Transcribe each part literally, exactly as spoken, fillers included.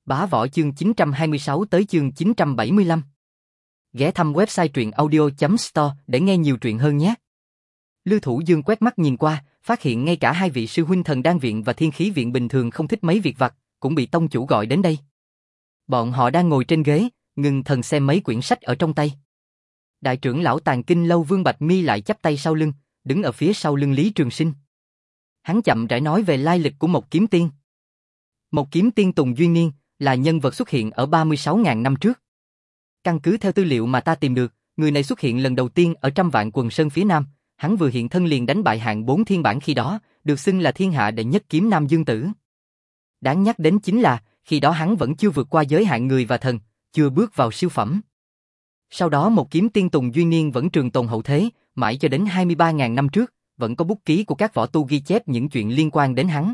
Bá Võ chương chín trăm hai mươi sáu tới chương chín trăm bảy mươi lăm. Ghé thăm website truyện audio chấm store để nghe nhiều truyện hơn nhé. Lưu Thủ Dương quét mắt nhìn qua, phát hiện ngay cả hai vị sư huynh Thần Đan viện và Thiên Khí viện bình thường không thích mấy việc vặt, cũng bị tông chủ gọi đến đây. Bọn họ đang ngồi trên ghế, ngừng thần xem mấy quyển sách ở trong tay. Đại trưởng lão Tàn Kinh Lâu Vương Bạch Mi lại chắp tay sau lưng, đứng ở phía sau lưng Lý Trường Sinh. Hắn chậm rãi nói về lai lịch của Mộc Kiếm Tiên. Mộc Kiếm Tiên Tùng Duyên Niên là nhân vật xuất hiện ở ba mươi sáu nghìn năm trước. Căn cứ theo tư liệu mà ta tìm được, người này xuất hiện lần đầu tiên ở Trăm Vạn Quần Sơn phía Nam, hắn vừa hiện thân liền đánh bại hạng bốn thiên bản khi đó, được xưng là thiên hạ đệ nhất kiếm nam dương tử. Đáng nhắc đến chính là, khi đó hắn vẫn chưa vượt qua giới hạn người và thần, chưa bước vào siêu phẩm. Sau đó Mộc Kiếm Tiên Tùng Duyên Niên vẫn trường tồn hậu thế, mãi cho đến hai mươi ba nghìn năm trước, vẫn có bút ký của các võ tu ghi chép những chuyện liên quan đến hắn.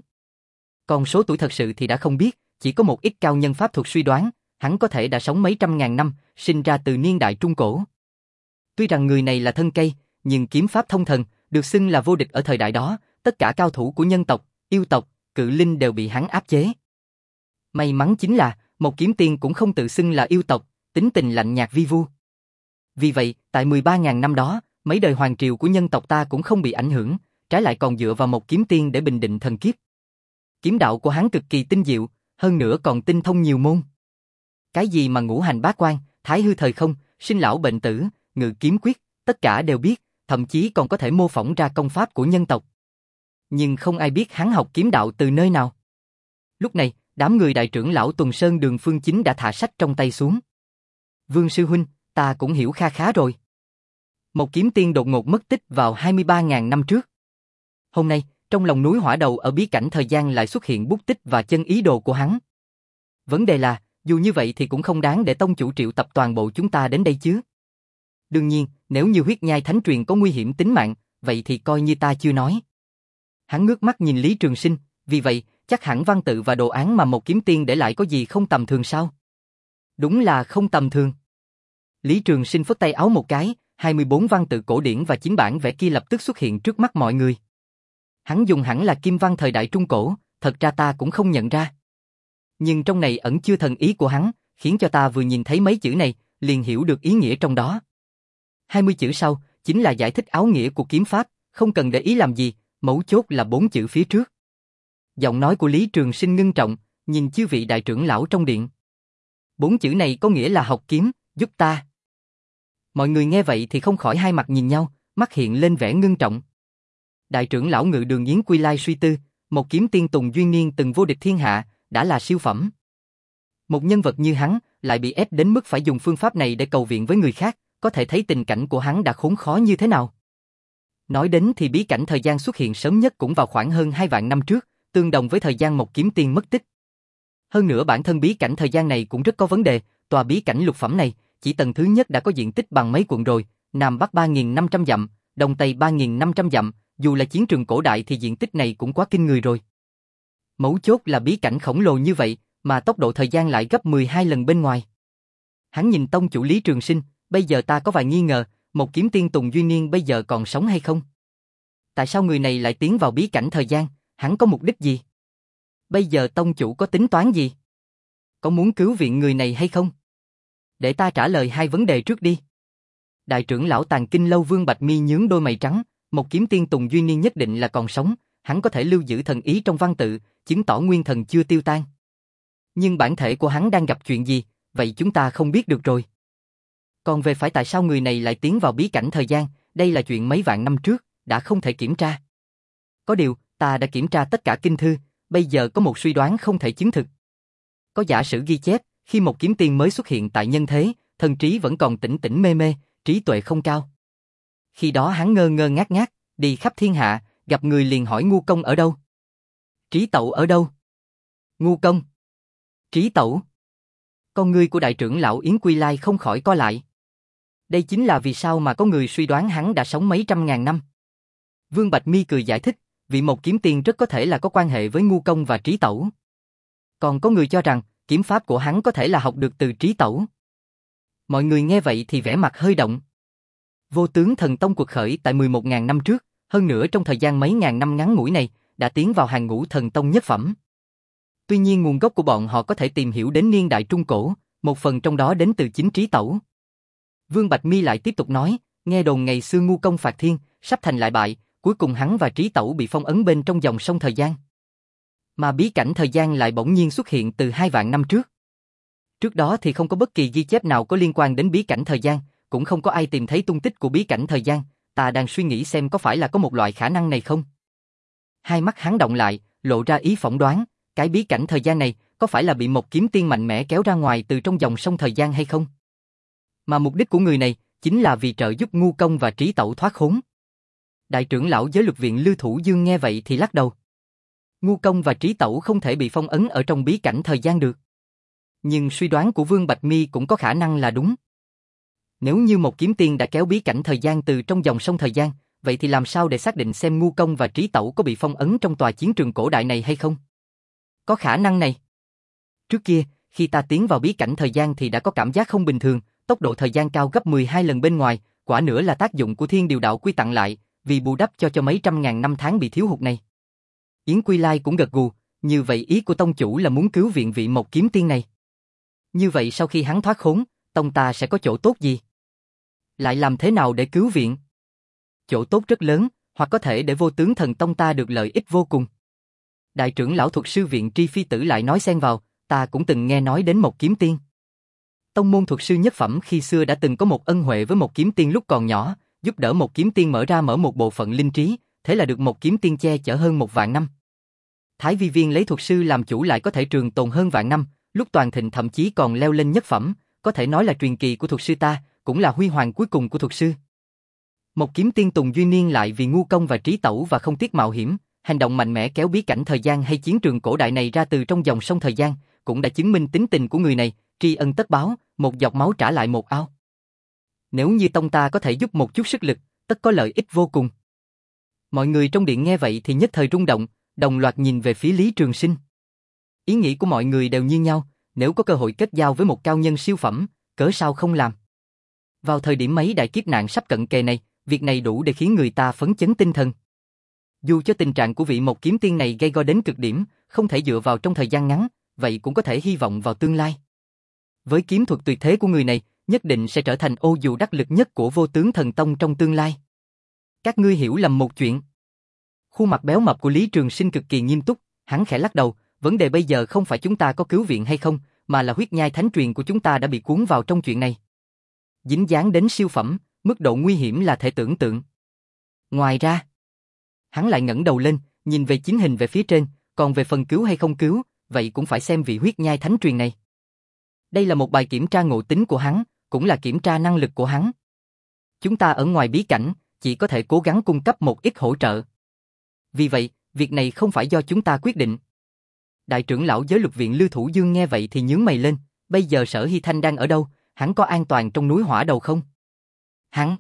Còn số tuổi thật sự thì đã không biết, chỉ có một ít cao nhân pháp thuật suy đoán, hắn có thể đã sống mấy trăm ngàn năm, sinh ra từ niên đại Trung Cổ. Tuy rằng người này là thân cây, nhưng kiếm pháp thông thần, được xưng là vô địch ở thời đại đó, tất cả cao thủ của nhân tộc, yêu tộc, cự linh đều bị hắn áp chế. May mắn chính là, Mộc Kiếm Tiên cũng không tự xưng là yêu tộc, tính tình lạnh nhạt vi vu. Vì vậy, tại mười ba nghìn năm đó, mấy đời hoàng triều của nhân tộc ta cũng không bị ảnh hưởng, trái lại còn dựa vào Mộc Kiếm Tiên để bình định thần kiếp. Kiếm đạo của hắn cực kỳ tinh diệu, hơn nữa còn tinh thông nhiều môn. Cái gì mà ngũ hành bát quan, thái hư thời không, sinh lão bệnh tử, ngự kiếm quyết, tất cả đều biết, thậm chí còn có thể mô phỏng ra công pháp của nhân tộc. Nhưng không ai biết hắn học kiếm đạo từ nơi nào. Lúc này, đám người đại trưởng lão Tuần Sơn Đường Phương Chính đã thả sách trong tay xuống. Vương sư huynh, ta cũng hiểu kha khá rồi. Mộc Kiếm Tiên đột ngột mất tích vào hai mươi ba nghìn năm trước. Hôm nay, trong lòng núi Hỏa Đầu ở bí cảnh thời gian lại xuất hiện bút tích và chân ý đồ của hắn. Vấn đề là, dù như vậy thì cũng không đáng để tông chủ triệu tập toàn bộ chúng ta đến đây chứ. Đương nhiên, nếu như huyết nhai thánh truyền có nguy hiểm tính mạng, vậy thì coi như ta chưa nói. Hắn ngước mắt nhìn Lý Trường Sinh, vì vậy, chắc hẳn văn tự và đồ án mà Mộc Kiếm Tiên để lại có gì không tầm thường sao? Đúng là không tầm thường. Lý Trường Sinh phất tay áo một cái, hai mươi bốn văn tự cổ điển và chính bản vẽ kia lập tức xuất hiện trước mắt mọi người. Hắn dùng hẳn là kim văn thời đại Trung Cổ, thật ra ta cũng không nhận ra. Nhưng trong này ẩn chứa thần ý của hắn, khiến cho ta vừa nhìn thấy mấy chữ này, liền hiểu được ý nghĩa trong đó. hai mươi chữ sau, chính là giải thích áo nghĩa của kiếm pháp, không cần để ý làm gì, mấu chốt là bốn chữ phía trước. Giọng nói của Lý Trường Sinh ngưng trọng, nhìn chư vị đại trưởng lão trong điện. Bốn chữ này có nghĩa là học kiếm, giúp ta. Mọi người nghe vậy thì không khỏi hai mặt nhìn nhau, mắt hiện lên vẻ ngưng trọng. Đại trưởng lão Ngự Đường Yến Quy Lai suy tư, Mộc Kiếm Tiên Tùng Duyên Niên từng vô địch thiên hạ, đã là siêu phẩm. Một nhân vật như hắn, lại bị ép đến mức phải dùng phương pháp này để cầu viện với người khác, có thể thấy tình cảnh của hắn đã khốn khó như thế nào. Nói đến thì bí cảnh thời gian xuất hiện sớm nhất cũng vào khoảng hơn hai vạn năm trước, tương đồng với thời gian Mộc Kiếm Tiên mất tích. Hơn nữa bản thân bí cảnh thời gian này cũng rất có vấn đề, tòa bí cảnh lục phẩm này, chỉ tầng thứ nhất đã có diện tích bằng mấy quận rồi, Nam Bắc ba nghìn năm trăm dặm, Đông Tây ba nghìn năm trăm dặm, dù là chiến trường cổ đại thì diện tích này cũng quá kinh người rồi. Mấu chốt là bí cảnh khổng lồ như vậy, mà tốc độ thời gian lại gấp mười hai lần bên ngoài. Hắn nhìn tông chủ Lý Trường Sinh, bây giờ ta có vài nghi ngờ, Mộc Kiếm Tiên Tùng Duyên Niên bây giờ còn sống hay không? Tại sao người này lại tiến vào bí cảnh thời gian, hắn có mục đích gì? Bây giờ tông chủ có tính toán gì? Có muốn cứu viện người này hay không? Để ta trả lời hai vấn đề trước đi. Đại trưởng lão Tàn Kinh Lâu Vương Bạch Mi nhướng đôi mày trắng, Mộc Kiếm Tiên Tùng Duyên Niên nhất định là còn sống, hắn có thể lưu giữ thần ý trong văn tự, chứng tỏ nguyên thần chưa tiêu tan. Nhưng bản thể của hắn đang gặp chuyện gì, vậy chúng ta không biết được rồi. Còn về phải tại sao người này lại tiến vào bí cảnh thời gian, đây là chuyện mấy vạn năm trước, đã không thể kiểm tra. Có điều, ta đã kiểm tra tất cả kinh thư, bây giờ có một suy đoán không thể chứng thực. Có giả sử ghi chép, khi Mộc Kiếm Tiên mới xuất hiện tại nhân thế, thần trí vẫn còn tỉnh tỉnh mê mê, trí tuệ không cao. Khi đó hắn ngơ ngơ ngác ngác, đi khắp thiên hạ, gặp người liền hỏi Ngu Công ở đâu? Trí Tẩu ở đâu? Ngu Công? Trí Tẩu? Con ngươi của đại trưởng lão Yến Quy Lai không khỏi co lại. Đây chính là vì sao mà có người suy đoán hắn đã sống mấy trăm ngàn năm. Vương Bạch Mi cười giải thích, vị Mộc Kiếm Tiên rất có thể là có quan hệ với Ngu Công và Trí Tẩu. Còn có người cho rằng, kiếm pháp của hắn có thể là học được từ Trí Tẩu. Mọi người nghe vậy thì vẻ mặt hơi động. Vô Tướng Thần Tông cuộc khởi tại mười một nghìn năm trước, hơn nữa trong thời gian mấy ngàn năm ngắn ngủi này, đã tiến vào hàng ngũ thần tông nhất phẩm. Tuy nhiên nguồn gốc của bọn họ có thể tìm hiểu đến niên đại Trung Cổ, một phần trong đó đến từ chính Trí Tẩu. Vương Bạch Mi lại tiếp tục nói, nghe đồn ngày xưa Ngu Công phạt thiên, sắp thành lại bại, cuối cùng hắn và Trí Tẩu bị phong ấn bên trong dòng sông thời gian. Mà bí cảnh thời gian lại bỗng nhiên xuất hiện từ hai vạn năm trước. Trước đó thì không có bất kỳ ghi chép nào có liên quan đến bí cảnh thời gian, cũng không có ai tìm thấy tung tích của bí cảnh thời gian, ta đang suy nghĩ xem có phải là có một loại khả năng này không. Hai mắt hắn động lại, lộ ra ý phỏng đoán, cái bí cảnh thời gian này có phải là bị một kiếm tiên mạnh mẽ kéo ra ngoài từ trong dòng sông thời gian hay không? Mà mục đích của người này chính là vì trợ giúp Ngu Công và Trí Tẩu thoát khốn. Đại trưởng lão Giới Luật Viện Lưu Thủ Dương nghe vậy thì lắc đầu. Ngu Công và Trí Tẩu không thể bị phong ấn ở trong bí cảnh thời gian được. Nhưng suy đoán của Vương Bạch Mi cũng có khả năng là đúng. Nếu như một kiếm tiên đã kéo bí cảnh thời gian từ trong dòng sông thời gian, vậy thì làm sao để xác định xem Ngu Công và Trí Tẩu có bị phong ấn trong tòa chiến trường cổ đại này hay không? Có khả năng này. Trước kia, khi ta tiến vào bí cảnh thời gian thì đã có cảm giác không bình thường, tốc độ thời gian cao gấp mười hai lần bên ngoài, quả nữa là tác dụng của thiên điều đạo quy tặng lại, vì bù đắp cho cho mấy trăm ngàn năm tháng bị thiếu hụt này. Yến Quy Lai cũng gật gù, như vậy ý của tông chủ là muốn cứu viện vị một kiếm tiên này. Như vậy sau khi hắn thoát khốn, tông ta sẽ có chỗ tốt gì? Lại làm thế nào để cứu viện? Chỗ tốt rất lớn, hoặc có thể để vô tướng thần tông ta được lợi ích vô cùng. Đại trưởng lão thuật sư viện Tri Phi Tử lại nói xen vào, ta cũng từng nghe nói đến một kiếm tiên. Tông môn thuật sư nhất phẩm khi xưa đã từng có một ân huệ với một kiếm tiên lúc còn nhỏ, giúp đỡ một kiếm tiên mở ra mở một bộ phận linh trí, thế là được một kiếm tiên che chở hơn một vạn năm. Thái Vi Viên lấy thuật sư làm chủ lại có thể trường tồn hơn vạn năm, lúc toàn thịnh thậm chí còn leo lên nhất phẩm, có thể nói là truyền kỳ của thuật sư ta, cũng là huy hoàng cuối cùng của thuật sư. Một kiếm tiên Tùng Duy Niên lại vì Ngu Công và Trí Tẩu và không tiếc mạo hiểm, hành động mạnh mẽ kéo bí cảnh thời gian hay chiến trường cổ đại này ra từ trong dòng sông thời gian, cũng đã chứng minh tính tình của người này, tri ân tất báo, một giọt máu trả lại một ao. Nếu như tông ta có thể giúp một chút sức lực, tất có lợi ích vô cùng. Mọi người trong điện nghe vậy thì nhất thời rung động, đồng loạt nhìn về phía Lý Trường Sinh. Ý nghĩ của mọi người đều như nhau, nếu có cơ hội kết giao với một cao nhân siêu phẩm, cớ sao không làm. Vào thời điểm mấy đại kiếp nạn sắp cận kề này, việc này đủ để khiến người ta phấn chấn tinh thần. Dù cho tình trạng của vị một kiếm tiên này gay go đến cực điểm, không thể dựa vào trong thời gian ngắn, vậy cũng có thể hy vọng vào tương lai. Với kiếm thuật tuyệt thế của người này, nhất định sẽ trở thành ô dù đắc lực nhất của vô tướng thần tông trong tương lai. Các ngươi hiểu lầm một chuyện. Khuôn mặt béo mập của Lý Trường Sinh cực kỳ nghiêm túc, hắn khẽ lắc đầu, vấn đề bây giờ không phải chúng ta có cứu viện hay không, mà là huyết nhai thánh truyền của chúng ta đã bị cuốn vào trong chuyện này. Dính dáng đến siêu phẩm, mức độ nguy hiểm là thể tưởng tượng. Ngoài ra, hắn lại ngẩng đầu lên, nhìn về chính hình về phía trên, còn về phần cứu hay không cứu, vậy cũng phải xem vị huyết nhai thánh truyền này. Đây là một bài kiểm tra ngộ tính của hắn, cũng là kiểm tra năng lực của hắn. Chúng ta ở ngoài bí cảnh, chỉ có thể cố gắng cung cấp một ít hỗ trợ. Vì vậy, việc này không phải do chúng ta quyết định. Đại trưởng lão Giới Luật Viện Lưu Thủ Dương nghe vậy thì nhướng mày lên, bây giờ Sở Hy Thanh đang ở đâu, hắn có an toàn trong núi Hỏa Đầu không? Hắn.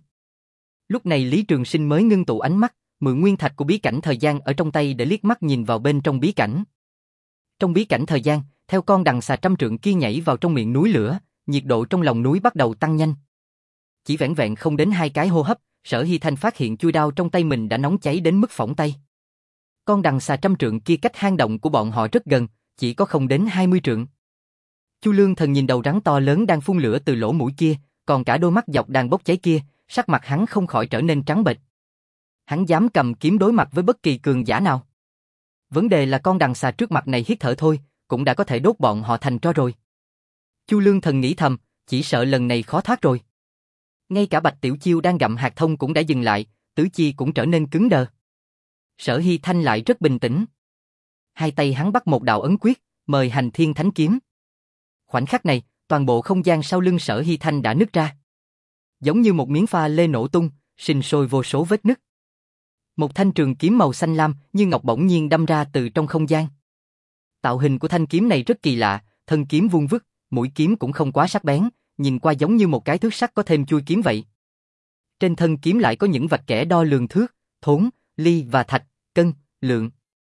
Lúc này Lý Trường Sinh mới ngưng tụ ánh mắt, mượn nguyên thạch của bí cảnh thời gian ở trong tay để liếc mắt nhìn vào bên trong bí cảnh. Trong bí cảnh thời gian, theo con đằng xà trăm trượng kia nhảy vào trong miệng núi lửa, nhiệt độ trong lòng núi bắt đầu tăng nhanh. Chỉ vẻn vẹn không đến hai cái hô hấp, Sở Hy Thanh phát hiện chuôi đao trong tay mình đã nóng cháy đến mức phỏng tay. Con đằng xà trăm trượng kia cách hang động của bọn họ rất gần, chỉ có không đến hai mươi trượng. Chu Lương Thần nhìn đầu rắn to lớn đang phun lửa từ lỗ mũi kia, còn cả đôi mắt dọc đang bốc cháy kia, sắc mặt hắn không khỏi trở nên trắng bệch. Hắn dám cầm kiếm đối mặt với bất kỳ cường giả nào. Vấn đề là con đằng xà trước mặt này hít thở thôi, cũng đã có thể đốt bọn họ thành tro rồi. Chu Lương Thần nghĩ thầm, chỉ sợ lần này khó thoát rồi. Ngay cả Bạch Tiểu Chiêu đang gặm hạt thông cũng đã dừng lại, tứ chi cũng trở nên cứng đờ. Sở Hy Thanh lại rất bình tĩnh. Hai tay hắn bắt một đạo ấn quyết, mời hành thiên thánh kiếm. Khoảnh khắc này, toàn bộ không gian sau lưng Sở Hy Thanh đã nứt ra. Giống như một miếng pha lê nổ tung, sinh sôi vô số vết nứt. Một thanh trường kiếm màu xanh lam như ngọc bỗng nhiên đâm ra từ trong không gian. Tạo hình của thanh kiếm này rất kỳ lạ, thân kiếm vuông vức, mũi kiếm cũng không quá sắc bén, nhìn qua giống như một cái thước sắt có thêm chuôi kiếm vậy. Trên thân kiếm lại có những vạch kẻ đo lường thước, thốn, ly và thạch, cân, lượng.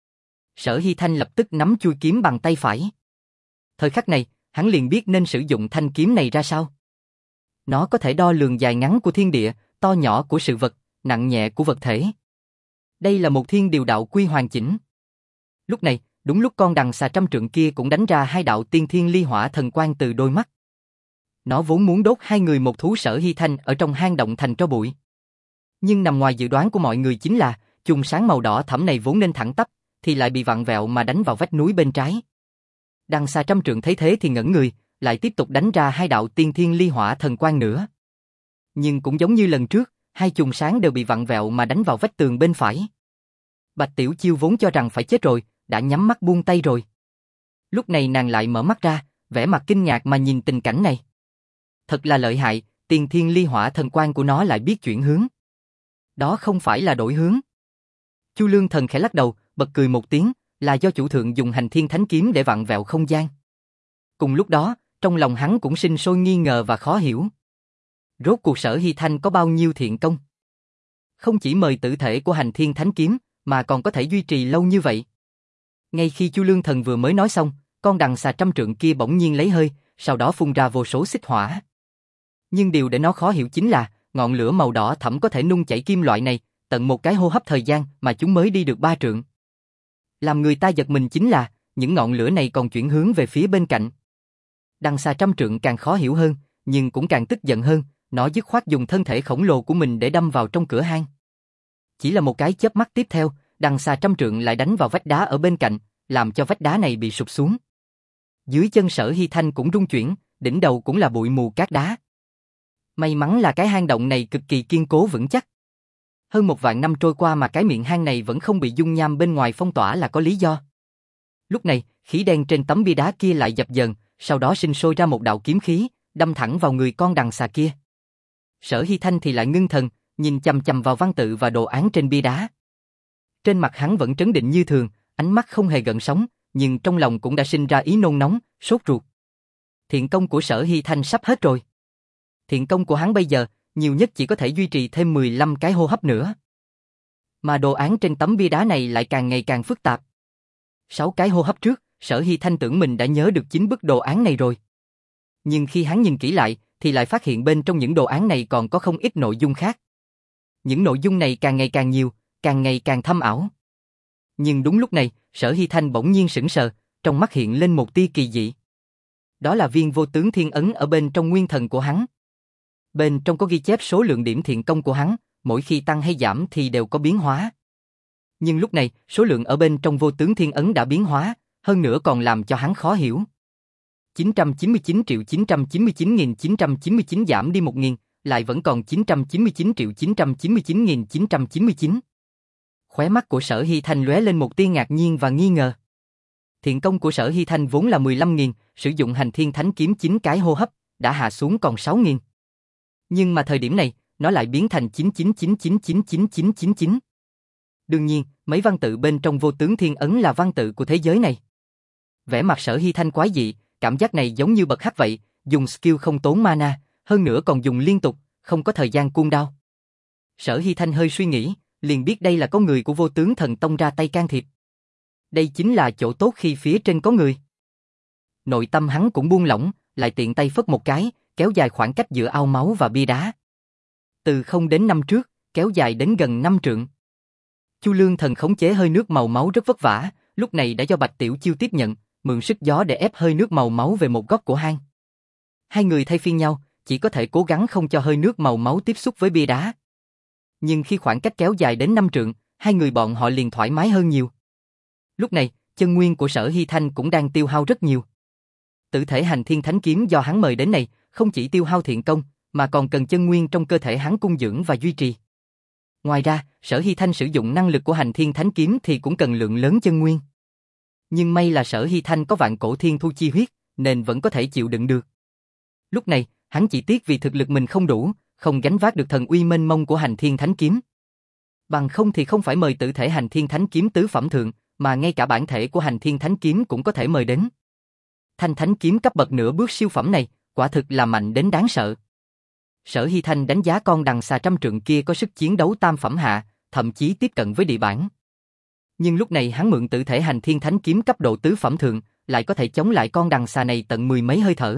Sở Hy Thanh lập tức nắm chuôi kiếm bằng tay phải. Thời khắc này, hắn liền biết nên sử dụng thanh kiếm này ra sao. Nó có thể đo lường dài ngắn của thiên địa, to nhỏ của sự vật, nặng nhẹ của vật thể. Đây là một thiên điều đạo quy hoàn chỉnh. Lúc này, đúng lúc con đằng xà trăm trượng kia cũng đánh ra hai đạo tiên thiên ly hỏa thần quang từ đôi mắt. Nó vốn muốn đốt hai người một thú Sở Hy Thanh ở trong hang động thành tro bụi. Nhưng nằm ngoài dự đoán của mọi người chính là, chùm sáng màu đỏ thẫm này vốn nên thẳng tắp, thì lại bị vặn vẹo mà đánh vào vách núi bên trái. Đằng xà trăm trượng thấy thế thì ngẩn người, lại tiếp tục đánh ra hai đạo tiên thiên ly hỏa thần quang nữa. Nhưng cũng giống như lần trước, hai chùm sáng đều bị vặn vẹo mà đánh vào vách tường bên phải. Bạch Tiểu Chiêu vốn cho rằng phải chết rồi, đã nhắm mắt buông tay rồi. Lúc này nàng lại mở mắt ra, vẻ mặt kinh ngạc mà nhìn tình cảnh này. Thật là lợi hại, tiên thiên ly hỏa thần quang của nó lại biết chuyển hướng. Đó không phải là đổi hướng. Chu Lương Thần khẽ lắc đầu, bật cười một tiếng, là do chủ thượng dùng hành thiên thánh kiếm để vặn vẹo không gian. Cùng lúc đó, trong lòng hắn cũng sinh sôi nghi ngờ và khó hiểu. Rốt cuộc Sở Hy Thanh có bao nhiêu thiện công? Không chỉ mời tử thể của hành thiên thánh kiếm, mà còn có thể duy trì lâu như vậy. Ngay khi Chu Lương Thần vừa mới nói xong, con đằng xà trăm trượng kia bỗng nhiên lấy hơi, sau đó phun ra vô số xích hỏa. Nhưng điều để nó khó hiểu chính là, ngọn lửa màu đỏ thẫm có thể nung chảy kim loại này, tận một cái hô hấp thời gian mà chúng mới đi được ba trượng. Làm người ta giật mình chính là, những ngọn lửa này còn chuyển hướng về phía bên cạnh. Đằng xà trăm trượng càng khó hiểu hơn, nhưng cũng càng tức giận hơn, nó dứt khoát dùng thân thể khổng lồ của mình để đâm vào trong cửa hang. Chỉ là một cái chớp mắt tiếp theo, đằng xà trăm trượng lại đánh vào vách đá ở bên cạnh, làm cho vách đá này bị sụp xuống. Dưới chân Sở Hy Thanh cũng rung chuyển, đỉnh đầu cũng là bụi mù cát đá. May mắn là cái hang động này cực kỳ kiên cố vững chắc. Hơn một vạn năm trôi qua mà cái miệng hang này vẫn không bị dung nham bên ngoài phong tỏa là có lý do. Lúc này, khí đen trên tấm bia đá kia lại dập dờn, sau đó sinh sôi ra một đạo kiếm khí, đâm thẳng vào người con đằng xà kia. Sở Hy Thanh thì lại ngưng thần, nhìn chằm chằm vào văn tự và đồ án trên bia đá. Trên mặt hắn vẫn trấn định như thường, ánh mắt không hề gợn sóng, nhưng trong lòng cũng đã sinh ra ý nôn nóng, sốt ruột. Thiện công của Sở Hy Thanh sắp hết rồi. Thiện công của hắn bây giờ, nhiều nhất chỉ có thể duy trì thêm mười lăm cái hô hấp nữa. Mà đồ án trên tấm bia đá này lại càng ngày càng phức tạp. Sáu cái hô hấp trước, Sở Hy Thanh tưởng mình đã nhớ được chín bức đồ án này rồi. Nhưng khi hắn nhìn kỹ lại, thì lại phát hiện bên trong những đồ án này còn có không ít nội dung khác. Những nội dung này càng ngày càng nhiều, càng ngày càng thâm ảo. Nhưng đúng lúc này, Sở Hy Thanh bỗng nhiên sững sờ, trong mắt hiện lên một tia kỳ dị. Đó là viên vô tướng thiên ấn ở bên trong nguyên thần của hắn. Bên trong có ghi chép số lượng điểm thiện công của hắn, mỗi khi tăng hay giảm thì đều có biến hóa. Nhưng lúc này, số lượng ở bên trong vô tướng thiên ấn đã biến hóa, hơn nữa còn làm cho hắn khó hiểu. chín trăm chín mươi chín triệu chín trăm chín mươi chín nghìn chín trăm chín mươi chín giảm đi một nghìn, lại vẫn còn chín trăm chín mươi chín triệu chín trăm chín mươi chín nghìn chín trăm chín mươi chín. Khóe mắt của Sở Hy Thanh lóe lên một tia ngạc nhiên và nghi ngờ. Thiện công của Sở Hy Thanh vốn là mười lăm nghìn, sử dụng hành thiên thánh kiếm chín cái hô hấp, đã hạ xuống còn sáu nghìn. Nhưng mà thời điểm này, nó lại biến thành chín chín chín chín chín chín chín chín chín. Đương nhiên, mấy văn tự bên trong vô tướng thiên ấn là văn tự của thế giới này. Vẻ mặt Sở Hy Thanh quái dị, cảm giác này giống như bật hắc vậy, dùng skill không tốn mana, hơn nữa còn dùng liên tục, không có thời gian cooldown. Sở Hy Thanh hơi suy nghĩ, liền biết đây là có người của vô tướng thần tông ra tay can thiệp. Đây chính là chỗ tốt khi phía trên có người. Nội tâm hắn cũng buông lỏng, lại tiện tay phất một cái, kéo dài khoảng cách giữa ao máu và bia đá. Từ không đến năm trước, kéo dài đến gần năm trượng. Chu Lương Thần khống chế hơi nước màu máu rất vất vả, lúc này đã do Bạch Tiểu Chiêu tiếp nhận, mượn sức gió để ép hơi nước màu máu về một góc của hang. Hai người thay phiên nhau, chỉ có thể cố gắng không cho hơi nước màu máu tiếp xúc với bia đá. Nhưng khi khoảng cách kéo dài đến năm trượng, hai người bọn họ liền thoải mái hơn nhiều. Lúc này, chân nguyên của Sở Hy Thanh cũng đang tiêu hao rất nhiều. Tử thể hành thiên thánh kiếm do hắn mời đến này, không chỉ tiêu hao thiện công, mà còn cần chân nguyên trong cơ thể hắn cung dưỡng và duy trì. Ngoài ra, Sở Hy Thanh sử dụng năng lực của hành thiên thánh kiếm thì cũng cần lượng lớn chân nguyên. Nhưng may là Sở Hy Thanh có vạn cổ thiên thu chi huyết, nên vẫn có thể chịu đựng được. Lúc này, hắn chỉ tiếc vì thực lực mình không đủ, không gánh vác được thần uy mênh mông của hành thiên thánh kiếm. Bằng không thì không phải mời tử thể hành thiên thánh kiếm tứ phẩm thượng, mà ngay cả bản thể của hành thiên thánh kiếm cũng có thể mời đến. Thanh thánh kiếm cấp bậc nửa bước siêu phẩm này, quả thực là mạnh đến đáng sợ. Sở Hy Thanh đánh giá con đằng xà trăm trượng kia có sức chiến đấu tam phẩm hạ, thậm chí tiếp cận với địa bản. Nhưng lúc này hắn mượn tử thể hành thiên thánh kiếm cấp độ tứ phẩm thượng, lại có thể chống lại con đằng xà này tận mười mấy hơi thở.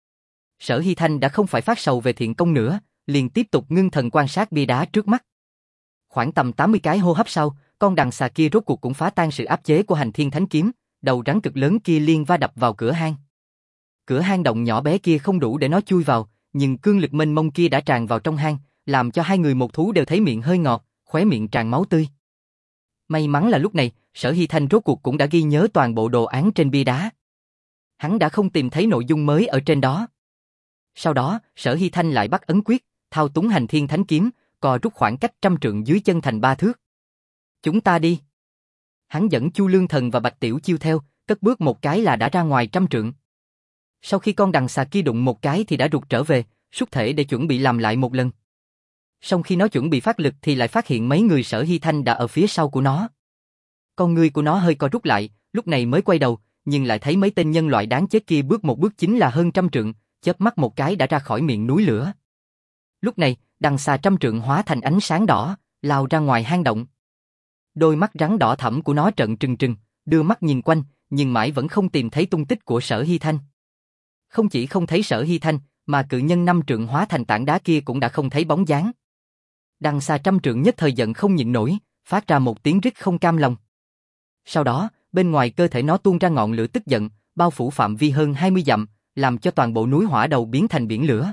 Sở Hy Thanh đã không phải phát sầu về thiện công nữa, liền tiếp tục ngưng thần quan sát bia đá trước mắt. Khoảng tầm tám mươi cái hô hấp sau, con đằng xà kia rốt cuộc cũng phá tan sự áp chế của hành thiên thánh kiếm, đầu rắn cực lớn kia liên va đập vào cửa hang. Cửa hang động nhỏ bé kia không đủ để nó chui vào, nhưng cương lực mênh mông kia đã tràn vào trong hang, làm cho hai người một thú đều thấy miệng hơi ngọt, khóe miệng tràn máu tươi. May mắn là lúc này, Sở Hy Thanh rốt cuộc cũng đã ghi nhớ toàn bộ đồ án trên bia đá. Hắn đã không tìm thấy nội dung mới ở trên đó. Sau đó, Sở Hy Thanh lại bắt ấn quyết, thao túng hành thiên thánh kiếm, co rút khoảng cách trăm trượng dưới chân thành ba thước. Chúng ta đi. Hắn dẫn Chu Lương Thần và Bạch Tiểu Chiêu theo, cất bước một cái là đã ra ngoài trăm trượng. Sau khi con đằng xà kia đụng một cái thì đã rụt trở về, xúc thể để chuẩn bị làm lại một lần. Song khi nó chuẩn bị phát lực thì lại phát hiện mấy người Sở Hy Thanh đã ở phía sau của nó. Con người của nó hơi co rút lại, lúc này mới quay đầu, nhưng lại thấy mấy tên nhân loại đáng chết kia bước một bước chính là hơn trăm trượng, chớp mắt một cái đã ra khỏi miệng núi lửa. Lúc này, đằng xà trăm trượng hóa thành ánh sáng đỏ, lao ra ngoài hang động. Đôi mắt rắn đỏ thẫm của nó trợn trừng trừng, đưa mắt nhìn quanh, nhưng mãi vẫn không tìm thấy tung tích của Sở Hy Thanh. Không chỉ không thấy Sở Hy Thanh, mà cự nhân năm trượng hóa thành tảng đá kia cũng đã không thấy bóng dáng. Đằng xà trăm trượng nhất thời giận không nhịn nổi, phát ra một tiếng rít không cam lòng. Sau đó, bên ngoài cơ thể nó tuôn ra ngọn lửa tức giận, bao phủ phạm vi hơn hai mươi dặm, làm cho toàn bộ núi hỏa đầu biến thành biển lửa.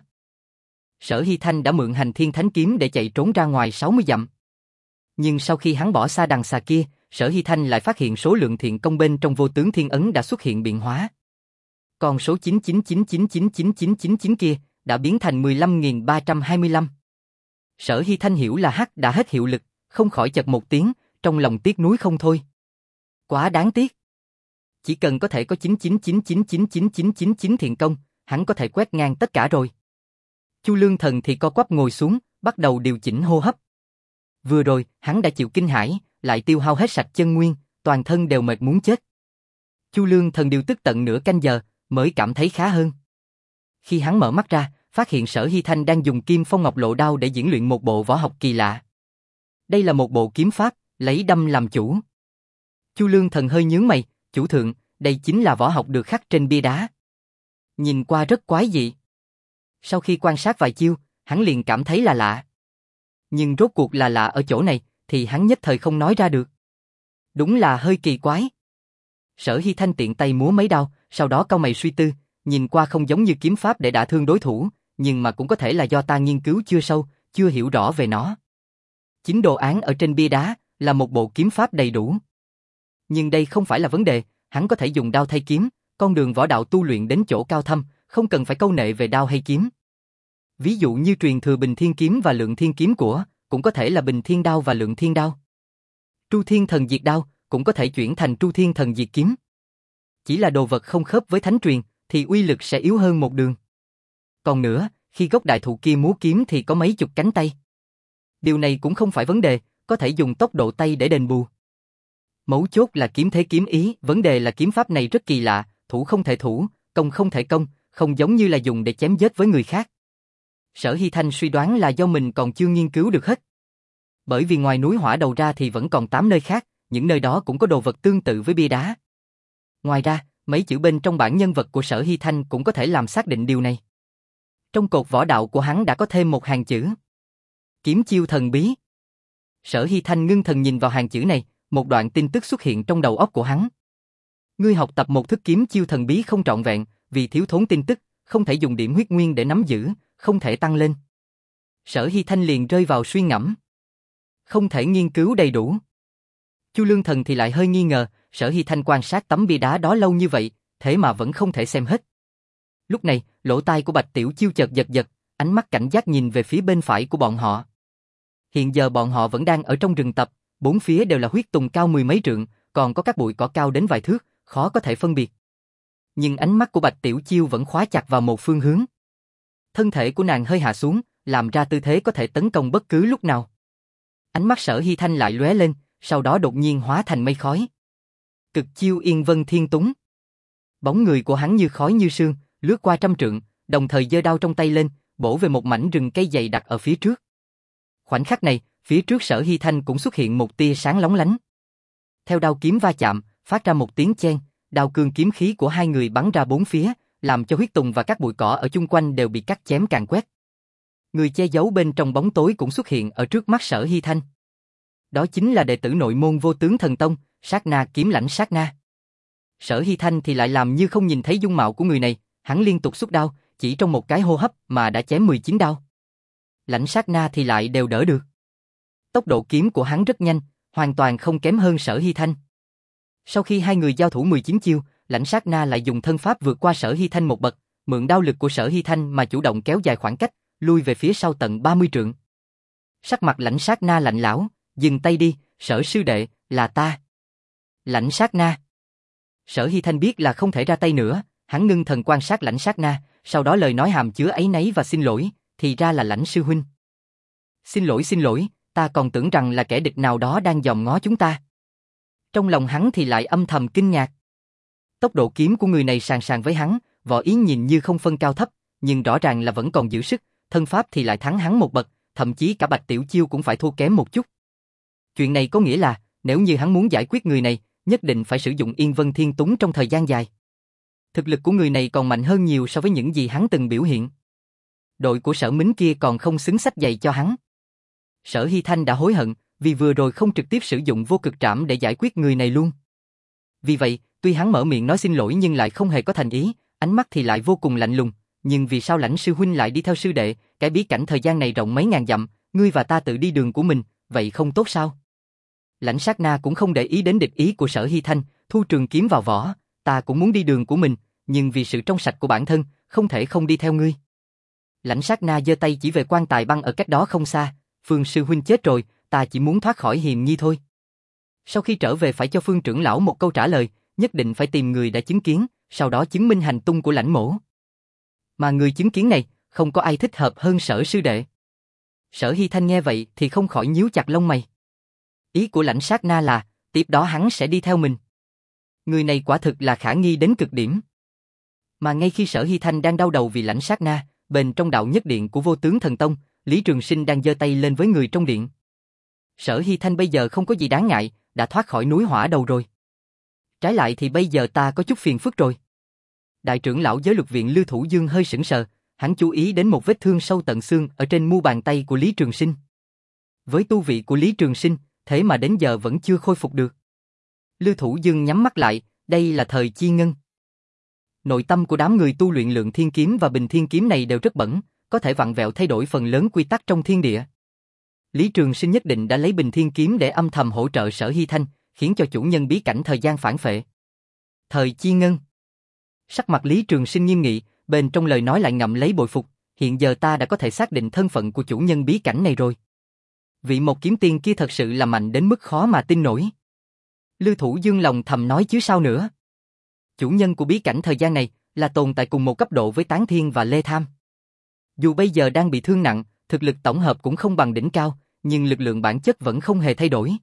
Sở Hy Thanh đã mượn hành thiên thánh kiếm để chạy trốn ra ngoài sáu mươi dặm. Nhưng sau khi hắn bỏ xa đằng xà kia, Sở Hy Thanh lại phát hiện số lượng thiện công bên trong vô tướng thiên ấn đã xuất hiện biến hóa. Còn số chín chín chín chín chín chín chín chín chín kia đã biến thành mười lăm nghìn ba trăm hai mươi lăm. Sở Hy Thanh hiểu là hắc đã hết hiệu lực, không khỏi chật một tiếng, trong lòng tiếc nuối không thôi. Quá đáng tiếc. Chỉ cần có thể có chín chín chín chín chín chín chín chín chín thiện công, hắn có thể quét ngang tất cả rồi. Chu Lương Thần thì co quắp ngồi xuống, bắt đầu điều chỉnh hô hấp. Vừa rồi, hắn đã chịu kinh hãi, lại tiêu hao hết sạch chân nguyên, toàn thân đều mệt muốn chết. Chu Lương Thần điều tức tận nửa canh giờ, mới cảm thấy khá hơn. Khi hắn mở mắt ra, phát hiện Sở Hy Thanh đang dùng Kim Phong Ngọc Lộ Đao để diễn luyện một bộ võ học kỳ lạ. Đây là một bộ kiếm pháp, lấy đâm làm chủ. Chu Lương Thần hơi nhướng mày, chủ thượng, đây chính là võ học được khắc trên bia đá. Nhìn qua rất quái dị. Sau khi quan sát vài chiêu, hắn liền cảm thấy là lạ. Nhưng rốt cuộc là lạ ở chỗ này, thì hắn nhất thời không nói ra được. Đúng là hơi kỳ quái. Sở Hy Thanh tiện tay múa mấy đao, sau đó cau mày suy tư, nhìn qua không giống như kiếm pháp để đả thương đối thủ, nhưng mà cũng có thể là do ta nghiên cứu chưa sâu, chưa hiểu rõ về nó. Chính đồ án ở trên bia đá là một bộ kiếm pháp đầy đủ. Nhưng đây không phải là vấn đề, hắn có thể dùng đao thay kiếm, con đường võ đạo tu luyện đến chỗ cao thâm, không cần phải câu nệ về đao hay kiếm. Ví dụ như truyền thừa Bình Thiên Kiếm và Lượng Thiên Kiếm của, cũng có thể là Bình Thiên Đao và Lượng Thiên Đao. Tru Thiên Thần Diệt Đao cũng có thể chuyển thành Tru Thiên Thần Diệt Kiếm. Chỉ là đồ vật không khớp với thánh truyền, thì uy lực sẽ yếu hơn một đường. Còn nữa, khi gốc đại thụ kia múa kiếm thì có mấy chục cánh tay. Điều này cũng không phải vấn đề, có thể dùng tốc độ tay để đền bù. Mấu chốt là kiếm thế kiếm ý, vấn đề là kiếm pháp này rất kỳ lạ, thủ không thể thủ, công không thể công, không giống như là dùng để chém giết với người khác. Sở Hy Thanh suy đoán là do mình còn chưa nghiên cứu được hết. Bởi vì ngoài núi hỏa đầu ra thì vẫn còn tám nơi khác, những nơi đó cũng có đồ vật tương tự với bia đá. Ngoài ra, mấy chữ bên trong bản nhân vật của Sở Hy Thanh cũng có thể làm xác định điều này. Trong cột võ đạo của hắn đã có thêm một hàng chữ. Kiếm chiêu thần bí. Sở Hy Thanh ngưng thần nhìn vào hàng chữ này, một đoạn tin tức xuất hiện trong đầu óc của hắn. Ngươi học tập một thức kiếm chiêu thần bí không trọn vẹn, vì thiếu thốn tin tức, không thể dùng điểm huyết nguyên để nắm giữ, không thể tăng lên. Sở Hy Thanh liền rơi vào suy ngẫm. Không thể nghiên cứu đầy đủ. Chu Lương Thần thì lại hơi nghi ngờ, Sở Hy Thanh quan sát tấm bia đá đó lâu như vậy, thế mà vẫn không thể xem hết. Lúc này, lỗ tai của Bạch Tiểu Chiêu chợt giật giật, ánh mắt cảnh giác nhìn về phía bên phải của bọn họ. Hiện giờ bọn họ vẫn đang ở trong rừng tập, bốn phía đều là huyết tùng cao mười mấy trượng, còn có các bụi cỏ cao đến vài thước, khó có thể phân biệt. Nhưng ánh mắt của Bạch Tiểu Chiêu vẫn khóa chặt vào một phương hướng. Thân thể của nàng hơi hạ xuống, làm ra tư thế có thể tấn công bất cứ lúc nào. Ánh mắt Sở Hy Thanh lại lóe lên, sau đó đột nhiên hóa thành mây khói. Cực chiêu Yên Vân Thiên Túng. Bóng người của hắn như khói như sương, lướt qua trăm trượng, đồng thời giơ đao trong tay lên, bổ về một mảnh rừng cây dày đặc ở phía trước. Khoảnh khắc này, phía trước Sở Hy Thanh cũng xuất hiện một tia sáng lóng lánh. Theo đao kiếm va chạm, phát ra một tiếng chen, đao cương kiếm khí của hai người bắn ra bốn phía, làm cho huyết tùng và các bụi cỏ ở chung quanh đều bị cắt chém càn quét. Người che giấu bên trong bóng tối cũng xuất hiện ở trước mắt Sở Hy Thanh. Đó chính là đệ tử nội môn Vô Tướng Thần Tông, Sát Na Kiếm Lãnh Sát Na. Sở Hy Thanh thì lại làm như không nhìn thấy dung mạo của người này, hắn liên tục xuất đao, chỉ trong một cái hô hấp mà đã chém mười chín đao. Lãnh Sát Na thì lại đều đỡ được. Tốc độ kiếm của hắn rất nhanh, hoàn toàn không kém hơn Sở Hy Thanh. Sau khi hai người giao thủ mười chín chiêu, Lãnh Sát Na lại dùng thân pháp vượt qua Sở Hy Thanh một bậc, mượn đao lực của Sở Hy Thanh mà chủ động kéo dài khoảng cách, lui về phía sau tận ba mươi trượng. Sắc mặt Lãnh Sát Na lạnh lẽo, dừng tay đi, Sở sư đệ, là ta. Lãnh Sát Na. Sở Hy Thanh biết là không thể ra tay nữa, hắn ngưng thần quan sát Lãnh Sát Na, sau đó lời nói hàm chứa áy náy và xin lỗi, thì ra là Lãnh sư huynh. Xin lỗi xin lỗi, ta còn tưởng rằng là kẻ địch nào đó đang dòm ngó chúng ta. Trong lòng hắn thì lại âm thầm kinh ngạc. Tốc độ kiếm của người này sàn sàn với hắn, Võ Yến nhìn như không phân cao thấp, nhưng rõ ràng là vẫn còn giữ sức, thân pháp thì lại thắng hắn một bậc, thậm chí cả Bạch Tiểu Chiêu cũng phải thua kém một chút. Chuyện này có nghĩa là, nếu như hắn muốn giải quyết người này, nhất định phải sử dụng Yên Vân Thiên Túng trong thời gian dài. Thực lực của người này còn mạnh hơn nhiều so với những gì hắn từng biểu hiện. Đội của Sở Mính kia còn không xứng xách giày cho hắn. Sở Hy Thanh đã hối hận, vì vừa rồi không trực tiếp sử dụng vô cực trảm để giải quyết người này luôn. Vì vậy, tuy hắn mở miệng nói xin lỗi nhưng lại không hề có thành ý, ánh mắt thì lại vô cùng lạnh lùng. Nhưng vì sao Lãnh sư huynh lại đi theo sư đệ, cái bí cảnh thời gian này rộng mấy ngàn dặm, ngươi và ta tự đi đường của mình, vậy không tốt sao? Lãnh Sát Na cũng không để ý đến địch ý của Sở Hy Thanh, thu trường kiếm vào vỏ, ta cũng muốn đi đường của mình, nhưng vì sự trong sạch của bản thân, không thể không đi theo ngươi. Lãnh Sát Na giơ tay chỉ về quan tài băng ở cách đó không xa, Phương sư huynh chết rồi, ta chỉ muốn thoát khỏi hiềm nghi thôi. Sau khi trở về phải cho Phương trưởng lão một câu trả lời, nhất định phải tìm người đã chứng kiến, sau đó chứng minh hành tung của Lãnh mỗ. Mà người chứng kiến này, không có ai thích hợp hơn Sở sư đệ. Sở Hy Thanh nghe vậy thì không khỏi nhíu chặt lông mày. Ý của Lãnh Sát Na là, tiếp đó hắn sẽ đi theo mình. Người này quả thực là khả nghi đến cực điểm. Mà ngay khi Sở Hy Thanh đang đau đầu vì Lãnh Sát Na, bên trong đạo nhất điện của Vô Tướng Thần Tông, Lý Trường Sinh đang giơ tay lên với người trong điện. Sở Hy Thanh bây giờ không có gì đáng ngại, đã thoát khỏi núi hỏa đầu rồi. Trái lại thì bây giờ ta có chút phiền phức rồi. Đại trưởng lão Giới Luật viện Lưu Thủ Dương hơi sững sờ, hắn chú ý đến một vết thương sâu tận xương ở trên mu bàn tay của Lý Trường Sinh. Với tu vị của Lý Trường Sinh, thế mà đến giờ vẫn chưa khôi phục được. Lưu Thủ Dương nhắm mắt lại, đây là thời chi ngân. Nội tâm của đám người tu luyện Lượng Thiên Kiếm và Bình Thiên Kiếm này đều rất bẩn, có thể vặn vẹo thay đổi phần lớn quy tắc trong thiên địa. Lý Trường Sinh nhất định đã lấy Bình Thiên Kiếm để âm thầm hỗ trợ Sở Hy Thanh, khiến cho chủ nhân bí cảnh thời gian phản phệ. Thời chi ngân. Sắc mặt Lý Trường Sinh nghiêm nghị, bên trong lời nói lại ngậm lấy bội phục, hiện giờ ta đã có thể xác định thân phận của chủ nhân bí cảnh này rồi. Vị một kiếm tiên kia thật sự là mạnh đến mức khó mà tin nổi. Lưu Thủ Dương lòng thầm nói chứ sao nữa. Chủ nhân của bí cảnh thời gian này là tồn tại cùng một cấp độ với Tán Thiên và Lê Tham. Dù bây giờ đang bị thương nặng, thực lực tổng hợp cũng không bằng đỉnh cao, nhưng lực lượng bản chất vẫn không hề thay đổi.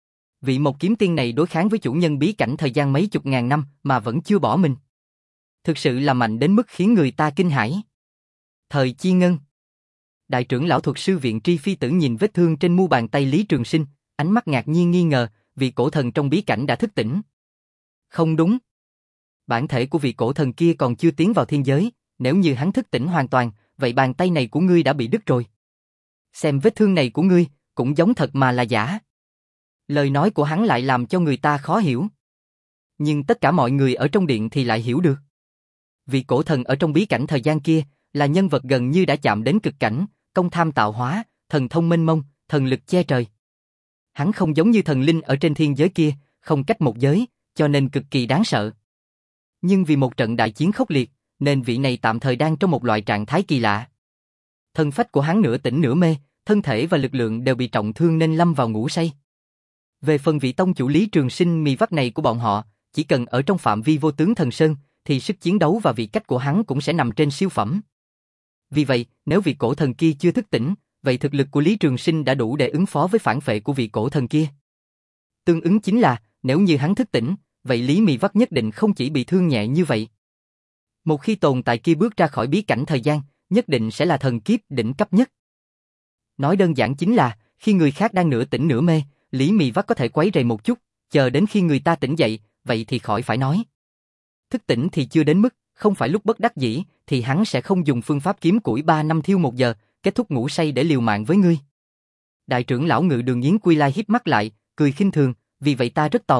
Vị một kiếm tiên này đối kháng với chủ nhân bí cảnh thời gian mấy chục ngàn năm mà vẫn chưa bỏ mình. Thực sự là mạnh đến mức khiến người ta kinh hãi. Thời chi ngân. Đại trưởng lão thuật sư viện Tri Phi Tử nhìn vết thương trên mu bàn tay Lý Trường Sinh, ánh mắt ngạc nhiên nghi ngờ, vị cổ thần trong bí cảnh đã thức tỉnh. Không đúng. Bản thể của vị cổ thần kia còn chưa tiến vào thiên giới, nếu như hắn thức tỉnh hoàn toàn, vậy bàn tay này của ngươi đã bị đứt rồi. Xem vết thương này của ngươi, cũng giống thật mà là giả. Lời nói của hắn lại làm cho người ta khó hiểu. Nhưng tất cả mọi người ở trong điện thì lại hiểu được. Vị cổ thần ở trong bí cảnh thời gian kia, là nhân vật gần như đã chạm đến cực cảnh, công tham tạo hóa, thần thông mênh mông, thần lực che trời. Hắn không giống như thần linh ở trên thiên giới kia, không cách một giới, cho nên cực kỳ đáng sợ. Nhưng vì một trận đại chiến khốc liệt, nên vị này tạm thời đang trong một loại trạng thái kỳ lạ. Thân phách của hắn nửa tỉnh nửa mê, thân thể và lực lượng đều bị trọng thương nên lâm vào ngủ say. Về phần vị tông chủ Lý Trường Sinh mì vắt này của bọn họ, chỉ cần ở trong phạm vi Vô Tướng Thần Sơn, thì sức chiến đấu và vị cách của hắn cũng sẽ nằm trên siêu phẩm. Vì vậy, nếu vị cổ thần kia chưa thức tỉnh, vậy thực lực của Lý Trường Sinh đã đủ để ứng phó với phản phệ của vị cổ thần kia. Tương ứng chính là, nếu như hắn thức tỉnh, vậy Lý Mị Vắt nhất định không chỉ bị thương nhẹ như vậy. Một khi tồn tại kia bước ra khỏi bí cảnh thời gian, nhất định sẽ là thần kiếp đỉnh cấp nhất. Nói đơn giản chính là, khi người khác đang nửa tỉnh nửa mê, Lý Mị Vắt có thể quấy rầy một chút, chờ đến khi người ta tỉnh dậy, vậy thì khỏi phải nói. Thức tỉnh thì chưa đến mức, không phải lúc bất đắc dĩ, thì hắn sẽ không dùng phương pháp kiếm củi ba năm thiêu một giờ, kết thúc ngủ say để liều mạng với ngươi. Đại trưởng lão Ngự Đường Yến Quy Lai híp mắt lại, cười khinh thường, vì vậy ta rất tò mò,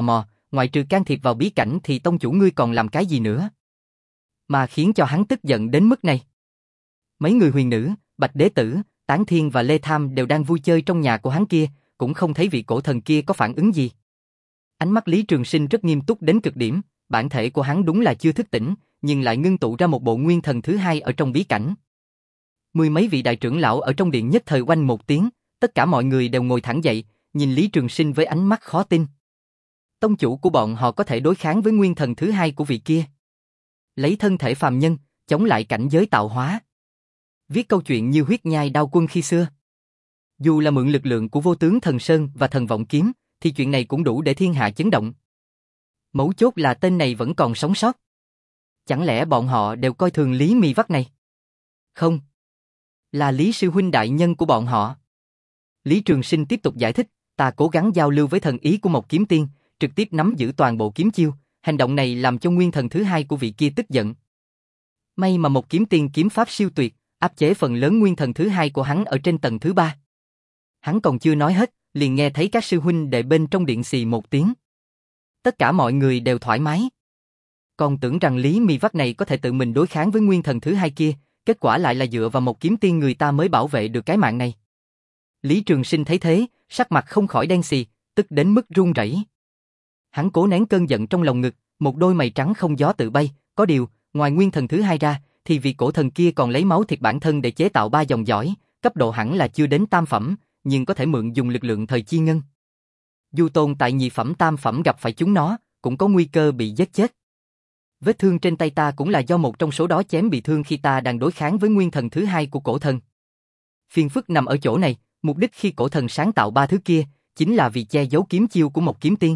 ngoại trừ can thiệp vào bí cảnh thì tông chủ ngươi còn làm cái gì nữa? Mà khiến cho hắn tức giận đến mức này. Mấy người huyền nữ, Bạch Đế Tử, Tán Thiên và Lê Tham đều đang vui chơi trong nhà của hắn kia, cũng không thấy vị cổ thần kia có phản ứng gì. Ánh mắt Lý Trường Sinh rất nghiêm túc đến cực điểm, bản thể của hắn đúng là chưa thức tỉnh, nhưng lại ngưng tụ ra một bộ nguyên thần thứ hai ở trong bí cảnh. Mười mấy vị đại trưởng lão ở trong điện nhất thời oanh một tiếng, tất cả mọi người đều ngồi thẳng dậy, nhìn Lý Trường Sinh với ánh mắt khó tin. Tông chủ của bọn họ có thể đối kháng với nguyên thần thứ hai của vị kia. Lấy thân thể phàm nhân, chống lại cảnh giới tạo hóa. Viết câu chuyện như huyết nhai đao quân khi xưa. Dù là mượn lực lượng của vô tướng thần sơn và thần vọng kiếm, thì chuyện này cũng đủ để thiên hạ chấn động. Mấu chốt là tên này vẫn còn sống sót. Chẳng lẽ bọn họ đều coi thường Lý Mị Vắt này? Không. Là Lý sư huynh đại nhân của bọn họ. Lý Trường Sinh tiếp tục giải thích, ta cố gắng giao lưu với thần ý của Mộc Kiếm Tiên, trực tiếp nắm giữ toàn bộ kiếm chiêu, hành động này làm cho nguyên thần thứ hai của vị kia tức giận. May mà Mộc Kiếm Tiên kiếm pháp siêu tuyệt, áp chế phần lớn nguyên thần thứ hai của hắn ở trên tầng thứ ba. Hắn còn chưa nói hết, liền nghe thấy các sư huynh đệ bên trong điện xì một tiếng. Tất cả mọi người đều thoải mái. Còn tưởng rằng Lý Mị Vắt này có thể tự mình đối kháng với nguyên thần thứ hai kia, kết quả lại là dựa vào Mộc Kiếm Tiên người ta mới bảo vệ được cái mạng này. Lý Trường Sinh thấy thế, sắc mặt không khỏi đen xì, tức đến mức run rẩy. Hắn cố nén cơn giận trong lòng ngực, một đôi mày trắng không gió tự bay, có điều, ngoài nguyên thần thứ hai ra, thì vị cổ thần kia còn lấy máu thịt bản thân để chế tạo ba dòng dõi, cấp độ hẳn là chưa đến tam phẩm, nhưng có thể mượn dùng lực lượng thời chi ngân. Dù tồn tại nhị phẩm tam phẩm gặp phải chúng nó, cũng có nguy cơ bị giết chết. Vết thương trên tay ta cũng là do một trong số đó chém bị thương khi ta đang đối kháng với nguyên thần thứ hai của cổ thần. Phiền phức nằm ở chỗ này, mục đích khi cổ thần sáng tạo ba thứ kia, chính là vì che giấu kiếm chiêu của Mộc Kiếm Tiên.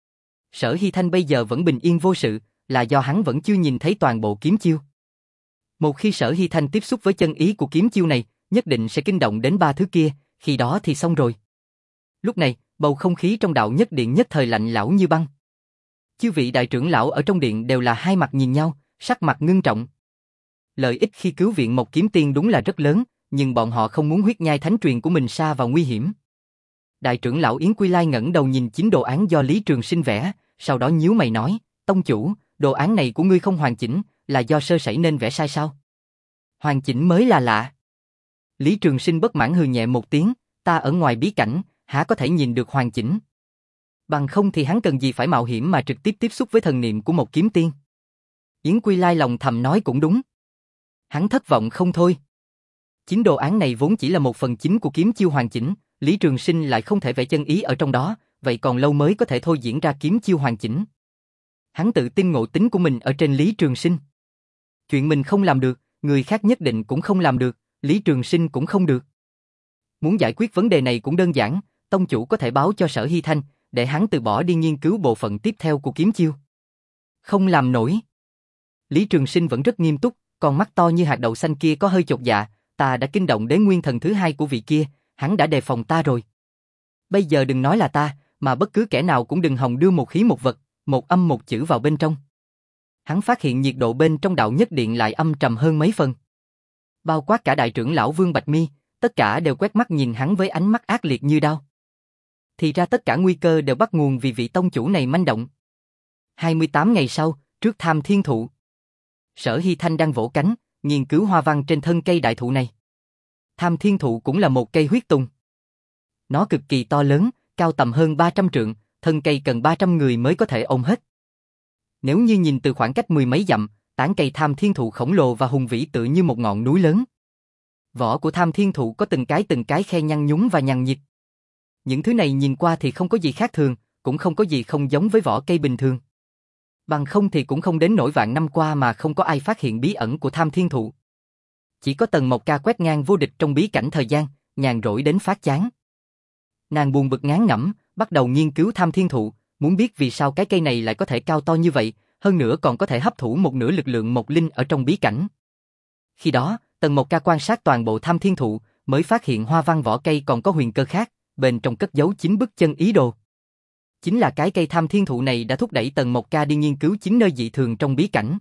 Sở Hy Thanh bây giờ vẫn bình yên vô sự, là do hắn vẫn chưa nhìn thấy toàn bộ kiếm chiêu. Một khi Sở Hy Thanh tiếp xúc với chân ý của kiếm chiêu này, nhất định sẽ kinh động đến ba thứ kia, khi đó thì xong rồi. Lúc này, bầu không khí trong đạo nhất điện nhất thời lạnh lẽo như băng. Chư vị đại trưởng lão ở trong điện đều là hai mặt nhìn nhau, sắc mặt ngưng trọng. Lợi ích khi cứu viện Mộc Kiếm Tiên đúng là rất lớn, nhưng bọn họ không muốn huyết nhai thánh truyền của mình sa vào nguy hiểm. Đại trưởng lão Yến Quy Lai ngẩng đầu nhìn chính đồ án do Lý Trường Sinh vẽ, sau đó nhíu mày nói, tông chủ, đồ án này của ngươi không hoàn chỉnh, là do sơ sẩy nên vẽ sai sao? Hoàn chỉnh mới là lạ. Lý Trường Sinh bất mãn hừ nhẹ một tiếng, ta ở ngoài bí cảnh, há có thể nhìn được hoàn chỉnh. Bằng không thì hắn cần gì phải mạo hiểm mà trực tiếp tiếp xúc với thần niệm của Mộc Kiếm Tiên. Yến Quy Lai lòng thầm nói cũng đúng. Hắn thất vọng không thôi. Chính đồ án này vốn chỉ là một phần chính của kiếm chiêu hoàn chỉnh, Lý Trường Sinh lại không thể vẽ chân ý ở trong đó, vậy còn lâu mới có thể thôi diễn ra kiếm chiêu hoàn chỉnh. Hắn tự tin ngộ tính của mình ở trên Lý Trường Sinh. Chuyện mình không làm được, người khác nhất định cũng không làm được, Lý Trường Sinh cũng không được. Muốn giải quyết vấn đề này cũng đơn giản, tông chủ có thể báo cho Sở Hy Thanh, để hắn từ bỏ đi nghiên cứu bộ phận tiếp theo của kiếm chiêu. Không làm nổi. Lý Trường Sinh vẫn rất nghiêm túc, còn mắt to như hạt đậu xanh kia có hơi chột dạ, ta đã kinh động đến nguyên thần thứ hai của vị kia, hắn đã đề phòng ta rồi. Bây giờ đừng nói là ta, mà bất cứ kẻ nào cũng đừng hòng đưa một khí một vật, một âm một chữ vào bên trong. Hắn phát hiện nhiệt độ bên trong đạo nhất điện lại âm trầm hơn mấy phần. Bao quát cả đại trưởng lão Vương Bạch Mi, tất cả đều quét mắt nhìn hắn với ánh mắt ác liệt như đao. Thì ra tất cả nguy cơ đều bắt nguồn vì vị tông chủ này manh động. hai mươi tám ngày sau, trước Tham Thiên Thụ, Sở Hy Thanh đang vỗ cánh, nghiên cứu hoa văn trên thân cây đại thụ này. Tham Thiên Thụ cũng là một cây huyết tùng. Nó cực kỳ to lớn, cao tầm hơn ba trăm trượng, thân cây cần ba trăm người mới có thể ôm hết. Nếu như nhìn từ khoảng cách mười mấy dặm, tán cây Tham Thiên Thụ khổng lồ và hùng vĩ tựa như một ngọn núi lớn. Vỏ của Tham Thiên Thụ có từng cái từng cái khe nhăn nhúm và nhằn nhịt. Những thứ này nhìn qua thì không có gì khác thường, cũng không có gì không giống với vỏ cây bình thường. Bằng không thì cũng không đến nỗi vạn năm qua mà không có ai phát hiện bí ẩn của Tham Thiên Thụ. Chỉ có Tần Mộc Ca quét ngang vô địch trong bí cảnh thời gian, nhàn rỗi đến phát chán. Nàng buồn bực ngán ngẩm, bắt đầu nghiên cứu Tham Thiên Thụ, muốn biết vì sao cái cây này lại có thể cao to như vậy, hơn nữa còn có thể hấp thụ một nửa lực lượng Mộc Linh ở trong bí cảnh. Khi đó, Tần Mộc Ca quan sát toàn bộ Tham Thiên Thụ, mới phát hiện hoa văn vỏ cây còn có huyền cơ khác, bên trong cất giấu chính bức chân ý đồ. Chính là cái cây Tham Thiên Thụ này đã thúc đẩy Tần Mộc Ca đi nghiên cứu chính nơi dị thường trong bí cảnh.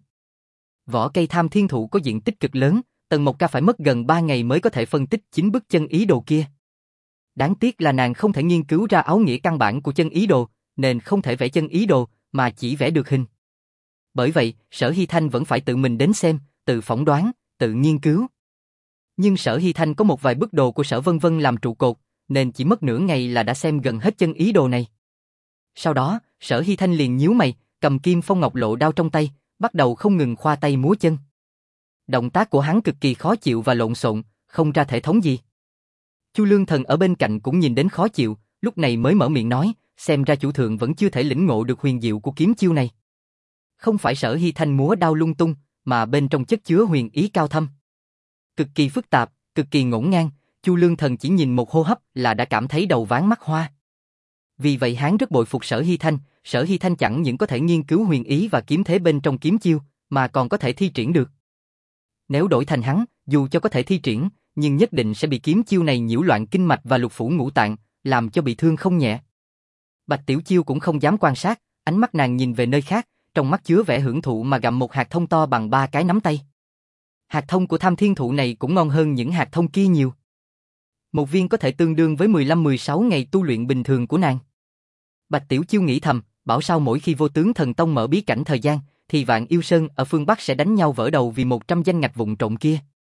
Vỏ cây Tham Thiên Thụ có diện tích cực lớn, Tần Mộc Ca phải mất gần ba ngày mới có thể phân tích chính bức chân ý đồ kia. Đáng tiếc là nàng không thể nghiên cứu ra áo nghĩa căn bản của chân ý đồ, nên không thể vẽ chân ý đồ, mà chỉ vẽ được hình. Bởi vậy, Sở Hy Thanh vẫn phải tự mình đến xem, tự phỏng đoán, tự nghiên cứu. Nhưng Sở Hy Thanh có một vài bức đồ của Sở Vân Vân làm trụ cột, nên chỉ mất nửa ngày là đã xem gần hết chân ý đồ này. Sau đó, Sở Hy Thanh liền nhíu mày, cầm kim phong ngọc lộ đao trong tay, bắt đầu không ngừng khoa tay múa chân. Động tác của hắn cực kỳ khó chịu và lộn xộn, không ra thể thống gì. Chu Lương Thần ở bên cạnh cũng nhìn đến khó chịu, lúc này mới mở miệng nói, xem ra chủ thượng vẫn chưa thể lĩnh ngộ được huyền diệu của kiếm chiêu này. Không phải Sở Hy Thanh múa đao lung tung, mà bên trong chất chứa huyền ý cao thâm. Cực kỳ phức tạp, cực kỳ ngổn ngang, Chu Lương Thần chỉ nhìn một hô hấp là đã cảm thấy đầu váng mắt hoa. Vì vậy hắn rất bội phục Sở Hy Thanh, Sở Hy Thanh chẳng những có thể nghiên cứu huyền ý và kiếm thế bên trong kiếm chiêu, mà còn có thể thi triển được. Nếu đổi thành hắn, dù cho có thể thi triển, nhưng nhất định sẽ bị kiếm chiêu này nhiễu loạn kinh mạch và lục phủ ngũ tạng, làm cho bị thương không nhẹ. Bạch Tiểu Chiêu cũng không dám quan sát, ánh mắt nàng nhìn về nơi khác, trong mắt chứa vẻ hưởng thụ mà gặm một hạt thông to bằng ba cái nắm tay. Hạt thông của Tham Thiên Thụ này cũng ngon hơn những hạt thông kia nhiều. Một viên có thể tương đương với mười lăm mười sáu ngày tu luyện bình thường của nàng. Bạch Tiểu Chiêu nghĩ thầm, bảo sao mỗi khi Vô Tướng Thần Tông mở bí cảnh thời gian, thì Vạn Yêu Sơn ở phương Bắc sẽ đánh nhau vỡ đầu vì một trăm danh ngạch vụn trộm kia.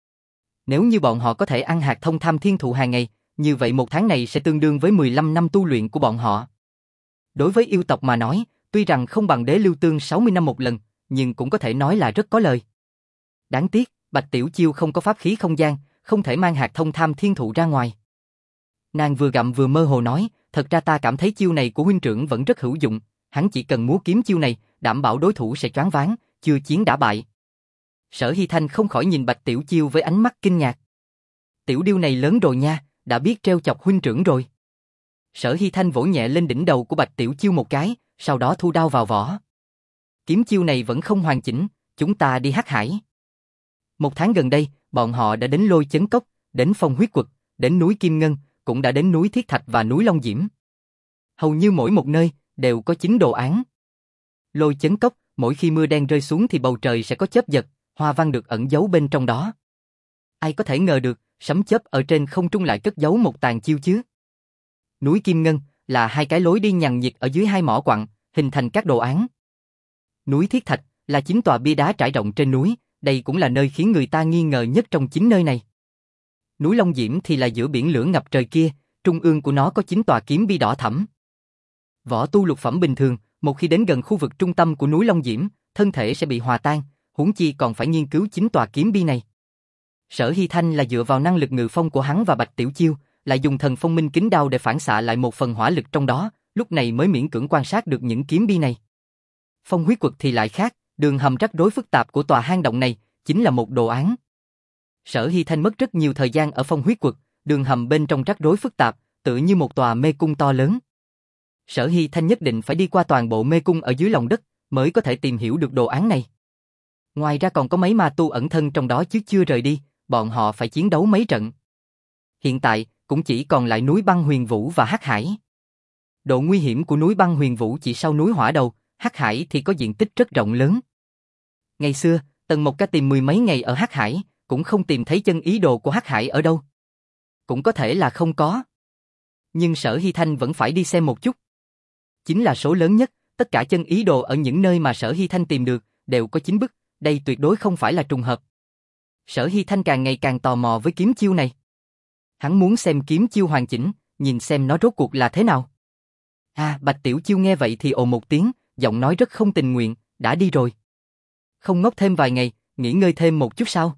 Nếu như bọn họ có thể ăn hạt thông Tham Thiên Thụ hàng ngày, như vậy một tháng này sẽ tương đương với mười lăm năm tu luyện của bọn họ. Đối với yêu tộc mà nói, tuy rằng không bằng Đế Lưu Tương sáu mươi năm một lần, nhưng cũng có thể nói là rất có lời. Đáng tiếc, Bạch Tiểu Chiêu không có pháp khí không gian, không thể mang hạt thông Tham Thiên Thụ ra ngoài. Nàng vừa gặm vừa mơ hồ nói, thật ra ta cảm thấy chiêu này của huynh trưởng vẫn rất hữu dụng, hắn chỉ cần múa kiếm chiêu này, đảm bảo đối thủ sẽ choáng váng, chưa chiến đã bại. Sở Hy Thanh không khỏi nhìn Bạch Tiểu Chiêu với ánh mắt kinh ngạc. Tiểu điêu này lớn rồi nha, đã biết trêu chọc huynh trưởng rồi. Sở Hy Thanh vỗ nhẹ lên đỉnh đầu của Bạch Tiểu Chiêu một cái, sau đó thu đao vào vỏ. Kiếm chiêu này vẫn không hoàn chỉnh, chúng ta đi Hắc Hải. Một tháng gần đây, bọn họ đã đến Lôi Chấn Cốc, đến Phong Huyết Quật, đến núi Kim Ngân, cũng đã đến núi Thiết Thạch và núi Long Diễm. Hầu như mỗi một nơi đều có chín đồ án. Lôi Chấn Cốc, mỗi khi mưa đen rơi xuống thì bầu trời sẽ có chớp giật, hoa văn được ẩn giấu bên trong đó. Ai có thể ngờ được, sấm chớp ở trên không trung lại cất giấu một tàn chiêu chứ? Núi Kim Ngân là hai cái lối đi nhằng nhịt ở dưới hai mỏ quặng, hình thành các đồ án. Núi Thiết Thạch là chín tòa bia đá trải rộng trên núi, đây cũng là nơi khiến người ta nghi ngờ nhất trong chín nơi này. Núi Long Diễm thì là giữa biển lửa ngập trời kia, trung ương của nó có chín tòa kiếm bi đỏ thẫm. Võ tu lục phẩm bình thường, một khi đến gần khu vực trung tâm của núi Long Diễm, thân thể sẽ bị hòa tan, huống chi còn phải nghiên cứu chín tòa kiếm bi này. Sở Hy Thanh là dựa vào năng lực ngự phong của hắn và Bạch Tiểu Chiêu, lại dùng thần phong minh kính đao để phản xạ lại một phần hỏa lực trong đó, lúc này mới miễn cưỡng quan sát được những kiếm bi này. Phong Huyết Quật thì lại khác, đường hầm rắc rối phức tạp của tòa hang động này chính là một đồ án. Sở Hy Thanh mất rất nhiều thời gian ở Phong Huyết Quật, đường hầm bên trong rắc rối phức tạp, tựa như một tòa mê cung to lớn. Sở Hy Thanh nhất định phải đi qua toàn bộ mê cung ở dưới lòng đất mới có thể tìm hiểu được đồ án này. Ngoài ra còn có mấy ma tu ẩn thân trong đó chứ chưa rời đi, bọn họ phải chiến đấu mấy trận. Hiện tại cũng chỉ còn lại núi Băng Huyền Vũ và Hắc Hải. Độ nguy hiểm của núi Băng Huyền Vũ chỉ sau núi Hỏa Đầu, Hắc Hải thì có diện tích rất rộng lớn. Ngày xưa, Tần Mộc Ca tìm mười mấy ngày ở Hắc Hải, cũng không tìm thấy chân ý đồ của Hắc Hải ở đâu. Cũng có thể là không có. Nhưng Sở Hy Thanh vẫn phải đi xem một chút. Chính là số lớn nhất, tất cả chân ý đồ ở những nơi mà Sở Hy Thanh tìm được, đều có chín bức, đây tuyệt đối không phải là trùng hợp. Sở Hy Thanh càng ngày càng tò mò với kiếm chiêu này. Hắn muốn xem kiếm chiêu hoàn chỉnh, nhìn xem nó rốt cuộc là thế nào. À, Bạch Tiểu Chiêu nghe vậy thì ồ một tiếng, giọng nói rất không tình nguyện, đã đi rồi. Không ngốc thêm vài ngày, nghỉ ngơi thêm một chút sao?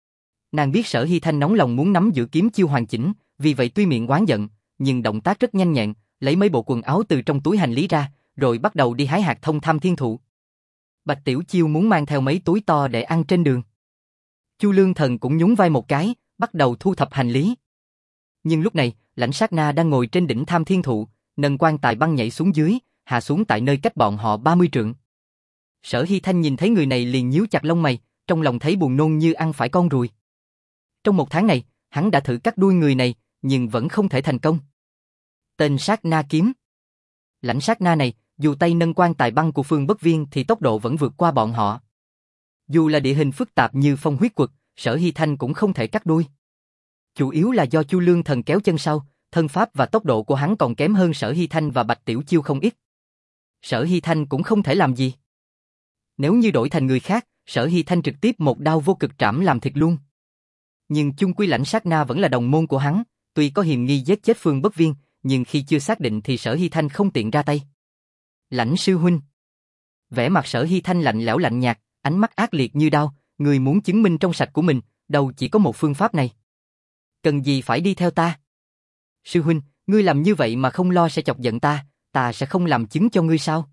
Nàng biết Sở Hy Thanh nóng lòng muốn nắm giữ kiếm chiêu hoàn chỉnh, vì vậy tuy miệng oán giận, nhưng động tác rất nhanh nhẹn, lấy mấy bộ quần áo từ trong túi hành lý ra, rồi bắt đầu đi hái hạt thông Tham Thiên Thụ. Bạch Tiểu Chiêu muốn mang theo mấy túi to để ăn trên đường. Chu Lương Thần cũng nhún vai một cái, bắt đầu thu thập hành lý. Nhưng lúc này, Lãnh Sát Na đang ngồi trên đỉnh Tham Thiên Thụ, nâng quan tài băng nhảy xuống dưới, hạ xuống tại nơi cách bọn họ ba mươi trượng. Sở Hy Thanh nhìn thấy người này liền nhíu chặt lông mày, trong lòng thấy buồn nôn như ăn phải con ruồi. Trong một tháng này, hắn đã thử cắt đuôi người này, nhưng vẫn không thể thành công. Tên Sát Na kiếm. Lãnh Sát Na này, dù tay nâng quan tài băng của Phương Bất Viên thì tốc độ vẫn vượt qua bọn họ. Dù là địa hình phức tạp như Phong Huyết Quật, Sở Hy Thanh cũng không thể cắt đuôi. Chủ yếu là do Chu Lương Thần kéo chân sau, thân pháp và tốc độ của hắn còn kém hơn Sở Hy Thanh và Bạch Tiểu Chiêu không ít. Sở Hy Thanh cũng không thể làm gì. Nếu như đổi thành người khác, Sở Hy Thanh trực tiếp một đao vô cực trảm làm thịt luôn. Nhưng chung quy Lãnh Sát Na vẫn là đồng môn của hắn, tuy có hiềm nghi giết chết Phương Bất Viên, nhưng khi chưa xác định thì Sở Hy Thanh không tiện ra tay. Lãnh sư huynh. Vẻ mặt Sở Hy Thanh lạnh lẽo lạnh nhạt, ánh mắt ác liệt như đao, người muốn chứng minh trong sạch của mình, đâu chỉ có một phương pháp này. Cần gì phải đi theo ta? Sư huynh, ngươi làm như vậy mà không lo sẽ chọc giận ta, ta sẽ không làm chứng cho ngươi sao?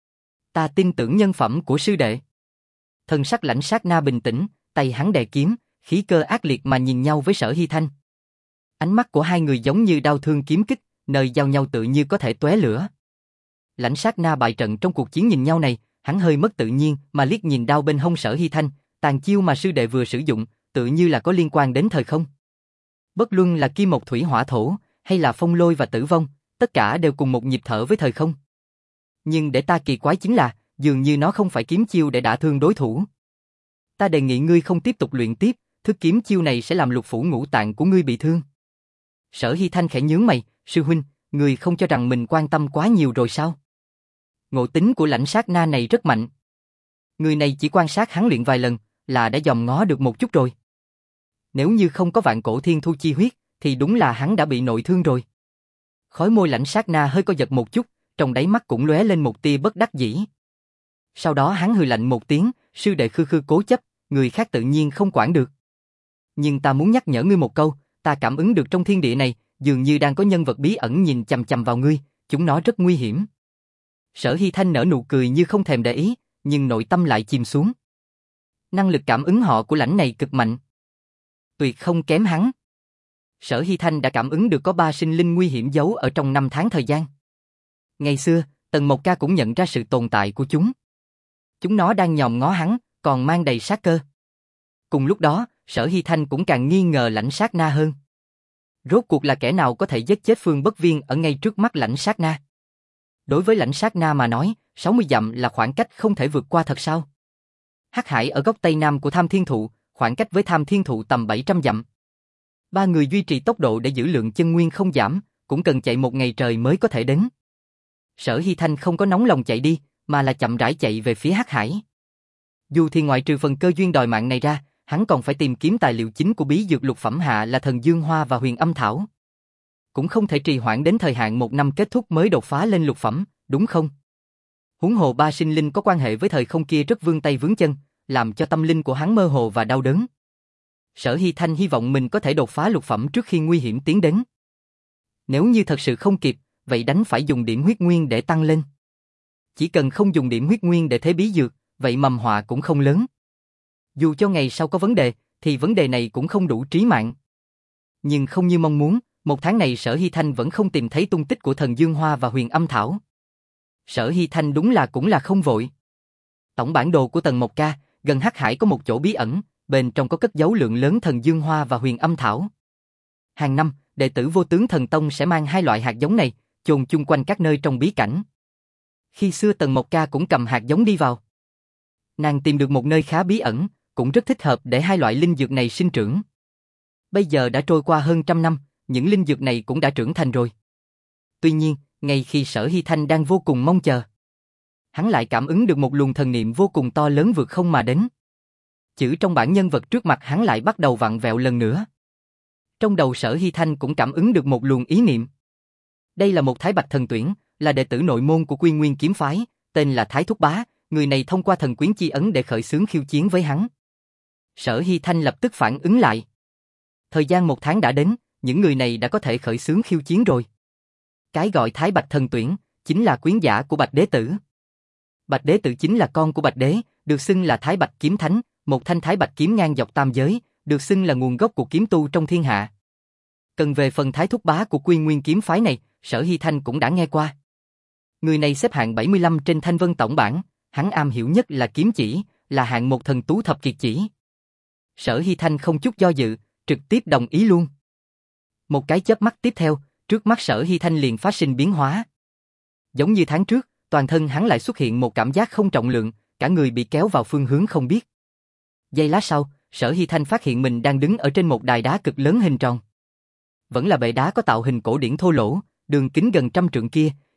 Ta tin tưởng nhân phẩm của sư đệ. Thần sắc Lãnh Sát Na bình tĩnh, tay hắn đè kiếm, khí cơ ác liệt mà nhìn nhau với Sở Hy Thanh. Ánh mắt của hai người giống như đao thương kiếm kích, nơi giao nhau tự như có thể tóe lửa. Lãnh Sát Na bại trận trong cuộc chiến nhìn nhau này, hắn hơi mất tự nhiên mà liếc nhìn đao bên hông Sở Hy Thanh, tàn chiêu mà sư đệ vừa sử dụng, tự như là có liên quan đến thời không. Bất luận là kim mộc thủy hỏa thổ, hay là phong lôi và tử vong, tất cả đều cùng một nhịp thở với thời không. Nhưng để ta kỳ quái chính là, dường như nó không phải kiếm chiêu để đả thương đối thủ. Ta đề nghị ngươi không tiếp tục luyện tiếp, thức kiếm chiêu này sẽ làm lục phủ ngũ tạng của ngươi bị thương. Sở Hy Thanh khẽ nhướng mày, sư huynh, ngươi không cho rằng mình quan tâm quá nhiều rồi sao? Ngộ tính của Lãnh Sát Na này rất mạnh. Người này chỉ quan sát hắn luyện vài lần, là đã dòm ngó được một chút rồi. Nếu như không có vạn cổ thiên thu chi huyết, thì đúng là hắn đã bị nội thương rồi. Khói môi Lãnh Sát Na hơi co giật một chút, trong đáy mắt cũng lóe lên một tia bất đắc dĩ. Sau đó hắn hừ lạnh một tiếng, sư đệ khư khư cố chấp, người khác tự nhiên không quản được. Nhưng ta muốn nhắc nhở ngươi một câu, ta cảm ứng được trong thiên địa này, dường như đang có nhân vật bí ẩn nhìn chằm chằm vào ngươi, chúng nó rất nguy hiểm. Sở Hy Thanh nở nụ cười như không thèm để ý, nhưng nội tâm lại chìm xuống. Năng lực cảm ứng họ của Lãnh này cực mạnh. Tuyệt không kém hắn. Sở Hy Thanh đã cảm ứng được có ba sinh linh nguy hiểm giấu ở trong năm tháng thời gian. Ngày xưa, Tần Mộc Ca cũng nhận ra sự tồn tại của chúng. Chúng nó đang nhòm ngó hắn, còn mang đầy sát cơ. Cùng lúc đó, Sở Hy Thanh cũng càng nghi ngờ Lãnh Sát Na hơn. Rốt cuộc là kẻ nào có thể giết chết Phương Bất Viên ở ngay trước mắt Lãnh Sát Na? Đối với Lãnh Sát Na mà nói, sáu mươi dặm là khoảng cách không thể vượt qua thật sao? Hắc Hải ở góc tây nam của Tham Thiên Thụ, khoảng cách với Tham Thiên Thụ tầm bảy trăm dặm. Ba người duy trì tốc độ để giữ lượng chân nguyên không giảm, cũng cần chạy một ngày trời mới có thể đến. Sở Hy Thanh không có nóng lòng chạy đi, mà là chậm rãi chạy về phía Hắc Hải. Dù thì ngoại trừ phần cơ duyên đòi mạng này ra, hắn còn phải tìm kiếm tài liệu chính của bí dược lục phẩm hạ là Thần Dương Hoa và Huyền Âm Thảo. Cũng không thể trì hoãn đến thời hạn một năm kết thúc mới đột phá lên lục phẩm, đúng không? Huống hồ ba sinh linh có quan hệ với thời không kia rất vướng tay vướng chân, làm cho tâm linh của hắn mơ hồ và đau đớn. Sở Hy Thanh hy vọng mình có thể đột phá lục phẩm trước khi nguy hiểm tiến đến. Nếu như thật sự không kịp, vậy đánh phải dùng điểm huyết nguyên để tăng lên. Chỉ cần không dùng điểm huyết nguyên để thế bí dược, vậy mầm họa cũng không lớn. Dù cho ngày sau có vấn đề, thì vấn đề này cũng không đủ trí mạng. Nhưng không như mong muốn, một tháng này Sở Hy Thanh vẫn không tìm thấy tung tích của Thần Dương Hoa và Huyền Âm Thảo. Sở Hy Thanh đúng là cũng là không vội. Tổng bản đồ của Tần Mộc Ca, gần Hắc Hải có một chỗ bí ẩn, bên trong có cất giấu lượng lớn Thần Dương Hoa và Huyền Âm Thảo. Hàng năm, đệ tử Vô Tướng Thần Tông sẽ mang hai loại hạt giống này, chôn chung quanh các nơi trong bí cảnh. Khi xưa Tần Mộc Ca cũng cầm hạt giống đi vào. Nàng tìm được một nơi khá bí ẩn, cũng rất thích hợp để hai loại linh dược này sinh trưởng. Bây giờ đã trôi qua hơn trăm năm, những linh dược này cũng đã trưởng thành rồi. Tuy nhiên, ngay khi Sở Hy Thanh đang vô cùng mong chờ, hắn lại cảm ứng được một luồng thần niệm vô cùng to lớn vượt không mà đến. Chữ trong bản nhân vật trước mặt hắn lại bắt đầu vặn vẹo lần nữa. Trong đầu Sở Hy Thanh cũng cảm ứng được một luồng ý niệm. Đây là một Thái Bạch thần tuyển, là đệ tử nội môn của Quy Nguyên kiếm phái, tên là Thái Thúc Bá, người này thông qua thần quyến chi ấn để khởi xướng khiêu chiến với hắn. Sở Hy Thanh lập tức phản ứng lại. Thời gian một tháng đã đến, những người này đã có thể khởi xướng khiêu chiến rồi. Cái gọi Thái Bạch thần tuyển, chính là quyến giả của Bạch Đế Tử. Bạch Đế Tử chính là con của Bạch Đế, được xưng là Thái Bạch kiếm thánh, một thanh Thái Bạch kiếm ngang dọc tam giới, được xưng là nguồn gốc của kiếm tu trong thiên hạ. Cần về phần Thái Thúc Bá của Quy Nguyên kiếm phái này, Sở Hy Thanh cũng đã nghe qua. Người này xếp hạng bảy mươi lăm trên Thanh Vân tổng bảng, hắn am hiểu nhất là kiếm chỉ, là hạng một thần tú thập kiệt chỉ. Sở Hy Thanh không chút do dự, trực tiếp đồng ý luôn. Một cái chớp mắt tiếp theo, trước mắt Sở Hy Thanh liền phát sinh biến hóa. Giống như tháng trước, toàn thân hắn lại xuất hiện một cảm giác không trọng lượng, cả người bị kéo vào phương hướng không biết. Giây lát sau, Sở Hy Thanh phát hiện mình đang đứng ở trên một đài đá cực lớn hình tròn. Vẫn là bệ đá có tạo hình cổ điển thô lỗ, đường kính gần trăm trượng kia,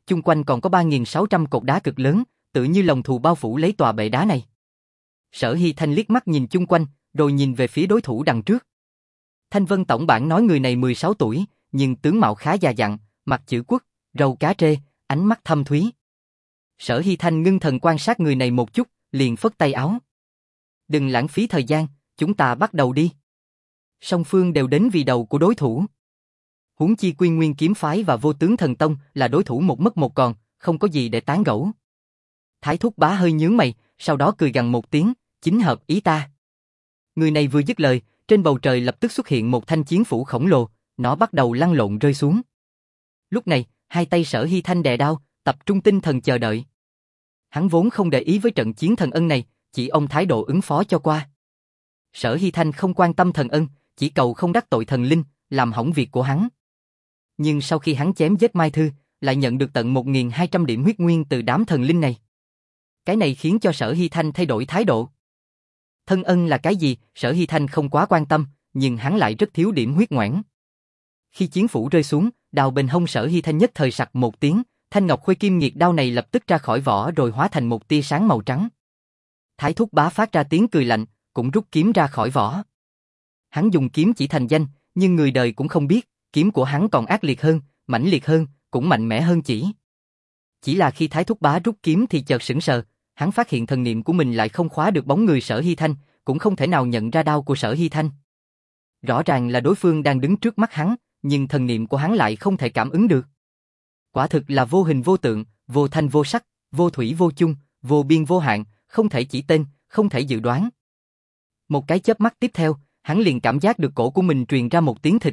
chung quanh còn có ba nghìn sáu trăm cột đá cực lớn, tự như lồng thù bao phủ lấy tòa bệ đá này. Sở Hy Thanh liếc mắt nhìn chung quanh, rồi nhìn về phía đối thủ đằng trước. Thanh Vân tổng bản nói người này mười sáu tuổi, nhưng tướng mạo khá già dặn, mặt chữ quốc, râu cá trê, ánh mắt thâm thúy. Sở Hy Thanh ngưng thần quan sát người này một chút, liền phất tay áo. Đừng lãng phí thời gian, chúng ta bắt đầu đi. Song phương đều đến vì đầu của đối thủ. Huống chi Quy Nguyên kiếm phái và Vô Tướng Thần Tông là đối thủ một mất một còn, không có gì để tán gẫu. Thái Thúc Bá hơi nhướng mày, sau đó cười gằn một tiếng, chính hợp ý ta. Người này vừa dứt lời, trên bầu trời lập tức xuất hiện một thanh chiến phủ khổng lồ, nó bắt đầu lăn lộn rơi xuống. Lúc này, hai tay Sở Hy Thanh đè đao, tập trung tinh thần chờ đợi. Hắn vốn không để ý với trận chiến thần ân này, chỉ ông thái độ ứng phó cho qua. Sở Hy Thanh không quan tâm thần ân, chỉ cầu không đắc tội thần linh, làm hỏng việc của hắn. Nhưng sau khi hắn chém giết Mai Thư, lại nhận được tận một nghìn hai trăm điểm huyết nguyên từ đám thần linh này. Cái này khiến cho Sở Hy Thanh thay đổi thái độ. Thân ân là cái gì, Sở Hy Thanh không quá quan tâm, nhưng hắn lại rất thiếu điểm huyết ngoãn. Khi chiến phủ rơi xuống, đao bên hông Sở Hy Thanh nhất thời sặc một tiếng, thanh ngọc khuê kim nghiệt đao này lập tức ra khỏi vỏ rồi hóa thành một tia sáng màu trắng. Thái Thúc Bá phát ra tiếng cười lạnh, cũng rút kiếm ra khỏi vỏ. Hắn dùng kiếm chỉ thành danh, nhưng người đời cũng không biết, kiếm của hắn còn ác liệt hơn, mãnh liệt hơn, cũng mạnh mẽ hơn chỉ. Chỉ là khi Thái Thúc Bá rút kiếm thì chợt sững sờ, hắn phát hiện thần niệm của mình lại không khóa được bóng người Sở Hy Thanh, cũng không thể nào nhận ra đao của Sở Hy Thanh. Rõ ràng là đối phương đang đứng trước mắt hắn, nhưng thần niệm của hắn lại không thể cảm ứng được. Quả thực là vô hình vô tượng, vô thanh vô sắc, vô thủy vô chung, vô biên vô hạn, không thể chỉ tên, không thể dự đoán. Một cái chớp mắt tiếp theo, hắn liền cảm giác được cổ của mình truyền ra một tiếng thịt.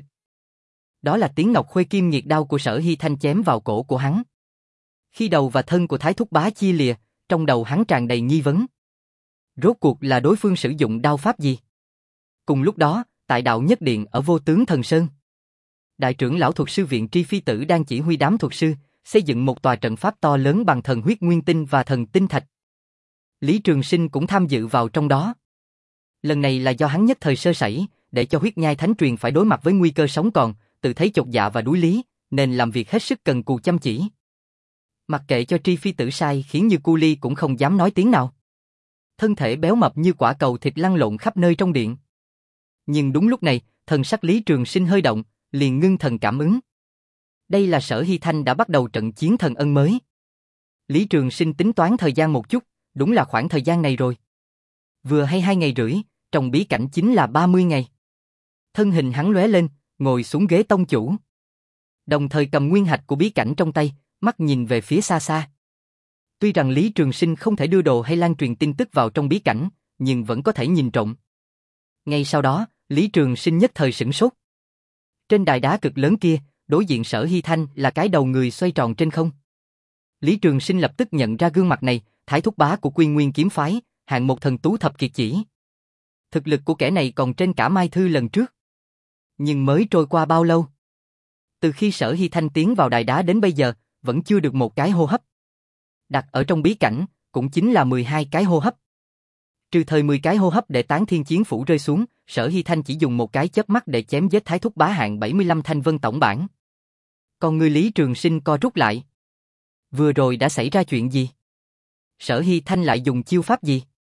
Đó là tiếng ngọc khuê kim nghiệt đao của Sở Hy Thanh chém vào cổ của hắn. Khi đầu và thân của Thái Thúc Bá chia lìa, trong đầu hắn tràn đầy nghi vấn. Rốt cuộc là đối phương sử dụng đao pháp gì? Cùng lúc đó, tại đạo nhất điện ở Vô Tướng Thần Sơn, đại trưởng lão thuật sư viện Tri Phi Tử đang chỉ huy đám thuật sư xây dựng một tòa trận pháp to lớn bằng thần huyết nguyên tinh và thần tinh thạch. Lý Trường Sinh cũng tham dự vào trong đó. Lần này là do hắn nhất thời sơ sẩy, để cho huyết nhai thánh truyền phải đối mặt với nguy cơ sống còn, tự thấy chột dạ và đuối lý, nên làm việc hết sức cần cù chăm chỉ. Mặc kệ cho Tri Phi Tử sai khiến như cu ly cũng không dám nói tiếng nào. Thân thể béo mập như quả cầu thịt lăn lộn khắp nơi trong điện. Nhưng đúng lúc này, thần sắc Lý Trường Sinh hơi động, liền ngưng thần cảm ứng. Đây là Sở Hy Thanh đã bắt đầu trận chiến thần ân mới. Lý Trường Sinh tính toán thời gian một chút, đúng là khoảng thời gian này rồi. Vừa hay hai ngày rưỡi, trong bí cảnh chính là ba mươi ngày. Thân hình hắn lóe lên, ngồi xuống ghế tông chủ. Đồng thời cầm nguyên hạch của bí cảnh trong tay, mắt nhìn về phía xa xa. Tuy rằng Lý Trường Sinh không thể đưa đồ hay lan truyền tin tức vào trong bí cảnh, nhưng vẫn có thể nhìn trộm. Ngay sau đó, Lý Trường Sinh nhất thời sửng sốt. Trên đài đá cực lớn kia, đối diện Sở Hy Thanh là cái đầu người xoay tròn trên không. Lý Trường Sinh lập tức nhận ra gương mặt này, Thái Thúc Bá của Quy Nguyên kiếm phái, hạng một thần tú thập kiệt chỉ. Thực lực của kẻ này còn trên cả Mai Thư lần trước. Nhưng mới trôi qua bao lâu? Từ khi Sở Hy Thanh tiến vào đài đá đến bây giờ, vẫn chưa được một cái hô hấp. Đặt ở trong bí cảnh, cũng chính là mười hai cái hô hấp. Trừ thời mười cái hô hấp để tán thiên chiến phủ rơi xuống, Sở Hy Thanh chỉ dùng một cái chớp mắt để chém giết Thái Thúc Bá hạng bảy mươi lăm Thanh Vân tổng bản. Còn người Lý Trường Sinh co rút lại. Vừa rồi đã xảy ra chuyện gì? Sở Hy Thanh lại dùng chiêu pháp gì?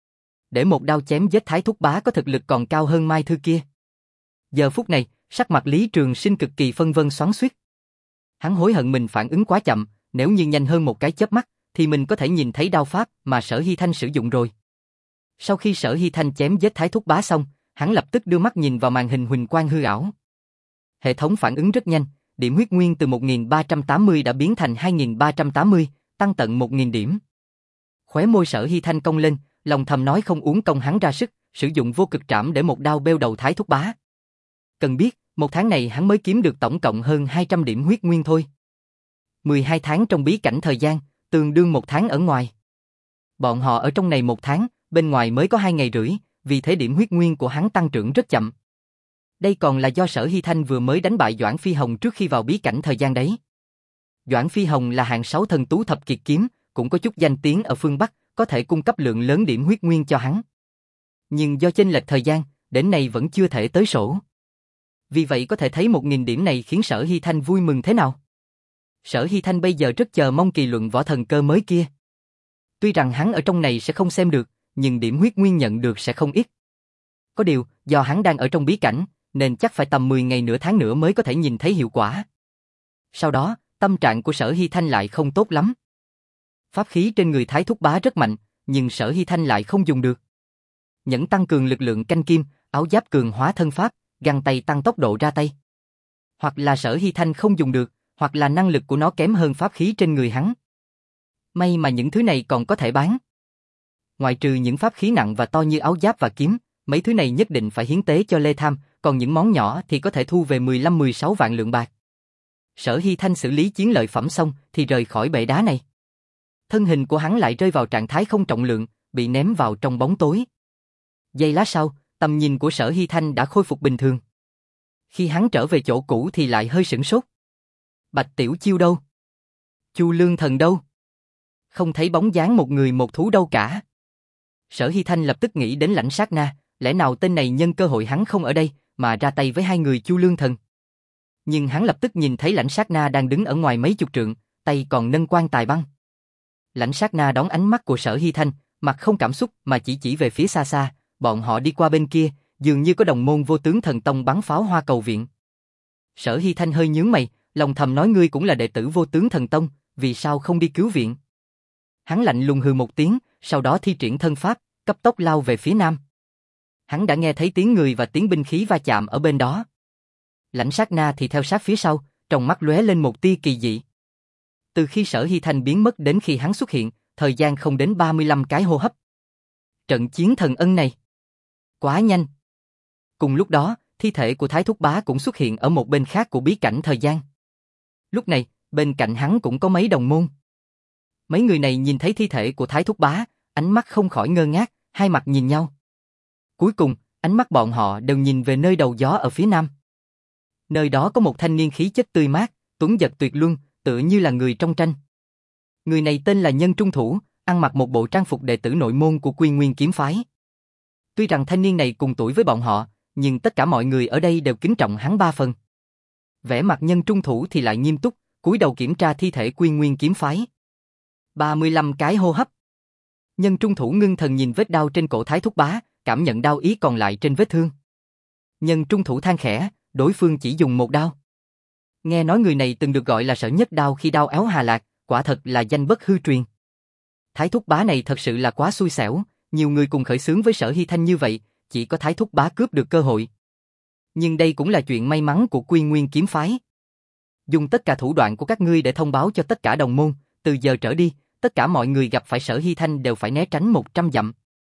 Để một đao chém giết Thái Thúc Bá có thực lực còn cao hơn Mai Thư kia. Giờ phút này, sắc mặt Lý Trường Sinh cực kỳ phân vân xoắn xuýt. Hắn hối hận mình phản ứng quá chậm, nếu như nhanh hơn một cái chớp mắt, thì mình có thể nhìn thấy đao pháp mà Sở Hy Thanh sử dụng rồi. Sau khi Sở Hy Thanh chém giết Thái Thúc Bá xong, hắn lập tức đưa mắt nhìn vào màn hình huỳnh quang hư ảo. Hệ thống phản ứng rất nhanh, điểm huyết nguyên từ một nghìn ba trăm tám mươi đã biến thành hai nghìn ba trăm tám mươi, tăng tận một nghìn điểm. Khóe môi Sở Hy Thanh cong lên, lòng thầm nói không uống công hắn ra sức, sử dụng vô cực trảm để một đao bêu đầu Thái Thúc Bá. Cần biết, một tháng này hắn mới kiếm được tổng cộng hơn hai trăm điểm huyết nguyên thôi. mười hai tháng trong bí cảnh thời gian, tương đương một tháng ở ngoài. Bọn họ ở trong này một tháng, bên ngoài mới có hai ngày rưỡi, vì thế điểm huyết nguyên của hắn tăng trưởng rất chậm. Đây còn là do Sở Hy Thanh vừa mới đánh bại Doãn Phi Hồng trước khi vào bí cảnh thời gian đấy. Doãn Phi Hồng là hạng sáu thần tú thập kiệt kiếm, cũng có chút danh tiếng ở phương Bắc, có thể cung cấp lượng lớn điểm huyết nguyên cho hắn. Nhưng do chênh lệch thời gian, đến nay vẫn chưa thể tới sổ. Vì vậy có thể thấy một nghìn điểm này khiến Sở Hy Thanh vui mừng thế nào. Sở Hy Thanh bây giờ rất chờ mong kỳ luận võ thần cơ mới kia. Tuy rằng hắn ở trong này sẽ không xem được, nhưng điểm huyết nguyên nhận được sẽ không ít. Có điều, do hắn đang ở trong bí cảnh, nên chắc phải tầm mười ngày nửa tháng nữa mới có thể nhìn thấy hiệu quả. Sau đó, tâm trạng của Sở Hy Thanh lại không tốt lắm. Pháp khí trên người Thái Thúc Bá rất mạnh, nhưng Sở Hy Thanh lại không dùng được. Nhẫn tăng cường lực lượng canh kim, áo giáp cường hóa thân pháp, găng tay tăng tốc độ ra tay. Hoặc là Sở Hy Thanh không dùng được, hoặc là năng lực của nó kém hơn pháp khí trên người hắn. May mà những thứ này còn có thể bán. Ngoại trừ những pháp khí nặng và to như áo giáp và kiếm, mấy thứ này nhất định phải hiến tế cho Lê Tham, còn những món nhỏ thì có thể thu về mười lăm mười sáu vạn lượng bạc. Sở Hy Thanh xử lý chiến lợi phẩm xong thì rời khỏi bệ đá này. Thân hình của hắn lại rơi vào trạng thái không trọng lượng, bị ném vào trong bóng tối. Giây lát sau, tầm nhìn của Sở Hy Thanh đã khôi phục bình thường. Khi hắn trở về chỗ cũ thì lại hơi sửng sốt. Bạch Tiểu Chiêu đâu? Chu Lương Thần đâu? Không thấy bóng dáng một người một thú đâu cả. Sở Hy Thanh lập tức nghĩ đến Lãnh Sát Na, lẽ nào tên này nhân cơ hội hắn không ở đây mà ra tay với hai người Chu Lương Thần. Nhưng hắn lập tức nhìn thấy Lãnh Sát Na đang đứng ở ngoài mấy chục trượng, tay còn nâng quan tài băng. Lãnh Sát Na đón ánh mắt của Sở Hy Thanh, mặt không cảm xúc mà chỉ chỉ về phía xa xa, bọn họ đi qua bên kia, dường như có đồng môn Vô Tướng Thần Tông bắn pháo hoa cầu viện. Sở Hy Thanh hơi nhướng mày, lòng thầm nói ngươi cũng là đệ tử Vô Tướng Thần Tông, vì sao không đi cứu viện? Hắn lạnh lùng hừ một tiếng, sau đó thi triển thân pháp, cấp tốc lao về phía nam. Hắn đã nghe thấy tiếng người và tiếng binh khí va chạm ở bên đó. Lãnh Sát Na thì theo sát phía sau, trong mắt lóe lên một tia kỳ dị. Từ khi Sở Hy Thanh biến mất đến khi hắn xuất hiện, thời gian không đến ba mươi lăm cái hô hấp. Trận chiến thần ân này quá nhanh. Cùng lúc đó, thi thể của Thái Thúc Bá cũng xuất hiện ở một bên khác của bí cảnh thời gian. Lúc này, bên cạnh hắn cũng có mấy đồng môn. Mấy người này nhìn thấy thi thể của Thái Thúc Bá, ánh mắt không khỏi ngơ ngác, hai mặt nhìn nhau. Cuối cùng, ánh mắt bọn họ đều nhìn về nơi đầu gió ở phía nam. Nơi đó có một thanh niên khí chất tươi mát, tuấn giật tuyệt luân, tựa như là người trong tranh. Người này tên là Nhân Trung Thủ, ăn mặc một bộ trang phục đệ tử nội môn của Quy Nguyên Kiếm Phái. Tuy rằng thanh niên này cùng tuổi với bọn họ, nhưng tất cả mọi người ở đây đều kính trọng hắn ba phần. Vẻ mặt Nhân Trung Thủ thì lại nghiêm túc, cúi đầu kiểm tra thi thể Quy Nguyên Kiếm Phái. ba mươi lăm cái hô hấp. Nhân Trung Thủ ngưng thần nhìn vết đao trên cổ Thái Thúc Bá, cảm nhận đao ý còn lại trên vết thương. Nhân Trung Thủ than khẽ, đối phương chỉ dùng một đao. Nghe nói người này từng được gọi là Sở Nhất Đao khi đao áo Hà Lạc, quả thật là danh bất hư truyền. Thái Thúc Bá này thật sự là quá xui xẻo, nhiều người cùng khởi xướng với Sở Hy Thanh như vậy, chỉ có Thái Thúc Bá cướp được cơ hội. Nhưng đây cũng là chuyện may mắn của Quy Nguyên Kiếm Phái. Dùng tất cả thủ đoạn của các ngươi để thông báo cho tất cả đồng môn, từ giờ trở đi, tất cả mọi người gặp phải Sở Hy Thanh đều phải né tránh một trăm dặm.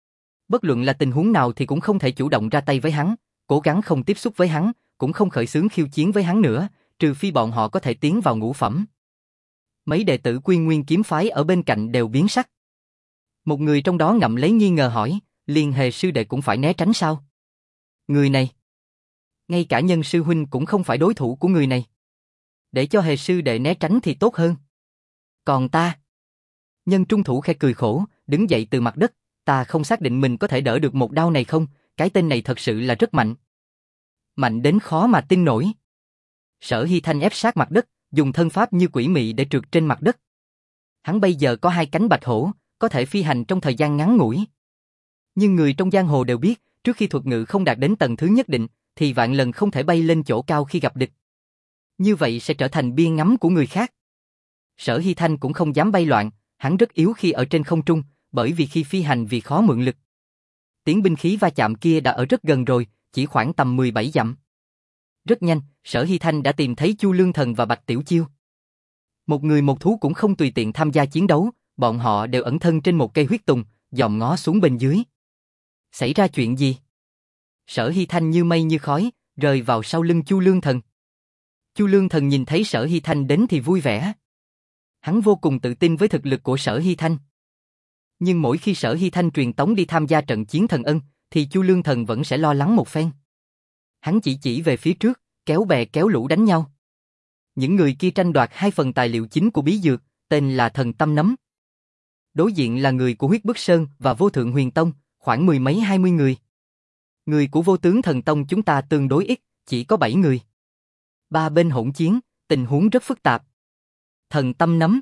Bất luận là tình huống nào thì cũng không thể chủ động ra tay với hắn, cố gắng không tiếp xúc với hắn, cũng không khởi xướng khiêu chiến với hắn nữa, trừ phi bọn họ có thể tiến vào ngũ phẩm. Mấy đệ tử Quy Nguyên Kiếm Phái ở bên cạnh đều biến sắc. Một người trong đó ngậm lấy nghi ngờ hỏi, Liên Hề sư đệ cũng phải né tránh sao? Người này, ngay cả Nhân sư huynh cũng không phải đối thủ của người này. Để cho Hề sư đệ né tránh thì tốt hơn. Còn ta? Nhân Trung Thủ khẽ cười khổ, đứng dậy từ mặt đất, ta không xác định mình có thể đỡ được một đao này không, cái tên này thật sự là rất mạnh. Mạnh đến khó mà tin nổi. Sở Hy Thanh ép sát mặt đất, dùng thân pháp như quỷ mị để trượt trên mặt đất. Hắn bây giờ có hai cánh bạch hổ, có thể phi hành trong thời gian ngắn ngủi. Nhưng người trong giang hồ đều biết, trước khi thuật ngự không đạt đến tầng thứ nhất định, thì vạn lần không thể bay lên chỗ cao khi gặp địch. Như vậy sẽ trở thành biên ngắm của người khác. Sở Hy Thanh cũng không dám bay loạn, hắn rất yếu khi ở trên không trung, bởi vì khi phi hành vì khó mượn lực. Tiếng binh khí va chạm kia đã ở rất gần rồi, chỉ khoảng tầm mười bảy dặm. Rất nhanh, Sở Hy Thanh đã tìm thấy Chu Lương Thần và Bạch Tiểu Chiêu. Một người một thú cũng không tùy tiện tham gia chiến đấu, bọn họ đều ẩn thân trên một cây huyết tùng, dòm ngó xuống bên dưới. Xảy ra chuyện gì? Sở Hy Thanh như mây như khói, rời vào sau lưng Chu Lương Thần. Chu Lương Thần nhìn thấy Sở Hy Thanh đến thì vui vẻ. Hắn vô cùng tự tin với thực lực của Sở Hy Thanh. Nhưng mỗi khi Sở Hy Thanh truyền tống đi tham gia trận chiến thần ân, thì Chu Lương Thần vẫn sẽ lo lắng một phen. Hắn chỉ chỉ về phía trước, kéo bè kéo lũ đánh nhau. Những người kia tranh đoạt hai phần tài liệu chính của bí dược, tên là Thần Tâm Nấm. Đối diện là người của Huyết Bức Sơn và Vô Thượng Huyền Tông, khoảng mười mấy hai mươi người. Người của Vô Tướng Thần Tông chúng ta tương đối ít, chỉ có bảy người. Ba bên hỗn chiến, tình huống rất phức tạp. Thần tâm nấm.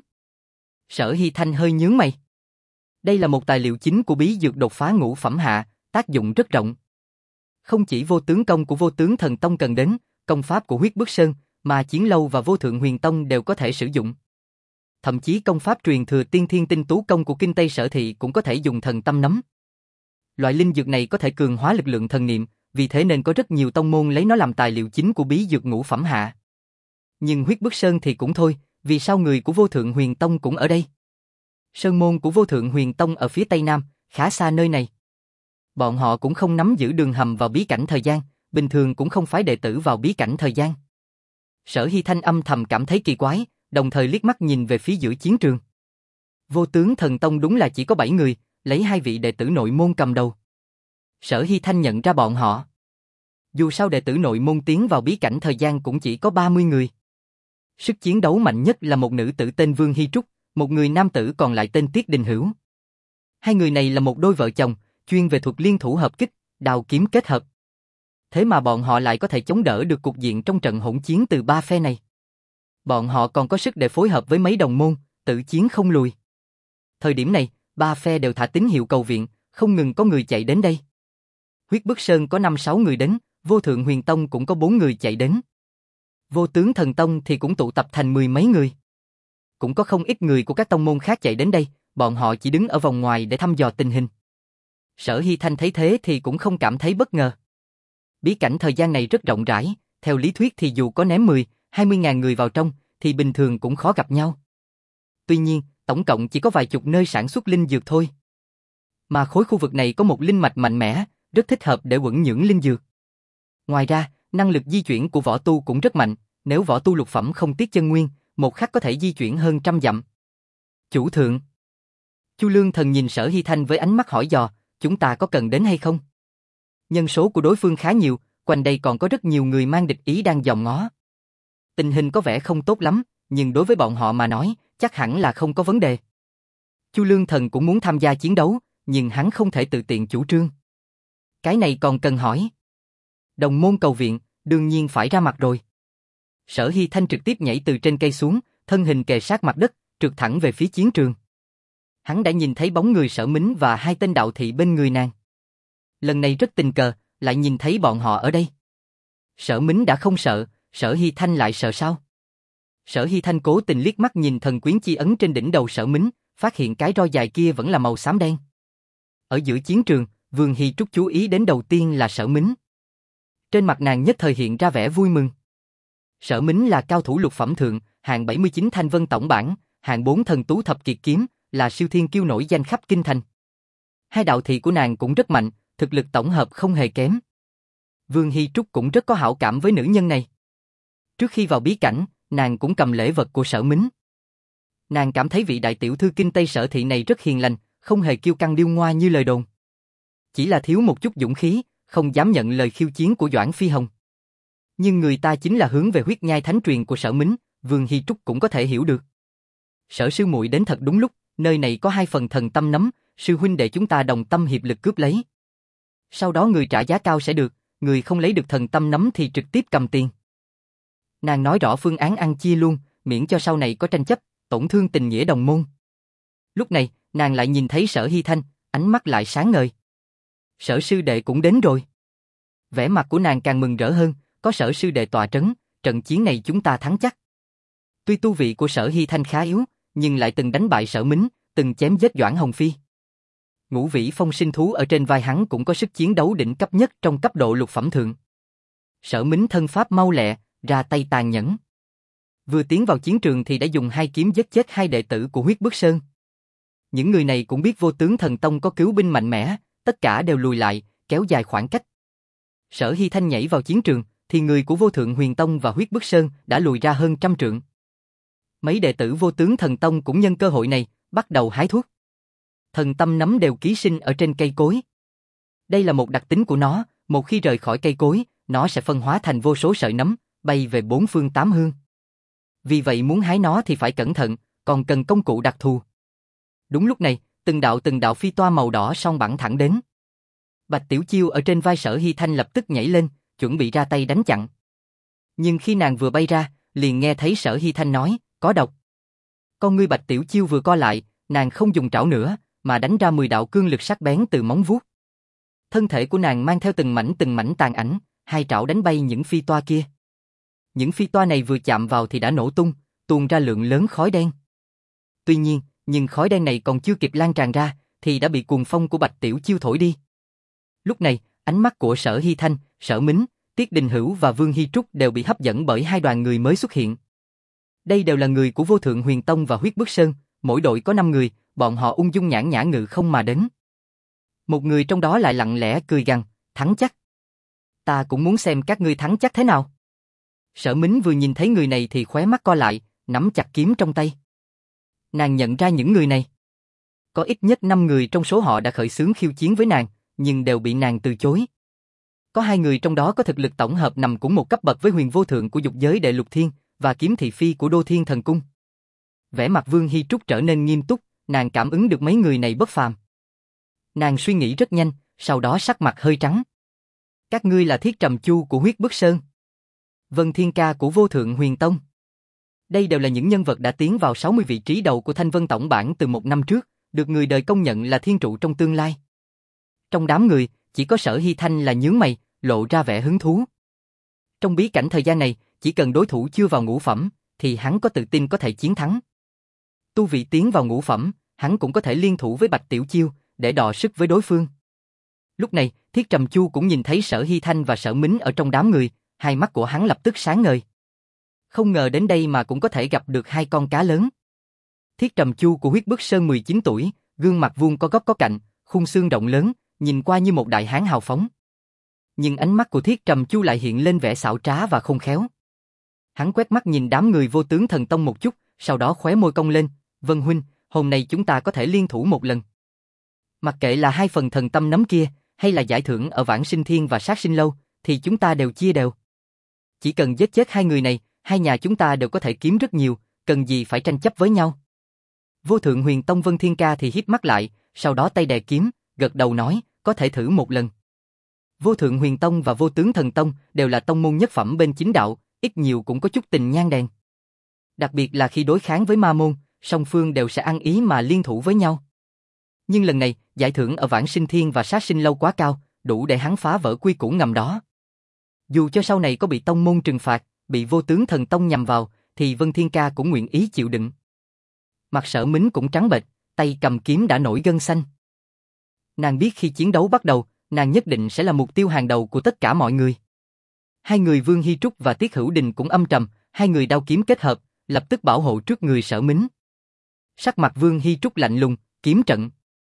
Sở Hy Thanh hơi nhướng mày. Đây là một tài liệu chính của bí dược đột phá ngũ phẩm hạ, tác dụng rất rộng. Không chỉ vô tướng công của vô tướng thần tông cần đến, công pháp của huyết bức sơn, mà Chiến Lâu và vô thượng huyền tông đều có thể sử dụng. Thậm chí công pháp truyền thừa tiên thiên tinh tú công của kinh Tây Sở Thị cũng có thể dùng thần tâm nấm. Loại linh dược này có thể cường hóa lực lượng thần niệm, vì thế nên có rất nhiều tông môn lấy nó làm tài liệu chính của bí dược ngũ phẩm hạ. Nhưng huyết bức sơn thì cũng thôi, vì sao người của vô thượng huyền tông cũng ở đây? Sơn môn của vô thượng huyền tông ở phía tây nam, khá xa nơi này. Bọn họ cũng không nắm giữ đường hầm vào bí cảnh thời gian, bình thường cũng không phái đệ tử vào bí cảnh thời gian. Sở Hy Thanh âm thầm cảm thấy kỳ quái, đồng thời liếc mắt nhìn về phía giữa chiến trường. Vô tướng thần tông đúng là chỉ có bảy người, lấy hai vị đệ tử nội môn cầm đầu. Sở Hy Thanh nhận ra bọn họ. Dù sao đệ tử nội môn tiến vào bí cảnh thời gian cũng chỉ có ba mươi người. Sức chiến đấu mạnh nhất là một nữ tử tên Vương Hy Trúc, một người nam tử còn lại tên Tiết Đình Hữu. Hai người này là một đôi vợ chồng, chuyên về thuật liên thủ hợp kích, đao kiếm kết hợp. Thế mà bọn họ lại có thể chống đỡ được cục diện trong trận hỗn chiến từ ba phe này. Bọn họ còn có sức để phối hợp với mấy đồng môn, tự chiến không lùi. Thời điểm này, ba phe đều thả tín hiệu cầu viện, không ngừng có người chạy đến đây. Huyết Bức Sơn có năm sáu người đến, Vô Thượng Huyền Tông cũng có bốn người chạy đến. Vô Tướng Thần Tông thì cũng tụ tập thành mười mấy người. Cũng có không ít người của các tông môn khác chạy đến đây, bọn họ chỉ đứng ở vòng ngoài để thăm dò tình hình. Sở Hy Thanh thấy thế thì cũng không cảm thấy bất ngờ. Bí cảnh thời gian này rất rộng rãi, theo lý thuyết thì dù có ném mười, hai mươi ngàn người vào trong, thì bình thường cũng khó gặp nhau. Tuy nhiên, tổng cộng chỉ có vài chục nơi sản xuất linh dược thôi. Mà khối khu vực này có một linh mạch mạnh mẽ, rất thích hợp để quẩn nhưỡng linh dược. Ngoài ra, năng lực di chuyển của võ tu cũng rất mạnh, nếu võ tu lục phẩm không tiếc chân nguyên, một khắc có thể di chuyển hơn trăm dặm. Chủ thượng. Chu Lương Thần nhìn Sở Hy Thanh với ánh mắt hỏi dò, chúng ta có cần đến hay không? Nhân số của đối phương khá nhiều, quanh đây còn có rất nhiều người mang địch ý đang dòm ngó. Tình hình có vẻ không tốt lắm, nhưng đối với bọn họ mà nói, chắc hẳn là không có vấn đề. Chu Lương Thần cũng muốn tham gia chiến đấu, nhưng hắn không thể tự tiện chủ trương. Cái này còn cần hỏi. Đồng môn cầu viện, đương nhiên phải ra mặt rồi. Sở Hy Thanh trực tiếp nhảy từ trên cây xuống, thân hình kề sát mặt đất, trượt thẳng về phía chiến trường. Hắn đã nhìn thấy bóng người Sở Mính và hai tên đạo thị bên người nàng. Lần này rất tình cờ, lại nhìn thấy bọn họ ở đây. Sở Mính đã không sợ, Sở Hy Thanh lại sợ sao? Sở Hy Thanh cố tình liếc mắt nhìn thần quyến chi ấn trên đỉnh đầu Sở Mính, phát hiện cái roi dài kia vẫn là màu xám đen. Ở giữa chiến trường, Vương Hy Trúc chú ý đến đầu tiên là Sở Mính. Trên mặt nàng nhất thời hiện ra vẻ vui mừng. Sở Mính là cao thủ lục phẩm thượng, hạng bảy mươi chín Thanh Vân tổng bản, hạng bốn Thần Tú Thập Kiệt kiếm, là siêu thiên kiêu nổi danh khắp kinh thành. Hai đạo thị của nàng cũng rất mạnh, thực lực tổng hợp không hề kém. Vương Hy Trúc cũng rất có hảo cảm với nữ nhân này. Trước khi vào bí cảnh, nàng cũng cầm lễ vật của Sở Mính. Nàng cảm thấy vị đại tiểu thư kinh Tây Sở Thị này rất hiền lành, không hề kiêu căng điêu ngoa như lời đồn. Chỉ là thiếu một chút dũng khí, không dám nhận lời khiêu chiến của Doãn Phi Hồng. Nhưng người ta chính là hướng về huyết nhai thánh truyền của Sở Mính, Vương Hy Trúc cũng có thể hiểu được. Sở sư muội đến thật đúng lúc, nơi này có hai phần thần tâm nấm, sư huynh đệ chúng ta đồng tâm hiệp lực cướp lấy. Sau đó người trả giá cao sẽ được, người không lấy được thần tâm nấm thì trực tiếp cầm tiền. Nàng nói rõ phương án ăn chia luôn, miễn cho sau này có tranh chấp, tổn thương tình nghĩa đồng môn. Lúc này, nàng lại nhìn thấy Sở Hy Thanh, ánh mắt lại sáng ngời. Sở sư đệ cũng đến rồi. Vẻ mặt của nàng càng mừng rỡ hơn, có Sở sư đệ tọa trấn, trận chiến này chúng ta thắng chắc. Tuy tu vị của Sở Hy Thanh khá yếu, nhưng lại từng đánh bại Sở Mính, từng chém giết Doãn Hồng Phi. Ngũ vĩ phong sinh thú ở trên vai hắn cũng có sức chiến đấu đỉnh cấp nhất trong cấp độ lục phẩm thượng. Sở Mính thân pháp mau lẹ, ra tay tàn nhẫn. Vừa tiến vào chiến trường thì đã dùng hai kiếm giết chết hai đệ tử của Huyết Bức Sơn. Những người này cũng biết Vô Tướng Thần Tông có cứu binh mạnh mẽ, tất cả đều lùi lại, kéo dài khoảng cách. Sở Hy Thanh nhảy vào chiến trường, thì người của Vô Thượng Huyền Tông và Huyết Bức Sơn đã lùi ra hơn trăm trượng. Mấy đệ tử Vô Tướng Thần Tông cũng nhân cơ hội này, bắt đầu hái thuốc. Thần tâm nấm đều ký sinh ở trên cây cối. Đây là một đặc tính của nó, một khi rời khỏi cây cối, nó sẽ phân hóa thành vô số sợi nấm, bay về bốn phương tám hướng. Vì vậy muốn hái nó thì phải cẩn thận, còn cần công cụ đặc thù. Đúng lúc này, từng đạo từng đạo phi toa màu đỏ song bắn thẳng đến. Bạch Tiểu Chiêu ở trên vai Sở Hy Thanh lập tức nhảy lên, chuẩn bị ra tay đánh chặn. Nhưng khi nàng vừa bay ra, liền nghe thấy Sở Hy Thanh nói, có độc. Con ngươi Bạch Tiểu Chiêu vừa co lại, nàng không dùng trảo nữa, mà đánh ra mười đạo cương lực sắc bén từ móng vuốt. Thân thể của nàng mang theo từng mảnh từng mảnh tàn ảnh, hai trảo đánh bay những phi toa kia. Những phi toa này vừa chạm vào thì đã nổ tung, tuôn ra lượng lớn khói đen. Tuy nhiên, nhưng khói đen này còn chưa kịp lan tràn ra, thì đã bị cuồng phong của Bạch Tiểu Chiêu thổi đi. Lúc này, ánh mắt của Sở Hy Thanh, Sở Mính, Tiết Đình Hữu và Vương Hy Trúc đều bị hấp dẫn bởi hai đoàn người mới xuất hiện. Đây đều là người của Vô Thượng Huyền Tông và Huyết Bức Sơn, mỗi đội có năm người, bọn họ ung dung nhãn nhã ngự không mà đến. Một người trong đó lại lặng lẽ cười gằn, thắng chắc. Ta cũng muốn xem các ngươi thắng chắc thế nào. Sở Mính vừa nhìn thấy người này thì khóe mắt co lại, nắm chặt kiếm trong tay. Nàng nhận ra những người này. Có ít nhất năm người trong số họ đã khởi xướng khiêu chiến với nàng, nhưng đều bị nàng từ chối. Có hai người trong đó có thực lực tổng hợp nằm cùng một cấp bậc với Huyền Vô Thượng của dục giới Đệ Lục Thiên và Kiếm Thị Phi của Đô Thiên Thần Cung. Vẻ mặt Vương Hy Trúc trở nên nghiêm túc, nàng cảm ứng được mấy người này bất phàm. Nàng suy nghĩ rất nhanh, sau đó sắc mặt hơi trắng. Các ngươi là Thiết Trầm Chu của Huyết Bức Sơn, Vân Thiên Ca của Vô Thượng Huyền Tông. Đây đều là những nhân vật đã tiến vào sáu mươi vị trí đầu của Thanh Vân Tổng bảng từ một năm trước, được người đời công nhận là thiên trụ trong tương lai. Trong đám người, chỉ có Sở Hy Thanh là nhướng mày, lộ ra vẻ hứng thú. Trong bí cảnh thời gian này, chỉ cần đối thủ chưa vào ngũ phẩm, thì hắn có tự tin có thể chiến thắng. Tu vị tiến vào ngũ phẩm, hắn cũng có thể liên thủ với Bạch Tiểu Chiêu, để đọ sức với đối phương. Lúc này, Thiết Trầm Chu cũng nhìn thấy Sở Hy Thanh và Sở Mính ở trong đám người, hai mắt của hắn lập tức sáng ngời. Không ngờ đến đây mà cũng có thể gặp được hai con cá lớn. Thiết Trầm Chu của Huyết Bức Sơn mười chín tuổi, gương mặt vuông có góc có cạnh, khung xương rộng lớn, nhìn qua như một đại hán hào phóng. Nhưng ánh mắt của Thiết Trầm Chu lại hiện lên vẻ xảo trá và khôn khéo. Hắn quét mắt nhìn đám người Vô Tướng Thần Tông một chút, sau đó khóe môi cong lên, "Vân huynh, hôm nay chúng ta có thể liên thủ một lần. Mặc kệ là hai phần thần tâm nấm kia, hay là giải thưởng ở Vãng Sinh Thiên và Sát Sinh Lâu, thì chúng ta đều chia đều. Chỉ cần giết chết hai người này, hai nhà chúng ta đều có thể kiếm rất nhiều, cần gì phải tranh chấp với nhau." Vô Thượng Huyền Tông Vân Thiên Ca thì híp mắt lại, sau đó tay đè kiếm, gật đầu nói, "Có thể thử một lần." Vô Thượng Huyền Tông và Vô Tướng Thần Tông đều là tông môn nhất phẩm bên chính đạo, ít nhiều cũng có chút tình nhang đèn. Đặc biệt là khi đối kháng với ma môn, song phương đều sẽ ăn ý mà liên thủ với nhau. Nhưng lần này, giải thưởng ở Vãng Sinh Thiên và Sát Sinh Lâu quá cao, đủ để hắn phá vỡ quy củ ngầm đó. Dù cho sau này có bị tông môn trừng phạt, bị Vô Tướng Thần Tông nhằm vào, thì Vân Thiên Ca cũng nguyện ý chịu đựng. Mặt Sở Mính cũng trắng bệch, tay cầm kiếm đã nổi gân xanh. Nàng biết khi chiến đấu bắt đầu, nàng nhất định sẽ là mục tiêu hàng đầu của tất cả mọi người. Hai người Vương Hy Trúc và Tiết Hữu Đình cũng âm trầm, hai người đao kiếm kết hợp, lập tức bảo hộ trước người Sở Mính. Sắc mặt Vương Hy Trúc lạnh lùng, kiếm trận.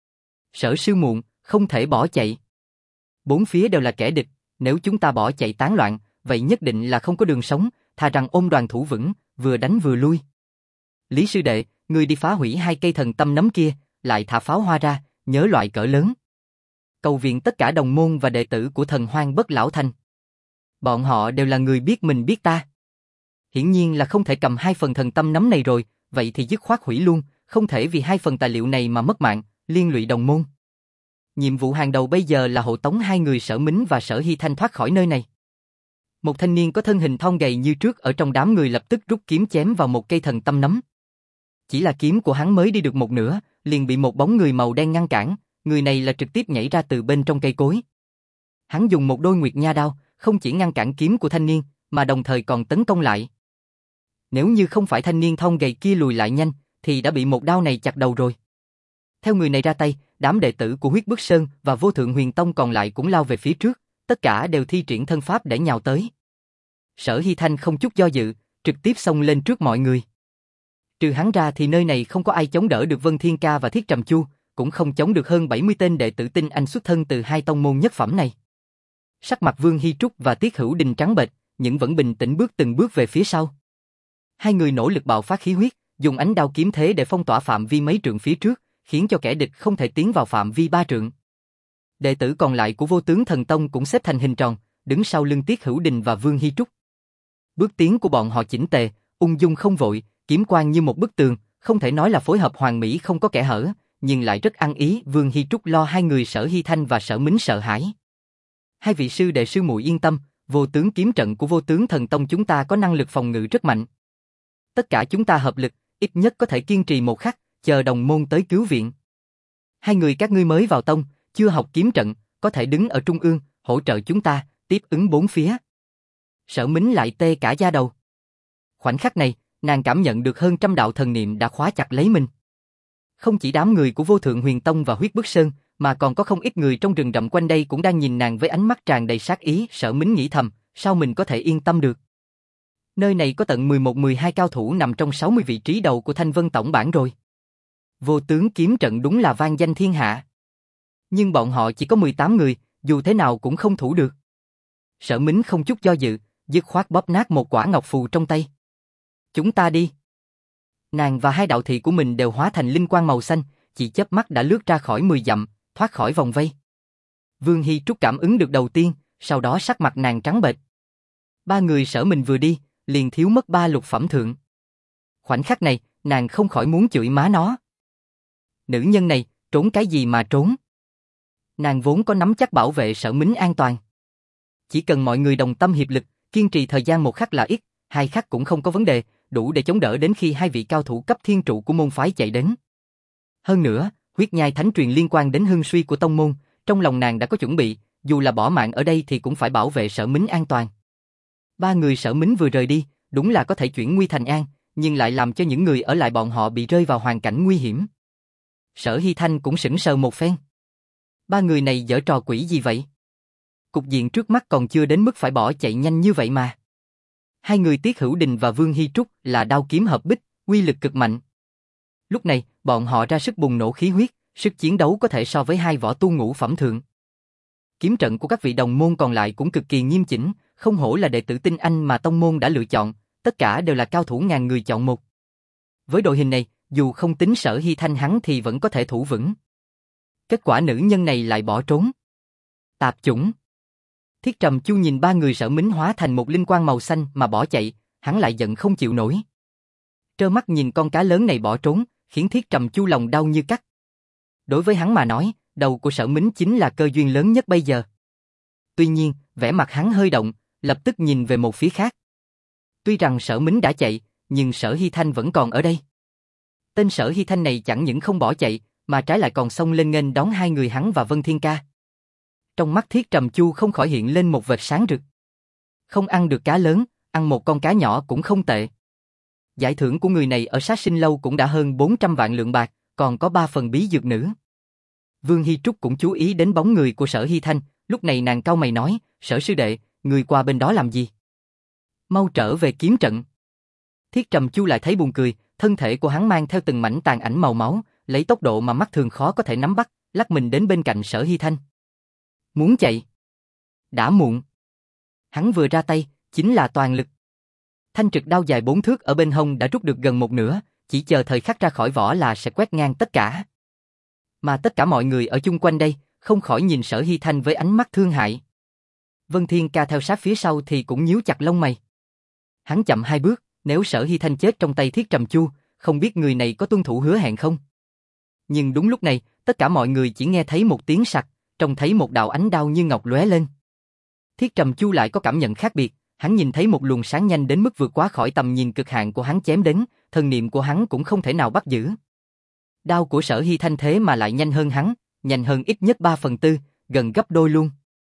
Sở sư muộn, không thể bỏ chạy. Bốn phía đều là kẻ địch, nếu chúng ta bỏ chạy tán loạn, vậy nhất định là không có đường sống, thà rằng ôm đoàn thủ vững, vừa đánh vừa lui. Lý sư đệ, ngươi đi phá hủy hai cây thần tâm nấm kia, lại thả pháo hoa ra, nhớ loại cỡ lớn. Cầu viện tất cả đồng môn và đệ tử của Thần Hoang Bất Lão Thành. Bọn họ đều là người biết mình biết ta. Hiển nhiên là không thể cầm hai phần thần tâm nấm này rồi, vậy thì dứt khoát hủy luôn, không thể vì hai phần tài liệu này mà mất mạng, liên lụy đồng môn. Nhiệm vụ hàng đầu bây giờ là hộ tống hai người Sở Mính và Sở Hy Thanh thoát khỏi nơi này. Một thanh niên có thân hình thon gầy như trước ở trong đám người lập tức rút kiếm chém vào một cây thần tâm nấm. Chỉ là kiếm của hắn mới đi được một nửa, liền bị một bóng người màu đen ngăn cản, người này là trực tiếp nhảy ra từ bên trong cây cối. Hắn dùng một đôi nguyệt nha đao, không chỉ ngăn cản kiếm của thanh niên, mà đồng thời còn tấn công lại. Nếu như không phải thanh niên thon gầy kia lùi lại nhanh, thì đã bị một đao này chặt đầu rồi. Theo người này ra tay, đám đệ tử của Huyết Bức Sơn và Vô Thượng Huyền Tông còn lại cũng lao về phía trước, tất cả đều thi triển thân pháp để nhào tới. Sở Hy Thanh không chút do dự, trực tiếp xông lên trước mọi người. Trừ hắn ra thì nơi này không có ai chống đỡ được Vân Thiên Ca và Thiết Trầm Chu, cũng không chống được hơn bảy mươi tên đệ tử tinh anh xuất thân từ hai tông môn nhất phẩm này. Sắc mặt Vương Hy Trúc và Tiết Hữu Đình trắng bệch, nhưng vẫn bình tĩnh bước từng bước về phía sau. Hai người nỗ lực bạo phát khí huyết, dùng ánh đao kiếm thế để phong tỏa phạm vi mấy trượng phía trước, khiến cho kẻ địch không thể tiến vào phạm vi ba trượng. Đệ tử còn lại của Vô Tướng Thần Tông cũng xếp thành hình tròn, đứng sau lưng Tiết Hữu Đình và Vương Hy Trúc. Bước tiến của bọn họ chỉnh tề, ung dung không vội, kiếm quang như một bức tường, không thể nói là phối hợp hoàn mỹ không có kẽ hở, nhưng lại rất ăn ý. Vương Hy Trúc lo hai người Sở Hy Thanh và Sở Mính sợ hãi. Hai vị sư đệ sư muội yên tâm, Vô Tướng kiếm trận của Vô Tướng Thần Tông chúng ta có năng lực phòng ngự rất mạnh. Tất cả chúng ta hợp lực, ít nhất có thể kiên trì một khắc, chờ đồng môn tới cứu viện. Hai người các ngươi mới vào tông, chưa học kiếm trận, có thể đứng ở trung ương, hỗ trợ chúng ta, tiếp ứng bốn phía. Sở Mính lại tê cả da đầu. Khoảnh khắc này, nàng cảm nhận được hơn trăm đạo thần niệm đã khóa chặt lấy mình. Không chỉ đám người của Vô Thượng Huyền Tông và Huyết Bức Sơn, mà còn có không ít người trong rừng rậm quanh đây cũng đang nhìn nàng với ánh mắt tràn đầy sát ý. Sở Mính nghĩ thầm, sao mình có thể yên tâm được? Nơi này có tận mười một mười hai cao thủ nằm trong sáu mươi vị trí đầu của Thanh Vân tổng bảng rồi. Vô tướng kiếm trận đúng là vang danh thiên hạ. Nhưng bọn họ chỉ có mười tám người, dù thế nào cũng không thủ được. Sở Mính không chút do dự, dứt khoát bóp nát một quả ngọc phù trong tay. Chúng ta đi. Nàng và hai đạo thị của mình đều hóa thành linh quang màu xanh, chỉ chớp mắt đã lướt ra khỏi mười dặm, thoát khỏi vòng vây. Vương Hi Trúc cảm ứng được đầu tiên, sau đó sắc mặt nàng trắng bệch. Ba người Sở mình vừa đi, liền thiếu mất ba lục phẩm thượng. Khoảnh khắc này, nàng không khỏi muốn chửi má nó. Nữ nhân này, trốn cái gì mà trốn? Nàng vốn có nắm chắc bảo vệ Sở Mính an toàn. Chỉ cần mọi người đồng tâm hiệp lực, kiên trì thời gian một khắc là ít, hai khắc cũng không có vấn đề, đủ để chống đỡ đến khi hai vị cao thủ cấp thiên trụ của môn phái chạy đến. Hơn nữa, huyết nhai thánh truyền liên quan đến hưng suy của tông môn, trong lòng nàng đã có chuẩn bị, dù là bỏ mạng ở đây thì cũng phải bảo vệ Sở Mính an toàn. Ba người Sở Mính vừa rời đi, đúng là có thể chuyển nguy thành an, nhưng lại làm cho những người ở lại bọn họ bị rơi vào hoàn cảnh nguy hiểm. Sở Hy Thanh cũng sững sờ một phen. Ba người này giở trò quỷ gì vậy? Cục diện trước mắt còn chưa đến mức phải bỏ chạy nhanh như vậy mà. Hai người Tiết Hữu Đình và Vương Hi Trúc là đao kiếm hợp bích, uy lực cực mạnh. Lúc này, bọn họ ra sức bùng nổ khí huyết, sức chiến đấu có thể so với hai võ tu ngũ phẩm thượng. Kiếm trận của các vị đồng môn còn lại cũng cực kỳ nghiêm chỉnh, không hổ là đệ tử tinh anh mà tông môn đã lựa chọn, tất cả đều là cao thủ ngàn người chọn một. Với đội hình này, dù không tính Sở Hy Thanh hắn thì vẫn có thể thủ vững. Kết quả nữ nhân này lại bỏ trốn. Tạp chủng. Thiết Trầm Chu nhìn ba người Sở Mính hóa thành một linh quang màu xanh mà bỏ chạy, hắn lại giận không chịu nổi. Trơ mắt nhìn con cá lớn này bỏ trốn, khiến Thiết Trầm Chu lòng đau như cắt. Đối với hắn mà nói, đầu của Sở Mính chính là cơ duyên lớn nhất bây giờ. Tuy nhiên, vẻ mặt hắn hơi động, lập tức nhìn về một phía khác. Tuy rằng Sở Mính đã chạy, nhưng Sở Hy Thanh vẫn còn ở đây. Tên Sở Hy Thanh này chẳng những không bỏ chạy, mà trái lại còn xông lên nghênh đón hai người hắn và Vân Thiên Ca. Trong mắt Thiết Trầm Chu không khỏi hiện lên một vệt sáng rực. Không ăn được cá lớn, ăn một con cá nhỏ cũng không tệ. Giải thưởng của người này ở Sát Sinh Lâu cũng đã hơn bốn trăm vạn lượng bạc, còn có ba phần bí dược nữ. Vương Hi Trúc cũng chú ý đến bóng người của Sở Hy Thanh, lúc này nàng cau mày nói, Sở sư đệ, người qua bên đó làm gì? Mau trở về kiếm trận. Thiết Trầm Chu lại thấy buồn cười, thân thể của hắn mang theo từng mảnh tàn ảnh màu máu, lấy tốc độ mà mắt thường khó có thể nắm bắt, lắc mình đến bên cạnh Sở Hy Thanh. Muốn chạy? Đã muộn. Hắn vừa ra tay, chính là toàn lực. Thanh trực đao dài bốn thước ở bên hông đã rút được gần một nửa, chỉ chờ thời khắc ra khỏi vỏ là sẽ quét ngang tất cả. Mà tất cả mọi người ở chung quanh đây, không khỏi nhìn Sở Hy Thanh với ánh mắt thương hại. Vân Thiên Ca theo sát phía sau thì cũng nhíu chặt lông mày. Hắn chậm hai bước, nếu Sở Hy Thanh chết trong tay Thiết Trầm Chu, không biết người này có tuân thủ hứa hẹn không? Nhưng đúng lúc này, tất cả mọi người chỉ nghe thấy một tiếng sặc, trông thấy một đạo ánh đao như ngọc lóe lên. Thiết Trầm Chu lại có cảm nhận khác biệt, hắn nhìn thấy một luồng sáng nhanh đến mức vượt quá khỏi tầm nhìn cực hạn của hắn chém đến, thần niệm của hắn cũng không thể nào bắt giữ. Đao của Sở Hy Thanh thế mà lại nhanh hơn hắn, nhanh hơn ít nhất ba phần tư, gần gấp đôi luôn.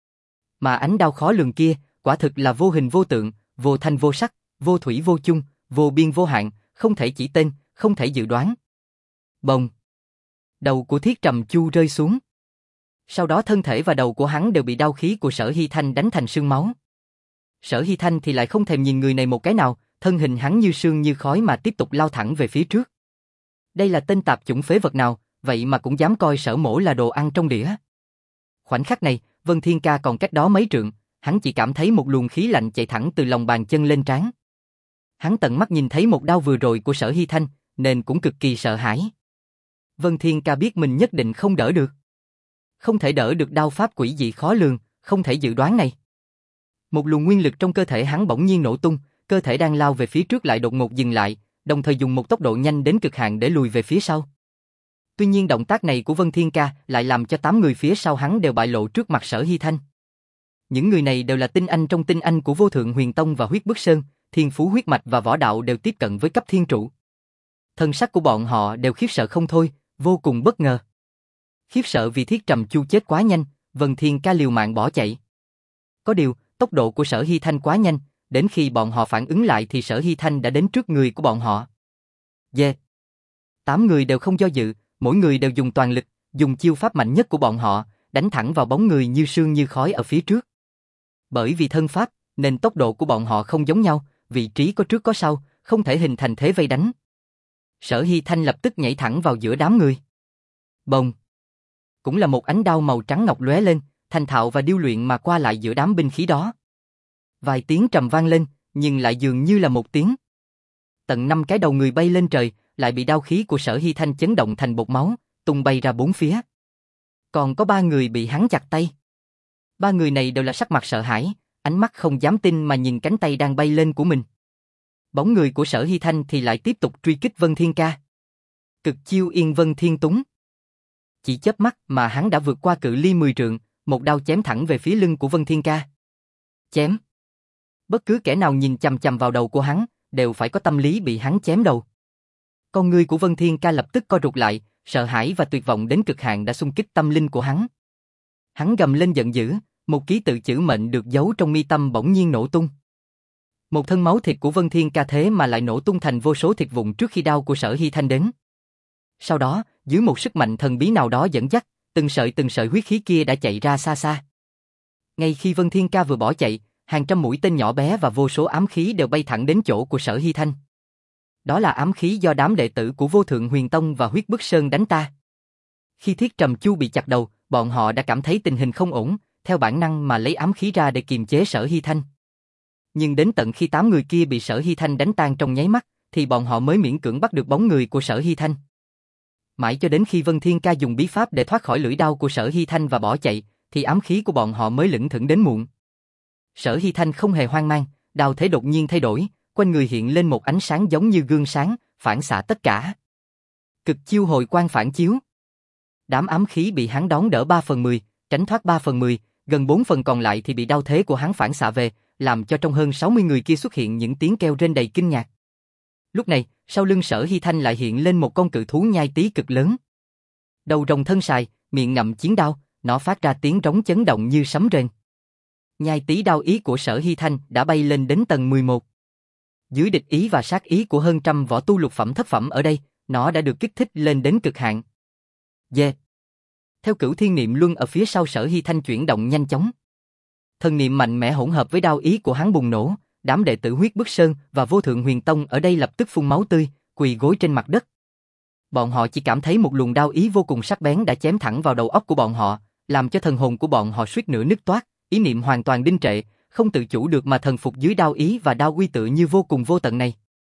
Mà ánh đao khó lường kia, quả thực là vô hình vô tượng, vô thanh vô sắc, vô thủy vô chung, vô biên vô hạn, không thể chỉ tên, không thể dự đoán. Bồng! Đầu của Thiết Trầm Chu rơi xuống. Sau đó thân thể và đầu của hắn đều bị đao khí của Sở Hy Thanh đánh thành sương máu. Sở Hy Thanh thì lại không thèm nhìn người này một cái nào, thân hình hắn như sương như khói mà tiếp tục lao thẳng về phía trước. Đây là tên tạp chủng phế vật nào, vậy mà cũng dám coi Sở mỗ là đồ ăn trong đĩa. Khoảnh khắc này, Vân Thiên Ca còn cách đó mấy trượng, hắn chỉ cảm thấy một luồng khí lạnh chạy thẳng từ lòng bàn chân lên trán. Hắn tận mắt nhìn thấy một đao vừa rồi của Sở Hy Thanh, nên cũng cực kỳ sợ hãi. Vân Thiên Ca biết mình nhất định không đỡ được. Không thể đỡ được đao pháp quỷ dị khó lường, không thể dự đoán này. Một luồng nguyên lực trong cơ thể hắn bỗng nhiên nổ tung, cơ thể đang lao về phía trước lại đột ngột dừng lại, đồng thời dùng một tốc độ nhanh đến cực hạn để lùi về phía sau. Tuy nhiên động tác này của Vân Thiên Ca lại làm cho tám người phía sau hắn đều bại lộ trước mặt Sở Hy Thanh. Những người này đều là tinh anh trong tinh anh của Vô Thượng Huyền Tông và Huyết Bức Sơn, thiên phú huyết mạch và võ đạo đều tiếp cận với cấp thiên trụ. Thân sắc của bọn họ đều khiếp sợ không thôi, vô cùng bất ngờ. Khiếp sợ vì Thiết Trầm Chu chết quá nhanh, Vân Thiên Ca liều mạng bỏ chạy. Có điều, tốc độ của Sở Hy Thanh quá nhanh, đến khi bọn họ phản ứng lại thì Sở Hy Thanh đã đến trước người của bọn họ. Yeah. Tám người đều không do dự, mỗi người đều dùng toàn lực, dùng chiêu pháp mạnh nhất của bọn họ, đánh thẳng vào bóng người như sương như khói ở phía trước. Bởi vì thân pháp, nên tốc độ của bọn họ không giống nhau, vị trí có trước có sau, không thể hình thành thế vây đánh. Sở Hy Thanh lập tức nhảy thẳng vào giữa đám người. Bồng! Cũng là một ánh đao màu trắng ngọc lóe lên, thành thạo và điêu luyện mà qua lại giữa đám binh khí đó. Vài tiếng trầm vang lên, nhưng lại dường như là một tiếng. Tận năm cái đầu người bay lên trời, lại bị đao khí của Sở Hy Thanh chấn động thành bột máu, tung bay ra bốn phía. Còn có ba người bị hắn chặt tay. Ba người này đều là sắc mặt sợ hãi, ánh mắt không dám tin mà nhìn cánh tay đang bay lên của mình. Bóng người của Sở Hy Thanh thì lại tiếp tục truy kích Vân Thiên Ca. Cực chiêu Yên Vân Thiên Túng. Chỉ chớp mắt mà hắn đã vượt qua cự ly mười trượng, một đao chém thẳng về phía lưng của Vân Thiên Ca. Chém. Bất cứ kẻ nào nhìn chằm chằm vào đầu của hắn, đều phải có tâm lý bị hắn chém đầu. Con ngươi của Vân Thiên Ca lập tức co rụt lại, sợ hãi và tuyệt vọng đến cực hạn đã xung kích tâm linh của hắn. Hắn gầm lên giận dữ, một ký tự chữ mệnh được giấu trong mi tâm bỗng nhiên nổ tung. Một thân máu thịt của Vân Thiên Ca thế mà lại nổ tung thành vô số thịt vụn trước khi đao của Sở Hy Thanh đến. Sau đó, dưới một sức mạnh thần bí nào đó dẫn dắt, từng sợi từng sợi huyết khí kia đã chạy ra xa xa. Ngay khi Vân Thiên Ca vừa bỏ chạy, hàng trăm mũi tên nhỏ bé và vô số ám khí đều bay thẳng đến chỗ của Sở Hy Thanh. Đó là ám khí do đám đệ tử của Vô Thượng Huyền Tông và Huyết Bức Sơn đánh ta. Khi Thiết Trầm Chu bị chặt đầu, bọn họ đã cảm thấy tình hình không ổn, theo bản năng mà lấy ám khí ra để kiềm chế Sở Hy Thanh. Nhưng đến tận khi tám người kia bị Sở Hy Thanh đánh tan trong nháy mắt, thì bọn họ mới miễn cưỡng bắt được bóng người của Sở Hy Thanh. Mãi cho đến khi Vân Thiên Ca dùng bí pháp để thoát khỏi lưỡi đao của Sở Hy Thanh và bỏ chạy, thì ám khí của bọn họ mới lững thững đến muộn. Sở Hy Thanh không hề hoang mang, đao thế đột nhiên thay đổi, quanh người hiện lên một ánh sáng giống như gương sáng, phản xạ tất cả. Cực chiêu hồi quang phản chiếu. Đám ám khí bị hắn đón đỡ ba phần mười, tránh thoát ba phần mười, gần bốn phần còn lại thì bị đao thế của hắn phản xạ về, làm cho trong hơn sáu mươi người kia xuất hiện những tiếng kêu rên đầy kinh ngạc. Lúc này, sau lưng Sở Hy Thanh lại hiện lên một con cự thú nhai tí cực lớn. Đầu rồng thân sài, miệng ngậm chiến đao, nó phát ra tiếng rống chấn động như sấm rền. Nhai tí đao ý của Sở Hy Thanh đã bay lên đến tầng mười một. Dưới địch ý và sát ý của hơn trăm võ tu lục phẩm thất phẩm ở đây, nó đã được kích thích lên đến cực hạn. Yeah. Theo cửu thiên niệm luân ở phía sau Sở Hy Thanh chuyển động nhanh chóng. Thần niệm mạnh mẽ hỗn hợp với đao ý của hắn bùng nổ, đám đệ tử Huyết Bức Sơn và Vô Thượng Huyền Tông ở đây lập tức phun máu tươi, quỳ gối trên mặt đất. Bọn họ chỉ cảm thấy một luồng đao ý vô cùng sắc bén đã chém thẳng vào đầu óc của bọn họ, làm cho thần hồn của bọn họ suýt nữa nứt toác, ý niệm hoàn toàn đinh trệ, không tự chủ được mà thần phục dưới đao ý và đao uy tự như vô cùng vô tận này.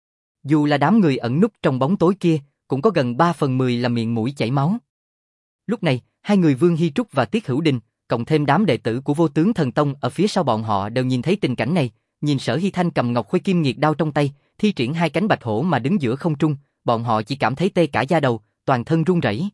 Dù là đám người ẩn núp trong bóng tối kia, cũng có gần ba phần mười là miệng mũi chảy máu. Lúc này, hai người Vương Hy Trúc và Tiết Hữu Đình, cộng thêm đám đệ tử của Vô Tướng Thần Tông ở phía sau bọn họ đều nhìn thấy tình cảnh này, nhìn Sở Hy Thanh cầm ngọc khuê kim nghiệt đao trong tay, thi triển hai cánh bạch hổ mà đứng giữa không trung, bọn họ chỉ cảm thấy tê cả da đầu, toàn thân run rẩy.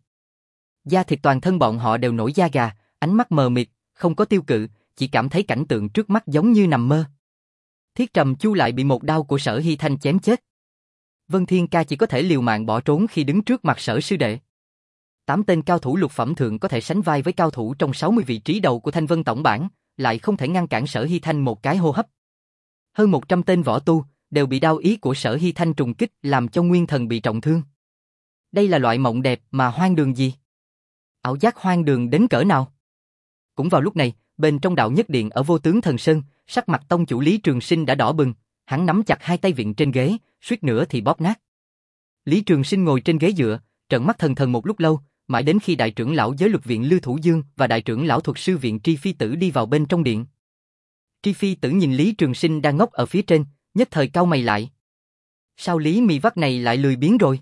Da thịt toàn thân bọn họ đều nổi da gà, ánh mắt mờ mịt, không có tiêu cự, chỉ cảm thấy cảnh tượng trước mắt giống như nằm mơ. Thiết Trầm Chu lại bị một đao của Sở Hy Thanh chém chết. Vân Thiên Ca chỉ có thể liều mạng bỏ trốn khi đứng trước mặt Sở sư đệ. Tám tên cao thủ lục phẩm thượng có thể sánh vai với cao thủ trong sáu mươi vị trí đầu của Thanh Vân tổng bảng, lại không thể ngăn cản Sở Hy Thanh một cái hô hấp. Hơn một trăm tên võ tu đều bị đao ý của Sở Hy Thanh trùng kích làm cho nguyên thần bị trọng thương. Đây là loại mộng đẹp mà hoang đường gì? Ảo giác hoang đường đến cỡ nào? Cũng vào lúc này, bên trong đạo nhất điện ở Vô Tướng Thần Sơn, sắc mặt tông chủ Lý Trường Sinh đã đỏ bừng, hắn nắm chặt hai tay vịn trên ghế, suýt nữa thì bóp nát. Lý Trường Sinh ngồi trên ghế dựa, trợn mắt thần thần một lúc lâu, mãi đến khi đại trưởng lão giới luật viện Lưu Thủ Dương và đại trưởng lão thuật sư viện Tri Phi Tử đi vào bên trong điện. Tri Phi Tử nhìn Lý Trường Sinh đang ngốc ở phía trên, nhất thời cau mày lại. Sao Lý Mị Vắt này lại lười biếng rồi?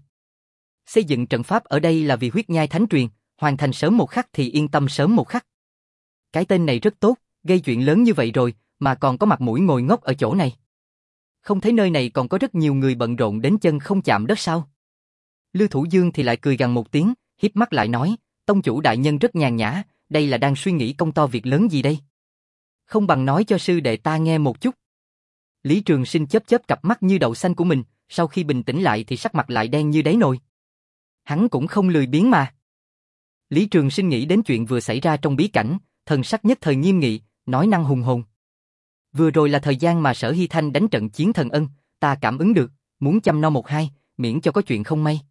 Xây dựng trận pháp ở đây là vì huyết nhai thánh truyền, hoàn thành sớm một khắc thì yên tâm sớm một khắc. Cái tên này rất tốt, gây chuyện lớn như vậy rồi, mà còn có mặt mũi ngồi ngốc ở chỗ này. Không thấy nơi này còn có rất nhiều người bận rộn đến chân không chạm đất sao? Lưu Thủ Dương thì lại cười gằn một tiếng, híp mắt lại nói, tông chủ đại nhân rất nhàn nhã, đây là đang suy nghĩ công to việc lớn gì đây? Không bằng nói cho sư đệ ta nghe một chút. Lý Trường Sinh chớp chớp cặp mắt như đậu xanh của mình, sau khi bình tĩnh lại thì sắc mặt lại đen như đáy nồi. Hắn cũng không lười biếng mà. Lý Trường Sinh nghĩ đến chuyện vừa xảy ra trong bí cảnh, thần sắc nhất thời nghiêm nghị, nói năng hùng hồn. Vừa rồi là thời gian mà Sở Hy Thanh đánh trận chiến thần ân, ta cảm ứng được, muốn chăm no một hai, miễn cho có chuyện không may.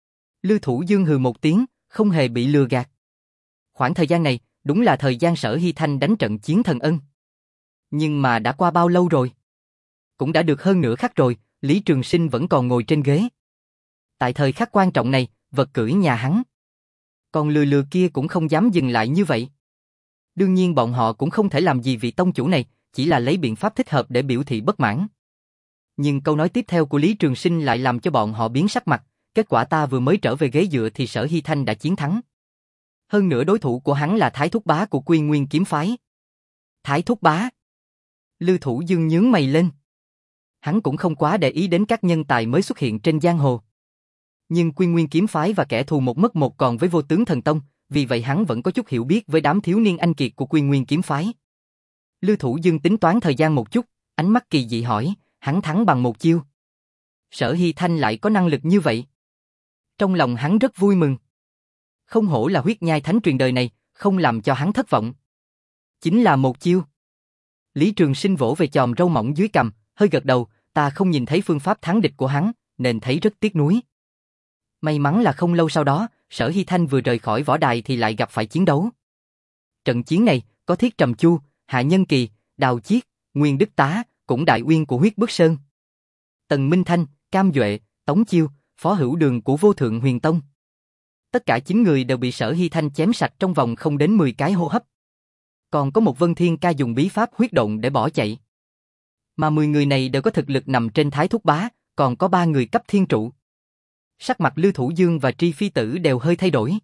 Lư Thủ Dương hừ một tiếng, không hề bị lừa gạt. Khoảng thời gian này, đúng là thời gian Sở Hy Thanh đánh trận chiến thần ân. Nhưng mà đã qua bao lâu rồi? Cũng đã được hơn nửa khắc rồi, Lý Trường Sinh vẫn còn ngồi trên ghế. Tại thời khắc quan trọng này, vật cưỡi nhà hắn. Còn lừa lừa kia cũng không dám dừng lại như vậy. Đương nhiên bọn họ cũng không thể làm gì vị tông chủ này, chỉ là lấy biện pháp thích hợp để biểu thị bất mãn. Nhưng câu nói tiếp theo của Lý Trường Sinh lại làm cho bọn họ biến sắc mặt, kết quả ta vừa mới trở về ghế dựa thì Sở Hy Thanh đã chiến thắng. Hơn nữa đối thủ của hắn là Thái Thúc Bá của Quy Nguyên kiếm phái. Thái Thúc Bá? Lư Thủ Dương nhướng mày lên. Hắn cũng không quá để ý đến các nhân tài mới xuất hiện trên giang hồ. Nhưng Quy Nguyên kiếm phái và kẻ thù một mất một còn với Vô Tướng Thần Tông, vì vậy hắn vẫn có chút hiểu biết với đám thiếu niên anh kiệt của Quy Nguyên kiếm phái. Lư Thủ Dương tính toán thời gian một chút, ánh mắt kỳ dị hỏi, hắn thắng bằng một chiêu. Sở Hy Thanh lại có năng lực như vậy. Trong lòng hắn rất vui mừng. Không hổ là huyết nhai thánh truyền đời này, không làm cho hắn thất vọng. Chính là một chiêu. Lý Trường Sinh vỗ về chòm râu mỏng dưới cằm, hơi gật đầu, ta không nhìn thấy phương pháp thắng địch của hắn, nên thấy rất tiếc nuối. May mắn là không lâu sau đó, Sở Hy Thanh vừa rời khỏi võ đài thì lại gặp phải chiến đấu. Trận chiến này, có Thiết Trầm Chu, Hạ Nhân Kỳ, Đào Chiết, Nguyên Đức Tá, cũng đại uyên của Huyết Bức Sơn. Tần Minh Thanh, Cam Duệ, Tống Chiêu, Phó Hữu Đường của Vô Thượng Huyền Tông. Tất cả chín người đều bị Sở Hy Thanh chém sạch trong vòng không đến mười cái hô hấp. Còn có một Vân Thiên Ca dùng bí pháp huyết động để bỏ chạy. Mà mười người này đều có thực lực nằm trên Thái Thúc Bá, còn có ba người cấp thiên trụ. Sắc mặt Lư Thủ Dương và Tri Phi Tử đều hơi thay đổi.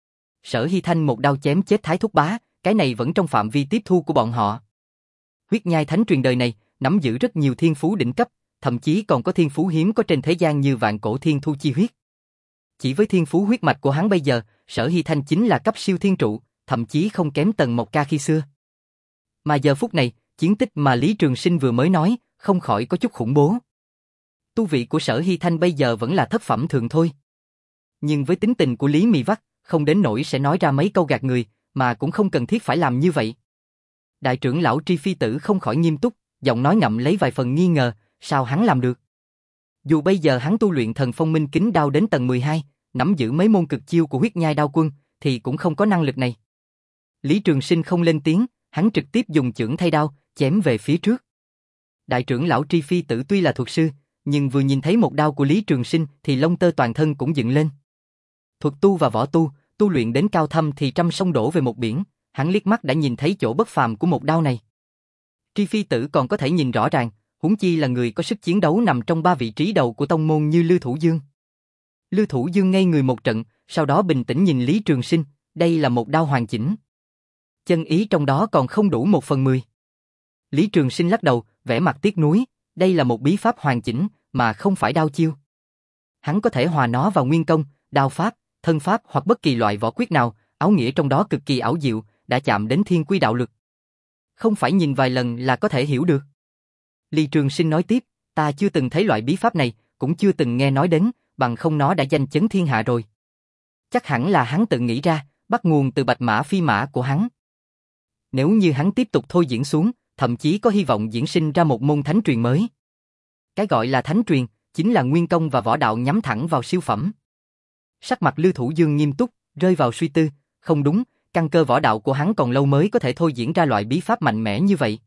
Sở Hy Thanh một đao chém chết Thái Thúc Bá, cái này vẫn trong phạm vi tiếp thu của bọn họ. Huyết nhai thánh truyền đời này, nắm giữ rất nhiều thiên phú đỉnh cấp, thậm chí còn có thiên phú hiếm có trên thế gian như Vạn Cổ Thiên Thu Chi Huyết. Chỉ với thiên phú huyết mạch của hắn bây giờ, Sở Hy Thanh chính là cấp siêu thiên trụ, thậm chí không kém Tần Mộc Ca khi xưa. Mà giờ phút này, chiến tích mà Lý Trường Sinh vừa mới nói, không khỏi có chút khủng bố. Tu vị của Sở Hy Thanh bây giờ vẫn là thất phẩm thường thôi. Nhưng với tính tình của Lý Mị Vắc, không đến nỗi sẽ nói ra mấy câu gạt người, mà cũng không cần thiết phải làm như vậy. Đại trưởng lão Tri Phi Tử không khỏi nghiêm túc, giọng nói ngậm lấy vài phần nghi ngờ, sao hắn làm được? Dù bây giờ hắn tu luyện Thần Phong Minh Kính Đao đến tầng mười hai, nắm giữ mấy môn cực chiêu của huyết nhai đao quân, thì cũng không có năng lực này. Lý Trường Sinh không lên tiếng, hắn trực tiếp dùng chưởng thay đao, chém về phía trước. Đại trưởng lão Tri Phi Tử tuy là thuật sư, nhưng vừa nhìn thấy một đao của Lý Trường Sinh thì lông tơ toàn thân cũng dựng lên. Thuật tu và võ tu, tu luyện đến cao thâm thì trăm sông đổ về một biển, hắn liếc mắt đã nhìn thấy chỗ bất phàm của một đao này. Tri Phi Tử còn có thể nhìn rõ ràng, huống chi là người có sức chiến đấu nằm trong ba vị trí đầu của tông môn như Lư Thủ Dương. Lư Thủ Dương ngây người một trận, sau đó bình tĩnh nhìn Lý Trường Sinh, đây là một đao hoàn chỉnh. Chân ý trong đó còn không đủ một phần mười. Lý Trường Sinh lắc đầu, vẻ mặt tiếc nuối, đây là một bí pháp hoàn chỉnh, mà không phải đao chiêu. Hắn có thể hòa nó vào nguyên công, đao pháp, thân pháp hoặc bất kỳ loại võ quyết nào, áo nghĩa trong đó cực kỳ ảo diệu, đã chạm đến thiên quy đạo lực. Không phải nhìn vài lần là có thể hiểu được. Lý Trường Sinh nói tiếp, ta chưa từng thấy loại bí pháp này, cũng chưa từng nghe nói đến, bằng không nó đã danh chấn thiên hạ rồi. Chắc hẳn là hắn tự nghĩ ra, bắt nguồn từ bạch mã phi mã của hắn. Nếu như hắn tiếp tục thôi diễn xuống, thậm chí có hy vọng diễn sinh ra một môn thánh truyền mới. Cái gọi là thánh truyền, chính là nguyên công và võ đạo nhắm thẳng vào siêu phẩm. Sắc mặt Lư Thủ Dương nghiêm túc, rơi vào suy tư, không đúng, căn cơ võ đạo của hắn còn lâu mới có thể thôi diễn ra loại bí pháp mạnh mẽ như vậy.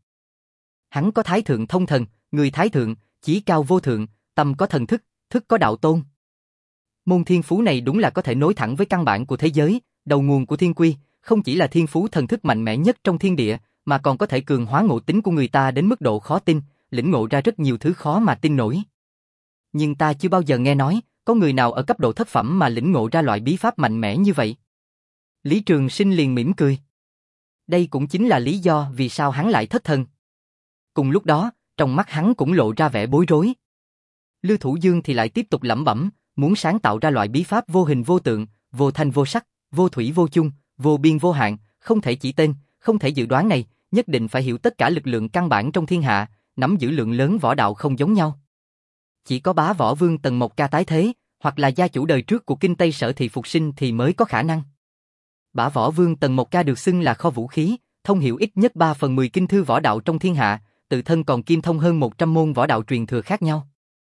Hắn có thái thượng thông thần, người thái thượng, chí cao vô thượng, tâm có thần thức, thức có đạo tôn. Môn thiên phú này đúng là có thể nối thẳng với căn bản của thế giới, đầu nguồn của thiên quy, không chỉ là thiên phú thần thức mạnh mẽ nhất trong thiên địa, mà còn có thể cường hóa ngộ tính của người ta đến mức độ khó tin, lĩnh ngộ ra rất nhiều thứ khó mà tin nổi. Nhưng ta chưa bao giờ nghe nói, có người nào ở cấp độ thất phẩm mà lĩnh ngộ ra loại bí pháp mạnh mẽ như vậy. Lý Trường Sinh liền mỉm cười. Đây cũng chính là lý do vì sao hắn lại thất thần. Cùng lúc đó, trong mắt hắn cũng lộ ra vẻ bối rối. Lư Thủ Dương thì lại tiếp tục lẩm bẩm, muốn sáng tạo ra loại bí pháp vô hình vô tượng, vô thanh vô sắc, vô thủy vô chung, vô biên vô hạn, không thể chỉ tên, không thể dự đoán này, nhất định phải hiểu tất cả lực lượng căn bản trong thiên hạ, nắm giữ lượng lớn võ đạo không giống nhau. Chỉ có bá võ vương Tần Mộc Ca tái thế, hoặc là gia chủ đời trước của Kinh Tây Sở Thị phục sinh thì mới có khả năng. Bá võ vương Tần Mộc Ca được xưng là kho vũ khí, thông hiểu ít nhất ba phần mười kinh thư võ đạo trong thiên hạ, tự thân còn kiêm thông hơn một trăm môn võ đạo truyền thừa khác nhau.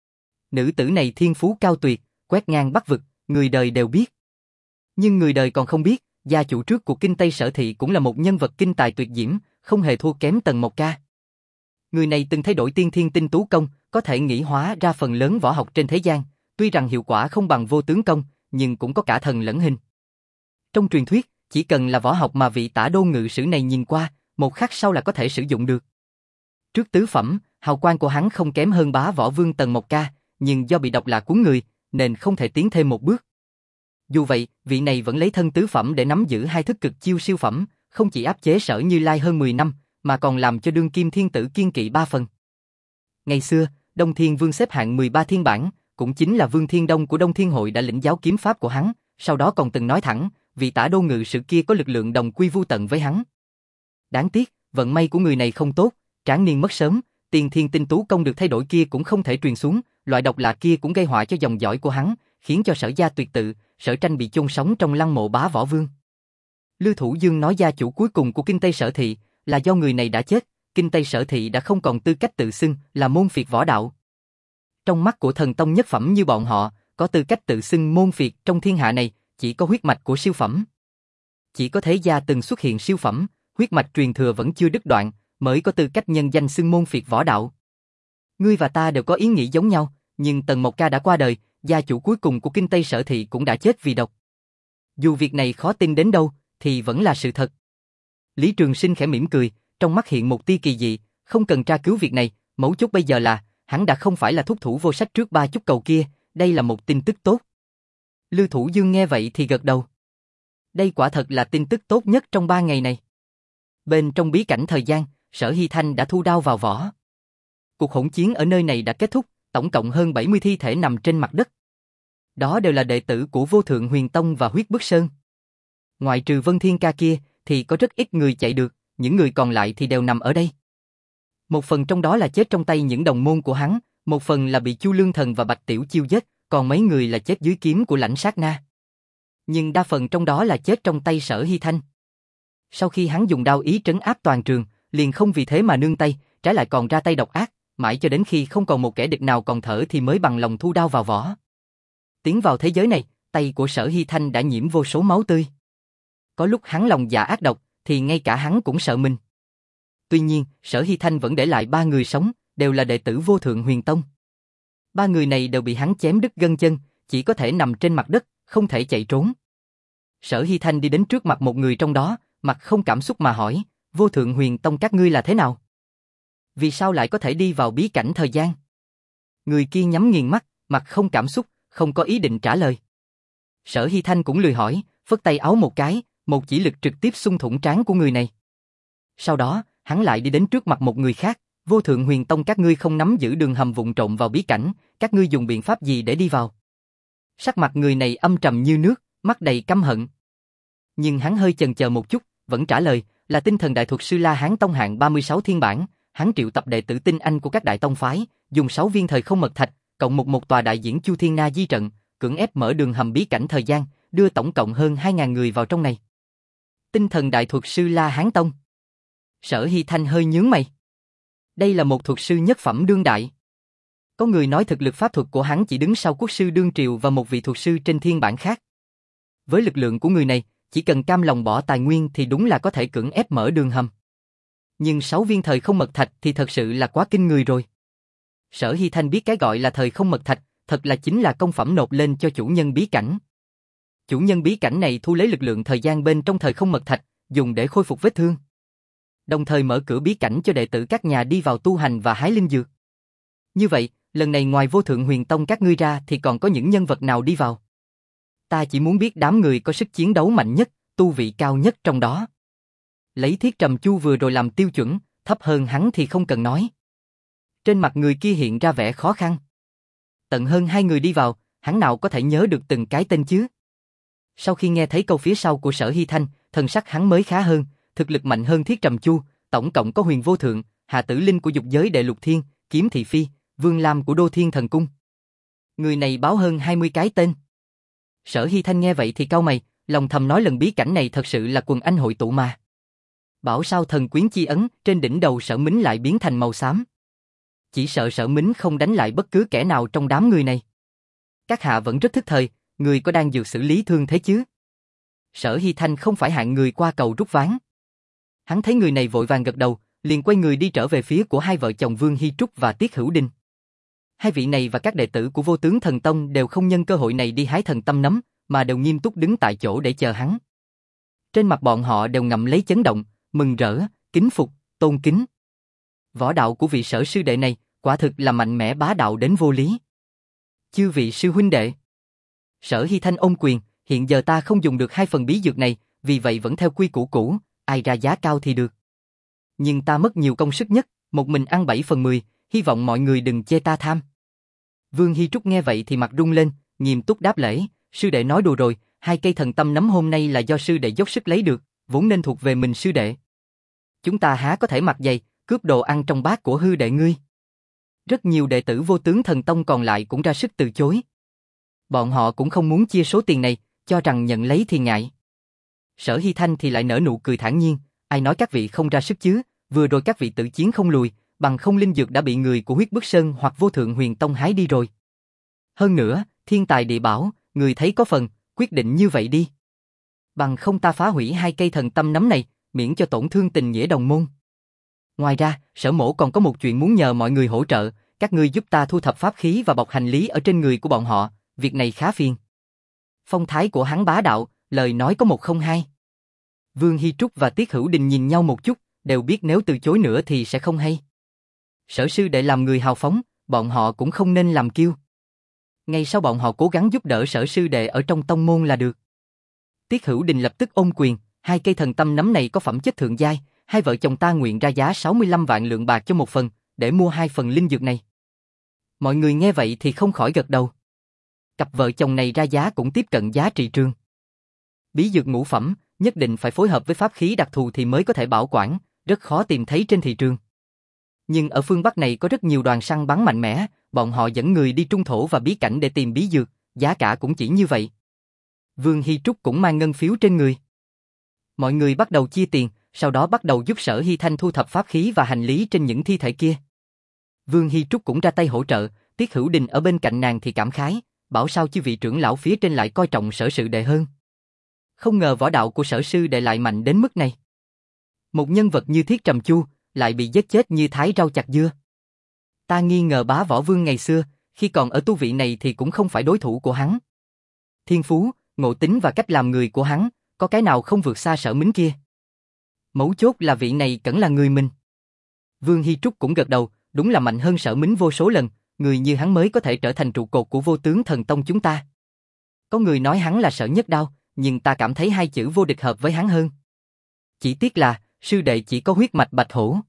Nữ tử này thiên phú cao tuyệt, quét ngang bắc vực, người đời đều biết. Nhưng người đời còn không biết, gia chủ trước của Kinh Tây Sở Thị cũng là một nhân vật kinh tài tuyệt diễm, không hề thua kém Tần Mộc Ca. Người này từng thay đổi tiên thiên tinh tú công, có thể nghĩ hóa ra phần lớn võ học trên thế gian, tuy rằng hiệu quả không bằng vô tướng công, nhưng cũng có cả thần lẫn hình. Trong truyền thuyết, chỉ cần là võ học mà vị Tả Đô ngự sử này nhìn qua, một khắc sau là có thể sử dụng được. Trước tứ phẩm, hào quang của hắn không kém hơn bá võ vương Tần Mộc Ca, nhưng do bị độc lạ cuốn người, nên không thể tiến thêm một bước. Dù vậy, vị này vẫn lấy thân tứ phẩm để nắm giữ hai thức cực chiêu siêu phẩm, không chỉ áp chế Sở Như Lai hơn mười năm, mà còn làm cho đương kim thiên tử kiên kỵ ba phần. Ngày xưa, Đông Thiên Vương xếp hạng mười ba thiên bản, cũng chính là Vương Thiên Đông của Đông Thiên Hội đã lĩnh giáo kiếm pháp của hắn, sau đó còn từng nói thẳng, vị Tả Đô ngự sử kia có lực lượng đồng quy vu tận với hắn. Đáng tiếc, vận may của người này không tốt, tráng niên mất sớm, tiên thiên tinh tú công được thay đổi kia cũng không thể truyền xuống, loại độc lạ kia cũng gây họa cho dòng dõi của hắn, khiến cho Sở gia tuyệt tự, Sở Tranh bị chôn sống trong lăng mộ bá võ vương. Lư Thủ Dương nói gia chủ cuối cùng của Kinh Tây Sở Thị là do người này đã chết, Kinh Tây Sở Thị đã không còn tư cách tự xưng là môn phiệt võ đạo. Trong mắt của thần tông nhất phẩm như bọn họ, có tư cách tự xưng môn phiệt trong thiên hạ này, chỉ có huyết mạch của siêu phẩm. Chỉ có thế gia từng xuất hiện siêu phẩm, huyết mạch truyền thừa vẫn chưa đứt đoạn, mới có tư cách nhân danh xưng môn phiệt võ đạo. Ngươi và ta đều có ý nghĩ giống nhau, nhưng Tần Mộc Ca đã qua đời, gia chủ cuối cùng của Kinh Tây Sở Thị cũng đã chết vì độc. Dù việc này khó tin đến đâu, thì vẫn là sự thật. Lý Trường Sinh khẽ mỉm cười, trong mắt hiện một tia kỳ dị, không cần tra cứu việc này, mấu chốt bây giờ là, hắn đã không phải là thúc thủ vô sách trước ba chút cầu kia, đây là một tin tức tốt. Lư Thủ Dương nghe vậy thì gật đầu. Đây quả thật là tin tức tốt nhất trong ba ngày này. Bên trong bí cảnh thời gian, Sở Hy Thanh đã thu đao vào vỏ. Cuộc hỗn chiến ở nơi này đã kết thúc, tổng cộng hơn bảy mươi thi thể nằm trên mặt đất. Đó đều là đệ tử của Vô Thượng Huyền Tông và Huyết Bức Sơn. Ngoại trừ Vân Thiên Ca kia, thì có rất ít người chạy được, những người còn lại thì đều nằm ở đây. Một phần trong đó là chết trong tay những đồng môn của hắn, một phần là bị Chu Lương Thần và Bạch Tiểu Chiêu giết, còn mấy người là chết dưới kiếm của Lãnh Sát Na. Nhưng đa phần trong đó là chết trong tay Sở Hy Thanh. Sau khi hắn dùng đao ý trấn áp toàn trường, liền không vì thế mà nương tay, trái lại còn ra tay độc ác, mãi cho đến khi không còn một kẻ địch nào còn thở thì mới bằng lòng thu đao vào vỏ. Tiến vào thế giới này, tay của Sở Hy Thanh đã nhiễm vô số máu tươi. Có lúc hắn lòng dạ ác độc, thì ngay cả hắn cũng sợ mình. Tuy nhiên, Sở Hy Thanh vẫn để lại ba người sống, đều là đệ tử Vô Thượng Huyền Tông. Ba người này đều bị hắn chém đứt gân chân, chỉ có thể nằm trên mặt đất, không thể chạy trốn. Sở Hy Thanh đi đến trước mặt một người trong đó, mặt không cảm xúc mà hỏi, Vô Thượng Huyền Tông các ngươi là thế nào? Vì sao lại có thể đi vào bí cảnh thời gian? Người kia nhắm nghiền mắt, mặt không cảm xúc, không có ý định trả lời. Sở Hy Thanh cũng lười hỏi, phất tay áo một cái, một chỉ lực trực tiếp xung thủng trán của người này. Sau đó, hắn lại đi đến trước mặt một người khác, Vô Thượng Huyền Tông các ngươi không nắm giữ đường hầm vụng trộm vào bí cảnh, các ngươi dùng biện pháp gì để đi vào? Sắc mặt người này âm trầm như nước, mắt đầy căm hận. Nhưng hắn hơi chần chờ một chút, vẫn trả lời, là tinh thần đại thuật sư La Hán Tông hạng ba mươi sáu thiên bản, hắn triệu tập đệ tử tinh anh của các đại tông phái, dùng sáu viên thời không mật thạch, cộng một một tòa đại diễn Chu Thiên Na di trận, cưỡng ép mở đường hầm bí cảnh thời gian, đưa tổng cộng hơn hai nghìn người vào trong này. Tinh thần đại thuật sư La Hán Tông. Sở Hy Thanh hơi nhướng mày. Đây là một thuật sư nhất phẩm đương đại. Có người nói thực lực pháp thuật của hắn chỉ đứng sau quốc sư đương triều và một vị thuật sư trên thiên bản khác. Với lực lượng của người này, chỉ cần cam lòng bỏ tài nguyên thì đúng là có thể cưỡng ép mở đường hầm. Nhưng sáu viên thời không mật thạch thì thật sự là quá kinh người rồi. Sở Hy Thanh biết cái gọi là thời không mật thạch, thật là chính là công phẩm nộp lên cho chủ nhân bí cảnh. Chủ nhân bí cảnh này thu lấy lực lượng thời gian bên trong thời không mật thạch, dùng để khôi phục vết thương. Đồng thời mở cửa bí cảnh cho đệ tử các nhà đi vào tu hành và hái linh dược. Như vậy, lần này ngoài Vô Thượng Huyền Tông các ngươi ra thì còn có những nhân vật nào đi vào? Ta chỉ muốn biết đám người có sức chiến đấu mạnh nhất, tu vị cao nhất trong đó. Lấy Thiết Trầm Chu vừa rồi làm tiêu chuẩn, thấp hơn hắn thì không cần nói. Trên mặt người kia hiện ra vẻ khó khăn. Tận hơn hai người đi vào, hắn nào có thể nhớ được từng cái tên chứ? Sau khi nghe thấy câu phía sau của Sở Hy Thanh, thần sắc hắn mới khá hơn, thực lực mạnh hơn Thiết Trầm Chu, tổng cộng có Huyền Vô Thượng, Hạ Tử Linh của dục giới đệ lục thiên, Kiếm Thị Phi, Vương Lam của Đô Thiên Thần Cung, Người này báo hơn hai mươi cái tên. Sở Hy Thanh nghe vậy thì cau mày, lòng thầm nói lần bí cảnh này thật sự là quần anh hội tụ mà. Bảo sao thần quyến chi ấn trên đỉnh đầu Sở Mính lại biến thành màu xám. Chỉ sợ Sở Mính không đánh lại bất cứ kẻ nào trong đám người này. Các hạ vẫn rất thức thời, người có đang dược xử lý thương thế chứ? Sở Hy Thanh không phải hạng người qua cầu rút ván. Hắn thấy người này vội vàng gật đầu, liền quay người đi trở về phía của hai vợ chồng Vương Hy Trúc và Tiết Hữu Đình. Hai vị này và các đệ tử của Vô Tướng Thần Tông đều không nhân cơ hội này đi hái thần tâm nấm, mà đều nghiêm túc đứng tại chỗ để chờ hắn. Trên mặt bọn họ đều ngậm lấy chấn động, mừng rỡ, kính phục, tôn kính. Võ đạo của vị sở sư đệ này, quả thực là mạnh mẽ bá đạo đến vô lý. Chư vị sư huynh đệ. Sở Hy Thanh ôm quyền, hiện giờ ta không dùng được hai phần bí dược này, vì vậy vẫn theo quy củ cũ, ai ra giá cao thì được. Nhưng ta mất nhiều công sức nhất, một mình ăn bảy phần mười, hy vọng mọi người đừng chê ta tham. Vương Hy Trúc nghe vậy thì mặt rung lên, nghiêm túc đáp lễ, sư đệ nói đùa rồi, hai cây thần tâm nấm hôm nay là do sư đệ dốc sức lấy được, vốn nên thuộc về mình sư đệ. Chúng ta há có thể mặc dày, cướp đồ ăn trong bát của hư đệ ngươi. Rất nhiều đệ tử Vô Tướng Thần Tông còn lại cũng ra sức từ chối. Bọn họ cũng không muốn chia số tiền này, cho rằng nhận lấy thì ngại. Sở Hy Thanh thì lại nở nụ cười thản nhiên, ai nói các vị không ra sức chứ, vừa rồi các vị tự chiến không lùi, bằng không linh dược đã bị người của Huyết Bức Sơn hoặc Vô Thượng Huyền Tông hái đi rồi. Hơn nữa, thiên tài địa bảo, người thấy có phần, quyết định như vậy đi. Bằng không ta phá hủy hai cây thần tâm nấm này, miễn cho tổn thương tình nghĩa đồng môn. Ngoài ra, Sở Mỗ còn có một chuyện muốn nhờ mọi người hỗ trợ, các ngươi giúp ta thu thập pháp khí và bọc hành lý ở trên người của bọn họ, việc này khá phiền. Phong thái của hắn bá đạo, lời nói có một không hai. Vương Hy Trúc và Tiết Hữu Đình nhìn nhau một chút, đều biết nếu từ chối nữa thì sẽ không hay. Sở sư đệ làm người hào phóng, bọn họ cũng không nên làm kiêu. Ngay sau bọn họ cố gắng giúp đỡ sở sư đệ ở trong tông môn là được. Tiết Hữu Đình lập tức ôm quyền, hai cây thần tâm nấm này có phẩm chất thượng giai, hai vợ chồng ta nguyện ra giá sáu mươi lăm vạn lượng bạc cho một phần, để mua hai phần linh dược này. Mọi người nghe vậy thì không khỏi gật đầu. Cặp vợ chồng này ra giá cũng tiếp cận giá trị trường. Bí dược ngũ phẩm, nhất định phải phối hợp với pháp khí đặc thù thì mới có thể bảo quản, rất khó tìm thấy trên thị trường. Nhưng ở phương Bắc này có rất nhiều đoàn săn bắn mạnh mẽ, bọn họ dẫn người đi trung thổ và bí cảnh để tìm bí dược, giá cả cũng chỉ như vậy. Vương Hy Trúc cũng mang ngân phiếu trên người. Mọi người bắt đầu chia tiền, sau đó bắt đầu giúp Sở Hy Thanh thu thập pháp khí và hành lý trên những thi thể kia. Vương Hy Trúc cũng ra tay hỗ trợ, Tiết Hữu Đình ở bên cạnh nàng thì cảm khái, bảo sao chư vị trưởng lão phía trên lại coi trọng sở sự đệ hơn. Không ngờ võ đạo của sở sư đệ lại mạnh đến mức này. Một nhân vật như Thiết Trầm Chu, lại bị giết chết như thái rau chặt dưa. Ta nghi ngờ Bá Võ Vương ngày xưa, khi còn ở tu vị này thì cũng không phải đối thủ của hắn. Thiên phú, ngộ tính và cách làm người của hắn, có cái nào không vượt xa Sở Mính kia. Mấu chốt là vị này cẩn là người mình. Vương Hy Trúc cũng gật đầu, đúng là mạnh hơn Sở Mính vô số lần, người như hắn mới có thể trở thành trụ cột của Vô Tướng Thần Tông chúng ta. Có người nói hắn là Sở Nhất Đao, nhưng ta cảm thấy hai chữ vô địch hợp với hắn hơn. Chỉ tiếc là, sư đệ chỉ có huyết mạch bạch hổ.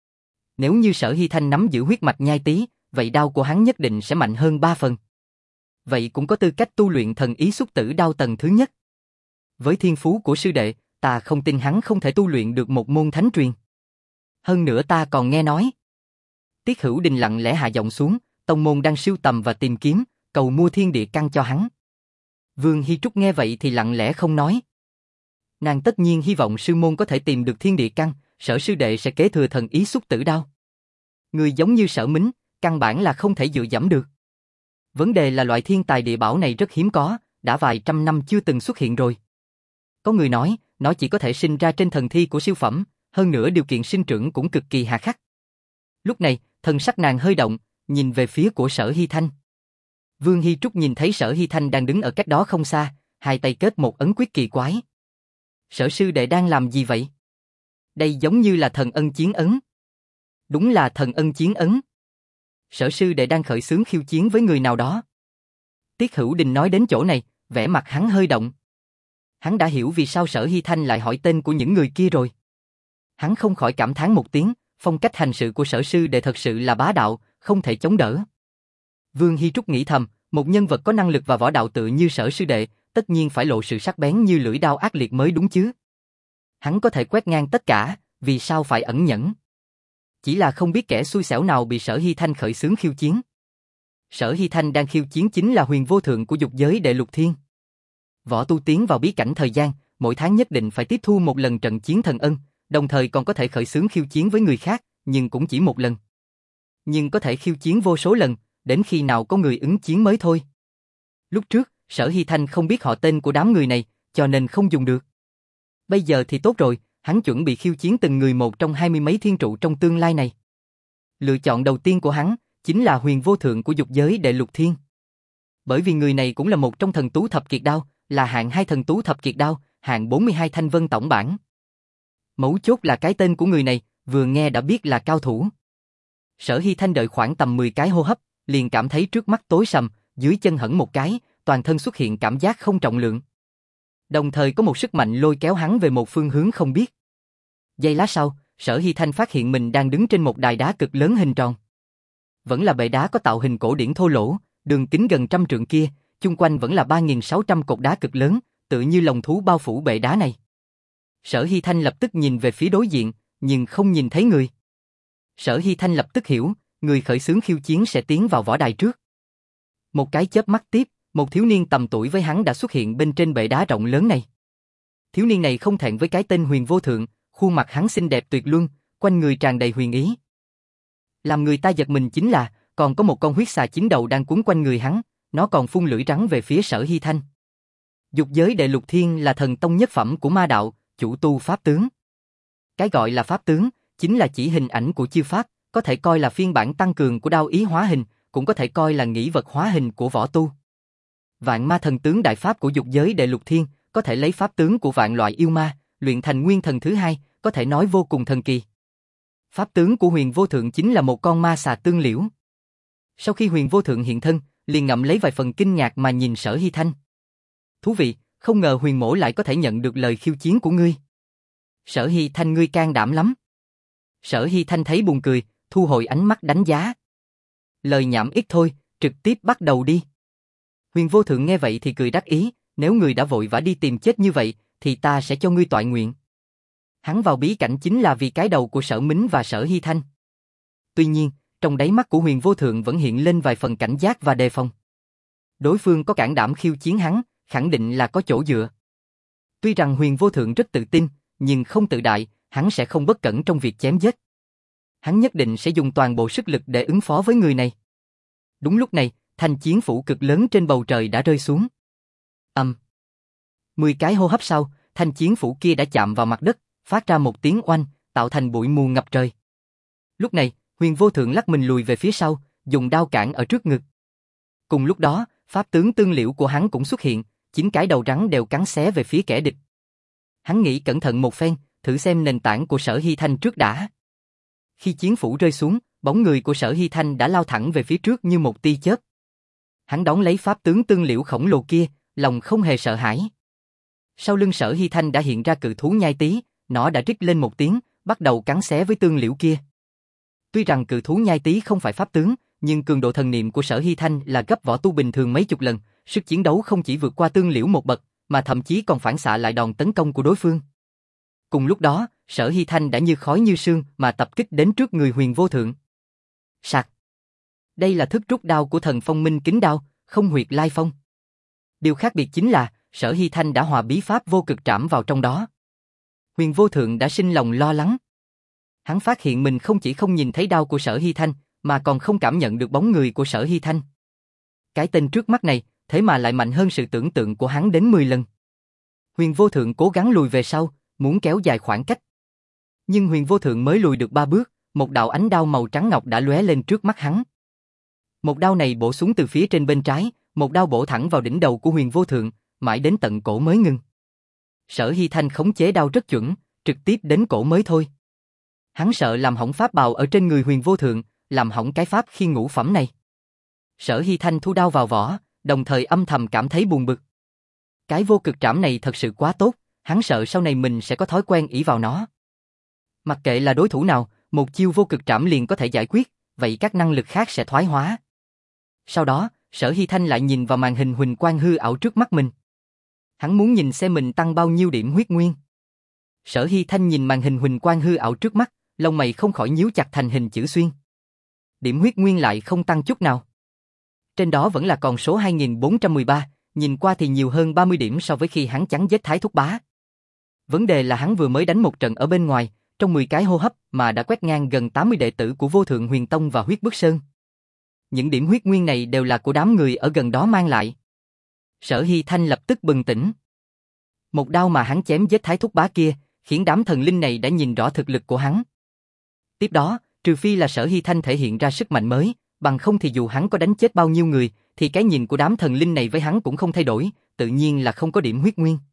Nếu như Sở Hy Thanh nắm giữ huyết mạch nhai tý, vậy đao của hắn nhất định sẽ mạnh hơn ba phần. Vậy cũng có tư cách tu luyện thần ý xúc tử đao tầng thứ nhất. Với thiên phú của sư đệ, ta không tin hắn không thể tu luyện được một môn thánh truyền. Hơn nữa ta còn nghe nói. Tiết Hữu Đình lặng lẽ hạ giọng xuống, tông môn đang sưu tầm và tìm kiếm, cầu mua thiên địa căn cho hắn. Vương Hy Trúc nghe vậy thì lặng lẽ không nói. Nàng tất nhiên hy vọng sư môn có thể tìm được thiên địa căn, sở sư đệ sẽ kế thừa thần ý xúc tử đao. Người giống như Sở Mính, căn bản là không thể dựa dẫm được. Vấn đề là loại thiên tài địa bảo này rất hiếm có, đã vài trăm năm chưa từng xuất hiện rồi. Có người nói, nó chỉ có thể sinh ra trên thần thi của siêu phẩm, hơn nữa điều kiện sinh trưởng cũng cực kỳ hà khắc. Lúc này, thần sắc nàng hơi động, nhìn về phía của Sở Hy Thanh. Vương Hy Trúc nhìn thấy Sở Hy Thanh đang đứng ở cách đó không xa, hai tay kết một ấn quyết kỳ quái. Sở sư đệ đang làm gì vậy? Đây giống như là thần ân chiến ấn. Đúng là thần ân chiến ấn. Sở sư đệ đang khởi xướng khiêu chiến với người nào đó. Tiết Hữu Đình nói đến chỗ này, vẻ mặt hắn hơi động. Hắn đã hiểu vì sao Sở Hy Thanh lại hỏi tên của những người kia rồi. Hắn không khỏi cảm thán một tiếng, phong cách hành sự của sở sư đệ thật sự là bá đạo, không thể chống đỡ. Vương Hy Trúc nghĩ thầm, một nhân vật có năng lực và võ đạo tự như sở sư đệ, tất nhiên phải lộ sự sắc bén như lưỡi đao ác liệt mới đúng chứ. Hắn có thể quét ngang tất cả, vì sao phải ẩn nhẫn? Chỉ là không biết kẻ xui xẻo nào bị Sở Hy Thanh khởi xướng khiêu chiến. Sở Hy Thanh đang khiêu chiến chính là huyền vô thượng của dục giới đệ lục thiên. Võ tu tiến vào bí cảnh thời gian, mỗi tháng nhất định phải tiếp thu một lần trận chiến thần ân, đồng thời còn có thể khởi xướng khiêu chiến với người khác, nhưng cũng chỉ một lần. Nhưng có thể khiêu chiến vô số lần, đến khi nào có người ứng chiến mới thôi. Lúc trước, Sở Hy Thanh không biết họ tên của đám người này, cho nên không dùng được. Bây giờ thì tốt rồi, hắn chuẩn bị khiêu chiến từng người một trong hai mươi mấy thiên trụ trong tương lai này. Lựa chọn đầu tiên của hắn chính là huyền vô thượng của dục giới đệ lục thiên. Bởi vì người này cũng là một trong thần tú thập kiệt đao, là hạng hai thần tú thập kiệt đao, hạng bốn mươi hai thanh vân tổng bản. Mấu chốt là cái tên của người này, vừa nghe đã biết là cao thủ. Sở Hy Thanh đợi khoảng tầm mười cái hô hấp, liền cảm thấy trước mắt tối sầm, dưới chân hẫng một cái, toàn thân xuất hiện cảm giác không trọng lượng. Đồng thời có một sức mạnh lôi kéo hắn về một phương hướng không biết. Giây lát sau, Sở Hy Thanh phát hiện mình đang đứng trên một đài đá cực lớn hình tròn. Vẫn là bệ đá có tạo hình cổ điển thô lỗ, đường kính gần trăm trượng kia, chung quanh vẫn là ba nghìn sáu trăm cột đá cực lớn, tự như lồng thú bao phủ bệ đá này. Sở Hy Thanh lập tức nhìn về phía đối diện, nhưng không nhìn thấy người. Sở Hy Thanh lập tức hiểu, người khởi xướng khiêu chiến sẽ tiến vào võ đài trước. Một cái chớp mắt tiếp, một thiếu niên tầm tuổi với hắn đã xuất hiện bên trên bệ đá rộng lớn này. Thiếu niên này không thẹn với cái tên huyền vô thượng, khuôn mặt hắn xinh đẹp tuyệt luân, quanh người tràn đầy huyền ý. Làm người ta giật mình chính là, còn có một con huyết xà chín đầu đang quấn quanh người hắn, nó còn phun lưỡi rắn về phía Sở Hy Thanh. Dục giới đệ lục thiên là thần tông nhất phẩm của ma đạo, chủ tu pháp tướng. Cái gọi là pháp tướng, chính là chỉ hình ảnh của chiêu pháp, có thể coi là phiên bản tăng cường của đao ý hóa hình, cũng có thể coi là nghĩ vật hóa hình của võ tu. Vạn ma thần tướng đại pháp của dục giới đệ lục thiên, có thể lấy pháp tướng của vạn loại yêu ma, luyện thành nguyên thần thứ hai, có thể nói vô cùng thần kỳ. Pháp tướng của huyền vô thượng chính là một con ma xà tương liễu. Sau khi huyền vô thượng hiện thân, liền ngậm lấy vài phần kinh ngạc mà nhìn Sở Hy Thanh. Thú vị, không ngờ huyền mỗ lại có thể nhận được lời khiêu chiến của ngươi. Sở Hy Thanh, ngươi can đảm lắm. Sở Hy Thanh thấy buồn cười, thu hồi ánh mắt đánh giá. Lời nhảm ít thôi, trực tiếp bắt đầu đi. Huyền vô thượng nghe vậy thì cười đắc ý, nếu ngươi đã vội vã đi tìm chết như vậy, thì ta sẽ cho ngươi toại nguyện. Hắn vào bí cảnh chính là vì cái đầu của Sở Mính và Sở Hy Thanh. Tuy nhiên, trong đáy mắt của huyền vô thượng vẫn hiện lên vài phần cảnh giác và đề phòng. Đối phương có cản đảm khiêu chiến hắn, khẳng định là có chỗ dựa. Tuy rằng huyền vô thượng rất tự tin, nhưng không tự đại, hắn sẽ không bất cẩn trong việc chém giết. Hắn nhất định sẽ dùng toàn bộ sức lực để ứng phó với người này. Đúng lúc này, thanh chiến phủ cực lớn trên bầu trời đã rơi xuống. Ầm. Um. Mười cái hô hấp sau, thanh chiến phủ kia đã chạm vào mặt đất, phát ra một tiếng oanh, tạo thành bụi mù ngập trời. Lúc này, huyền vô thượng lắc mình lùi về phía sau, dùng đao cản ở trước ngực. Cùng lúc đó, pháp tướng tương liễu của hắn cũng xuất hiện, chín cái đầu rắn đều cắn xé về phía kẻ địch. Hắn nghĩ cẩn thận một phen, thử xem nền tảng của Sở Hy Thanh trước đã. Khi chiến phủ rơi xuống, bóng người của Sở Hy Thanh đã lao thẳng về phía trước như một tia chớp. Hắn đón lấy pháp tướng tương liễu khổng lồ kia, lòng không hề sợ hãi. Sau lưng Sở Hy Thanh đã hiện ra cự thú nhai tí, nó đã rít lên một tiếng, bắt đầu cắn xé với tương liễu kia. Tuy rằng cự thú nhai tí không phải pháp tướng, nhưng cường độ thần niệm của Sở Hy Thanh là gấp võ tu bình thường mấy chục lần, sức chiến đấu không chỉ vượt qua tương liễu một bậc, mà thậm chí còn phản xạ lại đòn tấn công của đối phương. Cùng lúc đó, Sở Hy Thanh đã như khói như sương mà tập kích đến trước người huyền vô thượng. Sạc. Đây là thức rút đao của thần phong minh kính đao, không huyệt lai phong. Điều khác biệt chính là, Sở Hy Thanh đã hòa bí pháp vô cực trảm vào trong đó. Huyền vô thượng đã sinh lòng lo lắng. Hắn phát hiện mình không chỉ không nhìn thấy đao của Sở Hy Thanh, mà còn không cảm nhận được bóng người của Sở Hy Thanh. Cái tên trước mắt này, thế mà lại mạnh hơn sự tưởng tượng của hắn đến mười lần. Huyền vô thượng cố gắng lùi về sau, muốn kéo dài khoảng cách. Nhưng huyền vô thượng mới lùi được ba bước, một đạo ánh đao màu trắng ngọc đã lóe lên trước mắt hắn. Một đao này bổ xuống từ phía trên bên trái, một đao bổ thẳng vào đỉnh đầu của huyền vô thượng, mãi đến tận cổ mới ngừng. Sở Hy Thanh khống chế đao rất chuẩn, trực tiếp đến cổ mới thôi. Hắn sợ làm hỏng pháp bào ở trên người huyền vô thượng, làm hỏng cái pháp khiên ngũ phẩm này. Sở Hy Thanh thu đao vào vỏ, đồng thời âm thầm cảm thấy buồn bực. Cái vô cực trảm này thật sự quá tốt, hắn sợ sau này mình sẽ có thói quen ỷ vào nó. Mặc kệ là đối thủ nào, một chiêu vô cực trảm liền có thể giải quyết, vậy các năng lực khác sẽ thoái hóa. Sau đó, Sở Hy Thanh lại nhìn vào màn hình huỳnh quang hư ảo trước mắt mình. Hắn muốn nhìn xem mình tăng bao nhiêu điểm huyết nguyên. Sở Hy Thanh nhìn màn hình huỳnh quang hư ảo trước mắt, lông mày không khỏi nhíu chặt thành hình chữ xuyên. Điểm huyết nguyên lại không tăng chút nào. Trên đó vẫn là con số hai nghìn bốn trăm mười ba, nhìn qua thì nhiều hơn ba mươi điểm so với khi hắn chắn giết Thái Thúc Bá. Vấn đề là hắn vừa mới đánh một trận ở bên ngoài, trong mười cái hô hấp mà đã quét ngang gần tám mươi đệ tử của Vô Thượng Huyền Tông và Huyết Bức Sơn. Những điểm huyết nguyên này đều là của đám người ở gần đó mang lại. Sở Hy Thanh lập tức bừng tỉnh. Một đao mà hắn chém giết Thái Thúc Bá kia, khiến đám thần linh này đã nhìn rõ thực lực của hắn. Tiếp đó, trừ phi là Sở Hy Thanh thể hiện ra sức mạnh mới, bằng không thì dù hắn có đánh chết bao nhiêu người, thì cái nhìn của đám thần linh này với hắn cũng không thay đổi, tự nhiên là không có điểm huyết nguyên.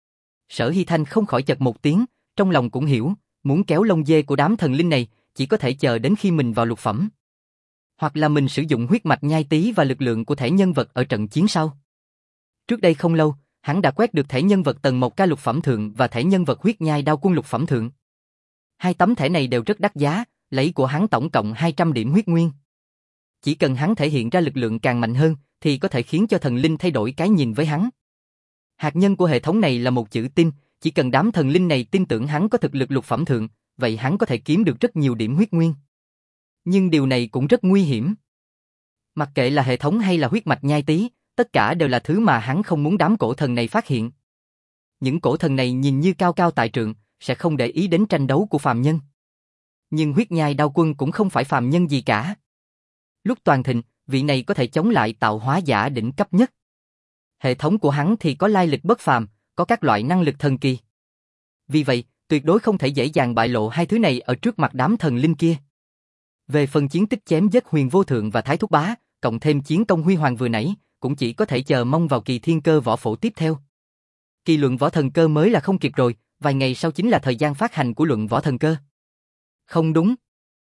Sở Hy Thanh không khỏi chật một tiếng, trong lòng cũng hiểu, muốn kéo lông dê của đám thần linh này, chỉ có thể chờ đến khi mình vào lục phẩm. Hoặc là mình sử dụng huyết mạch nhai tí và lực lượng của thể nhân vật ở trận chiến sau. Trước đây không lâu, hắn đã quét được thể nhân vật tầng một ca lục phẩm thượng và thể nhân vật huyết nhai đao quân lục phẩm thượng. Hai tấm thẻ này đều rất đắt giá, lấy của hắn tổng cộng hai trăm điểm huyết nguyên. Chỉ cần hắn thể hiện ra lực lượng càng mạnh hơn, thì có thể khiến cho thần linh thay đổi cái nhìn với hắn. Hạt nhân của hệ thống này là một chữ tin, chỉ cần đám thần linh này tin tưởng hắn có thực lực lục phẩm thượng, vậy hắn có thể kiếm được rất nhiều điểm huyết nguyên. Nhưng điều này cũng rất nguy hiểm. Mặc kệ là hệ thống hay là huyết mạch nhai tí, tất cả đều là thứ mà hắn không muốn đám cổ thần này phát hiện. Những cổ thần này nhìn như cao cao tại trượng, sẽ không để ý đến tranh đấu của phàm nhân. Nhưng huyết nhai đao quân cũng không phải phàm nhân gì cả. Lúc toàn thịnh, vị này có thể chống lại tạo hóa giả đỉnh cấp nhất. Hệ thống của hắn thì có lai lịch bất phàm, có các loại năng lực thần kỳ. Vì vậy, tuyệt đối không thể dễ dàng bại lộ hai thứ này ở trước mặt đám thần linh kia. Về phần chiến tích chém giết Huyền Vô Thượng và Thái Thúc Bá, cộng thêm chiến công huy hoàng vừa nãy, cũng chỉ có thể chờ mong vào kỳ thiên cơ võ phổ tiếp theo. Kỳ luận võ thần cơ mới là không kịp rồi, vài ngày sau chính là thời gian phát hành của luận võ thần cơ. Không đúng.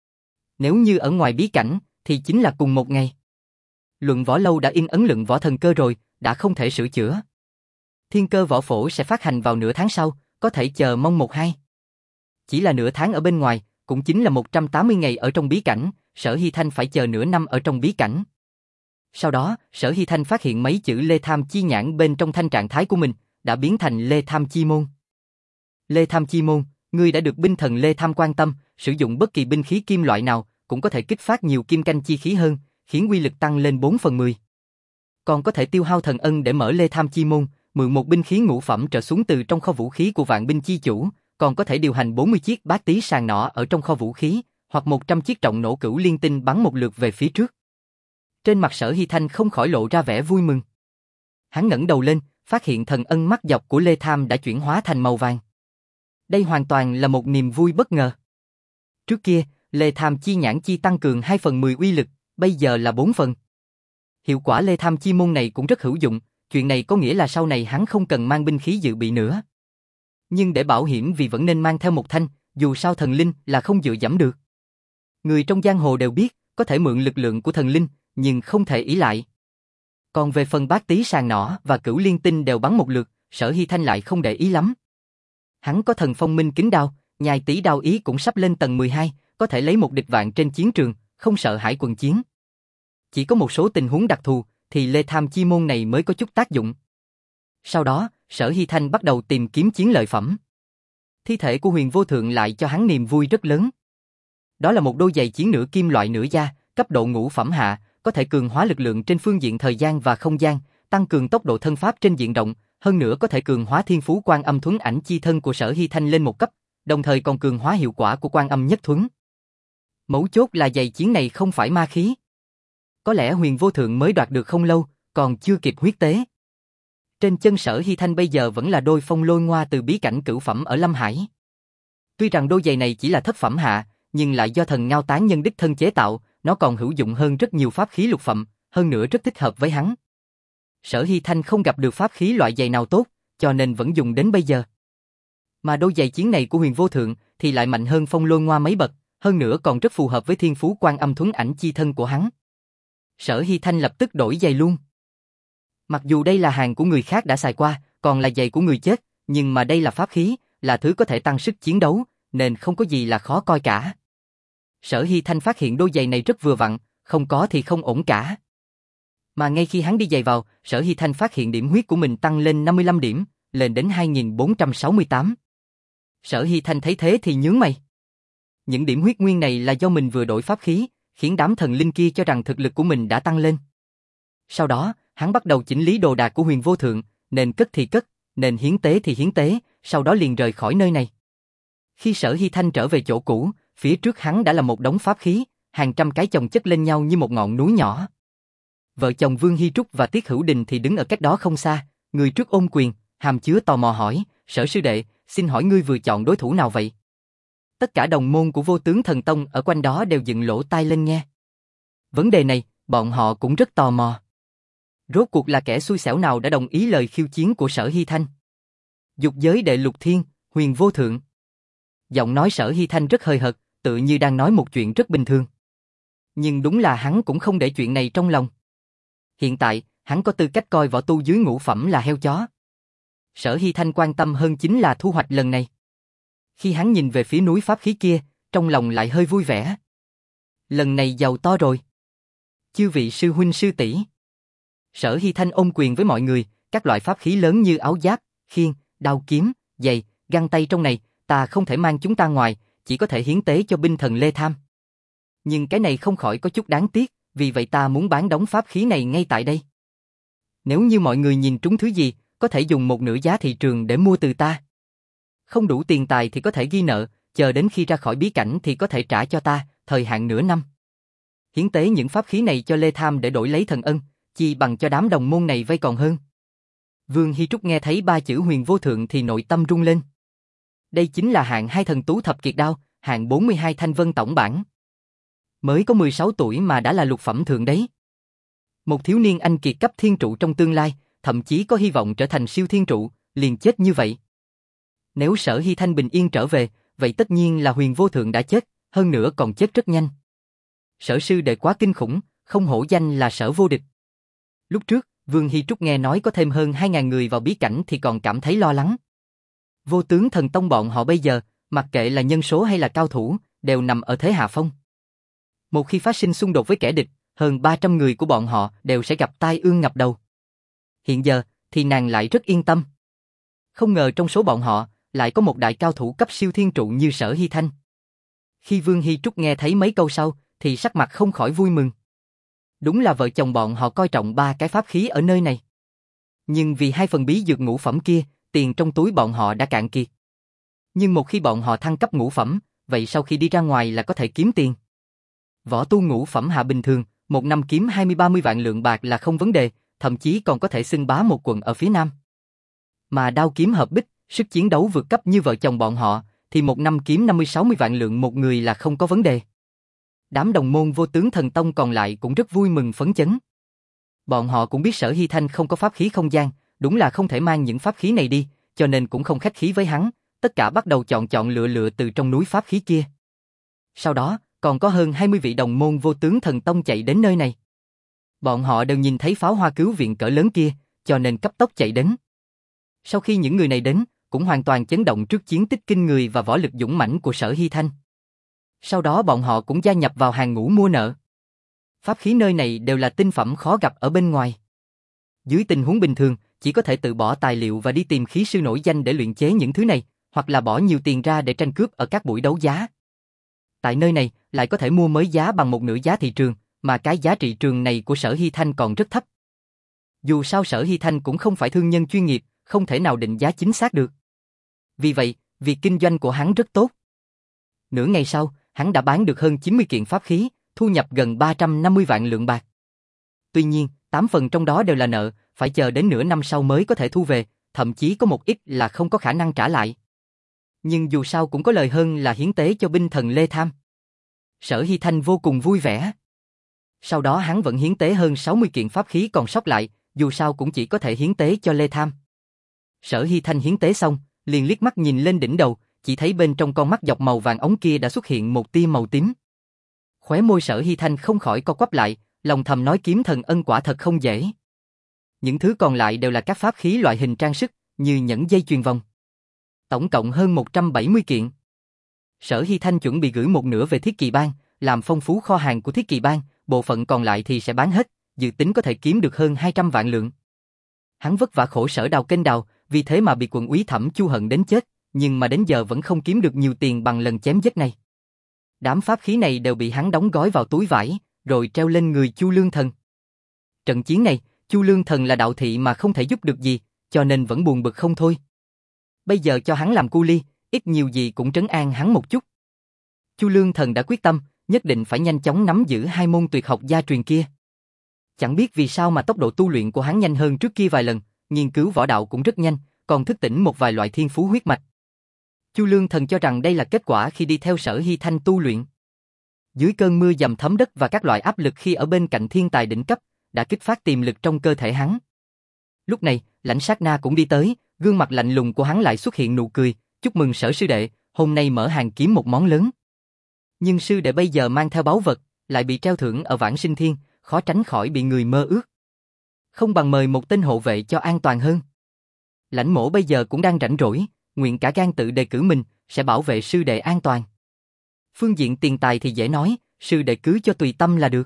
Nếu như ở ngoài bí cảnh, thì chính là cùng một ngày. Luận võ lâu đã in ấn luận võ thần cơ rồi, đã không thể sửa chữa. Thiên cơ võ phổ sẽ phát hành vào nửa tháng sau, có thể chờ mong một hai. Chỉ là nửa tháng ở bên ngoài, cũng chính là một trăm tám mươi ngày ở trong bí cảnh, Sở Hy Thanh phải chờ nửa năm ở trong bí cảnh. Sau đó, Sở Hy Thanh phát hiện mấy chữ Lê Tham Chi Nhãn bên trong thanh trạng thái của mình, đã biến thành Lê Tham Chi Môn. Lê Tham Chi Môn, ngươi đã được binh thần Lê Tham quan tâm, sử dụng bất kỳ binh khí kim loại nào, cũng có thể kích phát nhiều kim canh chi khí hơn, khiến uy lực tăng lên bốn phần mười. Còn có thể tiêu hao thần ân để mở Lê Tham Chi Môn, mượn một binh khí ngũ phẩm trở xuống từ trong kho vũ khí của vạn binh chi chủ, còn có thể điều hành bốn mươi chiếc bát tí sàng nỏ ở trong kho vũ khí, hoặc một trăm chiếc trọng nổ cửu liên tinh bắn một lượt về phía trước. Trên mặt Sở Hy Thanh không khỏi lộ ra vẻ vui mừng. Hắn ngẩng đầu lên, phát hiện thần ân mắt dọc của Lê Tham đã chuyển hóa thành màu vàng. Đây hoàn toàn là một niềm vui bất ngờ. Trước kia, Lê Tham Chi Nhãn chi tăng cường hai phần mười uy lực, bây giờ là bốn phần. Hiệu quả Lê Tham Chi Môn này cũng rất hữu dụng, chuyện này có nghĩa là sau này hắn không cần mang binh khí dự bị nữa. Nhưng để bảo hiểm vì vẫn nên mang theo một thanh, dù sao thần linh là không dựa dẫm được. Người trong giang hồ đều biết, có thể mượn lực lượng của thần linh, nhưng không thể ỷ lại. Còn về phần bát tí sàng nỏ và cửu liên tinh đều bắn một lượt, Sở Hy Thanh lại không để ý lắm. Hắn có thần phong minh kính đao, nhai tí đao ý cũng sắp lên tầng mười hai, có thể lấy một địch vạn trên chiến trường, không sợ hãi quần chiến. Chỉ có một số tình huống đặc thù, thì Lê Tham Chi Môn này mới có chút tác dụng. Sau đó, Sở Hy Thanh bắt đầu tìm kiếm chiến lợi phẩm. Thi thể của Huyền Vô Thượng lại cho hắn niềm vui rất lớn. Đó là một đôi giày chiến nửa kim loại nửa da, cấp độ ngũ phẩm hạ, có thể cường hóa lực lượng trên phương diện thời gian và không gian, tăng cường tốc độ thân pháp trên diện rộng, hơn nữa có thể cường hóa thiên phú Quan Âm Thuấn Ảnh chi thân của Sở Hy Thanh lên một cấp, đồng thời còn cường hóa hiệu quả của Quan Âm Nhất Thuấn. Mấu chốt là giày chiến này không phải ma khí. Có lẽ Huyền Vô Thượng mới đoạt được không lâu, còn chưa kịp huyết tế. Trên chân Sở Hy Thanh bây giờ vẫn là đôi phong lôi ngoa từ bí cảnh cửu phẩm ở Lâm Hải. Tuy rằng đôi giày này chỉ là thất phẩm hạ, nhưng lại do thần Ngao Tán Nhân đích thân chế tạo, nó còn hữu dụng hơn rất nhiều pháp khí lục phẩm, hơn nữa rất thích hợp với hắn. Sở Hy Thanh không gặp được pháp khí loại giày nào tốt, cho nên vẫn dùng đến bây giờ. Mà đôi giày chiến này của Huyền Vô Thượng thì lại mạnh hơn phong lôi ngoa mấy bậc, hơn nữa còn rất phù hợp với thiên phú Quan Âm Thuấn Ảnh chi thân của hắn. Sở Hy Thanh lập tức đổi giày luôn. Mặc dù đây là hàng của người khác đã xài qua, còn là giày của người chết, nhưng mà đây là pháp khí, là thứ có thể tăng sức chiến đấu, nên không có gì là khó coi cả. Sở Hy Thanh phát hiện đôi giày này rất vừa vặn, không có thì không ổn cả. Mà ngay khi hắn đi giày vào, Sở Hy Thanh phát hiện điểm huyết của mình tăng lên năm mươi lăm điểm, lên đến hai nghìn bốn trăm sáu mươi tám. Sở Hy Thanh thấy thế thì nhướng mày. Những điểm huyết nguyên này là do mình vừa đổi pháp khí, khiến đám thần linh kia cho rằng thực lực của mình đã tăng lên. Sau đó, hắn bắt đầu chỉnh lý đồ đạc của Huyền Vô Thượng, nên cất thì cất, nên hiến tế thì hiến tế, sau đó liền rời khỏi nơi này. Khi Sở Hy Thanh trở về chỗ cũ, phía trước hắn đã là một đống pháp khí, hàng trăm cái chồng chất lên nhau như một ngọn núi nhỏ. Vợ chồng Vương Hy Trúc và Tiết Hữu Đình thì đứng ở cách đó không xa, người trước ôm quyền, hàm chứa tò mò hỏi, Sở sư đệ, xin hỏi ngươi vừa chọn đối thủ nào vậy? Tất cả đồng môn của Vô Tướng Thần Tông ở quanh đó đều dựng lỗ tai lên nghe. Vấn đề này, bọn họ cũng rất tò mò. Rốt cuộc là kẻ xui xẻo nào đã đồng ý lời khiêu chiến của Sở Hy Thanh? Dục giới đệ Lục Thiên, Huyền Vô Thượng. Giọng nói Sở Hy Thanh rất hời hợt, tự như đang nói một chuyện rất bình thường. Nhưng đúng là hắn cũng không để chuyện này trong lòng. Hiện tại, hắn có tư cách coi võ tu dưới ngũ phẩm là heo chó. Sở Hy Thanh quan tâm hơn chính là thu hoạch lần này. Khi hắn nhìn về phía núi pháp khí kia, trong lòng lại hơi vui vẻ. Lần này giàu to rồi. Chư vị sư huynh sư tỷ. Sở Hy Thanh ôm quyền với mọi người, các loại pháp khí lớn như áo giáp, khiên, đao kiếm, giày, găng tay trong này, ta không thể mang chúng ta ngoài, chỉ có thể hiến tế cho binh thần Lê Tham. Nhưng cái này không khỏi có chút đáng tiếc, vì vậy ta muốn bán đống pháp khí này ngay tại đây. Nếu như mọi người nhìn trúng thứ gì, có thể dùng một nửa giá thị trường để mua từ ta. Không đủ tiền tài thì có thể ghi nợ, chờ đến khi ra khỏi bí cảnh thì có thể trả cho ta, thời hạn nửa năm. Hiến tế những pháp khí này cho Lê Tham để đổi lấy thần ân, chi bằng cho đám đồng môn này vay còn hơn. Vương Hy Trúc nghe thấy ba chữ Huyền Vô Thượng thì nội tâm rung lên. Đây chính là hạng hai thần tú thập kiệt đao, hạng bốn mươi hai thanh vân tổng bản. Mới có mười sáu tuổi mà đã là lục phẩm thượng đấy. Một thiếu niên anh kiệt cấp thiên trụ trong tương lai, thậm chí có hy vọng trở thành siêu thiên trụ, liền chết như vậy. Nếu Sở Hy Thanh bình yên trở về, vậy tất nhiên là Huyền Vô Thượng đã chết, hơn nữa còn chết rất nhanh. Sở sư đệ quá kinh khủng, không hổ danh là Sở vô địch. Lúc trước, Vương Hy Trúc nghe nói có thêm hơn hai ngàn người vào bí cảnh thì còn cảm thấy lo lắng. Vô Tướng Thần Tông bọn họ bây giờ, mặc kệ là nhân số hay là cao thủ, đều nằm ở thế hạ phong. Một khi phát sinh xung đột với kẻ địch, hơn ba trăm người của bọn họ đều sẽ gặp tai ương ngập đầu. Hiện giờ, thì nàng lại rất yên tâm. Không ngờ trong số bọn họ, lại có một đại cao thủ cấp siêu thiên trụ như Sở Hy Thanh. Khi Vương Hy Trúc nghe thấy mấy câu sau, thì sắc mặt không khỏi vui mừng. Đúng là vợ chồng bọn họ coi trọng ba cái pháp khí ở nơi này. Nhưng vì hai phần bí dược ngũ phẩm kia, tiền trong túi bọn họ đã cạn kiệt. Nhưng một khi bọn họ thăng cấp ngũ phẩm, vậy sau khi đi ra ngoài là có thể kiếm tiền. Võ tu ngũ phẩm hạ bình thường, một năm kiếm hai mươi ba mươi vạn lượng bạc là không vấn đề, thậm chí còn có thể xưng bá một quận ở phía Nam. Mà đao kiếm hợp bích, sức chiến đấu vượt cấp như vợ chồng bọn họ, thì một năm kiếm năm mươi sáu mươi vạn lượng một người là không có vấn đề. Đám đồng môn Vô Tướng Thần Tông còn lại cũng rất vui mừng phấn chấn. Bọn họ cũng biết Sở Hy Thanh không có pháp khí không gian, đúng là không thể mang những pháp khí này đi, cho nên cũng không khách khí với hắn, tất cả bắt đầu chọn chọn lựa lựa từ trong núi pháp khí kia. Sau đó, còn có hơn hai mươi vị đồng môn Vô Tướng Thần Tông chạy đến nơi này. Bọn họ đều nhìn thấy pháo hoa cứu viện cỡ lớn kia, cho nên cấp tốc chạy đến. Sau khi những người này đến, cũng hoàn toàn chấn động trước chiến tích kinh người và võ lực dũng mãnh của Sở Hy Thanh. Sau đó bọn họ cũng gia nhập vào hàng ngũ mua nợ. Pháp khí nơi này đều là tinh phẩm khó gặp ở bên ngoài. Dưới tình huống bình thường, chỉ có thể tự bỏ tài liệu và đi tìm khí sư nổi danh để luyện chế những thứ này, hoặc là bỏ nhiều tiền ra để tranh cướp ở các buổi đấu giá. Tại nơi này, lại có thể mua mới giá bằng một nửa giá thị trường, mà cái giá trị trường này của Sở Hy Thanh còn rất thấp. Dù sao Sở Hy Thanh cũng không phải thương nhân chuyên nghiệp, không thể nào định giá chính xác được. Vì vậy, việc kinh doanh của hắn rất tốt. Nửa ngày sau, hắn đã bán được hơn chín mươi kiện pháp khí, thu nhập gần ba trăm năm mươi vạn lượng bạc. Tuy nhiên, tám phần trong đó đều là nợ, phải chờ đến nửa năm sau mới có thể thu về, thậm chí có một ít là không có khả năng trả lại. Nhưng dù sao cũng có lời hơn là hiến tế cho binh thần Lê Tham. Sở Hy Thanh vô cùng vui vẻ. Sau đó hắn vẫn hiến tế hơn sáu mươi kiện pháp khí còn sót lại, dù sao cũng chỉ có thể hiến tế cho Lê Tham. Sở Hy Thanh hiến tế xong, liền liếc mắt nhìn lên đỉnh đầu, chỉ thấy bên trong con mắt dọc màu vàng ống kia đã xuất hiện một tia màu tím. Khóe môi Sở Hy Thanh không khỏi co quắp lại, lòng thầm nói kiếm thần ân quả thật không dễ. Những thứ còn lại đều là các pháp khí loại hình trang sức, như nhẫn dây chuyền vòng. Tổng cộng hơn một trăm bảy mươi kiện. Sở Hy Thanh chuẩn bị gửi một nửa về Thiết Kỳ Bang, làm phong phú kho hàng của Thiết Kỳ Bang, bộ phận còn lại thì sẽ bán hết, dự tính có thể kiếm được hơn hai trăm vạn lượng. Hắn vất vả khổ sở đào kênh đào, vì thế mà bị quận úy Thẩm Chu hận đến chết, nhưng mà đến giờ vẫn không kiếm được nhiều tiền bằng lần chém giết này. Đám pháp khí này đều bị hắn đóng gói vào túi vải, rồi treo lên người Chu Lương Thần. Trận chiến này, Chu Lương Thần là đạo thị mà không thể giúp được gì, cho nên vẫn buồn bực không thôi. Bây giờ cho hắn làm cu ly, ít nhiều gì cũng trấn an hắn một chút. Chu Lương Thần đã quyết tâm, nhất định phải nhanh chóng nắm giữ hai môn tuyệt học gia truyền kia. Chẳng biết vì sao mà tốc độ tu luyện của hắn nhanh hơn trước kia vài lần, nghiên cứu võ đạo cũng rất nhanh, còn thức tỉnh một vài loại thiên phú huyết mạch. Chu Lương Thần cho rằng đây là kết quả khi đi theo Sở Hy Thanh tu luyện. Dưới cơn mưa dầm thấm đất và các loại áp lực khi ở bên cạnh thiên tài đỉnh cấp, đã kích phát tiềm lực trong cơ thể hắn. Lúc này, Lãnh Sát Na cũng đi tới, gương mặt lạnh lùng của hắn lại xuất hiện nụ cười, chúc mừng Sở sư đệ, hôm nay mở hàng kiếm một món lớn. Nhưng sư đệ bây giờ mang theo báu vật, lại bị treo thưởng ở Vãng Sinh Thiên, khó tránh khỏi bị người mơ ước. Không bằng mời một tên hộ vệ cho an toàn hơn. Lãnh Mỗ bây giờ cũng đang rảnh rỗi, nguyện cả gan tự đề cử mình, sẽ bảo vệ sư đệ an toàn. Phương diện tiền tài thì dễ nói, sư đệ cứ cho tùy tâm là được.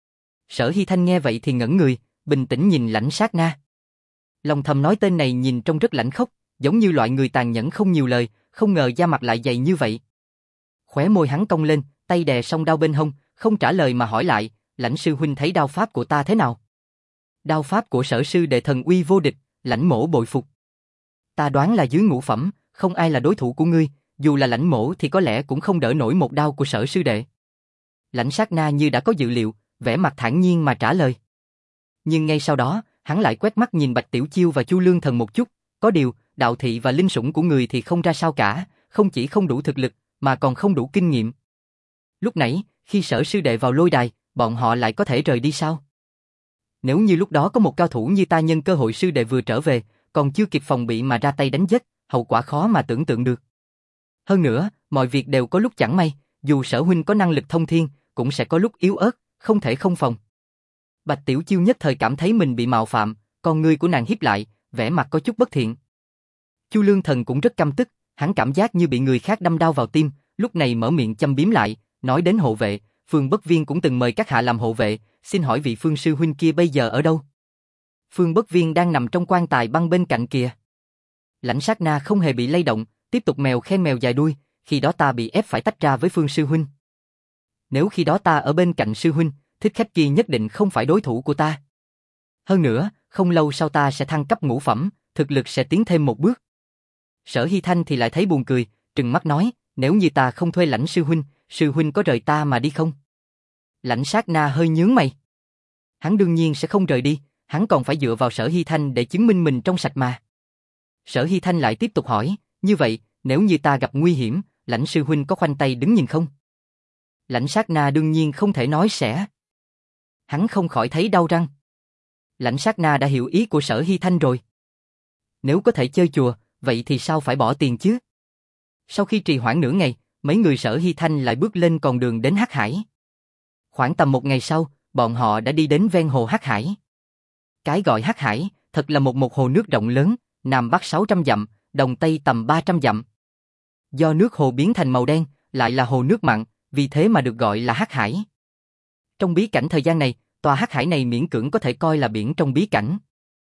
Sở Hy Thanh nghe vậy thì ngẩn người, bình tĩnh nhìn Lãnh Sát Na. Lòng thầm nói tên này nhìn trông rất lãnh khốc, giống như loại người tàn nhẫn không nhiều lời, không ngờ da mặt lại dày như vậy. Khóe môi hắn cong lên, tay đè song đao bên hông, không trả lời mà hỏi lại, Lãnh sư huynh thấy đao pháp của ta thế nào? Đao pháp của Sở sư đệ thần uy vô địch, Lãnh Mỗ bội phục. Ta đoán là dưới ngũ phẩm, không ai là đối thủ của ngươi, dù là Lãnh Mỗ thì có lẽ cũng không đỡ nổi một đao của Sở sư đệ. Lãnh Sát Na như đã có dự liệu, vẻ mặt thản nhiên mà trả lời. Nhưng ngay sau đó, hắn lại quét mắt nhìn Bạch Tiểu Chiêu và Chu Lương Thần một chút, có điều, đạo thị và linh sủng của người thì không ra sao cả, không chỉ không đủ thực lực, mà còn không đủ kinh nghiệm. Lúc nãy, khi Sở sư đệ vào lôi đài, bọn họ lại có thể rời đi sao? Nếu như lúc đó có một cao thủ như ta nhân cơ hội sư đệ vừa trở về, còn chưa kịp phòng bị mà ra tay đánh giết, hậu quả khó mà tưởng tượng được. Hơn nữa, mọi việc đều có lúc chẳng may, dù Sở huynh có năng lực thông thiên, cũng sẽ có lúc yếu ớt, không thể không phòng. Bạch Tiểu Chiêu nhất thời cảm thấy mình bị mạo phạm, con ngươi của nàng híp lại, vẻ mặt có chút bất thiện. Chu Lương Thần cũng rất căm tức, hắn cảm giác như bị người khác đâm đao vào tim, lúc này mở miệng châm biếm lại, nói đến hộ vệ, Phương Bất Viên cũng từng mời các hạ làm hộ vệ, xin hỏi vị Phương sư huynh kia bây giờ ở đâu? Phương Bất Viên đang nằm trong quan tài băng bên cạnh kìa. Lãnh Sát Na không hề bị lay động, tiếp tục mèo khen mèo dài đuôi, khi đó ta bị ép phải tách ra với Phương sư huynh. Nếu khi đó ta ở bên cạnh sư huynh, thích khách kia nhất định không phải đối thủ của ta. Hơn nữa, không lâu sau ta sẽ thăng cấp ngũ phẩm, thực lực sẽ tiến thêm một bước. Sở Hy Thanh thì lại thấy buồn cười, trừng mắt nói, nếu như ta không thuê Lãnh sư huynh, sư huynh có rời ta mà đi không? Lãnh Sát Na hơi nhướng mày. Hắn đương nhiên sẽ không rời đi, hắn còn phải dựa vào Sở Hy Thanh để chứng minh mình trong sạch mà. Sở Hy Thanh lại tiếp tục hỏi, như vậy, nếu như ta gặp nguy hiểm, Lãnh sư huynh có khoanh tay đứng nhìn không? Lãnh Sát Na đương nhiên không thể nói sẽ. Hắn không khỏi thấy đau răng. Lãnh Sát Na đã hiểu ý của Sở Hy Thanh rồi. Nếu có thể chơi chùa, vậy thì sao phải bỏ tiền chứ? Sau khi trì hoãn nửa ngày, mấy người Sở Hy Thanh lại bước lên con đường đến Hắc Hải. Khoảng tầm một ngày sau, bọn họ đã đi đến ven hồ Hắc Hải. Cái gọi Hắc Hải, thật là một một hồ nước rộng lớn, nam bắc sáu trăm dặm, đông tây tầm ba trăm dặm. Do nước hồ biến thành màu đen, lại là hồ nước mặn, vì thế mà được gọi là Hắc Hải. Trong bí cảnh thời gian này, tòa Hắc Hải này miễn cưỡng có thể coi là biển trong bí cảnh.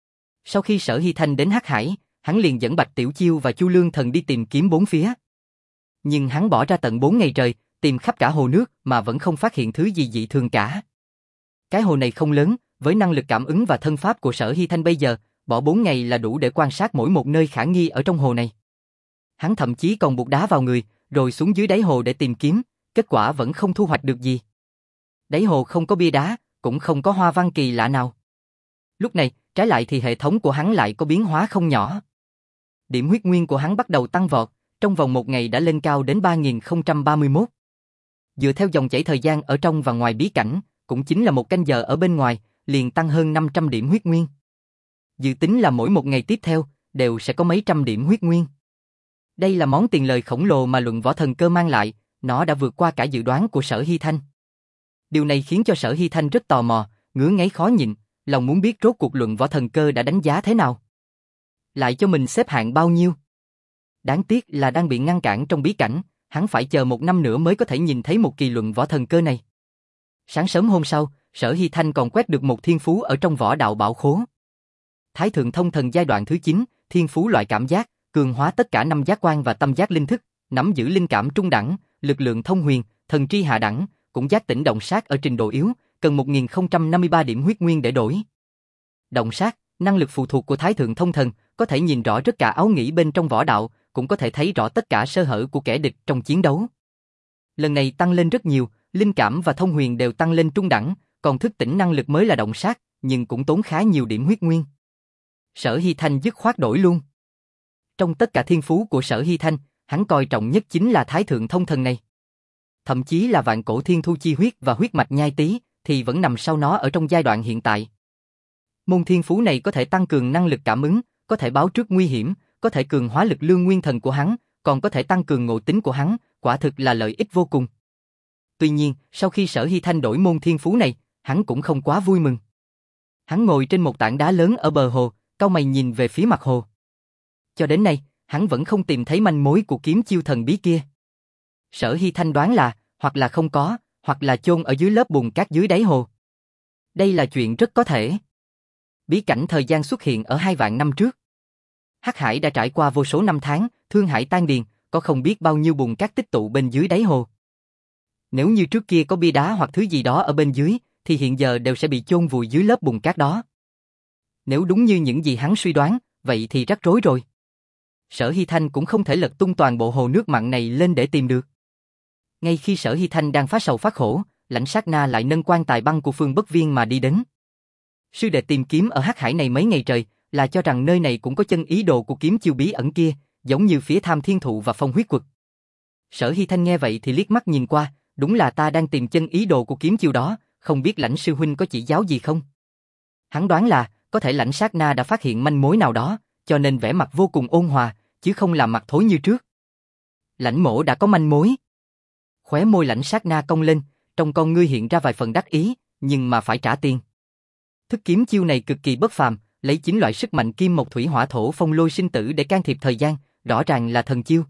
Sau khi Sở Hy Thanh đến Hắc Hải, hắn liền dẫn Bạch Tiểu Chiêu và Chu Lương Thần đi tìm kiếm bốn phía. Nhưng hắn bỏ ra tận bốn ngày trời, tìm khắp cả hồ nước mà vẫn không phát hiện thứ gì dị thường cả. Cái hồ này không lớn, với năng lực cảm ứng và thân pháp của Sở Hy Thanh bây giờ, bỏ bốn ngày là đủ để quan sát mỗi một nơi khả nghi ở trong hồ này. Hắn thậm chí còn buộc đá vào người, rồi xuống dưới đáy hồ để tìm kiếm, kết quả vẫn không thu hoạch được gì. Đáy hồ không có bia đá, cũng không có hoa văn kỳ lạ nào. Lúc này, trái lại thì hệ thống của hắn lại có biến hóa không nhỏ. Điểm huyết nguyên của hắn bắt đầu tăng vọt, trong vòng một ngày đã lên cao đến ba nghìn không trăm ba mươi mốt. Dựa theo dòng chảy thời gian ở trong và ngoài bí cảnh, cũng chính là một canh giờ ở bên ngoài, liền tăng hơn năm trăm điểm huyết nguyên. Dự tính là mỗi một ngày tiếp theo, đều sẽ có mấy trăm điểm huyết nguyên. Đây là món tiền lời khổng lồ mà luận võ thần cơ mang lại, nó đã vượt qua cả dự đoán của Sở Hy Thanh. Điều này khiến cho Sở Hy Thanh rất tò mò, ngứa ngáy khó nhịn, lòng muốn biết rốt cuộc luận võ thần cơ đã đánh giá thế nào. Lại cho mình xếp hạng bao nhiêu. Đáng tiếc là đang bị ngăn cản trong bí cảnh, hắn phải chờ một năm nữa mới có thể nhìn thấy một kỳ luận võ thần cơ này. Sáng sớm hôm sau, Sở Hy Thanh còn quét được một thiên phú ở trong võ đạo bảo khố. Thái thượng thông thần giai đoạn thứ chín, thiên phú loại cảm giác, cường hóa tất cả năm giác quan và tâm giác linh thức, nắm giữ linh cảm trung đẳng, lực lượng thông huyền, thần tri hạ đẳng, cũng giác tỉnh động sát ở trình độ yếu, cần một nghìn không trăm năm mươi ba điểm huyết nguyên để đổi. động sát, năng lực phụ thuộc của Thái Thượng Thông Thần, có thể nhìn rõ tất cả áo nghĩ bên trong võ đạo, cũng có thể thấy rõ tất cả sơ hở của kẻ địch trong chiến đấu. Lần này tăng lên rất nhiều, linh cảm và thông huyền đều tăng lên trung đẳng, còn thức tỉnh năng lực mới là động sát, nhưng cũng tốn khá nhiều điểm huyết nguyên. Sở Hy Thanh dứt khoát đổi luôn. Trong tất cả thiên phú của Sở Hy Thanh, hắn coi trọng nhất chính là Thái Thượng Thông Thần này. Thậm chí là vạn cổ thiên thu chi huyết và huyết mạch nhai tý, thì vẫn nằm sau nó ở trong giai đoạn hiện tại. Môn thiên phú này có thể tăng cường năng lực cảm ứng, có thể báo trước nguy hiểm, có thể cường hóa lực lương nguyên thần của hắn, còn có thể tăng cường ngộ tính của hắn, quả thực là lợi ích vô cùng. Tuy nhiên, sau khi Sở Hy Thanh đổi môn thiên phú này, hắn cũng không quá vui mừng. Hắn ngồi trên một tảng đá lớn ở bờ hồ, cau mày nhìn về phía mặt hồ. Cho đến nay, hắn vẫn không tìm thấy manh mối của kiếm chiêu thần bí kia. Sở Hy Thanh đoán là, hoặc là không có, hoặc là chôn ở dưới lớp bùn cát dưới đáy hồ. Đây là chuyện rất có thể. Bí cảnh thời gian xuất hiện ở hai vạn năm trước. Hắc Hải đã trải qua vô số năm tháng, thương hải tan điền, có không biết bao nhiêu bùn cát tích tụ bên dưới đáy hồ. Nếu như trước kia có bia đá hoặc thứ gì đó ở bên dưới, thì hiện giờ đều sẽ bị chôn vùi dưới lớp bùn cát đó. Nếu đúng như những gì hắn suy đoán, vậy thì rắc rối rồi. Sở Hy Thanh cũng không thể lật tung toàn bộ hồ nước mặn này lên để tìm được. Ngay khi Sở Hy Thanh đang phát sầu phát khổ, Lãnh Sát Na lại nâng quan tài băng của Phương Bất Viên mà đi đến. Sư đệ tìm kiếm ở Hắc Hải này mấy ngày trời, là cho rằng nơi này cũng có chân ý đồ của kiếm chiêu bí ẩn kia, giống như phía Tham Thiên Thụ và Phong Huyết Quật. Sở Hy Thanh nghe vậy thì liếc mắt nhìn qua, đúng là ta đang tìm chân ý đồ của kiếm chiêu đó, không biết Lãnh sư huynh có chỉ giáo gì không? Hắn đoán là, có thể Lãnh Sát Na đã phát hiện manh mối nào đó, cho nên vẻ mặt vô cùng ôn hòa, chứ không làm mặt thối như trước. Lãnh mỗ đã có manh mối. Khóe môi Lãnh Sát Na cong lên, trong con ngươi hiện ra vài phần đắc ý, nhưng mà phải trả tiền. Thức kiếm chiêu này cực kỳ bất phàm, lấy chín loại sức mạnh kim mộc thủy hỏa thổ phong lôi sinh tử để can thiệp thời gian, rõ ràng là thần chiêu.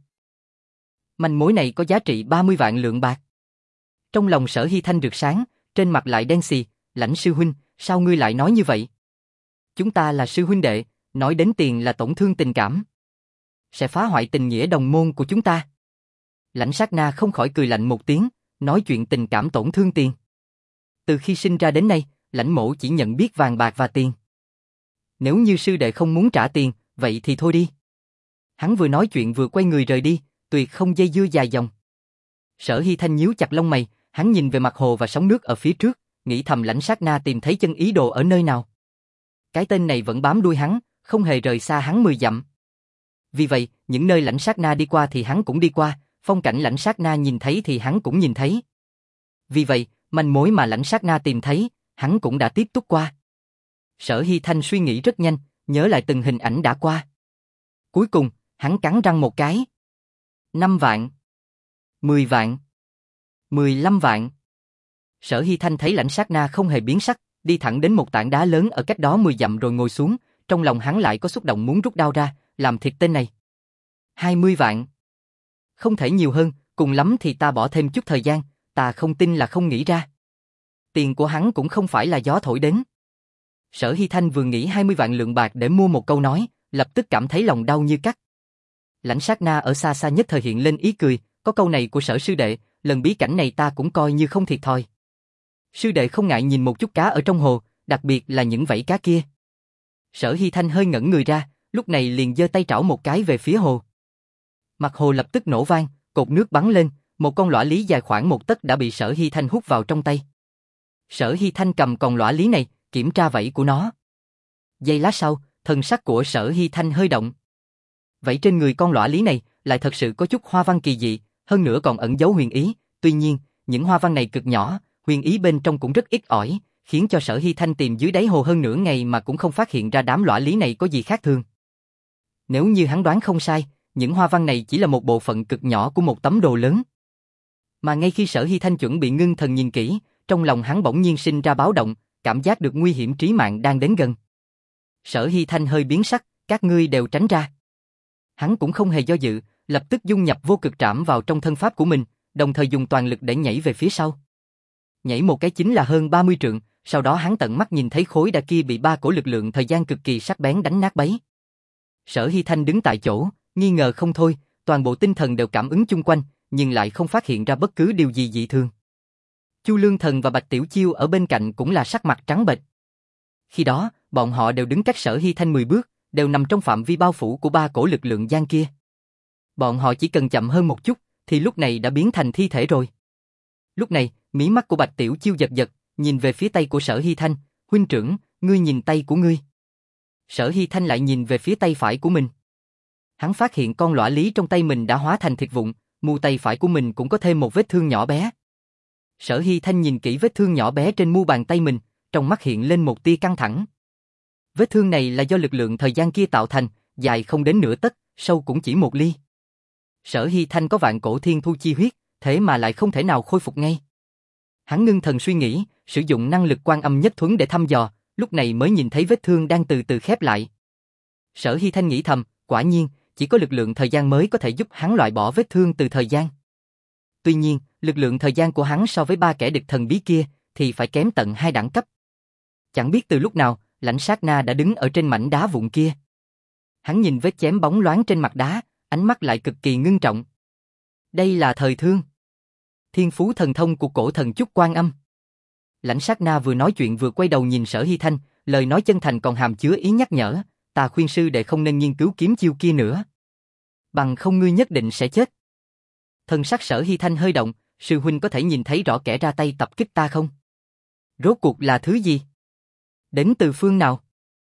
Manh mối này có giá trị ba mươi vạn lượng bạc. Trong lòng Sở Hy Thanh rực sáng, trên mặt lại đen xì, Lãnh sư huynh, sao ngươi lại nói như vậy? Chúng ta là sư huynh đệ, nói đến tiền là tổn thương tình cảm. Sẽ phá hoại tình nghĩa đồng môn của chúng ta. Lãnh Sát Na không khỏi cười lạnh một tiếng, nói chuyện tình cảm tổn thương tiền. Từ khi sinh ra đến nay, Lãnh mỗ chỉ nhận biết vàng bạc và tiền. Nếu như sư đệ không muốn trả tiền, vậy thì thôi đi. Hắn vừa nói chuyện vừa quay người rời đi, tuyệt không dây dưa dài dòng. Sở Hy Thanh nhíu chặt lông mày, hắn nhìn về mặt hồ và sóng nước ở phía trước, nghĩ thầm Lãnh Sát Na tìm thấy chân ý đồ ở nơi nào. Cái tên này vẫn bám đuôi hắn, không hề rời xa hắn mười dặm. Vì vậy, những nơi Lãnh Sát Na đi qua thì hắn cũng đi qua, phong cảnh Lãnh Sát Na nhìn thấy thì hắn cũng nhìn thấy. Vì vậy, manh mối mà Lãnh Sát Na tìm thấy, hắn cũng đã tiếp tục qua. Sở Hy Thanh suy nghĩ rất nhanh, nhớ lại từng hình ảnh đã qua. Cuối cùng, hắn cắn răng một cái. Năm vạn. Mười vạn. Mười lăm vạn. Sở Hy Thanh thấy Lãnh Sát Na không hề biến sắc, đi thẳng đến một tảng đá lớn ở cách đó mười dặm rồi ngồi xuống, trong lòng hắn lại có xúc động muốn rút đao ra, làm thịt tên này. Hai mươi vạn. Không thể nhiều hơn, cùng lắm thì ta bỏ thêm chút thời gian, ta không tin là không nghĩ ra. Tiền của hắn cũng không phải là gió thổi đến. Sở Hy Thanh vừa nghĩ hai mươi vạn lượng bạc để mua một câu nói, lập tức cảm thấy lòng đau như cắt. Lãnh Sát Na ở xa xa nhất thời hiện lên ý cười, có câu này của Sở sư đệ, lần bí cảnh này ta cũng coi như không thiệt thòi. Sư đệ không ngại nhìn một chút cá ở trong hồ, đặc biệt là những vảy cá kia. Sở Hy Thanh hơi ngẩn người ra, lúc này liền giơ tay trảo một cái về phía hồ. Mặt hồ lập tức nổ vang, cột nước bắn lên, một con lõa lý dài khoảng một tấc đã bị Sở Hy Thanh hút vào trong tay. Sở Hy Thanh cầm con lõa lý này, kiểm tra vảy của nó. Giây lát sau, thần sắc của Sở Hy Thanh hơi động. Vảy trên người con lõa lý này lại thật sự có chút hoa văn kỳ dị, hơn nữa còn ẩn giấu huyền ý, tuy nhiên, những hoa văn này cực nhỏ, huyền ý bên trong cũng rất ít ỏi, khiến cho Sở Hy Thanh tìm dưới đáy hồ hơn nửa ngày mà cũng không phát hiện ra đám lõa lý này có gì khác thường. Nếu như hắn đoán không sai, những hoa văn này chỉ là một bộ phận cực nhỏ của một tấm đồ lớn. Mà ngay khi Sở Hy Thanh chuẩn bị ngưng thần nhìn kỹ, trong lòng hắn bỗng nhiên sinh ra báo động, cảm giác được nguy hiểm trí mạng đang đến gần. Sở Hy Thanh hơi biến sắc, các ngươi đều tránh ra. Hắn cũng không hề do dự, lập tức dung nhập vô cực trảm vào trong thân pháp của mình, đồng thời dùng toàn lực để nhảy về phía sau. Nhảy một cái chính là hơn ba mươi trượng, sau đó hắn tận mắt nhìn thấy khối đá kia bị ba cổ lực lượng thời gian cực kỳ sắc bén đánh nát bấy. Sở Hy Thanh đứng tại chỗ, nghi ngờ không thôi, toàn bộ tinh thần đều cảm ứng chung quanh, nhưng lại không phát hiện ra bất cứ điều gì dị thường. Chu Lương Thần và Bạch Tiểu Chiêu ở bên cạnh cũng là sắc mặt trắng bệch. Khi đó, bọn họ đều đứng cách Sở Hy Thanh mười bước, đều nằm trong phạm vi bao phủ của ba cổ lực lượng giăng kia. Bọn họ chỉ cần chậm hơn một chút, thì lúc này đã biến thành thi thể rồi. Lúc này, mí mắt của Bạch Tiểu Chiêu giật giật, nhìn về phía tay của Sở Hy Thanh, huynh trưởng, ngươi nhìn tay của ngươi. Sở Hy Thanh lại nhìn về phía tay phải của mình. Hắn phát hiện con lõa lý trong tay mình đã hóa thành thịt vụn, mu tay phải của mình cũng có thêm một vết thương nhỏ bé. Sở Hy Thanh nhìn kỹ vết thương nhỏ bé trên mu bàn tay mình, trong mắt hiện lên một tia căng thẳng. Vết thương này là do lực lượng thời gian kia tạo thành, dài không đến nửa tấc, sâu cũng chỉ một ly. Sở Hy Thanh có vạn cổ thiên thu chi huyết, thế mà lại không thể nào khôi phục ngay. Hắn ngưng thần suy nghĩ, sử dụng năng lực Quan Âm Nhất Thuấn để thăm dò, lúc này mới nhìn thấy vết thương đang từ từ khép lại. Sở Hy Thanh nghĩ thầm, quả nhiên, chỉ có lực lượng thời gian mới có thể giúp hắn loại bỏ vết thương từ thời gian. Tuy nhiên, lực lượng thời gian của hắn so với ba kẻ địch thần bí kia, thì phải kém tận hai đẳng cấp. Chẳng biết từ lúc nào, Lãnh Sát Na đã đứng ở trên mảnh đá vụn kia. Hắn nhìn vết chém bóng loáng trên mặt đá, ánh mắt lại cực kỳ ngưng trọng. Đây là thời thương. Thiên phú thần thông của cổ thần Chúc Quan Âm. Lãnh Sát Na vừa nói chuyện vừa quay đầu nhìn Sở Hy Thanh, lời nói chân thành còn hàm chứa ý nhắc nhở, ta khuyên sư đệ không nên nghiên cứu kiếm chiêu kia nữa. Bằng không ngươi nhất định sẽ chết. Thân sắc Sở Hy Thanh hơi động, sư huynh có thể nhìn thấy rõ kẻ ra tay tập kích ta không? Rốt cuộc là thứ gì? Đến từ phương nào?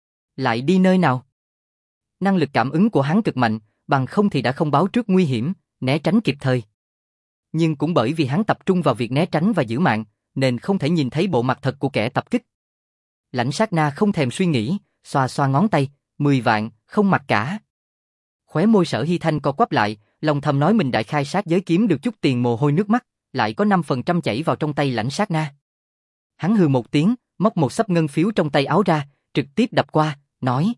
Lại đi nơi nào? Năng lực cảm ứng của hắn cực mạnh, bằng không thì đã không báo trước nguy hiểm, né tránh kịp thời. Nhưng cũng bởi vì hắn tập trung vào việc né tránh và giữ mạng, nên không thể nhìn thấy bộ mặt thật của kẻ tập kích. Lãnh Sát Na không thèm suy nghĩ, xoa xoa ngón tay, mười vạn, không mặc cả. Khóe môi Sở Hy Thanh co quắp lại, lòng thầm nói mình đại khai sát giới kiếm được chút tiền mồ hôi nước mắt, lại có năm phần trăm chảy vào trong tay Lãnh Sát Na. Hắn hừ một tiếng, móc một xấp ngân phiếu trong tay áo ra, trực tiếp đập qua, nói: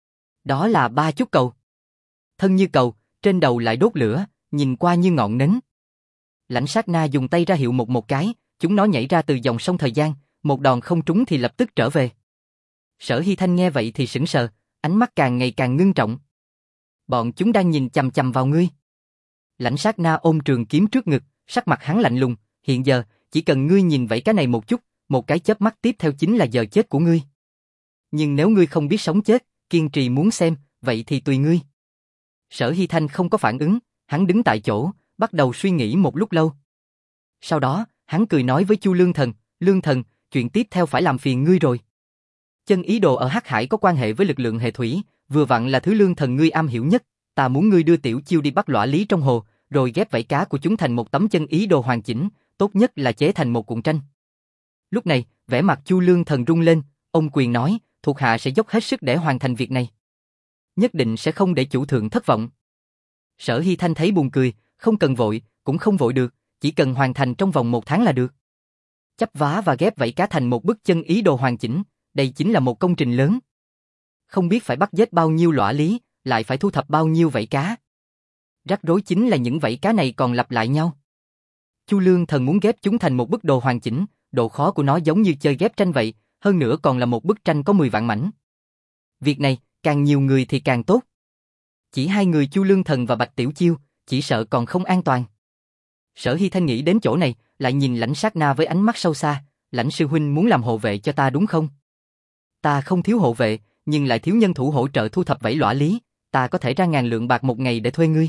đó là ba chút cầu. Thân như cầu, trên đầu lại đốt lửa, nhìn qua như ngọn nến. Lãnh Sát Na dùng tay ra hiệu một một cái, chúng nó nhảy ra từ dòng sông thời gian, một đòn không trúng thì lập tức trở về. Sở Hy Thanh nghe vậy thì sững sờ, ánh mắt càng ngày càng ngưng trọng. Bọn chúng đang nhìn chằm chằm vào ngươi. Lãnh Sát Na ôm trường kiếm trước ngực, sắc mặt hắn lạnh lùng, hiện giờ, chỉ cần ngươi nhìn vậy cái này một chút, một cái chớp mắt tiếp theo chính là giờ chết của ngươi. Nhưng nếu ngươi không biết sống chết, kiên trì muốn xem, vậy thì tùy ngươi. Sở Hy Thanh không có phản ứng, hắn đứng tại chỗ, bắt đầu suy nghĩ một lúc lâu. Sau đó, hắn cười nói với Chu Lương Thần, Lương Thần, chuyện tiếp theo phải làm phiền ngươi rồi. Chân ý đồ ở Hắc Hải có quan hệ với lực lượng hệ thủy, vừa vặn là thứ Lương Thần ngươi am hiểu nhất, ta muốn ngươi đưa Tiểu Chiêu đi bắt lõa lý trong hồ, rồi ghép vảy cá của chúng thành một tấm chân ý đồ hoàn chỉnh, tốt nhất là chế thành một cuộn tranh. Lúc này, vẻ mặt Chu Lương Thần rung lên, ông quyền nói, thuộc hạ sẽ dốc hết sức để hoàn thành việc này. Nhất định sẽ không để chủ thượng thất vọng. Sở Hy Thanh thấy buồn cười, không cần vội, cũng không vội được, chỉ cần hoàn thành trong vòng một tháng là được. Chắp vá và ghép vảy cá thành một bức chân ý đồ hoàn chỉnh, đây chính là một công trình lớn. Không biết phải bắt giết bao nhiêu lõa lý, lại phải thu thập bao nhiêu vảy cá. Rắc rối chính là những vảy cá này còn lặp lại nhau. Chu Lương Thần muốn ghép chúng thành một bức đồ hoàn chỉnh, độ khó của nó giống như chơi ghép tranh vậy, hơn nữa còn là một bức tranh có mười vạn mảnh. Việc này, càng nhiều người thì càng tốt. Chỉ hai người Chu Lương Thần và Bạch Tiểu Chiêu, chỉ sợ còn không an toàn. Sở Hy Thanh nghĩ đến chỗ này, lại nhìn Lãnh Sát Na với ánh mắt sâu xa, Lãnh sư huynh muốn làm hộ vệ cho ta đúng không? Ta không thiếu hộ vệ, nhưng lại thiếu nhân thủ hỗ trợ thu thập vảy lõa lý, ta có thể ra ngàn lượng bạc một ngày để thuê ngươi.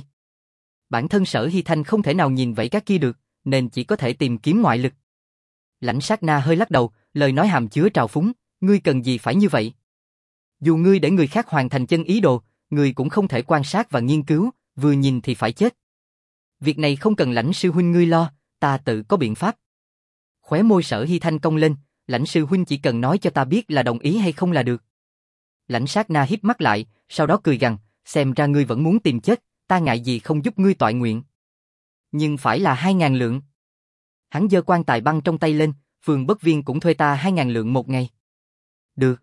Bản thân Sở Hy Thanh không thể nào nhìn vảy cá kia được, nên chỉ có thể tìm kiếm ngoại lực. Lãnh Sát Na hơi lắc đầu, lời nói hàm chứa trào phúng, ngươi cần gì phải như vậy? Dù ngươi để người khác hoàn thành chân ý đồ, ngươi cũng không thể quan sát và nghiên cứu, vừa nhìn thì phải chết. Việc này không cần Lãnh sư huynh ngươi lo, ta tự có biện pháp. Khóe môi Sở Hy Thanh cong lên, Lãnh sư huynh chỉ cần nói cho ta biết là đồng ý hay không là được. Lãnh Sát Na híp mắt lại, sau đó cười gằn, xem ra ngươi vẫn muốn tìm chết, ta ngại gì không giúp ngươi toại nguyện. Nhưng phải là hai ngàn lượng. Hắn giơ quan tài băng trong tay lên, Phường Bất Viên cũng thuê ta hai ngàn lượng một ngày. Được.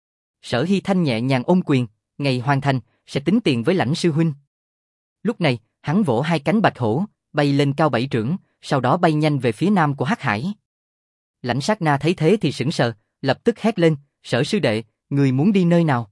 Sở Hy Thanh nhẹ nhàng ôm quyền, ngày hoàn thành, sẽ tính tiền với Lãnh sư huynh. Lúc này, hắn vỗ hai cánh bạch hổ, bay lên cao bảy trượng, sau đó bay nhanh về phía nam của Hắc Hải. Lãnh Sát Na thấy thế thì sững sờ, lập tức hét lên, Sở sư đệ, người muốn đi nơi nào?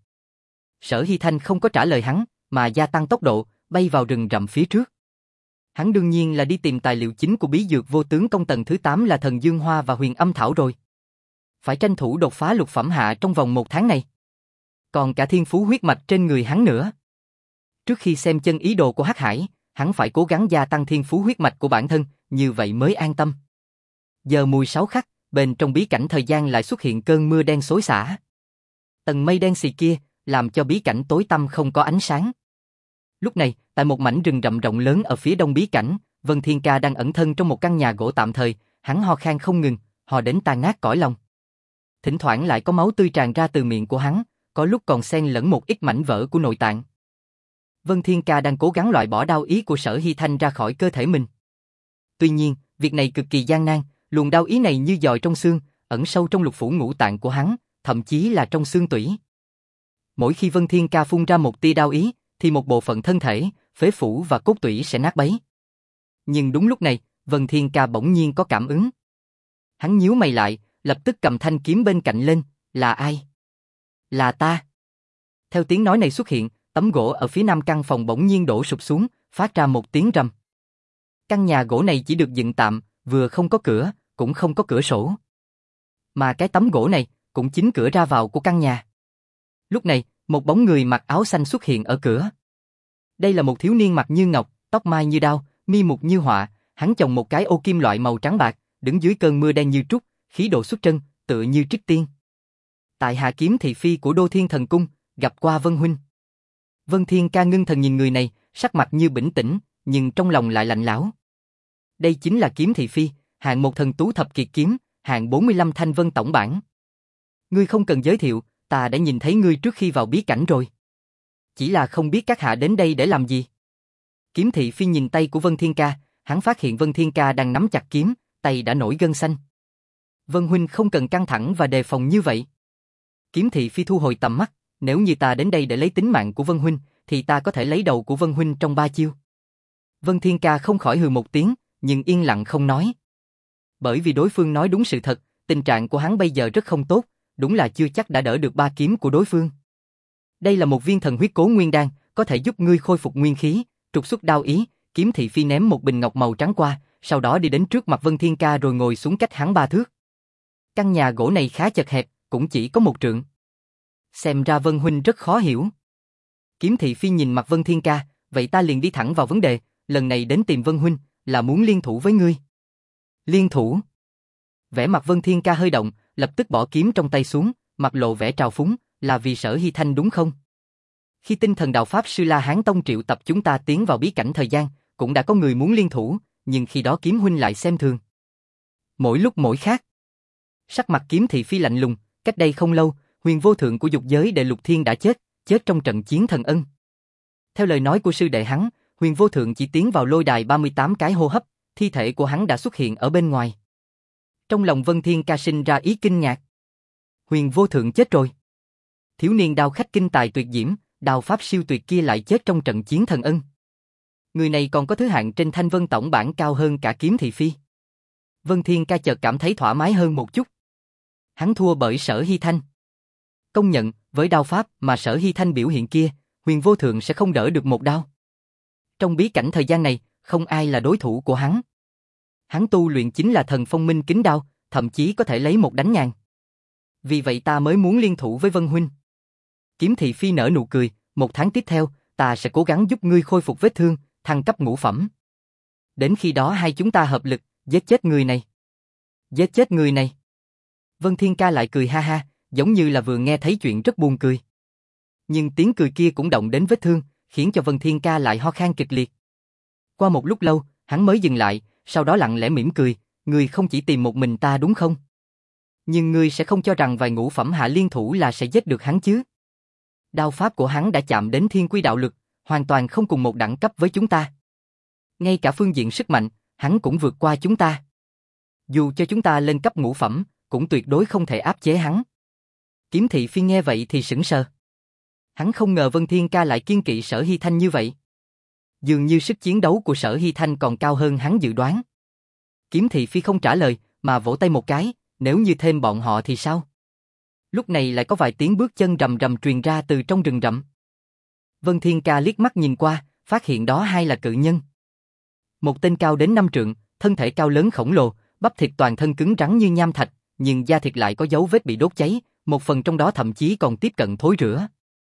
Sở Hy Thanh không có trả lời hắn, mà gia tăng tốc độ, bay vào rừng rậm phía trước. Hắn đương nhiên là đi tìm tài liệu chính của bí dược vô tướng công tầng thứ tám là thần Dương Hoa và Huyền Âm Thảo rồi. phải tranh thủ đột phá lục phẩm hạ trong vòng một tháng này. Còn cả thiên phú huyết mạch trên người hắn nữa. Trước khi xem chân ý đồ của Hắc Hải, hắn phải cố gắng gia tăng thiên phú huyết mạch của bản thân, như vậy mới an tâm. Giờ mùi sáu khắc, bên trong bí cảnh thời gian lại xuất hiện cơn mưa đen xối xả. Tầng mây đen xì kia, làm cho bí cảnh tối tăm không có ánh sáng. Lúc này, tại một mảnh rừng rậm rộng lớn ở phía đông bí cảnh, Vân Thiên Ca đang ẩn thân trong một căn nhà gỗ tạm thời, hắn ho khan không ngừng, ho đến tan nát cõi lòng. Thỉnh thoảng lại có máu tươi tràn ra từ miệng của hắn, có lúc còn xen lẫn một ít mảnh vỡ của nội tạng. Vân Thiên Ca đang cố gắng loại bỏ đao ý của Sở Hy Thanh ra khỏi cơ thể mình. Tuy nhiên, việc này cực kỳ gian nan, luồng đao ý này như dòi trong xương, ẩn sâu trong lục phủ ngũ tạng của hắn, thậm chí là trong xương tủy. Mỗi khi Vân Thiên Ca phun ra một tia đao ý, thì một bộ phận thân thể, phế phủ và cốt tủy sẽ nát bấy. Nhưng đúng lúc này, Vân Thiên Ca bỗng nhiên có cảm ứng. Hắn nhíu mày lại, lập tức cầm thanh kiếm bên cạnh lên, là ai? Là ta. Theo tiếng nói này xuất hiện, tấm gỗ ở phía nam căn phòng bỗng nhiên đổ sụp xuống, phát ra một tiếng rầm. Căn nhà gỗ này chỉ được dựng tạm, vừa không có cửa, cũng không có cửa sổ. Mà cái tấm gỗ này, cũng chính cửa ra vào của căn nhà. Lúc này, một bóng người mặc áo xanh xuất hiện ở cửa. Đây là một thiếu niên mặt như ngọc, tóc mai như đao, mi mục như họa, hắn chồng một cái ô kim loại màu trắng bạc, đứng dưới cơn mưa đen như trút, khí độ xuất trân, tựa như trích tiên. Tại hạ kiếm thị phi của Đô Thiên Thần Cung, gặp qua Vân huynh. Vân Thiên Ca ngưng thần nhìn người này, sắc mặt như bình tĩnh, nhưng trong lòng lại lạnh lẽo. Đây chính là kiếm thị phi, hạng một thần tú thập kiệt kiếm, hạng bốn mươi lăm thanh vân tổng bản. Ngươi không cần giới thiệu, ta đã nhìn thấy ngươi trước khi vào bí cảnh rồi. Chỉ là không biết các hạ đến đây để làm gì. Kiếm thị phi nhìn tay của Vân Thiên Ca, hắn phát hiện Vân Thiên Ca đang nắm chặt kiếm, tay đã nổi gân xanh. Vân huynh không cần căng thẳng và đề phòng như vậy. Kiếm thị phi thu hồi tầm mắt, nếu như ta đến đây để lấy tính mạng của Vân huynh, thì ta có thể lấy đầu của Vân huynh trong ba chiêu. Vân Thiên Ca không khỏi hừ một tiếng, nhưng yên lặng không nói. Bởi vì đối phương nói đúng sự thật, tình trạng của hắn bây giờ rất không tốt, đúng là chưa chắc đã đỡ được ba kiếm của đối phương. Đây là một viên thần huyết cố nguyên đan, có thể giúp ngươi khôi phục nguyên khí, trục xuất đao ý. Kiếm thị phi ném một bình ngọc màu trắng qua, sau đó đi đến trước mặt Vân Thiên Ca rồi ngồi xuống cách hắn ba thước. Căn nhà gỗ này khá chật hẹp, cũng chỉ có một trượng. Xem ra Vân huynh rất khó hiểu. Kiếm thị phi nhìn mặt Vân Thiên Ca, vậy ta liền đi thẳng vào vấn đề, lần này đến tìm Vân huynh, là muốn liên thủ với ngươi. Liên thủ? Vẻ mặt Vân Thiên Ca hơi động, lập tức bỏ kiếm trong tay xuống, mặt lộ vẻ trào phúng, là vì Sở Hy Thanh đúng không? Khi tinh thần đạo pháp sư La Hán Tông triệu tập chúng ta tiến vào bí cảnh thời gian, cũng đã có người muốn liên thủ, nhưng khi đó kiếm huynh lại xem thường. Mỗi lúc mỗi khác. Sắc mặt kiếm thị phi lạnh lùng, cách đây không lâu, huyền vô thượng của dục giới đệ Lục Thiên đã chết, chết trong trận chiến thần ân. Theo lời nói của sư đệ hắn, huyền vô thượng chỉ tiến vào lôi đài ba mươi tám cái hô hấp, thi thể của hắn đã xuất hiện ở bên ngoài. Trong lòng Vân Thiên Ca sinh ra ý kinh ngạc. Huyền vô thượng chết rồi. Thiếu niên đao khách kinh tài tuyệt diễm, đao pháp siêu tuyệt kia lại chết trong trận chiến thần ân. Người này còn có thứ hạng trên thanh vân tổng bản cao hơn cả kiếm thị phi. Vân Thiên Ca chợt cảm thấy thoải mái hơn một chút. Hắn thua bởi Sở Hy Thanh. Công nhận, với đao pháp mà Sở Hy Thanh biểu hiện kia, huyền vô thượng sẽ không đỡ được một đao. Trong bí cảnh thời gian này, không ai là đối thủ của hắn. Hắn tu luyện chính là thần phong minh kính đao, thậm chí có thể lấy một đánh ngàn. Vì vậy ta mới muốn liên thủ với Vân huynh. Kiếm thị phi nở nụ cười, một tháng tiếp theo, ta sẽ cố gắng giúp ngươi khôi phục vết thương, thăng cấp ngũ phẩm. Đến khi đó hai chúng ta hợp lực, giết chết người này. Giết chết người này. Vân Thiên Ca lại cười ha ha, giống như là vừa nghe thấy chuyện rất buồn cười. Nhưng tiếng cười kia cũng động đến vết thương, khiến cho Vân Thiên Ca lại ho khan kịch liệt. Qua một lúc lâu, hắn mới dừng lại, sau đó lặng lẽ mỉm cười, ngươi không chỉ tìm một mình ta đúng không? Nhưng ngươi sẽ không cho rằng vài ngũ phẩm hạ liên thủ là sẽ giết được hắn chứ? Đao pháp của hắn đã chạm đến thiên quy đạo lực, hoàn toàn không cùng một đẳng cấp với chúng ta. Ngay cả phương diện sức mạnh, hắn cũng vượt qua chúng ta. Dù cho chúng ta lên cấp ngũ phẩm, cũng tuyệt đối không thể áp chế hắn. Kiếm thị phi nghe vậy thì sững sờ. Hắn không ngờ Vân Thiên Ca lại kiên kỵ Sở Hy Thanh như vậy. Dường như sức chiến đấu của Sở Hy Thanh còn cao hơn hắn dự đoán. Kiếm thị phi không trả lời, mà vỗ tay một cái, nếu như thêm bọn họ thì sao? Lúc này lại có vài tiếng bước chân rầm rầm truyền ra từ trong rừng rậm. Vân Thiên Ca liếc mắt nhìn qua, phát hiện đó hai là cự nhân. Một tên cao đến năm trượng, thân thể cao lớn khổng lồ, bắp thịt toàn thân cứng rắn như nham thạch, nhưng da thịt lại có dấu vết bị đốt cháy, một phần trong đó thậm chí còn tiếp cận thối rữa.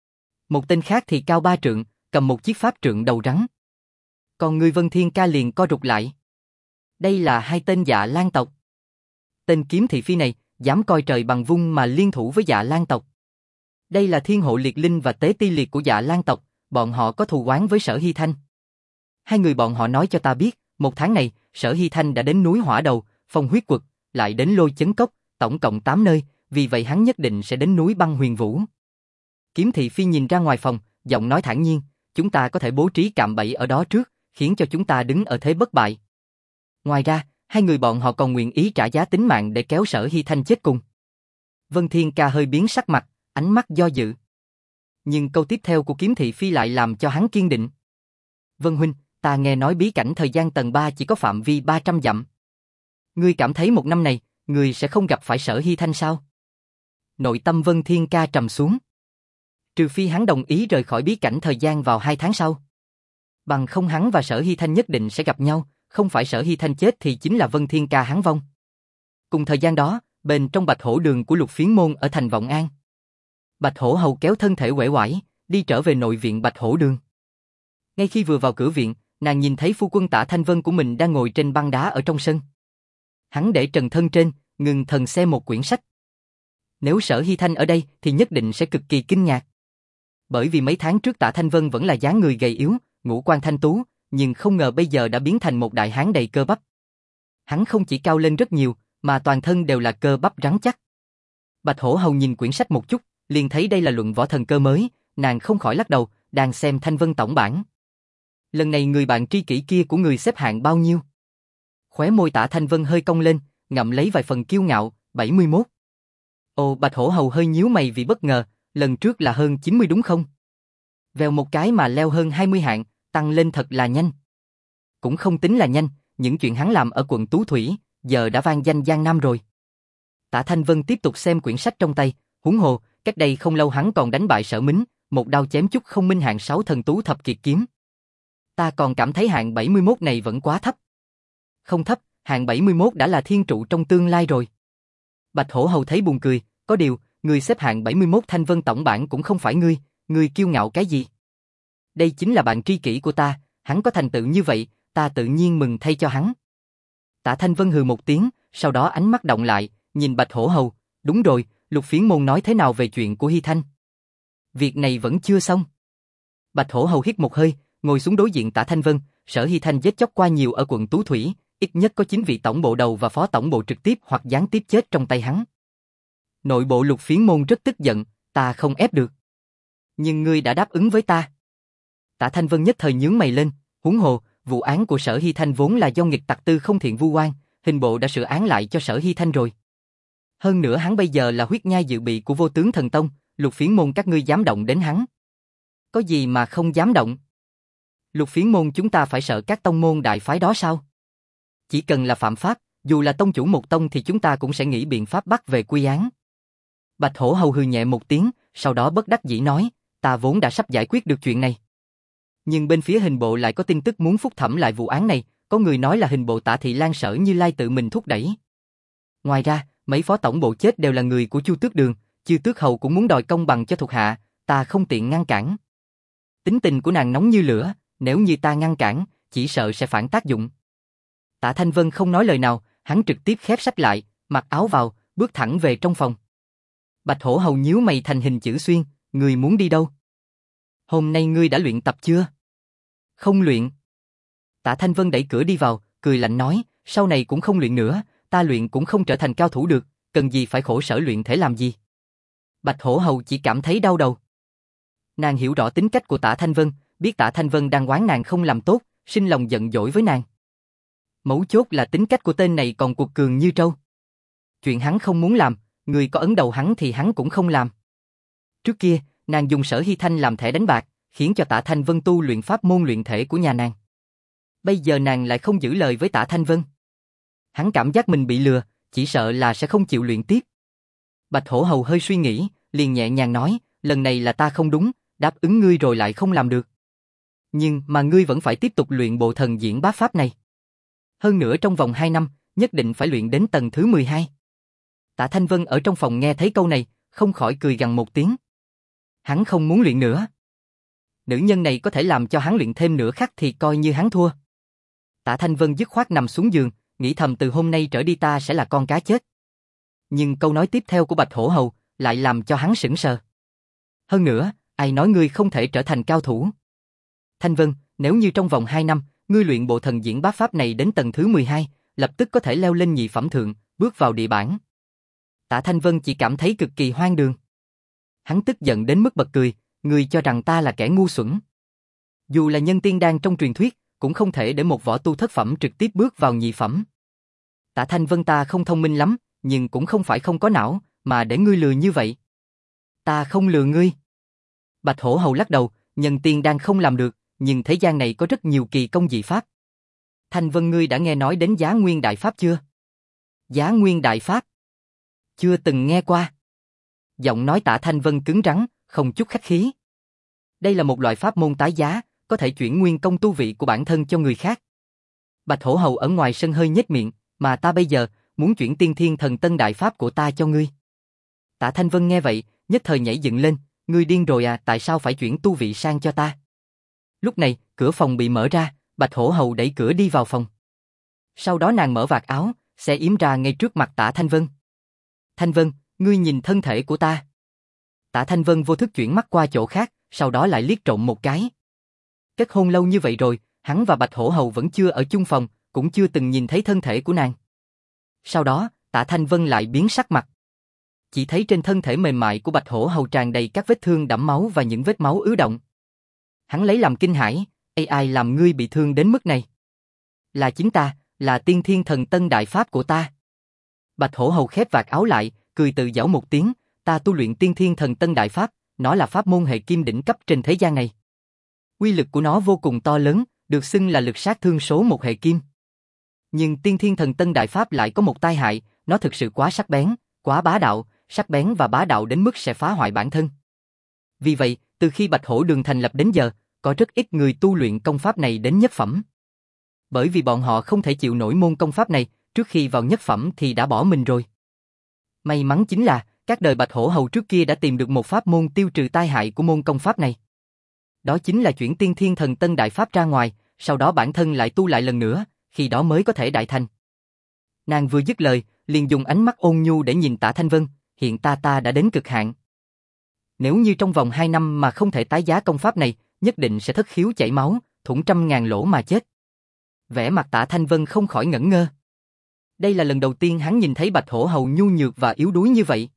Một tên khác thì cao ba trượng, cầm một chiếc pháp trượng đầu rắn. Còn người Vân Thiên Ca liền co rụt lại. Đây là hai tên Dạ Lan tộc. Tên kiếm thị phi này dám coi trời bằng vung mà liên thủ với Dạ Lan tộc. Đây là thiên hộ liệt linh và tế ti liệt của Dạ Lan tộc, bọn họ có thù oán với Sở Hy Thanh. Hai người bọn họ nói cho ta biết, một tháng này, Sở Hy Thanh đã đến núi Hỏa Đầu, Phong Huyết Quật, lại đến Lôi Chấn Cốc, tổng cộng tám nơi, vì vậy hắn nhất định sẽ đến núi Băng Huyền Vũ. Kiếm thị phi nhìn ra ngoài phòng, giọng nói thản nhiên, chúng ta có thể bố trí cạm bẫy ở đó trước, khiến cho chúng ta đứng ở thế bất bại. Ngoài ra, hai người bọn họ còn nguyện ý trả giá tính mạng để kéo Sở Hy Thanh chết cùng. Vân Thiên Ca hơi biến sắc mặt, ánh mắt do dự. Nhưng câu tiếp theo của kiếm thị phi lại làm cho hắn kiên định. Vân huynh, ta nghe nói bí cảnh thời gian tầng ba chỉ có phạm vi ba trăm dặm. Ngươi cảm thấy một năm này, ngươi sẽ không gặp phải Sở Hy Thanh sao? Nội tâm Vân Thiên Ca trầm xuống. Trừ phi hắn đồng ý rời khỏi bí cảnh thời gian vào hai tháng sau. Bằng không hắn và Sở Hy Thanh nhất định sẽ gặp nhau, không phải Sở Hy Thanh chết thì chính là Vân Thiên Ca hắn vong. Cùng thời gian đó, bên trong Bạch Hổ Đường của Lục Phiến Môn ở thành Vọng An. Bạch Hổ Hầu kéo thân thể uể oải, đi trở về nội viện Bạch Hổ Đường. Ngay khi vừa vào cửa viện, nàng nhìn thấy phu quân Tạ Thanh Vân của mình đang ngồi trên băng đá ở trong sân. Hắn để trần thân trên, ngừng thần xem một quyển sách. Nếu Sở Hy Thanh ở đây thì nhất định sẽ cực kỳ kinh ngạc. Bởi vì mấy tháng trước Tạ Thanh Vân vẫn là dáng người gầy yếu, ngũ quan thanh tú, nhưng không ngờ bây giờ đã biến thành một đại hán đầy cơ bắp. Hắn không chỉ cao lên rất nhiều, mà toàn thân đều là cơ bắp rắn chắc. Bạch Hổ Hầu nhìn quyển sách một chút, liền thấy đây là luận võ thần cơ mới, nàng không khỏi lắc đầu, đang xem Thanh Vân tổng bản. Lần này người bạn tri kỷ kia của người xếp hạng bao nhiêu? Khóe môi Tạ Thanh Vân hơi cong lên, ngậm lấy vài phần kiêu ngạo, bảy mươi mốt. Ồ, Bạch Hổ Hầu hơi nhíu mày vì bất ngờ, lần trước là hơn chín mươi đúng không? Vèo một cái mà leo hơn hai mươi hạng, tăng lên thật là nhanh. Cũng không tính là nhanh, những chuyện hắn làm ở quận Tú Thủy, giờ đã vang danh Giang Nam rồi. Tạ Thanh Vân tiếp tục xem quyển sách trong tay, huống hồ, cách đây không lâu hắn còn đánh bại Sở Mính, một đao chém chút không minh hạng sáu thần tú thập kiệt kiếm. Ta còn cảm thấy hạng bảy mươi mốt này vẫn quá thấp. Không thấp, hạng bảy mươi mốt đã là thiên trụ trong tương lai rồi. Bạch Hổ Hầu thấy buồn cười, có điều, người xếp hạng bảy mươi mốt Thanh Vân tổng bản cũng không phải ngươi, ngươi kiêu ngạo cái gì? Đây chính là bạn tri kỷ của ta, hắn có thành tựu như vậy, ta tự nhiên mừng thay cho hắn. Tạ Thanh Vân hừ một tiếng, sau đó ánh mắt động lại, nhìn Bạch Hổ Hầu, đúng rồi, Lục Phiến Môn nói thế nào về chuyện của Hy Thanh? Việc này vẫn chưa xong. Bạch Hổ Hầu hít một hơi, ngồi xuống đối diện Tạ Thanh Vân, Sở Hy Thanh giết chóc qua nhiều ở quận Tú Thủy, ít nhất có chín vị tổng bộ đầu và phó tổng bộ trực tiếp hoặc gián tiếp chết trong tay hắn. Nội bộ Lục Phiến Môn rất tức giận, ta không ép được. Nhưng ngươi đã đáp ứng với ta. Tạ Thanh Vân nhất thời nhướng mày lên, huống hồ, vụ án của Sở Hy Thanh vốn là do nghịch tặc Tư Không Thiện vu oan, hình bộ đã sửa án lại cho Sở Hy Thanh rồi. Hơn nữa hắn bây giờ là huyết nhai dự bị của Vô Tướng Thần Tông, Lục Phiến Môn các ngươi dám động đến hắn. Có gì mà không dám động? Lục Phiến Môn chúng ta phải sợ các tông môn đại phái đó sao? Chỉ cần là phạm pháp, dù là tông chủ một tông thì chúng ta cũng sẽ nghĩ biện pháp bắt về quy án. Bạch Hổ Hầu hừ nhẹ một tiếng, sau đó bất đắc dĩ nói, ta vốn đã sắp giải quyết được chuyện này. Nhưng bên phía hình bộ lại có tin tức muốn phúc thẩm lại vụ án này, có người nói là hình bộ Tạ Thị Lan Sở Như Lai tự mình thúc đẩy. Ngoài ra, mấy phó tổng bộ chết đều là người của Chu Tước Đường, Chư Tước Hầu cũng muốn đòi công bằng cho thuộc hạ, ta không tiện ngăn cản. Tính tình của nàng nóng như lửa, nếu như ta ngăn cản, chỉ sợ sẽ phản tác dụng. Tạ Thanh Vân không nói lời nào, hắn trực tiếp khép sách lại, mặc áo vào, bước thẳng về trong phòng. Bạch Hổ Hầu nhíu mày thành hình chữ xuyên, ngươi muốn đi đâu? Hôm nay ngươi đã luyện tập chưa? Không luyện. Tạ Thanh Vân đẩy cửa đi vào, cười lạnh nói, sau này cũng không luyện nữa, ta luyện cũng không trở thành cao thủ được, cần gì phải khổ sở luyện thể làm gì? Bạch Hổ Hầu chỉ cảm thấy đau đầu. Nàng hiểu rõ tính cách của Tạ Thanh Vân, biết Tạ Thanh Vân đang oán nàng không làm tốt, sinh lòng giận dỗi với nàng. Mấu chốt là tính cách của tên này còn cuột cường như trâu. Chuyện hắn không muốn làm, người có ấn đầu hắn thì hắn cũng không làm. Trước kia, nàng dùng Sở Hy Thanh làm thẻ đánh bạc, khiến cho Tạ Thanh Vân tu luyện pháp môn luyện thể của nhà nàng. Bây giờ nàng lại không giữ lời với Tạ Thanh Vân. Hắn cảm giác mình bị lừa, chỉ sợ là sẽ không chịu luyện tiếp. Bạch Hổ Hầu hơi suy nghĩ, liền nhẹ nhàng nói, lần này là ta không đúng, đáp ứng ngươi rồi lại không làm được. Nhưng mà ngươi vẫn phải tiếp tục luyện bộ thần diễn bá pháp này. Hơn nữa trong vòng hai năm, nhất định phải luyện đến tầng thứ mười hai. Tạ Thanh Vân ở trong phòng nghe thấy câu này, không khỏi cười gằn một tiếng. Hắn không muốn luyện nữa. Nữ nhân này có thể làm cho hắn luyện thêm nửa khắc thì coi như hắn thua. Tạ Thanh Vân dứt khoát nằm xuống giường, nghĩ thầm từ hôm nay trở đi ta sẽ là con cá chết. Nhưng câu nói tiếp theo của Bạch Hổ Hầu lại làm cho hắn sững sờ. Hơn nữa, ai nói ngươi không thể trở thành cao thủ? Thanh Vân, nếu như trong vòng hai năm, ngươi luyện bộ thần diễn bá pháp này đến tầng thứ mười hai, lập tức có thể leo lên nhị phẩm thượng, bước vào địa bản. Tạ Thanh Vân chỉ cảm thấy cực kỳ hoang đường. Hắn tức giận đến mức bật cười, ngươi cho rằng ta là kẻ ngu xuẩn. Dù là nhân tiên đan trong truyền thuyết, cũng không thể để một võ tu thất phẩm trực tiếp bước vào nhị phẩm. Tạ Thanh Vân ta không thông minh lắm, nhưng cũng không phải không có não, mà để ngươi lừa như vậy. Ta không lừa ngươi. Bạch Hổ Hầu lắc đầu, nhân tiên đan không làm được, nhưng thế gian này có rất nhiều kỳ công dị pháp. Thanh Vân ngươi đã nghe nói đến Giá Nguyên Đại Pháp chưa? Giá Nguyên Đại Pháp? Chưa từng nghe qua. Giọng nói Tạ Thanh Vân cứng rắn, không chút khách khí. Đây là một loại pháp môn tái giá, có thể chuyển nguyên công tu vị của bản thân cho người khác. Bạch Hổ Hầu ở ngoài sân hơi nhếch miệng, mà ta bây giờ muốn chuyển Tiên Thiên Thần Tân Đại Pháp của ta cho ngươi. Tạ Thanh Vân nghe vậy, nhất thời nhảy dựng lên, ngươi điên rồi à, tại sao phải chuyển tu vị sang cho ta? Lúc này, cửa phòng bị mở ra, Bạch Hổ Hầu đẩy cửa đi vào phòng. Sau đó nàng mở vạt áo, xẻ yếm ra ngay trước mặt Tạ Thanh Vân. Thanh Vân, ngươi nhìn thân thể của ta. Tạ Thanh Vân vô thức chuyển mắt qua chỗ khác, sau đó lại liếc trộm một cái. Kết hôn lâu như vậy rồi, hắn và Bạch Hổ Hầu vẫn chưa ở chung phòng, cũng chưa từng nhìn thấy thân thể của nàng. Sau đó, Tạ Thanh Vân lại biến sắc mặt. Chỉ thấy trên thân thể mềm mại của Bạch Hổ Hầu tràn đầy các vết thương đẫm máu và những vết máu ứ động. Hắn lấy làm kinh hãi, ai ai làm ngươi bị thương đến mức này? Là chính ta, là Tiên Thiên Thần Tân Đại Pháp của ta. Bạch Hổ Hầu khép vạt áo lại, cười tự giễu một tiếng, ta tu luyện Tiên Thiên Thần Tân Đại Pháp, nó là pháp môn hệ kim đỉnh cấp trên thế gian này. Uy lực của nó vô cùng to lớn, được xưng là lực sát thương số một hệ kim. Nhưng Tiên Thiên Thần Tân Đại Pháp lại có một tai hại, nó thực sự quá sắc bén, quá bá đạo, sắc bén và bá đạo đến mức sẽ phá hoại bản thân. Vì vậy, từ khi Bạch Hổ Đường thành lập đến giờ, có rất ít người tu luyện công pháp này đến nhất phẩm. Bởi vì bọn họ không thể chịu nổi môn công pháp này, trước khi vào nhất phẩm thì đã bỏ mình rồi. May mắn chính là, các đời Bạch Hổ Hầu trước kia đã tìm được một pháp môn tiêu trừ tai hại của môn công pháp này. Đó chính là chuyển Tiên Thiên Thần Tân Đại Pháp ra ngoài, sau đó bản thân lại tu lại lần nữa, khi đó mới có thể đại thành. Nàng vừa dứt lời, liền dùng ánh mắt ôn nhu để nhìn Tạ Thanh Vân, hiện ta ta đã đến cực hạn. Nếu như trong vòng hai năm mà không thể tái giá công pháp này, nhất định sẽ thất khiếu chảy máu, thủng trăm ngàn lỗ mà chết. Vẻ mặt Tạ Thanh Vân không khỏi ngẩn ngơ. Đây là lần đầu tiên hắn nhìn thấy Bạch Hổ Hầu nhu nhược và yếu đuối như vậy.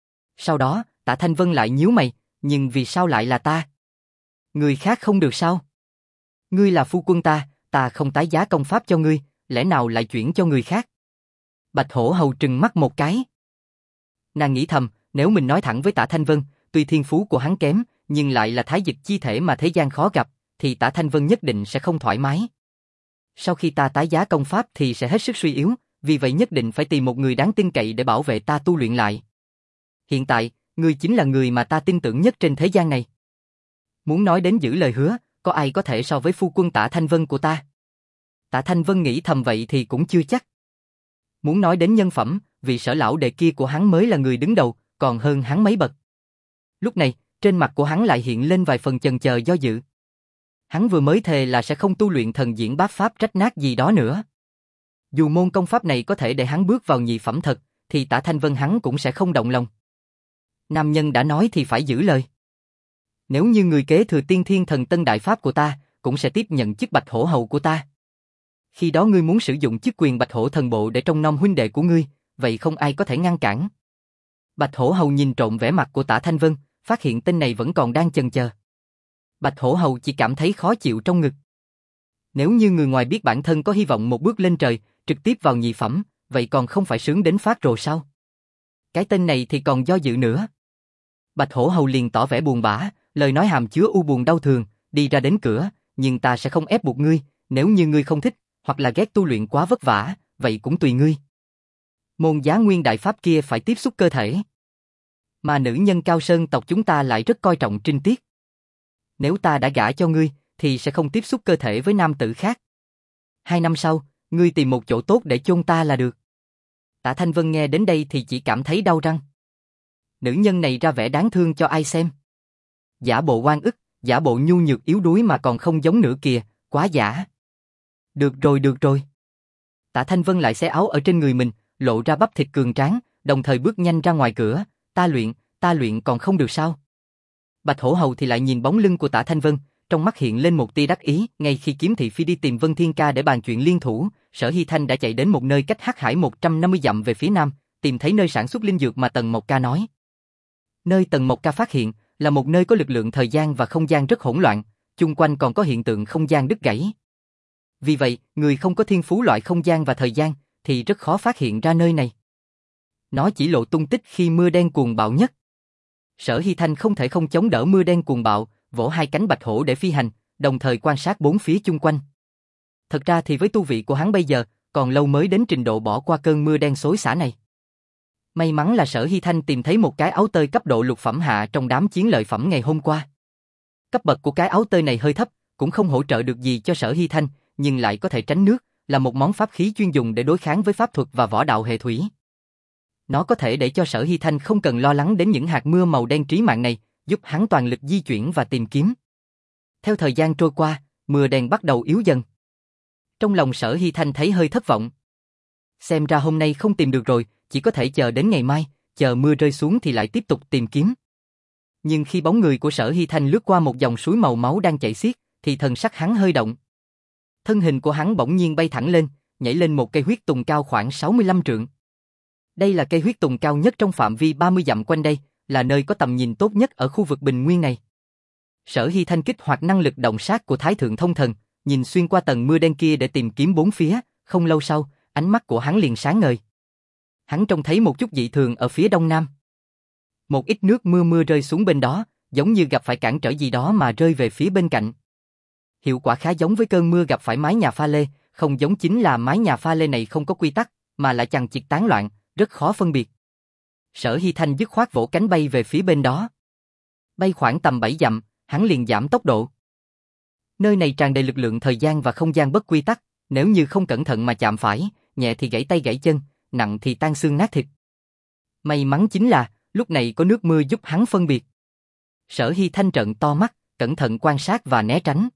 Sau đó, Tạ Thanh Vân lại nhíu mày, nhưng vì sao lại là ta? Người khác không được sao? Ngươi là phu quân ta, ta không tái giá công pháp cho ngươi, lẽ nào lại chuyển cho người khác? Bạch Hổ Hầu trừng mắt một cái. Nàng nghĩ thầm, nếu mình nói thẳng với Tạ Thanh Vân, tuy thiên phú của hắn kém, nhưng lại là thái dịch chi thể mà thế gian khó gặp, thì Tạ Thanh Vân nhất định sẽ không thoải mái. Sau khi ta tái giá công pháp thì sẽ hết sức suy yếu, vì vậy nhất định phải tìm một người đáng tin cậy để bảo vệ ta tu luyện lại. Hiện tại, ngươi chính là người mà ta tin tưởng nhất trên thế gian này. Muốn nói đến giữ lời hứa, có ai có thể so với phu quân Tạ Thanh Vân của ta? Tạ Thanh Vân nghĩ thầm vậy thì cũng chưa chắc. Muốn nói đến nhân phẩm, vị Sở lão đệ kia của hắn mới là người đứng đầu, còn hơn hắn mấy bậc. Lúc này, trên mặt của hắn lại hiện lên vài phần chần chờ do dự. Hắn vừa mới thề là sẽ không tu luyện thần diễn bát pháp trách nát gì đó nữa. Dù môn công pháp này có thể để hắn bước vào nhị phẩm thật, thì Tạ Thanh Vân hắn cũng sẽ không động lòng. Nam nhân đã nói thì phải giữ lời. Nếu như người kế thừa Tiên Thiên Thần Tân Đại Pháp của ta, cũng sẽ tiếp nhận chức Bạch Hổ Hầu của ta. Khi đó ngươi muốn sử dụng chức quyền Bạch Hổ Thần Bộ để trông nom huynh đệ của ngươi, vậy không ai có thể ngăn cản. Bạch Hổ Hầu nhìn trộm vẻ mặt của Tạ Thanh Vân, phát hiện tên này vẫn còn đang chần chờ. Bạch Hổ Hầu chỉ cảm thấy khó chịu trong ngực. Nếu như người ngoài biết bản thân có hy vọng một bước lên trời, trực tiếp vào nhị phẩm, vậy còn không phải sướng đến phát rồi sao? Cái tên này thì còn do dự nữa. Bạch Hổ Hầu liền tỏ vẻ buồn bã, lời nói hàm chứa u buồn đau thương, đi ra đến cửa, nhưng ta sẽ không ép buộc ngươi, nếu như ngươi không thích, hoặc là ghét tu luyện quá vất vả, vậy cũng tùy ngươi. Môn Giá Nguyên Đại Pháp kia phải tiếp xúc cơ thể. Mà nữ nhân Cao Sơn tộc chúng ta lại rất coi trọng trinh tiết. Nếu ta đã gả cho ngươi, thì sẽ không tiếp xúc cơ thể với nam tử khác. Hai năm sau, ngươi tìm một chỗ tốt để chôn ta là được. Tạ Thanh Vân nghe đến đây thì chỉ cảm thấy đau răng. Nữ nhân này ra vẻ đáng thương cho ai xem. Giả bộ oan ức, giả bộ nhu nhược yếu đuối mà còn không giống nữa kìa, quá giả. Được rồi được rồi. Tạ Thanh Vân lại xé áo ở trên người mình, lộ ra bắp thịt cường tráng, đồng thời bước nhanh ra ngoài cửa, ta luyện, ta luyện còn không được sao? Bạch Hổ Hầu thì lại nhìn bóng lưng của Tạ Thanh Vân, trong mắt hiện lên một tia đắc ý, ngay khi Kiếm Thị Phi đi tìm Vân Thiên Ca để bàn chuyện liên thủ, Sở Hy Thanh đã chạy đến một nơi cách Hắc Hải một trăm năm mươi dặm về phía nam, tìm thấy nơi sản xuất linh dược mà Tần Mộc Ca nói. Nơi Tần Mộc Ca phát hiện là một nơi có lực lượng thời gian và không gian rất hỗn loạn, chung quanh còn có hiện tượng không gian đứt gãy. Vì vậy, người không có thiên phú loại không gian và thời gian thì rất khó phát hiện ra nơi này. Nó chỉ lộ tung tích khi mưa đen cuồng bạo nhất. Sở Hy Thanh không thể không chống đỡ mưa đen cuồng bạo, vỗ hai cánh bạch hổ để phi hành, đồng thời quan sát bốn phía chung quanh. Thật ra thì với tu vị của hắn bây giờ, còn lâu mới đến trình độ bỏ qua cơn mưa đen xối xả này. May mắn là Sở Hy Thanh tìm thấy một cái áo tơi cấp độ lục phẩm hạ trong đám chiến lợi phẩm ngày hôm qua. Cấp bậc của cái áo tơi này hơi thấp, cũng không hỗ trợ được gì cho Sở Hy Thanh, nhưng lại có thể tránh nước, là một món pháp khí chuyên dùng để đối kháng với pháp thuật và võ đạo hệ thủy. Nó có thể để cho Sở Hy Thanh không cần lo lắng đến những hạt mưa màu đen trí mạng này, giúp hắn toàn lực di chuyển và tìm kiếm. Theo thời gian trôi qua, mưa đen bắt đầu yếu dần. Trong lòng Sở Hy Thanh thấy hơi thất vọng. Xem ra hôm nay không tìm được rồi, chỉ có thể chờ đến ngày mai, chờ mưa rơi xuống thì lại tiếp tục tìm kiếm. Nhưng khi bóng người của Sở Hy Thanh lướt qua một dòng suối màu máu đang chảy xiết, thì thần sắc hắn hơi động. Thân hình của hắn bỗng nhiên bay thẳng lên, nhảy lên một cây huyết tùng cao khoảng sáu mươi lăm trượng. Đây là cây huyết tùng cao nhất trong phạm vi ba mươi dặm quanh đây, là nơi có tầm nhìn tốt nhất ở khu vực bình nguyên này. Sở Hy Thanh kích hoạt năng lực động sát của Thái Thượng Thông Thần, nhìn xuyên qua tầng mưa đen kia để tìm kiếm bốn phía, không lâu sau, ánh mắt của hắn liền sáng ngời. Hắn trông thấy một chút dị thường ở phía đông nam. Một ít nước mưa mưa rơi xuống bên đó, giống như gặp phải cản trở gì đó mà rơi về phía bên cạnh. Hiệu quả khá giống với cơn mưa gặp phải mái nhà pha lê, không giống chính là mái nhà pha lê này không có quy tắc, mà lại chằng chịt tán loạn, rất khó phân biệt. Sở Hy Thanh dứt khoát vỗ cánh bay về phía bên đó. Bay khoảng tầm bảy dặm, hắn liền giảm tốc độ. Nơi này tràn đầy lực lượng thời gian và không gian bất quy tắc, nếu như không cẩn thận mà chạm phải, nhẹ thì gãy tay gãy chân, nặng thì tan xương nát thịt. May mắn chính là, lúc này có nước mưa giúp hắn phân biệt. Sở Hy Thanh trợn to mắt, cẩn thận quan sát và né tránh.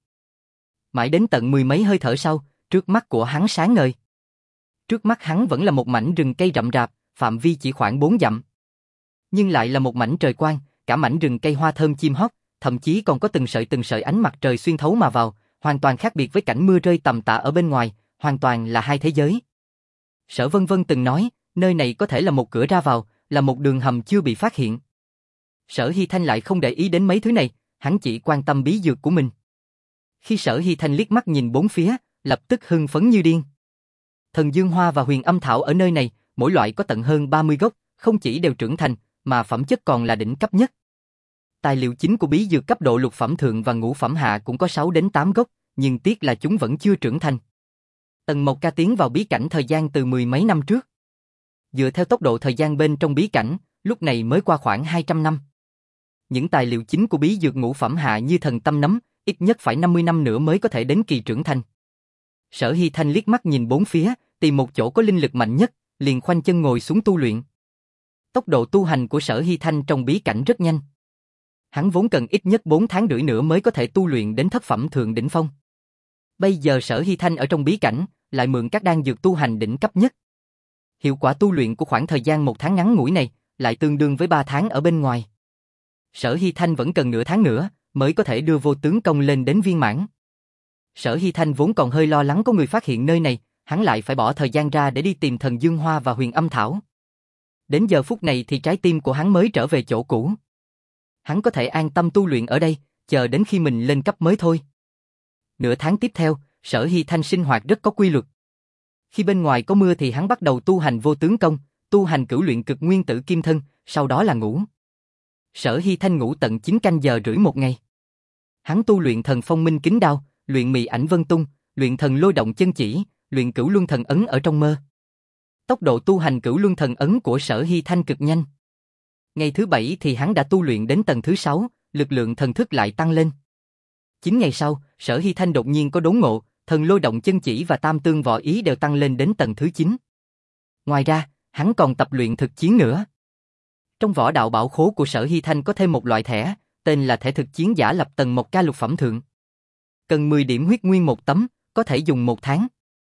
Mãi đến tận mười mấy hơi thở sau, trước mắt của hắn sáng ngời. Trước mắt hắn vẫn là một mảnh rừng cây rậm rạp, phạm vi chỉ khoảng bốn dặm. Nhưng lại là một mảnh trời quang, cả mảnh rừng cây hoa thơm chim hót, thậm chí còn có từng sợi từng sợi ánh mặt trời xuyên thấu mà vào, hoàn toàn khác biệt với cảnh mưa rơi tầm tã ở bên ngoài, hoàn toàn là hai thế giới. Sở Vân Vân từng nói, nơi này có thể là một cửa ra vào, là một đường hầm chưa bị phát hiện. Sở Hy Thanh lại không để ý đến mấy thứ này, hắn chỉ quan tâm bí dược của mình. Khi Sở Hy Thanh liếc mắt nhìn bốn phía, lập tức hưng phấn như điên. Thần Dương Hoa và Huyền Âm Thảo ở nơi này, mỗi loại có tận hơn ba mươi gốc, không chỉ đều trưởng thành, mà phẩm chất còn là đỉnh cấp nhất. Tài liệu chính của bí dược cấp độ lục phẩm thượng và ngũ phẩm hạ cũng có sáu đến tám gốc, nhưng tiếc là chúng vẫn chưa trưởng thành. Tần Mộc Ca tiến vào bí cảnh thời gian từ mười mấy năm trước. Dựa theo tốc độ thời gian bên trong bí cảnh, lúc này mới qua khoảng hai trăm năm. Những tài liệu chính của bí dược ngũ phẩm hạ như thần tâm nấm, ít nhất phải năm mươi năm nữa mới có thể đến kỳ trưởng thành. Sở Hy Thanh liếc mắt nhìn bốn phía, tìm một chỗ có linh lực mạnh nhất, liền khoanh chân ngồi xuống tu luyện. Tốc độ tu hành của Sở Hy Thanh trong bí cảnh rất nhanh. Hắn vốn cần ít nhất bốn tháng rưỡi nữa mới có thể tu luyện đến thất phẩm thượng đỉnh phong. Bây giờ Sở Hy Thanh ở trong bí cảnh, lại mượn các đan dược tu hành đỉnh cấp nhất. Hiệu quả tu luyện của khoảng thời gian một tháng ngắn ngủi này, lại tương đương với ba tháng ở bên ngoài. Sở Hy Thanh vẫn cần nửa tháng nữa, mới có thể đưa vô tướng công lên đến viên mãn. Sở Hy Thanh vốn còn hơi lo lắng có người phát hiện nơi này, hắn lại phải bỏ thời gian ra để đi tìm Thần Dương Hoa và Huyền Âm Thảo. Đến giờ phút này thì trái tim của hắn mới trở về chỗ cũ. Hắn có thể an tâm tu luyện ở đây, chờ đến khi mình lên cấp mới thôi. Nửa tháng tiếp theo, Sở Hy Thanh sinh hoạt rất có quy luật. Khi bên ngoài có mưa thì hắn bắt đầu tu hành vô tướng công, tu hành cửu luyện cực nguyên tử kim thân, sau đó là ngủ. Sở Hy Thanh ngủ tận chín canh giờ rưỡi một ngày. Hắn tu luyện thần phong minh kính đao, luyện mị ảnh vân tung, luyện thần lôi động chân chỉ, luyện cửu luân thần ấn ở trong mơ. Tốc độ tu hành cửu luân thần ấn của Sở Hy Thanh cực nhanh. Ngày thứ bảy thì hắn đã tu luyện đến tầng thứ sáu, lực lượng thần thức lại tăng lên. Chín ngày sau, Sở Hy Thanh đột nhiên có đốn ngộ, thần lôi động chân chỉ và tam tương võ ý đều tăng lên đến tầng thứ chín. Ngoài ra, Hắn còn tập luyện thực chiến nữa. Trong võ đạo bảo khố của Sở Hy Thanh có thêm một loại thẻ, tên là thẻ thực chiến giả lập tầng một ca lục phẩm thượng. Cần mười điểm huyết nguyên một tấm, có thể dùng một tháng.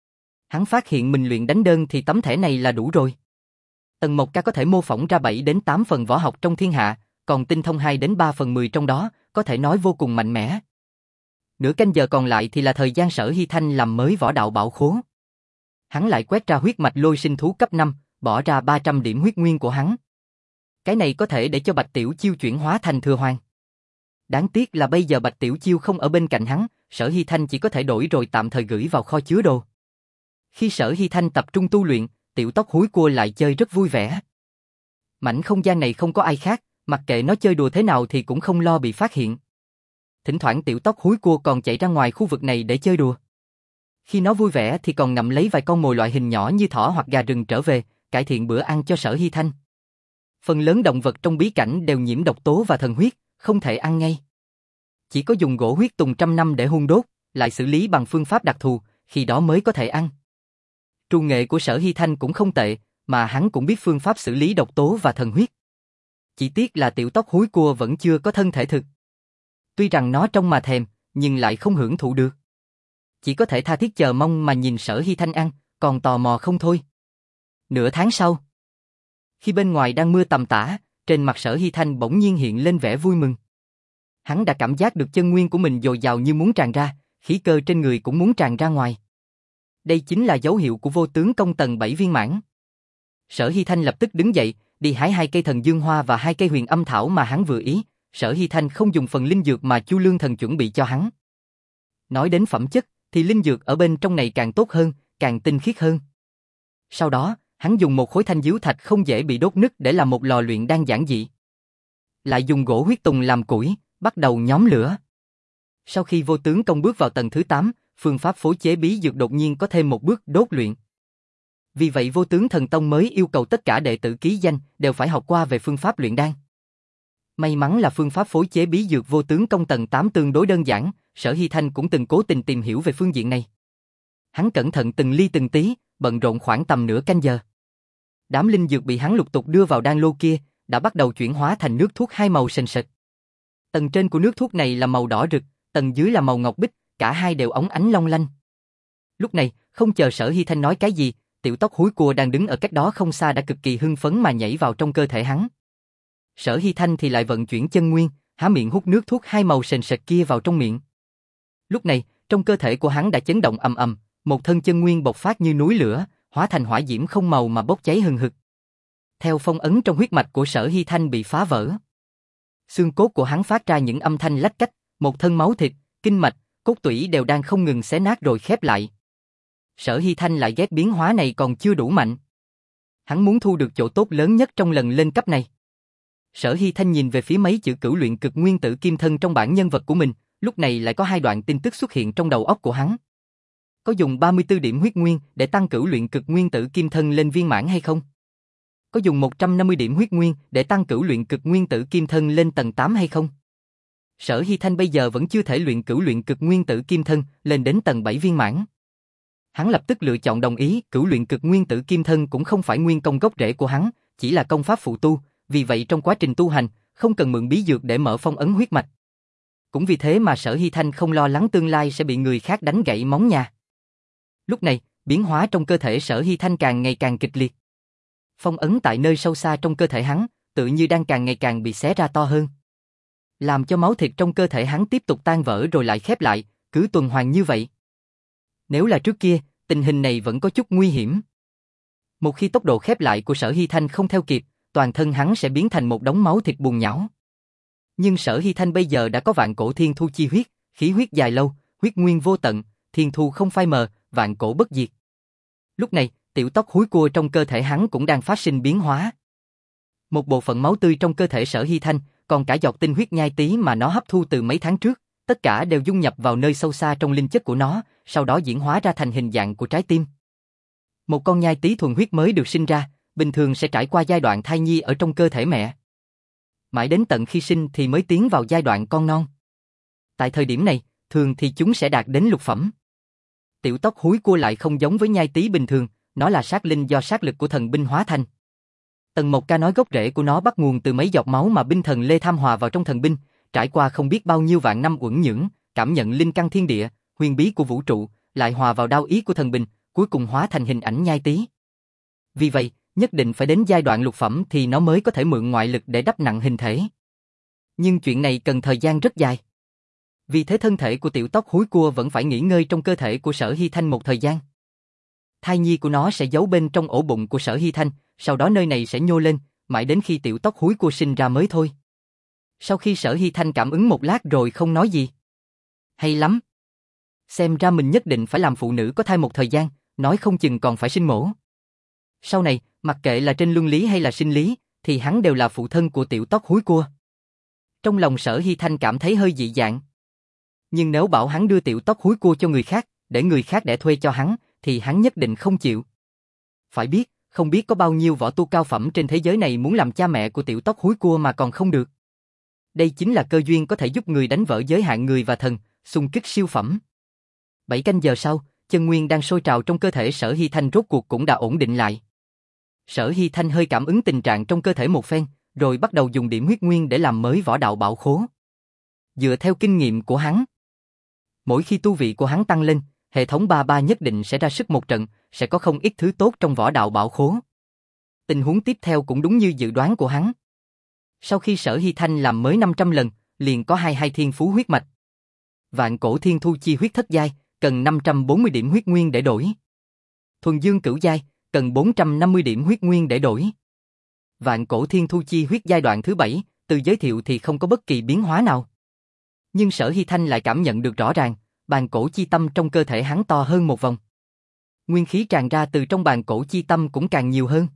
Hắn phát hiện mình luyện đánh đơn thì tấm thẻ này là đủ rồi. Tầng một ca có thể mô phỏng ra bảy đến tám phần võ học trong thiên hạ, còn tinh thông hai đến ba phần mười trong đó, có thể nói vô cùng mạnh mẽ. Nửa canh giờ còn lại thì là thời gian Sở Hy Thanh làm mới võ đạo bảo khố. Hắn lại quét ra huyết mạch lôi sinh thú cấp năm, bỏ ra ba trăm điểm huyết nguyên của hắn. Cái này có thể để cho Bạch Tiểu Chiêu chuyển hóa thành thừa hoàng. Đáng tiếc là bây giờ Bạch Tiểu Chiêu không ở bên cạnh hắn, Sở Hy Thanh chỉ có thể đổi rồi tạm thời gửi vào kho chứa đồ. Khi Sở Hy Thanh tập trung tu luyện, Tiểu Tóc Húi Cua lại chơi rất vui vẻ. Mảnh không gian này không có ai khác, mặc kệ nó chơi đùa thế nào thì cũng không lo bị phát hiện. Thỉnh thoảng Tiểu Tóc Húi Cua còn chạy ra ngoài khu vực này để chơi đùa. Khi nó vui vẻ thì còn ngậm lấy vài con mồi loại hình nhỏ như thỏ hoặc gà rừng trở về, cải thiện bữa ăn cho Sở Hy Thanh. Phần lớn động vật trong bí cảnh đều nhiễm độc tố và thần huyết, không thể ăn ngay. Chỉ có dùng gỗ huyết tùng trăm năm để hun đốt, lại xử lý bằng phương pháp đặc thù, khi đó mới có thể ăn. Trù nghệ của Sở Hy Thanh cũng không tệ, mà hắn cũng biết phương pháp xử lý độc tố và thần huyết. Chỉ tiếc là Tiểu Tóc Húi Cua vẫn chưa có thân thể thực. Tuy rằng nó trông mà thèm, nhưng lại không hưởng thụ được. Chỉ có thể tha thiết chờ mong mà nhìn Sở Hy Thanh ăn, còn tò mò không thôi. Nửa tháng sau, khi bên ngoài đang mưa tầm tã, trên mặt Sở Hy Thanh bỗng nhiên hiện lên vẻ vui mừng. Hắn đã cảm giác được chân nguyên của mình dồi dào như muốn tràn ra, khí cơ trên người cũng muốn tràn ra ngoài. Đây chính là dấu hiệu của vô tướng công tầng bảy viên mãn. Sở Hy Thanh lập tức đứng dậy, đi hái hai cây thần dương hoa và hai cây huyền âm thảo mà hắn vừa ý. Sở Hy Thanh không dùng phần linh dược mà Chu Lương Thần chuẩn bị cho hắn. Nói đến phẩm chất, thì linh dược ở bên trong này càng tốt hơn, càng tinh khiết hơn. Sau đó, hắn dùng một khối thanh diếu thạch không dễ bị đốt nứt để làm một lò luyện đan giản dị. Lại dùng gỗ huyết tùng làm củi, bắt đầu nhóm lửa. Sau khi vô tướng công bước vào tầng thứ tám, phương pháp phối chế bí dược đột nhiên có thêm một bước đốt luyện. Vì vậy vô tướng thần tông mới yêu cầu tất cả đệ tử ký danh đều phải học qua về phương pháp luyện đan. May mắn là phương pháp phối chế bí dược vô tướng công tầng tám tương đối đơn giản, Sở Hy Thanh cũng từng cố tình tìm hiểu về phương diện này. Hắn cẩn thận từng ly từng tí, bận rộn khoảng tầm nửa canh giờ. Đám linh dược bị hắn lục tục đưa vào đan lô kia, đã bắt đầu chuyển hóa thành nước thuốc hai màu sền sệt. Tầng trên của nước thuốc này là màu đỏ rực, tầng dưới là màu ngọc bích, cả hai đều óng ánh long lanh. Lúc này, không chờ Sở Hy Thanh nói cái gì, Tiểu Tóc Húi Cua đang đứng ở cách đó không xa đã cực kỳ hưng phấn mà nhảy vào trong cơ thể hắn. Sở Hy Thanh thì lại vận chuyển chân nguyên, há miệng hút nước thuốc hai màu sền sệt kia vào trong miệng. Lúc này, trong cơ thể của hắn đã chấn động ầm ầm, một thân chân nguyên bộc phát như núi lửa, hóa thành hỏa diễm không màu mà bốc cháy hừng hực. Theo phong ấn trong huyết mạch của Sở Hy Thanh bị phá vỡ, xương cốt của hắn phát ra những âm thanh lách cách, một thân máu thịt, kinh mạch, cốt tủy đều đang không ngừng xé nát rồi khép lại. Sở Hy Thanh lại ghét biến hóa này còn chưa đủ mạnh. Hắn muốn thu được chỗ tốt lớn nhất trong lần lên cấp này. Sở Hy Thanh nhìn về phía mấy chữ cửu luyện cực nguyên tử kim thân trong bản nhân vật của mình, lúc này lại có hai đoạn tin tức xuất hiện trong đầu óc của hắn. Có dùng ba mươi tư điểm huyết nguyên để tăng cửu luyện cực nguyên tử kim thân lên viên mãn hay không? Có dùng một trăm năm mươi điểm huyết nguyên để tăng cửu luyện cực nguyên tử kim thân lên tầng tám hay không? Sở Hy Thanh bây giờ vẫn chưa thể luyện cửu luyện cực nguyên tử kim thân lên đến tầng bảy viên mãn. Hắn lập tức lựa chọn đồng ý, cửu luyện cực nguyên tử kim thân cũng không phải nguyên công gốc rễ của hắn, chỉ là công pháp phụ tu, vì vậy trong quá trình tu hành, không cần mượn bí dược để mở phong ấn huyết mạch. Cũng vì thế mà Sở Hy Thanh không lo lắng tương lai sẽ bị người khác đánh gãy móng nhà. Lúc này, biến hóa trong cơ thể Sở Hy Thanh càng ngày càng kịch liệt. Phong ấn tại nơi sâu xa trong cơ thể hắn, tự như đang càng ngày càng bị xé ra to hơn. Làm cho máu thịt trong cơ thể hắn tiếp tục tan vỡ rồi lại khép lại, cứ tuần hoàn như vậy. Nếu là trước kia, tình hình này vẫn có chút nguy hiểm. Một khi tốc độ khép lại của Sở Hy Thanh không theo kịp, toàn thân hắn sẽ biến thành một đống máu thịt bùn nhão. Nhưng Sở Hy Thanh bây giờ đã có vạn cổ thiên thu chi huyết, khí huyết dài lâu, huyết nguyên vô tận, thiên thu không phai mờ, vạn cổ bất diệt. Lúc này, Tiểu Tóc Húi Cua trong cơ thể hắn cũng đang phát sinh biến hóa. Một bộ phận máu tươi trong cơ thể Sở Hy Thanh, còn cả giọt tinh huyết nhai tí mà nó hấp thu từ mấy tháng trước, tất cả đều dung nhập vào nơi sâu xa trong linh chất của nó, sau đó diễn hóa ra thành hình dạng của trái tim. Một con nhai tí thuần huyết mới được sinh ra, bình thường sẽ trải qua giai đoạn thai nhi ở trong cơ thể mẹ. Mãi đến tận khi sinh thì mới tiến vào giai đoạn con non. Tại thời điểm này, thường thì chúng sẽ đạt đến lục phẩm. Tiểu Tóc Húi Cua lại không giống với nhai tí bình thường, nó là sát linh do sát lực của thần binh hóa thành. Tần Mộc Ca nói gốc rễ của nó bắt nguồn từ mấy giọt máu mà binh thần Lê tham hòa vào trong thần binh, trải qua không biết bao nhiêu vạn năm uẩn nhưỡng, cảm nhận linh căn thiên địa, huyền bí của vũ trụ, lại hòa vào đao ý của thần binh, cuối cùng hóa thành hình ảnh nhai tí. Vì vậy, nhất định phải đến giai đoạn lục phẩm thì nó mới có thể mượn ngoại lực để đắp nặng hình thể. Nhưng chuyện này cần thời gian rất dài. Vì thế thân thể của tiểu tóc húi cua vẫn phải nghỉ ngơi trong cơ thể của Sở Hy Thanh một thời gian. Thai nhi của nó sẽ giấu bên trong ổ bụng của Sở Hy Thanh, sau đó nơi này sẽ nhô lên, mãi đến khi tiểu tóc húi cua sinh ra mới thôi. Sau khi Sở Hy Thanh cảm ứng một lát rồi không nói gì. Hay lắm. Xem ra mình nhất định phải làm phụ nữ có thai một thời gian, nói không chừng còn phải sinh mổ. Sau này, mặc kệ là trên luân lý hay là sinh lý, thì hắn đều là phụ thân của tiểu tóc húi cua. Trong lòng Sở Hy Thanh cảm thấy hơi dị dạng. Nhưng nếu bảo hắn đưa tiểu tóc húi cua cho người khác, để người khác đẻ thuê cho hắn, thì hắn nhất định không chịu. Phải biết, không biết có bao nhiêu võ tu cao phẩm trên thế giới này muốn làm cha mẹ của tiểu tóc húi cua mà còn không được. Đây chính là cơ duyên có thể giúp người đánh vỡ giới hạn người và thần, xung kích siêu phẩm. Bảy canh giờ sau, chân nguyên đang sôi trào trong cơ thể Sở Hy Thanh rốt cuộc cũng đã ổn định lại. Sở Hy Thanh hơi cảm ứng tình trạng trong cơ thể một phen, rồi bắt đầu dùng điểm huyết nguyên để làm mới võ đạo bảo khố. Dựa theo kinh nghiệm của hắn, mỗi khi tu vị của hắn tăng lên, hệ thống ba ba nhất định sẽ ra sức một trận, sẽ có không ít thứ tốt trong võ đạo bảo khố. Tình huống tiếp theo cũng đúng như dự đoán của hắn. Sau khi Sở Hy Thanh làm mới năm trăm lần, liền có hai hai thiên phú huyết mạch. Vạn cổ thiên thu chi huyết thất giai, cần năm trăm bốn mươi điểm huyết nguyên để đổi. Thuần dương cửu giai, cần bốn trăm năm mươi điểm huyết nguyên để đổi. Vạn cổ thiên thu chi huyết giai đoạn thứ bảy, từ giới thiệu thì không có bất kỳ biến hóa nào. Nhưng Sở Hy Thanh lại cảm nhận được rõ ràng, bàn cổ chi tâm trong cơ thể hắn to hơn một vòng. Nguyên khí tràn ra từ trong bàn cổ chi tâm cũng càng nhiều hơn.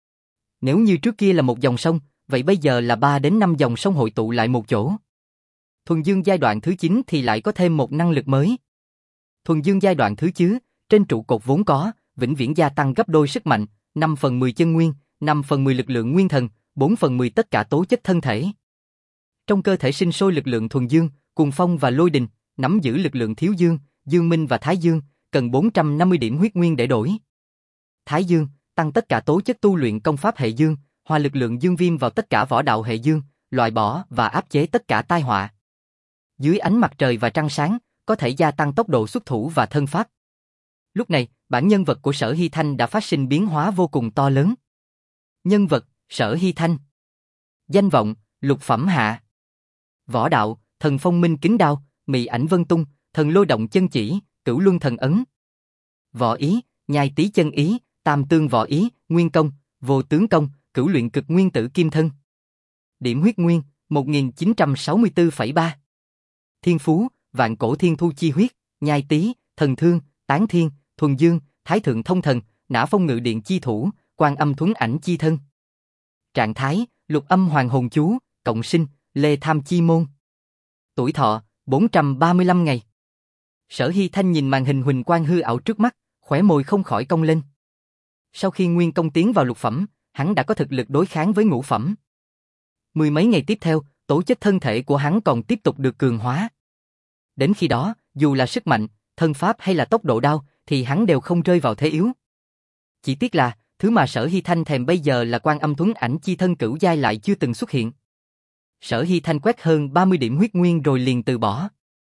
Nếu như trước kia là một dòng sông, vậy bây giờ là ba đến năm dòng sông hội tụ lại một chỗ. Thuần dương giai đoạn thứ chín thì lại có thêm một năng lực mới. Thuần dương giai đoạn thứ chín, trên trụ cột vốn có, vĩnh viễn gia tăng gấp đôi sức mạnh, năm phần mười chân nguyên, năm phần mười lực lượng nguyên thần, bốn phần mười tất cả tố chất thân thể. Trong cơ thể sinh sôi lực lượng thuần dương, cuồng phong và lôi đình, nắm giữ lực lượng thiếu dương, dương minh và thái dương, cần bốn trăm năm mươi điểm huyết nguyên để đổi. Thái dương, tăng tất cả tố chất tu luyện công pháp hệ dương, hòa lực lượng dương viêm vào tất cả võ đạo hệ dương, loại bỏ và áp chế tất cả tai họa. Dưới ánh mặt trời và trăng sáng, có thể gia tăng tốc độ xuất thủ và thân pháp. Lúc này, bản nhân vật của Sở Hy Thanh đã phát sinh biến hóa vô cùng to lớn. Nhân vật, Sở Hy Thanh. Danh vọng, lục phẩm hạ. Võ đạo, thần phong minh kính đao, mị ảnh vân tung, thần lôi động chân chỉ, cửu luân thần ấn. Võ ý, nhai tí chân ý, tam tương võ ý, nguyên công, vô tướng công, cửu luyện cực nguyên tử kim thân. Điểm huyết nguyên, một nghìn chín trăm sáu mươi tư phẩy ba. Thiên phú, vạn cổ thiên thu chi huyết, nhai tí, thần thương, tán thiên, thuần dương, thái thượng thông thần, nã phong ngự điện chi thủ, quan âm thuấn ảnh chi thân. Trạng thái, lục âm hoàng hồn chú, cộng sinh, lê tham chi môn. Tuổi thọ, bốn trăm ba mươi lăm ngày. Sở Hy Thanh nhìn màn hình huỳnh quang hư ảo trước mắt, khóe môi không khỏi cong lên. Sau khi nguyên công tiến vào lục phẩm, hắn đã có thực lực đối kháng với ngũ phẩm. Mười mấy ngày tiếp theo, tố chất thân thể của hắn còn tiếp tục được cường hóa. Đến khi đó, dù là sức mạnh, thân pháp hay là tốc độ đao, thì hắn đều không rơi vào thế yếu. Chỉ tiếc là, thứ mà Sở Hy Thanh thèm bây giờ là quan âm thuấn ảnh chi thân cửu giai lại chưa từng xuất hiện. Sở Hy Thanh quét hơn ba mươi điểm huyết nguyên rồi liền từ bỏ.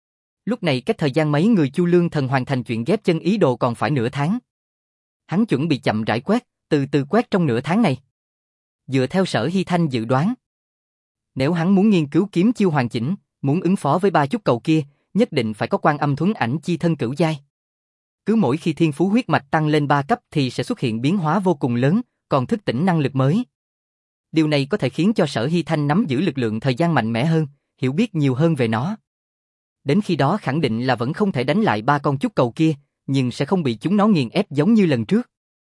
Lúc này cách thời gian mấy người Chu Lương Thần hoàn thành chuyện ghép chân ý đồ còn phải nửa tháng. Hắn chuẩn bị chậm rãi quét, từ từ quét trong nửa tháng này. Dựa theo Sở Hy Thanh dự đoán, nếu hắn muốn nghiên cứu kiếm chiêu hoàn chỉnh, muốn ứng phó với ba chút cầu kia, nhất định phải có quan âm thuấn ảnh chi thân cửu giai. Cứ mỗi khi thiên phú huyết mạch tăng lên ba cấp thì sẽ xuất hiện biến hóa vô cùng lớn, còn thức tỉnh năng lực mới. Điều này có thể khiến cho Sở Hy Thanh nắm giữ lực lượng thời gian mạnh mẽ hơn, hiểu biết nhiều hơn về nó. Đến khi đó khẳng định là vẫn không thể đánh lại ba con chúc cầu kia, nhưng sẽ không bị chúng nó nghiền ép giống như lần trước.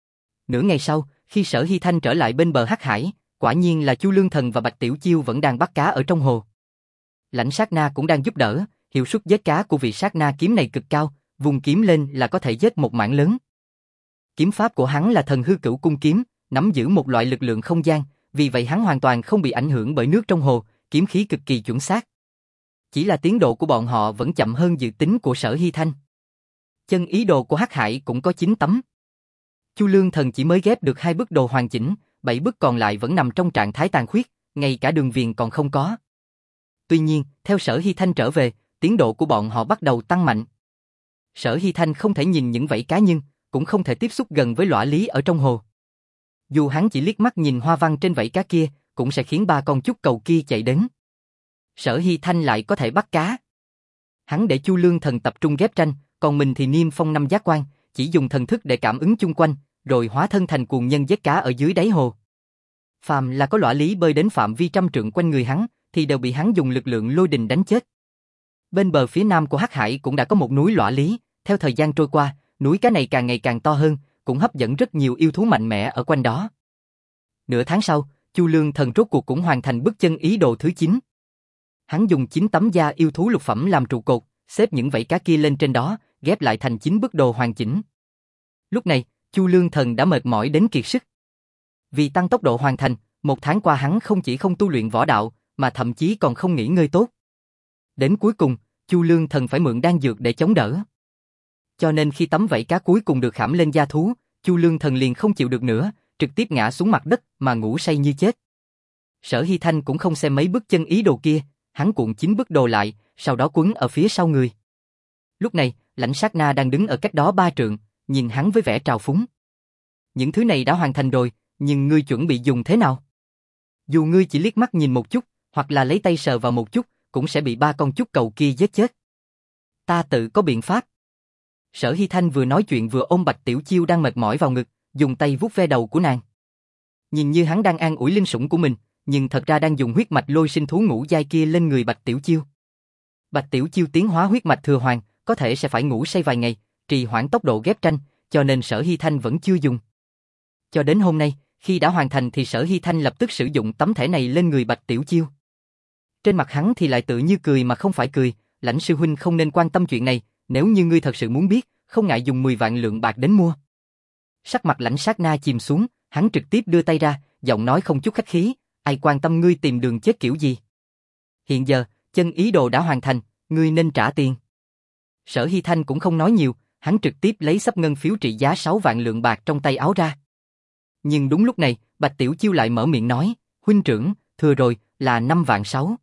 Nửa ngày sau, khi Sở Hy Thanh trở lại bên bờ Hắc Hải, quả nhiên là Chu Lương Thần và Bạch Tiểu Chiêu vẫn đang bắt cá ở trong hồ. Lãnh Sát Na cũng đang giúp đỡ, hiệu suất giết cá của vị Sát Na kiếm này cực cao, vùng kiếm lên là có thể giết một mảng lớn. Kiếm pháp của hắn là thần hư cửu cung kiếm, nắm giữ một loại lực lượng không gian, vì vậy hắn hoàn toàn không bị ảnh hưởng bởi nước trong hồ, kiếm khí cực kỳ chuẩn xác. Chỉ là tiến độ của bọn họ vẫn chậm hơn dự tính của Sở Hy Thanh. Chân ý đồ của Hắc Hải cũng có chín tấm. Chu Lương Thần chỉ mới ghép được hai bức đồ hoàn chỉnh, bảy bức còn lại vẫn nằm trong trạng thái tàn khuyết, ngay cả đường viền còn không có. Tuy nhiên, theo Sở Hy Thanh trở về, tiến độ của bọn họ bắt đầu tăng mạnh. Sở Hy Thanh không thể nhìn những vảy cá nhưng, cũng không thể tiếp xúc gần với lõa lý ở trong hồ. Dù hắn chỉ liếc mắt nhìn hoa văn trên vảy cá kia, cũng sẽ khiến ba con chúc cầu kia chạy đến. Sở Hy Thanh lại có thể bắt cá. Hắn để Chu Lương Thần tập trung ghép tranh, còn mình thì niêm phong năm giác quan, chỉ dùng thần thức để cảm ứng chung quanh, rồi hóa thân thành cuồng nhân giết cá ở dưới đáy hồ. Phàm là có lõa lý bơi đến phạm vi trăm trượng quanh người hắn, thì đều bị hắn dùng lực lượng lôi đình đánh chết. Bên bờ phía nam của Hắc Hải cũng đã có một núi lõa lý, theo thời gian trôi qua, núi cá này càng ngày càng to hơn, cũng hấp dẫn rất nhiều yêu thú mạnh mẽ ở quanh đó. Nửa tháng sau, Chu Lương Thần rốt cuộc cũng hoàn thành bức chân ý đồ thứ chín. Hắn dùng chín tấm da yêu thú lục phẩm làm trụ cột, xếp những vảy cá kia lên trên đó, ghép lại thành chín bức đồ hoàn chỉnh. Lúc này, Chu Lương Thần đã mệt mỏi đến kiệt sức. Vì tăng tốc độ hoàn thành, một tháng qua hắn không chỉ không tu luyện võ đạo, mà thậm chí còn không nghỉ ngơi tốt. Đến cuối cùng, Chu Lương Thần phải mượn đan dược để chống đỡ. Cho nên khi tấm vảy cá cuối cùng được khảm lên da thú, Chu Lương Thần liền không chịu được nữa, trực tiếp ngã xuống mặt đất mà ngủ say như chết. Sở Hy Thanh cũng không xem mấy bức chân ý đồ kia, hắn cuộn chín bức đồ lại, sau đó quấn ở phía sau người. Lúc này, Lãnh Sát Na đang đứng ở cách đó ba trượng, nhìn hắn với vẻ trào phúng. Những thứ này đã hoàn thành rồi, nhưng ngươi chuẩn bị dùng thế nào? Dù ngươi chỉ liếc mắt nhìn một chút, hoặc là lấy tay sờ vào một chút, cũng sẽ bị ba con chúc cầu kia giết chết. Ta tự có biện pháp. Sở Hy Thanh vừa nói chuyện vừa ôm Bạch Tiểu Chiêu đang mệt mỏi vào ngực, dùng tay vuốt ve đầu của nàng. Nhìn như hắn đang an ủi linh sủng của mình, nhưng thật ra đang dùng huyết mạch lôi sinh thú ngũ giai kia lên người Bạch Tiểu Chiêu. Bạch Tiểu Chiêu tiến hóa huyết mạch thừa hoàng, có thể sẽ phải ngủ say vài ngày, trì hoãn tốc độ ghép tranh, cho nên Sở Hy Thanh vẫn chưa dùng. Cho đến hôm nay, khi đã hoàn thành thì Sở Hy Thanh lập tức sử dụng tấm thẻ này lên người Bạch Tiểu Chiêu. Trên mặt hắn thì lại tự như cười mà không phải cười, Lãnh sư huynh không nên quan tâm chuyện này, nếu như ngươi thật sự muốn biết, không ngại dùng mười vạn lượng bạc đến mua. Sắc mặt Lãnh Sát Na chìm xuống, hắn trực tiếp đưa tay ra, giọng nói không chút khách khí, ai quan tâm ngươi tìm đường chết kiểu gì. Hiện giờ, chân ý đồ đã hoàn thành, ngươi nên trả tiền. Sở Hy Thanh cũng không nói nhiều, hắn trực tiếp lấy xấp ngân phiếu trị giá sáu vạn lượng bạc trong tay áo ra. Nhưng đúng lúc này, Bạch Tiểu Chiêu lại mở miệng nói, huynh trưởng, thừa rồi, là năm vạn sáu.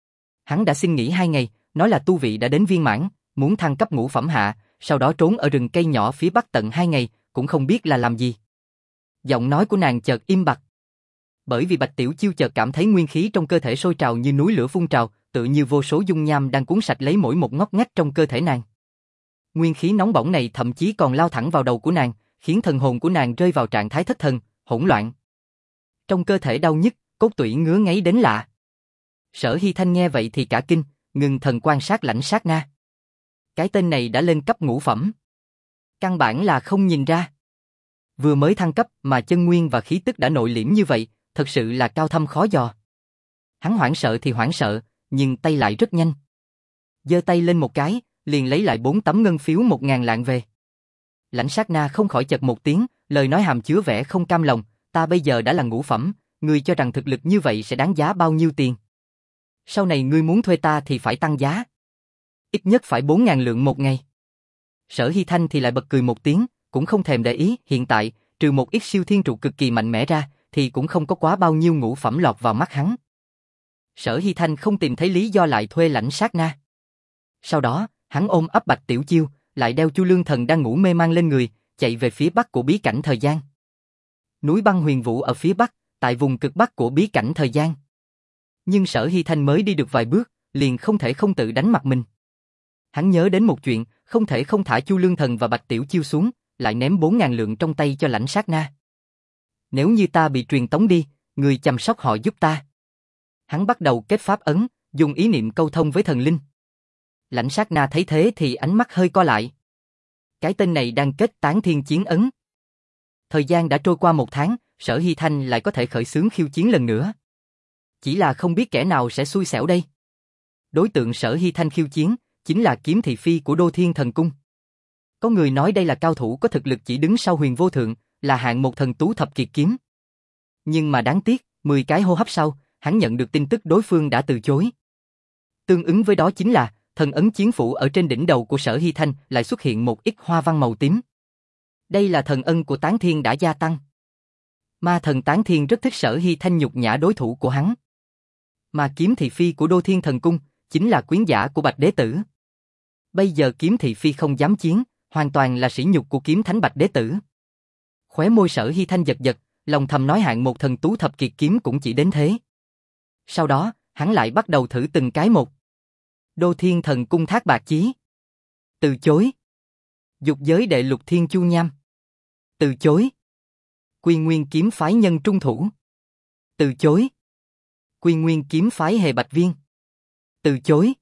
Hắn đã xin nghỉ hai ngày, nói là tu vị đã đến viên mãn, muốn thăng cấp ngũ phẩm hạ, sau đó trốn ở rừng cây nhỏ phía bắc tận hai ngày, cũng không biết là làm gì. Giọng nói của nàng chợt im bặt. Bởi vì Bạch Tiểu Chiêu chợt cảm thấy nguyên khí trong cơ thể sôi trào như núi lửa phun trào, tự như vô số dung nham đang cuốn sạch lấy mỗi một ngóc ngách trong cơ thể nàng. Nguyên khí nóng bỏng này thậm chí còn lao thẳng vào đầu của nàng, khiến thần hồn của nàng rơi vào trạng thái thất thần, hỗn loạn. Trong cơ thể đau nhức, cốt tủy ngứa ngáy đến lạ. Sở Hy Thanh nghe vậy thì cả kinh, ngừng thần quan sát Lãnh Sát Na. Cái tên này đã lên cấp ngũ phẩm. Căn bản là không nhìn ra. Vừa mới thăng cấp mà chân nguyên và khí tức đã nội liễm như vậy, thật sự là cao thâm khó dò. Hắn hoảng sợ thì hoảng sợ, nhưng tay lại rất nhanh. Giơ tay lên một cái, liền lấy lại bốn tấm ngân phiếu một ngàn lạng về. Lãnh Sát Na không khỏi chật một tiếng, lời nói hàm chứa vẻ không cam lòng, ta bây giờ đã là ngũ phẩm, ngươi cho rằng thực lực như vậy sẽ đáng giá bao nhiêu tiền? Sau này ngươi muốn thuê ta thì phải tăng giá. Ít nhất phải bốn ngàn lượng một ngày. Sở Hy Thanh thì lại bật cười một tiếng, cũng không thèm để ý, hiện tại, trừ một ít siêu thiên trụ cực kỳ mạnh mẽ ra, thì cũng không có quá bao nhiêu ngũ phẩm lọt vào mắt hắn. Sở Hy Thanh không tìm thấy lý do lại thuê Lãnh Sát Na. Sau đó, hắn ôm ấp Bạch Tiểu Chiêu, lại đeo Chu Lương Thần đang ngủ mê man lên người, chạy về phía bắc của bí cảnh thời gian. Núi băng huyền vũ ở phía bắc, tại vùng cực bắc của bí cảnh thời gian. Nhưng Sở Hy Thanh mới đi được vài bước, liền không thể không tự đánh mặt mình. Hắn nhớ đến một chuyện, không thể không thả Chu Lương Thần và Bạch Tiểu Chiêu xuống, lại ném bốn ngàn lượng trong tay cho Lãnh Sát Na. Nếu như ta bị truyền tống đi, người chăm sóc họ giúp ta. Hắn bắt đầu kết pháp ấn, dùng ý niệm câu thông với thần linh. Lãnh Sát Na thấy thế thì ánh mắt hơi co lại. Cái tên này đang kết tán thiên chiến ấn. Thời gian đã trôi qua một tháng, Sở Hy Thanh lại có thể khởi xướng khiêu chiến lần nữa. Chỉ là không biết kẻ nào sẽ xui xẻo đây. Đối tượng Sở Hy Thanh khiêu chiến chính là Kiếm Thị Phi của Đô Thiên Thần Cung. Có người nói đây là cao thủ có thực lực chỉ đứng sau Huyền Vô Thượng, là hạng một thần tú thập kiệt kiếm. Nhưng mà đáng tiếc, mười cái hô hấp sau, hắn nhận được tin tức đối phương đã từ chối. Tương ứng với đó chính là, thần ấn chiến phủ ở trên đỉnh đầu của Sở Hy Thanh lại xuất hiện một ít hoa văn màu tím. Đây là thần ân của Tán Thiên đã gia tăng. Ma thần Tán Thiên rất thích Sở Hy Thanh nhục nhã đối thủ của hắn. Mà Kiếm Thị Phi của Đô Thiên Thần Cung chính là quyến giả của Bạch Đế Tử. Bây giờ Kiếm Thị Phi không dám chiến, hoàn toàn là sỉ nhục của Kiếm Thánh Bạch Đế Tử. Khóe môi Sở Hy Thanh giật giật, lòng thầm nói hạng một thần tú thập kiệt kiếm cũng chỉ đến thế. Sau đó, hắn lại bắt đầu thử từng cái một. Đô Thiên Thần Cung Thác Bạt Chí. Từ chối. Dục giới đệ lục Thiên Chu Nham. Từ chối. Quy Nguyên kiếm phái Nhân Trung Thủ. Từ chối. Quy Nguyên kiếm phái Hề Bạch Viên. Từ chối.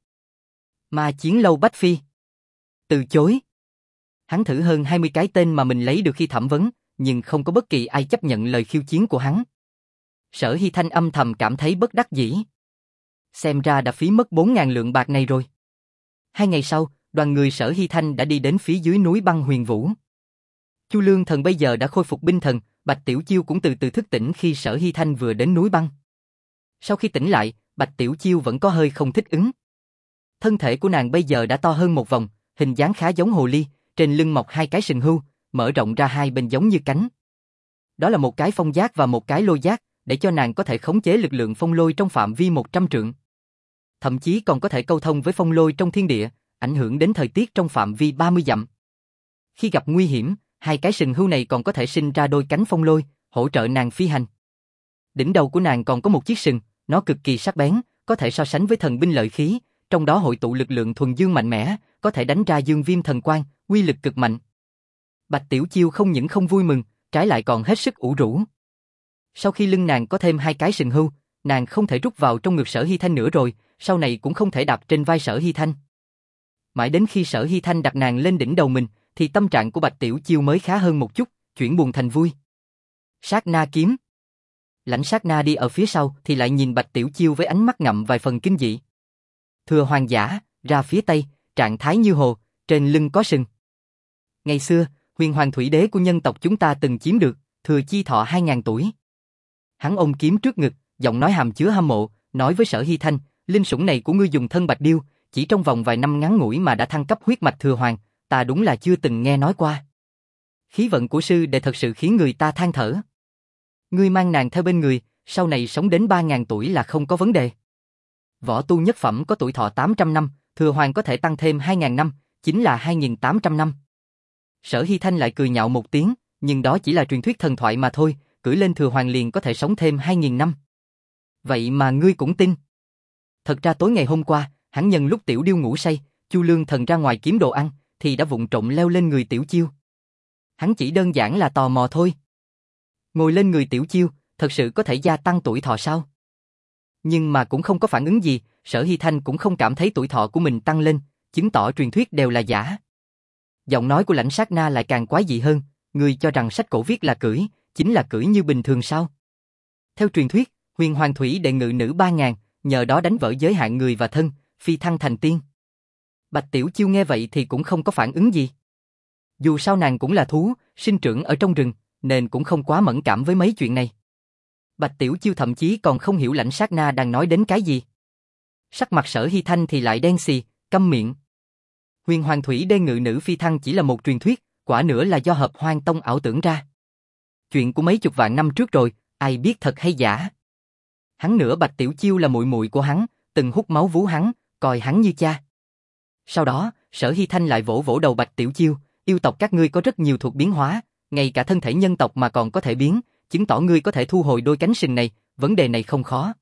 Ma Chiến Lâu Bách Phi. Từ chối. Hắn thử hơn hai mươi cái tên mà mình lấy được khi thẩm vấn, nhưng không có bất kỳ ai chấp nhận lời khiêu chiến của hắn. Sở Hy Thanh âm thầm cảm thấy bất đắc dĩ. Xem ra đã phí mất bốn ngàn lượng bạc này rồi. Hai ngày sau, đoàn người Sở Hy Thanh đã đi đến phía dưới núi băng Huyền Vũ. Chu Lương Thần bây giờ đã khôi phục binh thần, Bạch Tiểu Chiêu cũng từ từ thức tỉnh khi Sở Hy Thanh vừa đến núi băng. Sau khi tỉnh lại, Bạch Tiểu Chiêu vẫn có hơi không thích ứng. Thân thể của nàng bây giờ đã to hơn một vòng, hình dáng khá giống hồ ly, trên lưng mọc hai cái sừng hưu, mở rộng ra hai bên giống như cánh. Đó là một cái phong giác và một cái lôi giác, để cho nàng có thể khống chế lực lượng phong lôi trong phạm vi một trăm trượng. Thậm chí còn có thể câu thông với phong lôi trong thiên địa, ảnh hưởng đến thời tiết trong phạm vi ba mươi dặm. Khi gặp nguy hiểm, hai cái sừng hưu này còn có thể sinh ra đôi cánh phong lôi, hỗ trợ nàng phi hành. Đỉnh đầu của nàng còn có một chiếc sừng, nó cực kỳ sắc bén, có thể so sánh với thần binh lợi khí, trong đó hội tụ lực lượng thuần dương mạnh mẽ, có thể đánh ra dương viêm thần quang, uy lực cực mạnh. Bạch Tiểu Chiêu không những không vui mừng, trái lại còn hết sức ủ rũ. Sau khi lưng nàng có thêm hai cái sừng hưu, nàng không thể rút vào trong ngực Sở Hy Thanh nữa rồi, sau này cũng không thể đạp trên vai Sở Hy Thanh. Mãi đến khi Sở Hy Thanh đặt nàng lên đỉnh đầu mình, thì tâm trạng của Bạch Tiểu Chiêu mới khá hơn một chút, chuyển buồn thành vui. Sát na kiếm. Lãnh Sát Na đi ở phía sau thì lại nhìn Bạch Tiểu Chiêu với ánh mắt ngậm vài phần kinh dị. Thừa Hoàng Giả, ra phía tây, trạng thái như hồ, trên lưng có sừng. Ngày xưa, huyền hoàng thủy đế của nhân tộc chúng ta từng chiếm được, thừa chi thọ hai ngàn tuổi. Hắn ôm kiếm trước ngực, giọng nói hàm chứa hâm mộ, nói với Sở Hy Thanh, linh sủng này của ngươi dùng thân bạch điêu, chỉ trong vòng vài năm ngắn ngủi mà đã thăng cấp huyết mạch thừa hoàng, ta đúng là chưa từng nghe nói qua. Khí vận của sư đệ thật sự khiến người ta than thở. Ngươi mang nàng theo bên người, sau này sống đến ba ngàn tuổi là không có vấn đề. Võ tu nhất phẩm có tuổi thọ tám trăm năm, thừa hoàng có thể tăng thêm hai ngàn năm, chính là hai nghìn tám trăm năm. Sở Hy Thanh lại cười nhạo một tiếng, nhưng đó chỉ là truyền thuyết thần thoại mà thôi, cưỡi lên thừa hoàng liền có thể sống thêm hai nghìn năm. Vậy mà ngươi cũng tin. Thật ra tối ngày hôm qua, hắn nhân lúc Tiểu Điêu ngủ say, Chu Lương Thần ra ngoài kiếm đồ ăn, thì đã vụng trộm leo lên người Tiểu Chiêu. Hắn chỉ đơn giản là tò mò thôi. Ngồi lên người Tiểu Chiêu, thật sự có thể gia tăng tuổi thọ sao? Nhưng mà cũng không có phản ứng gì, Sở Hy Thanh cũng không cảm thấy tuổi thọ của mình tăng lên, chứng tỏ truyền thuyết đều là giả. Giọng nói của Lãnh Sát Na lại càng quái dị hơn, ngươi cho rằng sách cổ viết là cưỡi, chính là cưỡi như bình thường sao? Theo truyền thuyết, huyền hoàng thủy đệ ngự nữ ba ngàn, nhờ đó đánh vỡ giới hạn người và thân, phi thăng thành tiên. Bạch Tiểu Chiêu nghe vậy thì cũng không có phản ứng gì. Dù sao nàng cũng là thú, sinh trưởng ở trong rừng, nên cũng không quá mẫn cảm với mấy chuyện này. Bạch Tiểu Chiêu thậm chí còn không hiểu Lãnh Sát Na đang nói đến cái gì. Sắc mặt Sở Hy Thanh thì lại đen xì, câm miệng. Huyền hoàng thủy đê ngự nữ phi thăng chỉ là một truyền thuyết, quả nữa là do Hợp Hoang Tông ảo tưởng ra. Chuyện của mấy chục vạn năm trước rồi, ai biết thật hay giả. Hắn nữa Bạch Tiểu Chiêu là muội muội của hắn, từng hút máu vú hắn, coi hắn như cha. Sau đó, Sở Hy Thanh lại vỗ vỗ đầu Bạch Tiểu Chiêu, yêu tộc các ngươi có rất nhiều thuộc biến hóa, ngay cả thân thể nhân tộc mà còn có thể biến, chứng tỏ ngươi có thể thu hồi đôi cánh sừng này, vấn đề này không khó.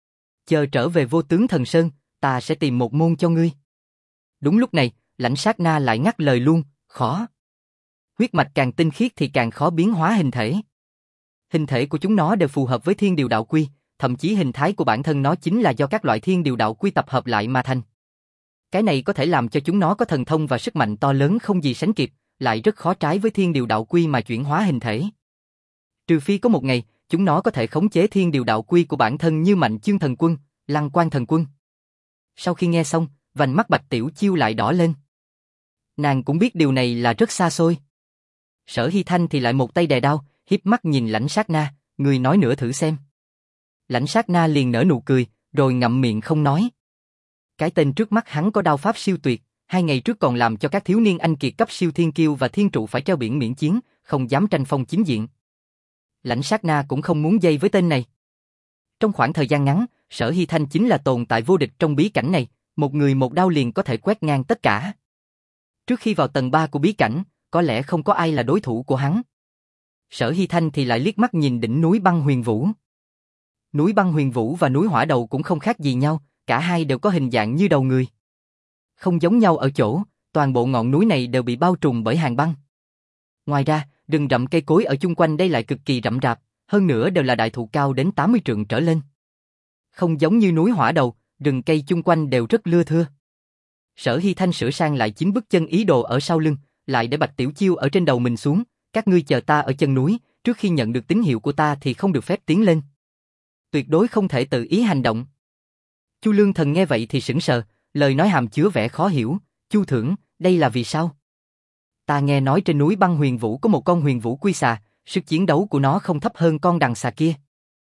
Chờ trở về Vô Tướng Thần Sơn, ta sẽ tìm một môn cho ngươi. Đúng lúc này, Lãnh Sát Na lại ngắt lời luôn, khó. Huyết mạch càng tinh khiết thì càng khó biến hóa hình thể. Hình thể của chúng nó đều phù hợp với thiên điều đạo quy, thậm chí hình thái của bản thân nó chính là do các loại thiên điều đạo quy tập hợp lại mà thành. Cái này có thể làm cho chúng nó có thần thông và sức mạnh to lớn không gì sánh kịp, lại rất khó trái với thiên điều đạo quy mà chuyển hóa hình thể. Trừ phi có một ngày, chúng nó có thể khống chế thiên điều đạo quy của bản thân như Mạnh Chương Thần Quân, Lăng Quan Thần Quân. Sau khi nghe xong, vành mắt Bạch Tiểu Chiêu lại đỏ lên. Nàng cũng biết điều này là rất xa xôi. Sở Hy Thanh thì lại một tay đè đao, hiếp mắt nhìn Lãnh Sát Na, người nói nữa thử xem. Lãnh Sát Na liền nở nụ cười, rồi ngậm miệng không nói. Cái tên trước mắt hắn có đao pháp siêu tuyệt, hai ngày trước còn làm cho các thiếu niên anh kiệt cấp siêu thiên kiêu và thiên trụ phải treo biển miễn chiến, không dám tranh phong chính diện. Lãnh Sát Na cũng không muốn dây với tên này. Trong khoảng thời gian ngắn, Sở Hy Thanh chính là tồn tại vô địch trong bí cảnh này, một người một đao liền có thể quét ngang tất cả. Trước khi vào tầng ba của bí cảnh, có lẽ không có ai là đối thủ của hắn. Sở Hy Thanh thì lại liếc mắt nhìn đỉnh núi Băng Huyền Vũ. Núi Băng Huyền Vũ và núi Hỏa Đầu cũng không khác gì nhau, cả hai đều có hình dạng như đầu người. Không giống nhau ở chỗ, toàn bộ ngọn núi này đều bị bao trùm bởi hàng băng. Ngoài ra, rừng rậm cây cối ở chung quanh đây lại cực kỳ rậm rạp, hơn nữa đều là đại thụ cao đến tám mươi trượng trở lên. Không giống như núi Hỏa Đầu, rừng cây chung quanh đều rất lưa thưa. Sở Hy Thanh sửa sang lại chín bước chân ý đồ ở sau lưng, lại để Bạch Tiểu Chiêu ở trên đầu mình xuống, các ngươi chờ ta ở chân núi, trước khi nhận được tín hiệu của ta thì không được phép tiến lên. Tuyệt đối không thể tự ý hành động. Chu Lương Thần nghe vậy thì sững sờ, lời nói hàm chứa vẻ khó hiểu, Chu Thưởng, đây là vì sao? Ta nghe nói trên núi Băng Huyền Vũ có một con huyền vũ quy xà, sức chiến đấu của nó không thấp hơn con đằng xà kia.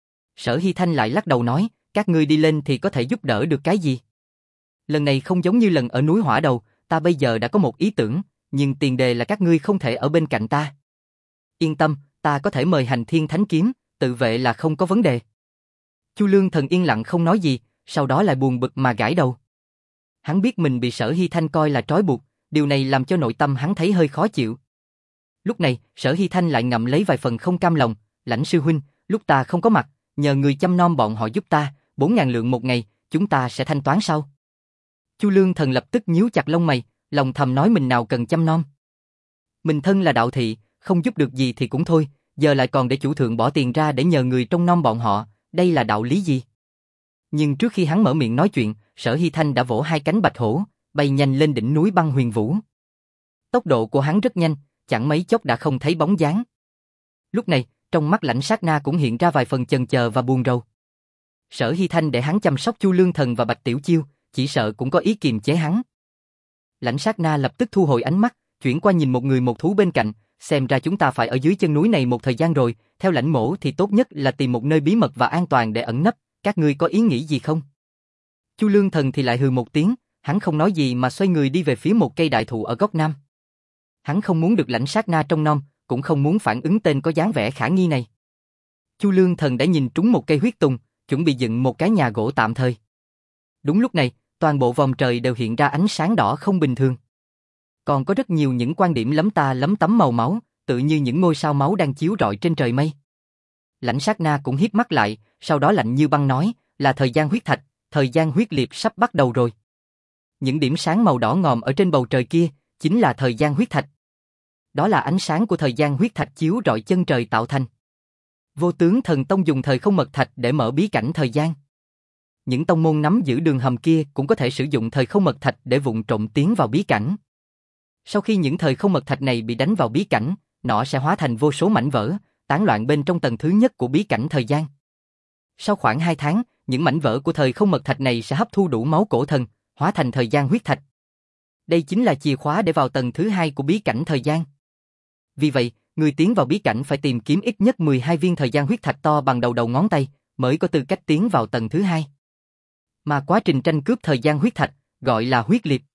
Sở Hy Thanh lại lắc đầu nói, các ngươi đi lên thì có thể giúp đỡ được cái gì? Lần này không giống như lần ở núi Hỏa Đầu, ta bây giờ đã có một ý tưởng, nhưng tiền đề là các ngươi không thể ở bên cạnh ta. Yên tâm, ta có thể mời Hành Thiên Thánh Kiếm, tự vệ là không có vấn đề. Chu Lương Thần yên lặng không nói gì, sau đó lại buồn bực mà gãi đầu. Hắn biết mình bị Sở Hy Thanh coi là trói buộc, điều này làm cho nội tâm hắn thấy hơi khó chịu. Lúc này, Sở Hy Thanh lại ngậm lấy vài phần không cam lòng, Lãnh sư huynh, lúc ta không có mặt, nhờ người chăm nom bọn họ giúp ta, bốn ngàn lượng một ngày, chúng ta sẽ thanh toán sau. Chu Lương Thần lập tức nhíu chặt lông mày, lòng thầm nói mình nào cần chăm nom. Mình thân là đạo thị, không giúp được gì thì cũng thôi, giờ lại còn để chủ thượng bỏ tiền ra để nhờ người trông nom bọn họ, đây là đạo lý gì? Nhưng trước khi hắn mở miệng nói chuyện, Sở Hy Thanh đã vỗ hai cánh bạch hổ, bay nhanh lên đỉnh núi Băng Huyền Vũ. Tốc độ của hắn rất nhanh, chẳng mấy chốc đã không thấy bóng dáng. Lúc này, trong mắt Lãnh Sát Na cũng hiện ra vài phần chần chờ và buồn rầu. Sở Hy Thanh để hắn chăm sóc Chu Lương Thần và Bạch Tiểu Chiêu, chỉ sợ cũng có ý kiềm chế hắn. Lãnh Sát Na lập tức thu hồi ánh mắt, chuyển qua nhìn một người một thú bên cạnh, xem ra chúng ta phải ở dưới chân núi này một thời gian rồi, theo lãnh mổ thì tốt nhất là tìm một nơi bí mật và an toàn để ẩn nấp, các ngươi có ý nghĩ gì không? Chu Lương Thần thì lại hừ một tiếng, hắn không nói gì mà xoay người đi về phía một cây đại thụ ở góc nam. Hắn không muốn được Lãnh Sát Na trông nom, cũng không muốn phản ứng tên có dáng vẻ khả nghi này. Chu Lương Thần đã nhìn trúng một cây huyết tùng, chuẩn bị dựng một cái nhà gỗ tạm thời. Đúng lúc này, toàn bộ vòng trời đều hiện ra ánh sáng đỏ không bình thường. Còn có rất nhiều những quan điểm lấm ta lấm tấm màu máu, tự như những ngôi sao máu đang chiếu rọi trên trời mây. Lãnh Sát Na cũng híp mắt lại, sau đó lạnh như băng nói, là thời gian huyết thạch, thời gian huyết liệt sắp bắt đầu rồi. Những điểm sáng màu đỏ ngòm ở trên bầu trời kia, chính là thời gian huyết thạch. Đó là ánh sáng của thời gian huyết thạch chiếu rọi chân trời tạo thành. Vô Tướng Thần Tông dùng thời không mật thạch để mở bí cảnh thời gian. Những tông môn nắm giữ đường hầm kia cũng có thể sử dụng thời không mật thạch để vụng trộm tiến vào bí cảnh. Sau khi những thời không mật thạch này bị đánh vào bí cảnh, nó sẽ hóa thành vô số mảnh vỡ, tán loạn bên trong tầng thứ nhất của bí cảnh thời gian. Sau khoảng hai tháng, những mảnh vỡ của thời không mật thạch này sẽ hấp thu đủ máu cổ thần, hóa thành thời gian huyết thạch. Đây chính là chìa khóa để vào tầng thứ hai của bí cảnh thời gian. Vì vậy, người tiến vào bí cảnh phải tìm kiếm ít nhất mười hai viên thời gian huyết thạch to bằng đầu đầu ngón tay, mới có tư cách tiến vào tầng thứ hai. Mà quá trình tranh cướp thời gian huyết thạch, gọi là huyết liệt.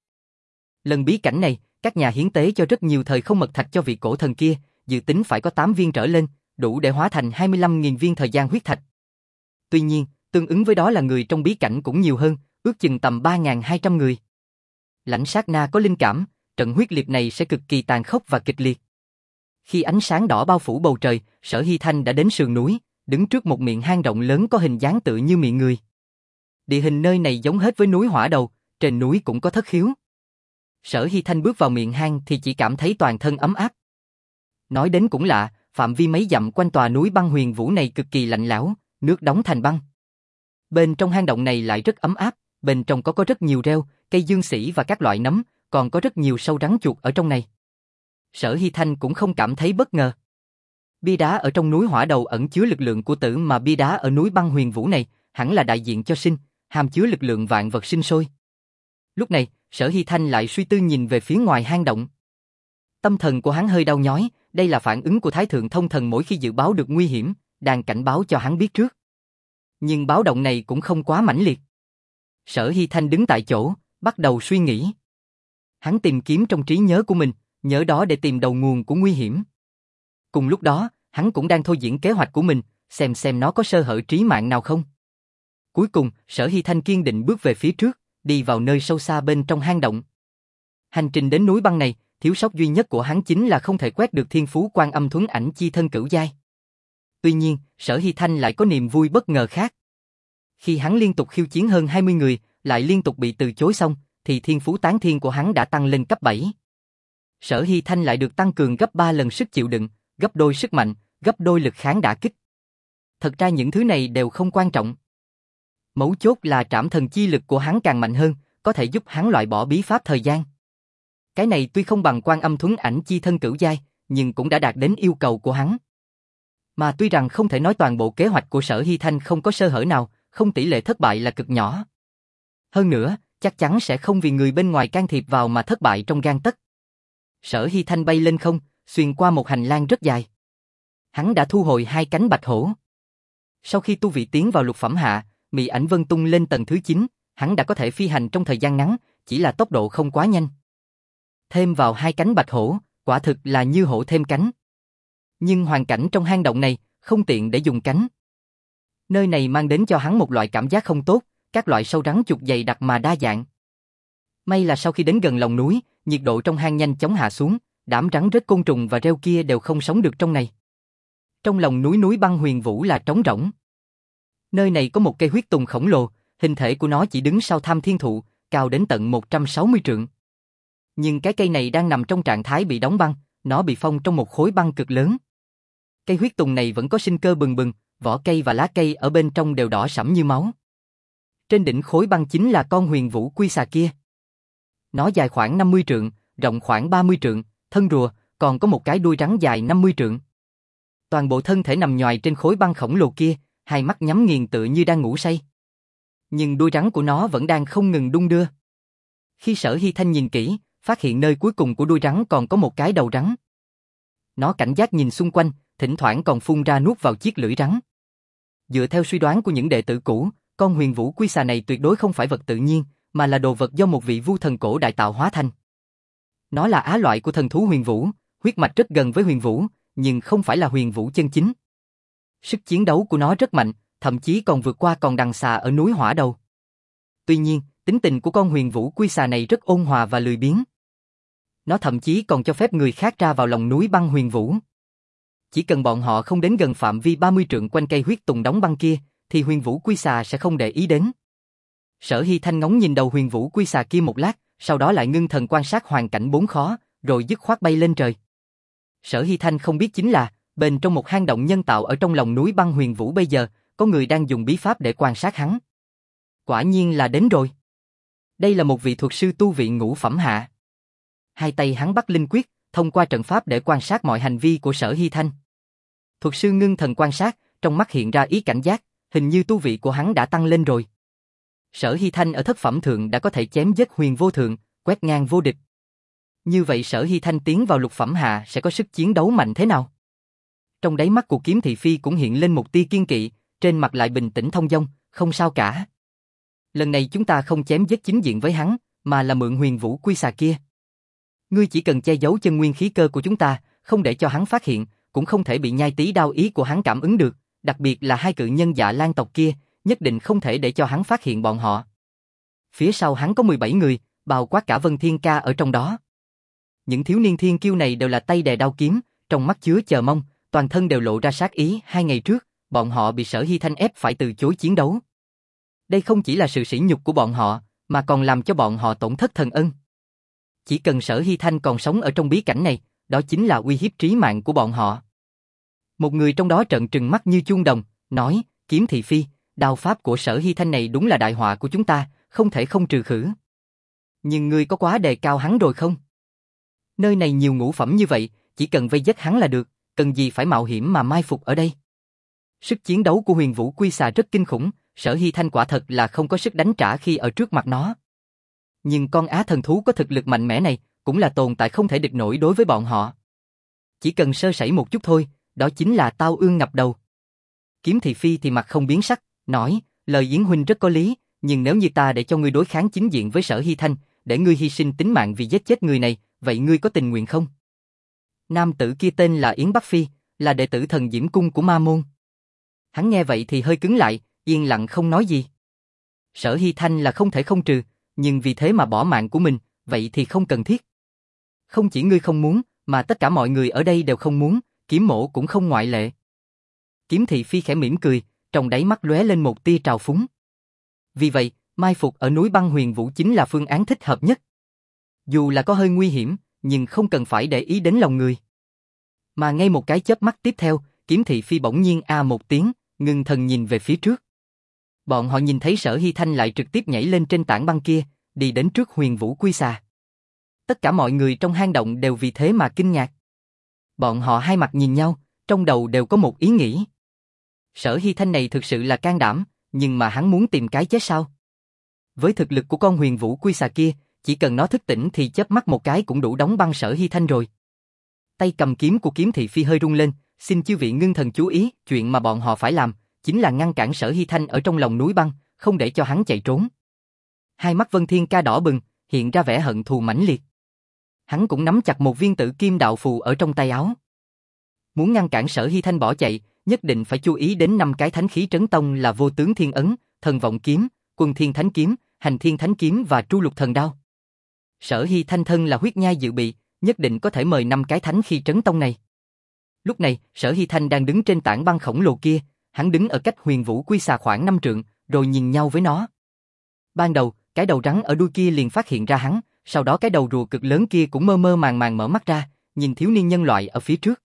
Lần bí cảnh này, các nhà hiến tế cho rất nhiều thời không mật thạch cho vị cổ thần kia, dự tính phải có tám viên trở lên, đủ để hóa thành hai mươi lăm nghìn viên thời gian huyết thạch. Tuy nhiên, tương ứng với đó là người trong bí cảnh cũng nhiều hơn, ước chừng tầm ba nghìn hai trăm người. Lãnh Sát Na có linh cảm, trận huyết liệt này sẽ cực kỳ tàn khốc và kịch liệt. Khi ánh sáng đỏ bao phủ bầu trời, Sở Hy Thanh đã đến sườn núi, đứng trước một miệng hang rộng lớn có hình dáng tự như miệng người. Địa hình nơi này giống hết với núi Hỏa Đầu, trên núi cũng có thất khiếu. Sở Hy Thanh bước vào miệng hang thì chỉ cảm thấy toàn thân ấm áp. Nói đến cũng lạ, phạm vi mấy dặm quanh tòa núi Băng Huyền Vũ này cực kỳ lạnh lẽo, nước đóng thành băng. Bên trong hang động này lại rất ấm áp, bên trong có có rất nhiều rêu, cây dương sỉ và các loại nấm, còn có rất nhiều sâu rắn chuột ở trong này. Sở Hy Thanh cũng không cảm thấy bất ngờ. Bia đá ở trong núi Hỏa Đầu ẩn chứa lực lượng của tử, mà bia đá ở núi Băng Huyền Vũ này hẳn là đại diện cho sinh, hàm chứa lực lượng vạn vật sinh sôi. Lúc này, Sở Hy Thanh lại suy tư nhìn về phía ngoài hang động. Tâm thần của hắn hơi đau nhói, đây là phản ứng của Thái Thượng Thông Thần mỗi khi dự báo được nguy hiểm, đang cảnh báo cho hắn biết trước. Nhưng báo động này cũng không quá mãnh liệt. Sở Hy Thanh đứng tại chỗ, bắt đầu suy nghĩ. Hắn tìm kiếm trong trí nhớ của mình, nhớ đó để tìm đầu nguồn của nguy hiểm. Cùng lúc đó, hắn cũng đang thôi diễn kế hoạch của mình, xem xem nó có sơ hở trí mạng nào không. Cuối cùng, Sở Hy Thanh kiên định bước về phía trước, đi vào nơi sâu xa bên trong hang động. Hành trình đến núi băng này, thiếu sót duy nhất của hắn chính là không thể quét được thiên phú Quan Âm Thuấn Ảnh chi thân cửu giai. Tuy nhiên, Sở Hy Thanh lại có niềm vui bất ngờ khác. Khi hắn liên tục khiêu chiến hơn hai mươi người, lại liên tục bị từ chối xong, thì thiên phú tán thiên của hắn đã tăng lên cấp bảy. Sở Hy Thanh lại được tăng cường gấp ba lần sức chịu đựng, gấp đôi sức mạnh, gấp đôi lực kháng đả kích. Thật ra những thứ này đều không quan trọng. Mấu chốt là trảm thần chi lực của hắn càng mạnh hơn, có thể giúp hắn loại bỏ bí pháp thời gian. Cái này tuy không bằng Quan Âm Thuấn Ảnh chi thân cửu giai, nhưng cũng đã đạt đến yêu cầu của hắn. Mà tuy rằng không thể nói toàn bộ kế hoạch của Sở Hy Thanh không có sơ hở nào, không tỷ lệ thất bại là cực nhỏ. Hơn nữa, chắc chắn sẽ không vì người bên ngoài can thiệp vào mà thất bại trong gang tấc. Sở Hy Thanh bay lên không, xuyên qua một hành lang rất dài. Hắn đã thu hồi hai cánh bạch hổ. Sau khi tu vị tiến vào lục phẩm hạ, Mị Ảnh Vân tung lên tầng thứ chín, hắn đã có thể phi hành trong thời gian ngắn, chỉ là tốc độ không quá nhanh. Thêm vào hai cánh bạch hổ, quả thực là như hổ thêm cánh. Nhưng hoàn cảnh trong hang động này, không tiện để dùng cánh. Nơi này mang đến cho hắn một loại cảm giác không tốt, các loại sâu rắn chuột dày đặc mà đa dạng. May là sau khi đến gần lòng núi, nhiệt độ trong hang nhanh chóng hạ xuống, đám rắn rết côn trùng và rêu kia đều không sống được trong này. Trong lòng núi núi băng huyền vũ là trống rỗng. Nơi này có một cây huyết tùng khổng lồ, hình thể của nó chỉ đứng sau Tham Thiên Thụ, cao đến tận một trăm sáu mươi trượng. Nhưng cái cây này đang nằm trong trạng thái bị đóng băng, nó bị phong trong một khối băng cực lớn. Cây huyết tùng này vẫn có sinh cơ bừng bừng, vỏ cây và lá cây ở bên trong đều đỏ sẫm như máu. Trên đỉnh khối băng chính là con huyền vũ quy xà kia. Nó dài khoảng năm mươi trượng, rộng khoảng ba mươi trượng, thân rùa, còn có một cái đuôi rắn dài năm mươi trượng. Toàn bộ thân thể nằm nhoài trên khối băng khổng lồ kia, hai mắt nhắm nghiền tựa như đang ngủ say. Nhưng đuôi rắn của nó vẫn đang không ngừng đung đưa. Khi Sở Hy Thanh nhìn kỹ, phát hiện nơi cuối cùng của đuôi rắn còn có một cái đầu rắn. Nó cảnh giác nhìn xung quanh, thỉnh thoảng còn phun ra nuốt vào chiếc lưỡi rắn. Dựa theo suy đoán của những đệ tử cũ, con huyền vũ quy xà này tuyệt đối không phải vật tự nhiên, mà là đồ vật do một vị vu thần cổ đại tạo hóa thành. Nó là á loại của thần thú huyền vũ, huyết mạch rất gần với huyền vũ, nhưng không phải là huyền vũ chân chính. Sức chiến đấu của nó rất mạnh, thậm chí còn vượt qua con đằng xà ở núi Hỏa Đầu. Tuy nhiên, tính tình của con huyền vũ quy xà này rất ôn hòa và lười biếng. Nó thậm chí còn cho phép người khác ra vào lòng núi băng huyền vũ. Chỉ cần bọn họ không đến gần phạm vi ba mươi trượng quanh cây huyết tùng đóng băng kia, thì huyền vũ quy xà sẽ không để ý đến. Sở Hy Thanh ngóng nhìn đầu huyền vũ quy xà kia một lát, sau đó lại ngưng thần quan sát hoàn cảnh bốn khó, rồi dứt khoát bay lên trời. Sở Hy Thanh không biết chính là, bên trong một hang động nhân tạo ở trong lòng núi băng huyền vũ bây giờ, có người đang dùng bí pháp để quan sát hắn. Quả nhiên là đến rồi. Đây là một vị thuật sư tu vị ngũ phẩm hạ. Hai tay hắn bắt linh quyết, thông qua trận pháp để quan sát mọi hành vi của Sở Hy Thanh. Thuật sư ngưng thần quan sát, trong mắt hiện ra ý cảnh giác, hình như tu vị của hắn đã tăng lên rồi. Sở Hy Thanh ở thất phẩm thượng đã có thể chém giết huyền vô thượng, quét ngang vô địch. Như vậy Sở Hy Thanh tiến vào lục phẩm hạ sẽ có sức chiến đấu mạnh thế nào? Trong đáy mắt của Kiếm Thị Phi cũng hiện lên một tia kiên kỵ, trên mặt lại bình tĩnh thông dong, không sao cả. Lần này chúng ta không chém giết chính diện với hắn, mà là mượn huyền vũ quy xà kia. Ngươi chỉ cần che giấu chân nguyên khí cơ của chúng ta, không để cho hắn phát hiện, cũng không thể bị nhai tí đao ý của hắn cảm ứng được, đặc biệt là hai cự nhân Dạ Lan tộc kia, nhất định không thể để cho hắn phát hiện bọn họ. Phía sau hắn có mười bảy người, bao quát cả Vân Thiên Ca ở trong đó. Những thiếu niên thiên kiêu này đều là tay đè đao kiếm, trong mắt chứa chờ mong, toàn thân đều lộ ra sát ý. Hai ngày trước, bọn họ bị Sở Hy Thanh ép phải từ chối chiến đấu. Đây không chỉ là sự sỉ nhục của bọn họ, mà còn làm cho bọn họ tổn thất thần ân. Chỉ cần Sở Hy Thanh còn sống ở trong bí cảnh này, đó chính là uy hiếp trí mạng của bọn họ. Một người trong đó trợn trừng mắt như chuông đồng, nói, Kiếm Thị Phi, đao pháp của Sở Hy Thanh này đúng là đại họa của chúng ta, không thể không trừ khử. Nhưng ngươi có quá đề cao hắn rồi không? Nơi này nhiều ngũ phẩm như vậy, chỉ cần vây giết hắn là được, cần gì phải mạo hiểm mà mai phục ở đây. Sức chiến đấu của huyền vũ quy xà rất kinh khủng, Sở Hy Thanh quả thật là không có sức đánh trả khi ở trước mặt nó. Nhưng con á thần thú có thực lực mạnh mẽ này, cũng là tồn tại không thể địch nổi đối với bọn họ. Chỉ cần sơ sẩy một chút thôi, đó chính là tao ương ngập đầu. Kiếm Thị Phi thì mặt không biến sắc, nói, lời Yến huynh rất có lý, nhưng nếu như ta để cho ngươi đối kháng chính diện với Sở Hy Thanh, để ngươi hy sinh tính mạng vì giết chết người này, vậy ngươi có tình nguyện không? Nam tử kia tên là Yến Bắc Phi, là đệ tử thần diễm cung của ma môn. Hắn nghe vậy thì hơi cứng lại, yên lặng không nói gì. Sở Hy Thanh là không thể không trừ, nhưng vì thế mà bỏ mạng của mình, vậy thì không cần thiết. Không chỉ ngươi không muốn, mà tất cả mọi người ở đây đều không muốn, Kiếm Mỗ cũng không ngoại lệ. Kiếm Thị Phi khẽ mỉm cười, trong đáy mắt lóe lên một tia trào phúng. Vì vậy, mai phục ở núi Băng Huyền Vũ chính là phương án thích hợp nhất. Dù là có hơi nguy hiểm, nhưng không cần phải để ý đến lòng người. Mà ngay một cái chớp mắt tiếp theo, Kiếm Thị Phi bỗng nhiên a một tiếng, ngưng thần nhìn về phía trước. Bọn họ nhìn thấy Sở Hy Thanh lại trực tiếp nhảy lên trên tảng băng kia, đi đến trước Huyền Vũ Quy Xà. Tất cả mọi người trong hang động đều vì thế mà kinh ngạc. Bọn họ hai mặt nhìn nhau, trong đầu đều có một ý nghĩ. Sở Hy Thanh này thực sự là can đảm, nhưng mà hắn muốn tìm cái chết sao? Với thực lực của con Huyền Vũ Quy Xà kia, chỉ cần nó thức tỉnh thì chớp mắt một cái cũng đủ đóng băng Sở Hy Thanh rồi. Tay cầm kiếm của Kiếm Thị Phi hơi rung lên, xin chư vị ngưng thần chú ý, chuyện mà bọn họ phải làm chính là ngăn cản Sở Hy Thanh ở trong lòng núi băng, không để cho hắn chạy trốn. Hai mắt Vân Thiên Ca đỏ bừng, hiện ra vẻ hận thù mãnh liệt. Hắn cũng nắm chặt một viên Tử Kim Đạo Phù ở trong tay áo. Muốn ngăn cản Sở Hy Thanh bỏ chạy, nhất định phải chú ý đến năm cái thánh khí trấn tông là Vô Tướng Thiên Ấn, Thần Vọng Kiếm, Quân Thiên Thánh Kiếm, Hành Thiên Thánh Kiếm và Tru Lục Thần Đao. Sở Hy Thanh thân là huyết nhai dự bị, nhất định có thể mời năm cái thánh khí trấn tông này. Lúc này, Sở Hy Thanh đang đứng trên tảng băng khổng lồ kia, hắn đứng ở cách Huyền Vũ Quy Xà khoảng năm trượng, rồi nhìn nhau với nó. Ban đầu, cái đầu rắn ở đuôi kia liền phát hiện ra hắn, sau đó cái đầu rùa cực lớn kia cũng mơ mơ màng màng mở mắt ra, nhìn thiếu niên nhân loại ở phía trước.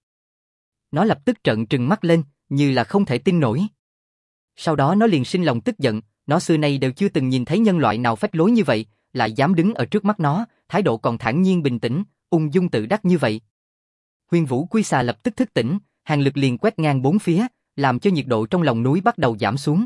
Nó lập tức trợn trừng mắt lên, như là không thể tin nổi. Sau đó nó liền sinh lòng tức giận, nó xưa nay đều chưa từng nhìn thấy nhân loại nào phách lối như vậy, lại dám đứng ở trước mắt nó, thái độ còn thản nhiên bình tĩnh, ung dung tự đắc như vậy. Huyền Vũ Quy Xà lập tức thức tỉnh, hàn lực liền quét ngang bốn phía, làm cho nhiệt độ trong lòng núi bắt đầu giảm xuống.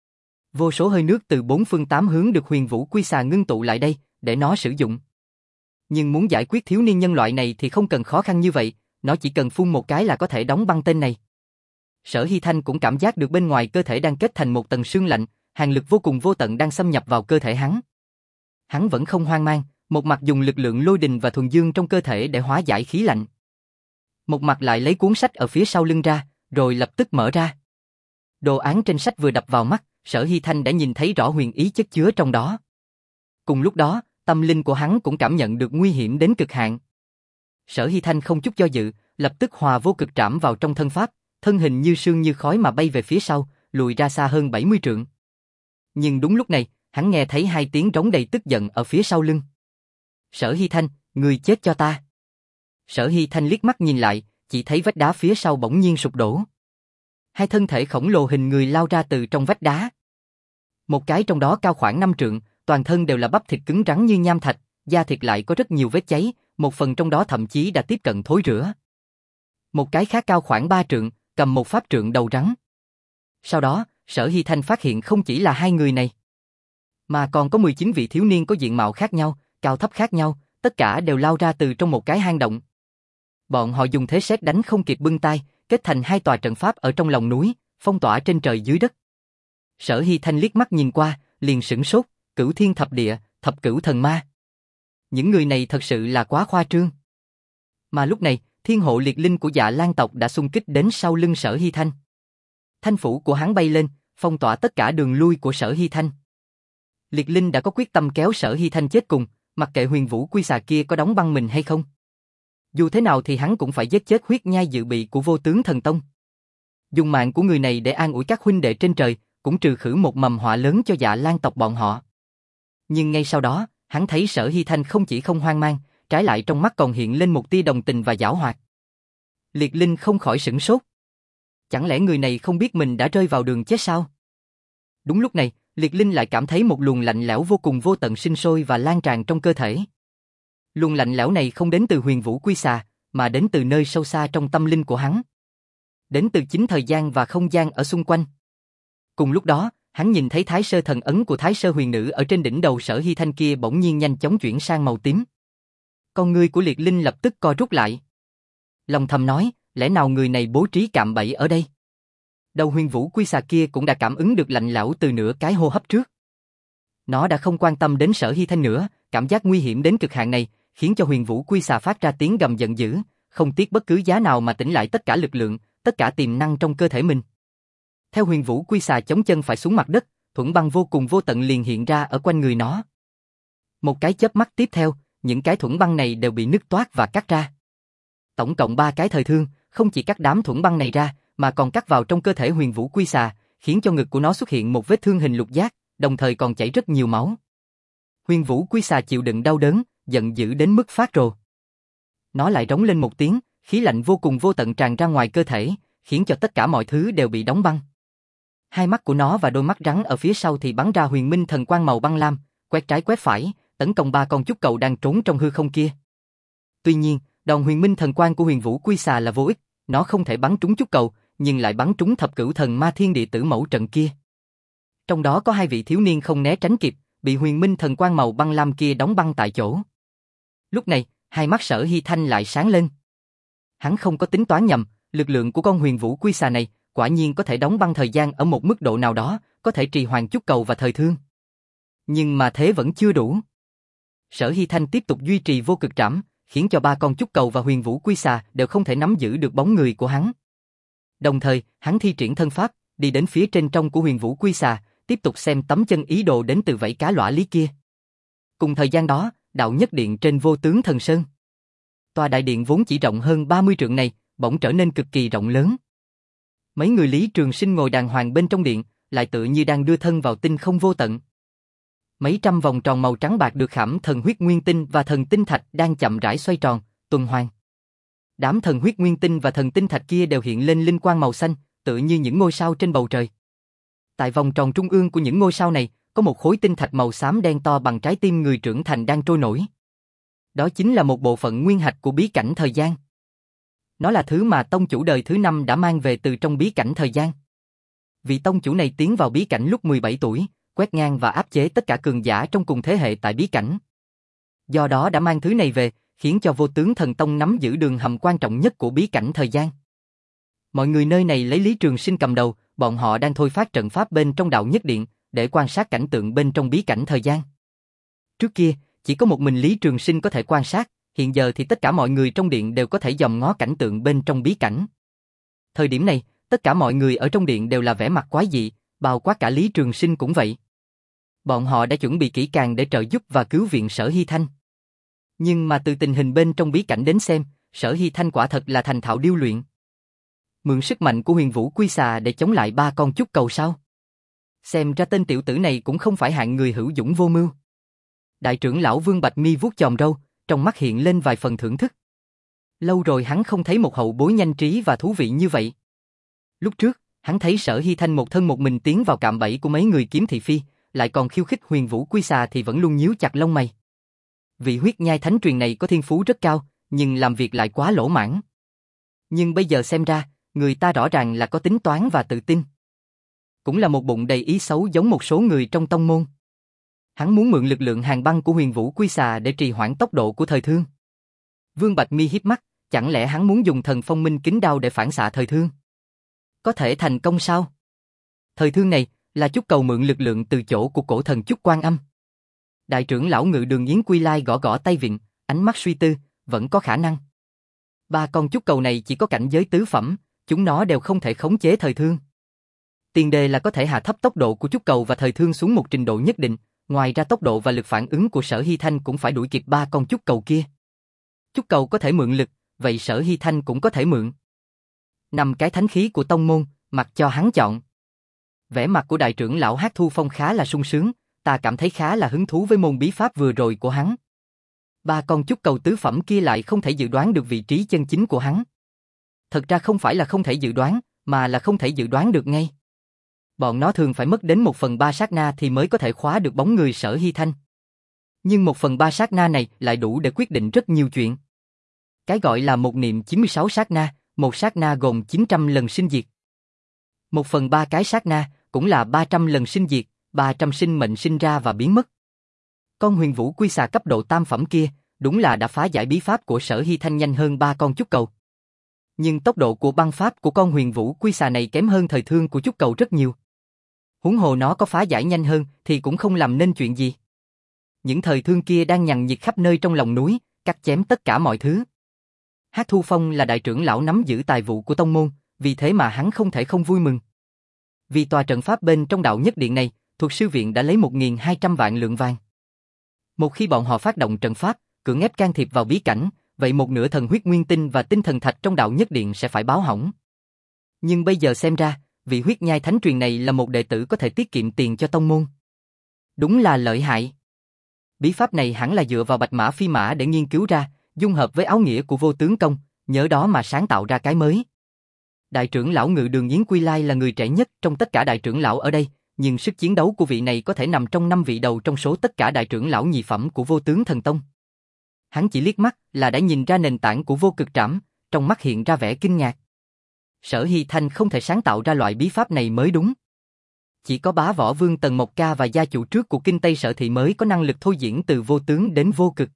Vô số hơi nước từ bốn phương tám hướng được Huyền Vũ Quy Xà ngưng tụ lại đây, để nó sử dụng. Nhưng muốn giải quyết thiếu niên nhân loại này thì không cần khó khăn như vậy, nó chỉ cần phun một cái là có thể đóng băng tên này. Sở Hy Thanh cũng cảm giác được bên ngoài cơ thể đang kết thành một tầng sương lạnh, hàn lực vô cùng vô tận đang xâm nhập vào cơ thể hắn. Hắn vẫn không hoang mang, một mặt dùng lực lượng lôi đình và thuần dương trong cơ thể để hóa giải khí lạnh. Một mặt lại lấy cuốn sách ở phía sau lưng ra, rồi lập tức mở ra. Đồ án trên sách vừa đập vào mắt, Sở Hy Thanh đã nhìn thấy rõ huyền ý chất chứa trong đó. Cùng lúc đó, tâm linh của hắn cũng cảm nhận được nguy hiểm đến cực hạn. Sở Hy Thanh không chút do dự, lập tức hòa vô cực trảm vào trong thân pháp, thân hình như sương như khói mà bay về phía sau, lùi ra xa hơn bảy mươi trượng. Nhưng đúng lúc này, hắn nghe thấy hai tiếng rống đầy tức giận ở phía sau lưng. Sở Hy Thanh, ngươi chết cho ta. Sở Hy Thanh liếc mắt nhìn lại, chỉ thấy vách đá phía sau bỗng nhiên sụp đổ. Hai thân thể khổng lồ hình người lao ra từ trong vách đá. Một cái trong đó cao khoảng năm trượng, toàn thân đều là bắp thịt cứng rắn như nham thạch, da thịt lại có rất nhiều vết cháy, một phần trong đó thậm chí đã tiếp cận thối rữa. Một cái khác cao khoảng ba trượng, cầm một pháp trượng đầu rắn. Sau đó, Sở Hy Thanh phát hiện không chỉ là hai người này, mà còn có mười chín vị thiếu niên có diện mạo khác nhau, cao thấp khác nhau, tất cả đều lao ra từ trong một cái hang động. Bọn họ dùng thế sét đánh không kịp bưng tay, kết thành hai tòa trận pháp ở trong lòng núi, phong tỏa trên trời dưới đất. Sở Hy Thanh liếc mắt nhìn qua, liền sửng sốt, Cửu Thiên Thập Địa, Thập Cửu Thần Ma. Những người này thật sự là quá khoa trương. Mà lúc này, Thiên Hộ Liệt Linh của Dạ Lan tộc đã xung kích đến sau lưng Sở Hy Thanh. Thanh phủ của hắn bay lên, phong tỏa tất cả đường lui của Sở Hy Thanh. Liệt Linh đã có quyết tâm kéo Sở Hy Thanh chết cùng, mặc kệ Huyền Vũ Quy Xà kia có đóng băng mình hay không. Dù thế nào thì hắn cũng phải giết chết huyết nhai dự bị của Vô Tướng Thần Tông. Dùng mạng của người này để an ủi các huynh đệ trên trời, cũng trừ khử một mầm họa lớn cho Dạ Lan tộc bọn họ. Nhưng ngay sau đó, hắn thấy Sở Hy Thanh không chỉ không hoang mang, trái lại trong mắt còn hiện lên một tia đồng tình và giảo hoạt. Liệt Linh không khỏi sửng sốt. Chẳng lẽ người này không biết mình đã rơi vào đường chết sao? Đúng lúc này, Liệt Linh lại cảm thấy một luồng lạnh lẽo vô cùng vô tận sinh sôi và lan tràn trong cơ thể. Luồng lạnh lẽo này không đến từ Huyền Vũ Quy Xà, mà đến từ nơi sâu xa trong tâm linh của hắn. Đến từ chính thời gian và không gian ở xung quanh. Cùng lúc đó, hắn nhìn thấy Thái Sơ Thần Ấn của Thái Sơ Huyền Nữ ở trên đỉnh đầu Sở Hy Thanh kia bỗng nhiên nhanh chóng chuyển sang màu tím. Con ngươi của Liệt Linh lập tức co rút lại. Lòng thầm nói, lẽ nào người này bố trí cạm bẫy ở đây? Đầu Huyền Vũ Quy Xà kia cũng đã cảm ứng được lạnh lẽo từ nửa cái hô hấp trước. Nó đã không quan tâm đến Sở Hy Thanh nữa, cảm giác nguy hiểm đến cực hạn này, khiến cho Huyền Vũ Quy Xà phát ra tiếng gầm giận dữ, không tiếc bất cứ giá nào mà tỉnh lại tất cả lực lượng, tất cả tiềm năng trong cơ thể mình. Theo Huyền Vũ Quy Xà chống chân phải xuống mặt đất, thuẫn băng vô cùng vô tận liền hiện ra ở quanh người nó. Một cái chớp mắt tiếp theo, những cái thuẫn băng này đều bị nứt toác và cắt ra. Tổng cộng ba cái thời thương, không chỉ cắt đám thuẫn băng này ra, mà còn cắt vào trong cơ thể Huyền Vũ Quy Xà, khiến cho ngực của nó xuất hiện một vết thương hình lục giác, đồng thời còn chảy rất nhiều máu. Huyền Vũ Quy Xà chịu đựng đau đớn, giận dữ đến mức phát rồ. Nó lại rống lên một tiếng, khí lạnh vô cùng vô tận tràn ra ngoài cơ thể, khiến cho tất cả mọi thứ đều bị đóng băng. Hai mắt của nó và đôi mắt rắn ở phía sau thì bắn ra huyền minh thần quang màu băng lam, quét trái quét phải, tấn công ba con chúc cầu đang trốn trong hư không kia. Tuy nhiên, đòn huyền minh thần quang của Huyền Vũ Quy Xà là vô ích, nó không thể bắn trúng chúc cầu, nhưng lại bắn trúng thập cửu thần ma thiên địa tử mẫu trận kia. Trong đó có hai vị thiếu niên không né tránh kịp, bị huyền minh thần quang màu băng lam kia đóng băng tại chỗ. Lúc này, hai mắt Sở Hy Thanh lại sáng lên. Hắn không có tính toán nhầm, lực lượng của con Huyền Vũ Quy Xà này quả nhiên có thể đóng băng thời gian ở một mức độ nào đó, có thể trì hoãn chúc cầu và thời thương. Nhưng mà thế vẫn chưa đủ. Sở Hy Thanh tiếp tục duy trì vô cực trảm, khiến cho ba con chúc cầu và Huyền Vũ Quy Xà đều không thể nắm giữ được bóng người của hắn. Đồng thời, hắn thi triển thân pháp, đi đến phía trên trong của Huyền Vũ Quy Xà, tiếp tục xem tấm chân ý đồ đến từ vảy cá lõa lý kia. Cùng thời gian đó, đạo nhất điện trên Vô Tướng Thần Sơn. Tòa đại điện vốn chỉ rộng hơn ba mươi trượng này, bỗng trở nên cực kỳ rộng lớn. Mấy người Lý Trường Sinh ngồi đàng hoàng bên trong điện, lại tự như đang đưa thân vào tinh không vô tận. Mấy trăm vòng tròn màu trắng bạc được khảm thần huyết nguyên tinh và thần tinh thạch đang chậm rãi xoay tròn, tuần hoàn. Đám thần huyết nguyên tinh và thần tinh thạch kia đều hiện lên linh quang màu xanh, tựa như những ngôi sao trên bầu trời. Tại vòng tròn trung ương của những ngôi sao này, có một khối tinh thạch màu xám đen to bằng trái tim người trưởng thành đang trôi nổi. Đó chính là một bộ phận nguyên hạch của bí cảnh thời gian. Nó là thứ mà tông chủ đời thứ năm đã mang về từ trong bí cảnh thời gian. Vị tông chủ này tiến vào bí cảnh lúc mười bảy tuổi, quét ngang và áp chế tất cả cường giả trong cùng thế hệ tại bí cảnh. Do đó đã mang thứ này về, khiến cho Vô Tướng Thần Tông nắm giữ đường hầm quan trọng nhất của bí cảnh thời gian. Mọi người nơi này lấy Lý Trường Sinh cầm đầu, bọn họ đang thôi phát trận pháp bên trong đạo nhất điện, để quan sát cảnh tượng bên trong bí cảnh thời gian. Trước kia, chỉ có một mình Lý Trường Sinh có thể quan sát, hiện giờ thì tất cả mọi người trong điện đều có thể dòm ngó cảnh tượng bên trong bí cảnh. Thời điểm này, tất cả mọi người ở trong điện đều là vẻ mặt quái dị, bao quát cả Lý Trường Sinh cũng vậy. Bọn họ đã chuẩn bị kỹ càng để trợ giúp và cứu viện Sở Hy Thanh. Nhưng mà từ tình hình bên trong bí cảnh đến xem, Sở Hy Thanh quả thật là thành thạo điêu luyện. Mượn sức mạnh của Huyền Vũ Quy Xà để chống lại ba con chúc cầu sao? Xem ra tên tiểu tử này cũng không phải hạng người hữu dũng vô mưu. Đại trưởng lão Vương Bạch Mi vuốt chòm râu, trong mắt hiện lên vài phần thưởng thức. Lâu rồi hắn không thấy một hậu bối nhanh trí và thú vị như vậy. Lúc trước, hắn thấy Sở Hy Thanh một thân một mình tiến vào cạm bẫy của mấy người kiếm thị phi, lại còn khiêu khích Huyền Vũ Quy Xà thì vẫn luôn nhíu chặt lông mày. Vị huyết nhai thánh truyền này có thiên phú rất cao, nhưng làm việc lại quá lỗ mãng. Nhưng bây giờ xem ra, người ta rõ ràng là có tính toán và tự tin. Cũng là một bụng đầy ý xấu giống một số người trong tông môn. Hắn muốn mượn lực lượng hàn băng của Huyền Vũ Quy Xà để trì hoãn tốc độ của thời thương. Vương Bạch Mi híp mắt, chẳng lẽ hắn muốn dùng thần phong minh kính đao để phản xạ thời thương? Có thể thành công sao? Thời thương này là chúc cầu mượn lực lượng từ chỗ của cổ thần Chúc Quan Âm. Đại trưởng lão Ngự Đường Yến Quy Lai gõ gõ tay vịn, ánh mắt suy tư, vẫn có khả năng. Ba con chúc cầu này chỉ có cảnh giới tứ phẩm, chúng nó đều không thể khống chế thời thương. Tiền đề là có thể hạ thấp tốc độ của chúc cầu và thời thương xuống một trình độ nhất định, ngoài ra tốc độ và lực phản ứng của Sở Hy Thanh cũng phải đuổi kịp ba con chúc cầu kia. Chúc cầu có thể mượn lực, vậy Sở Hy Thanh cũng có thể mượn. Năm cái thánh khí của tông môn, mặc cho hắn chọn. Vẻ mặt của đại trưởng lão Hắc Thu Phong khá là sung sướng, ta cảm thấy khá là hứng thú với môn bí pháp vừa rồi của hắn. Ba con chúc cầu tứ phẩm kia lại không thể dự đoán được vị trí chân chính của hắn. Thật ra không phải là không thể dự đoán, mà là không thể dự đoán được ngay. Bọn nó thường phải mất đến một phần ba sát na thì mới có thể khóa được bóng người Sở Hy Thanh. Nhưng một phần ba sát na này lại đủ để quyết định rất nhiều chuyện. Cái gọi là một niệm chín mươi sáu sát na, một sát na gồm chín trăm lần sinh diệt. Một phần ba cái sát na cũng là ba trăm lần sinh diệt, ba trăm sinh mệnh sinh ra và biến mất. Con Huyền Vũ Quy Xà cấp độ tam phẩm kia, đúng là đã phá giải bí pháp của Sở Hy Thanh nhanh hơn ba con chúc cầu. Nhưng tốc độ của băng pháp của con Huyền Vũ Quy Xà này kém hơn thời thương của chúc cầu rất nhiều. Huống hồ nó có phá giải nhanh hơn thì cũng không làm nên chuyện gì. Những thời thương kia đang nhằn nhịt khắp nơi trong lòng núi, cắt chém tất cả mọi thứ. Hắc Thu Phong là đại trưởng lão nắm giữ tài vụ của tông môn, vì thế mà hắn không thể không vui mừng. Vì tòa trận pháp bên trong đạo nhất điện này, thuộc sư viện đã lấy một nghìn hai trăm vạn lượng vàng. Một khi bọn họ phát động trận pháp, cưỡng ép can thiệp vào bí cảnh, vậy một nửa thần huyết nguyên tinh và tinh thần thạch trong đạo nhất điện sẽ phải báo hỏng. Nhưng bây giờ xem ra, vị huyết nhai thánh truyền này là một đệ tử có thể tiết kiệm tiền cho tông môn. Đúng là lợi hại. Bí pháp này hẳn là dựa vào bạch mã phi mã để nghiên cứu ra, dung hợp với áo nghĩa của vô tướng công, nhớ đó mà sáng tạo ra cái mới. Đại trưởng lão Ngự Đường Yến Quy Lai là người trẻ nhất trong tất cả đại trưởng lão ở đây, nhưng sức chiến đấu của vị này có thể nằm trong năm vị đầu trong số tất cả đại trưởng lão nhị phẩm của Vô Tướng Thần Tông. Hắn chỉ liếc mắt là đã nhìn ra nền tảng của Vô Cực Trảm, trong mắt hiện ra vẻ kinh ngạc. Sở Hy Thanh không thể sáng tạo ra loại bí pháp này mới đúng. Chỉ có bá võ vương Tần Mộc Ca và gia chủ trước của Kinh Tây Sở Thị mới có năng lực thôi diễn từ vô tướng đến vô cực.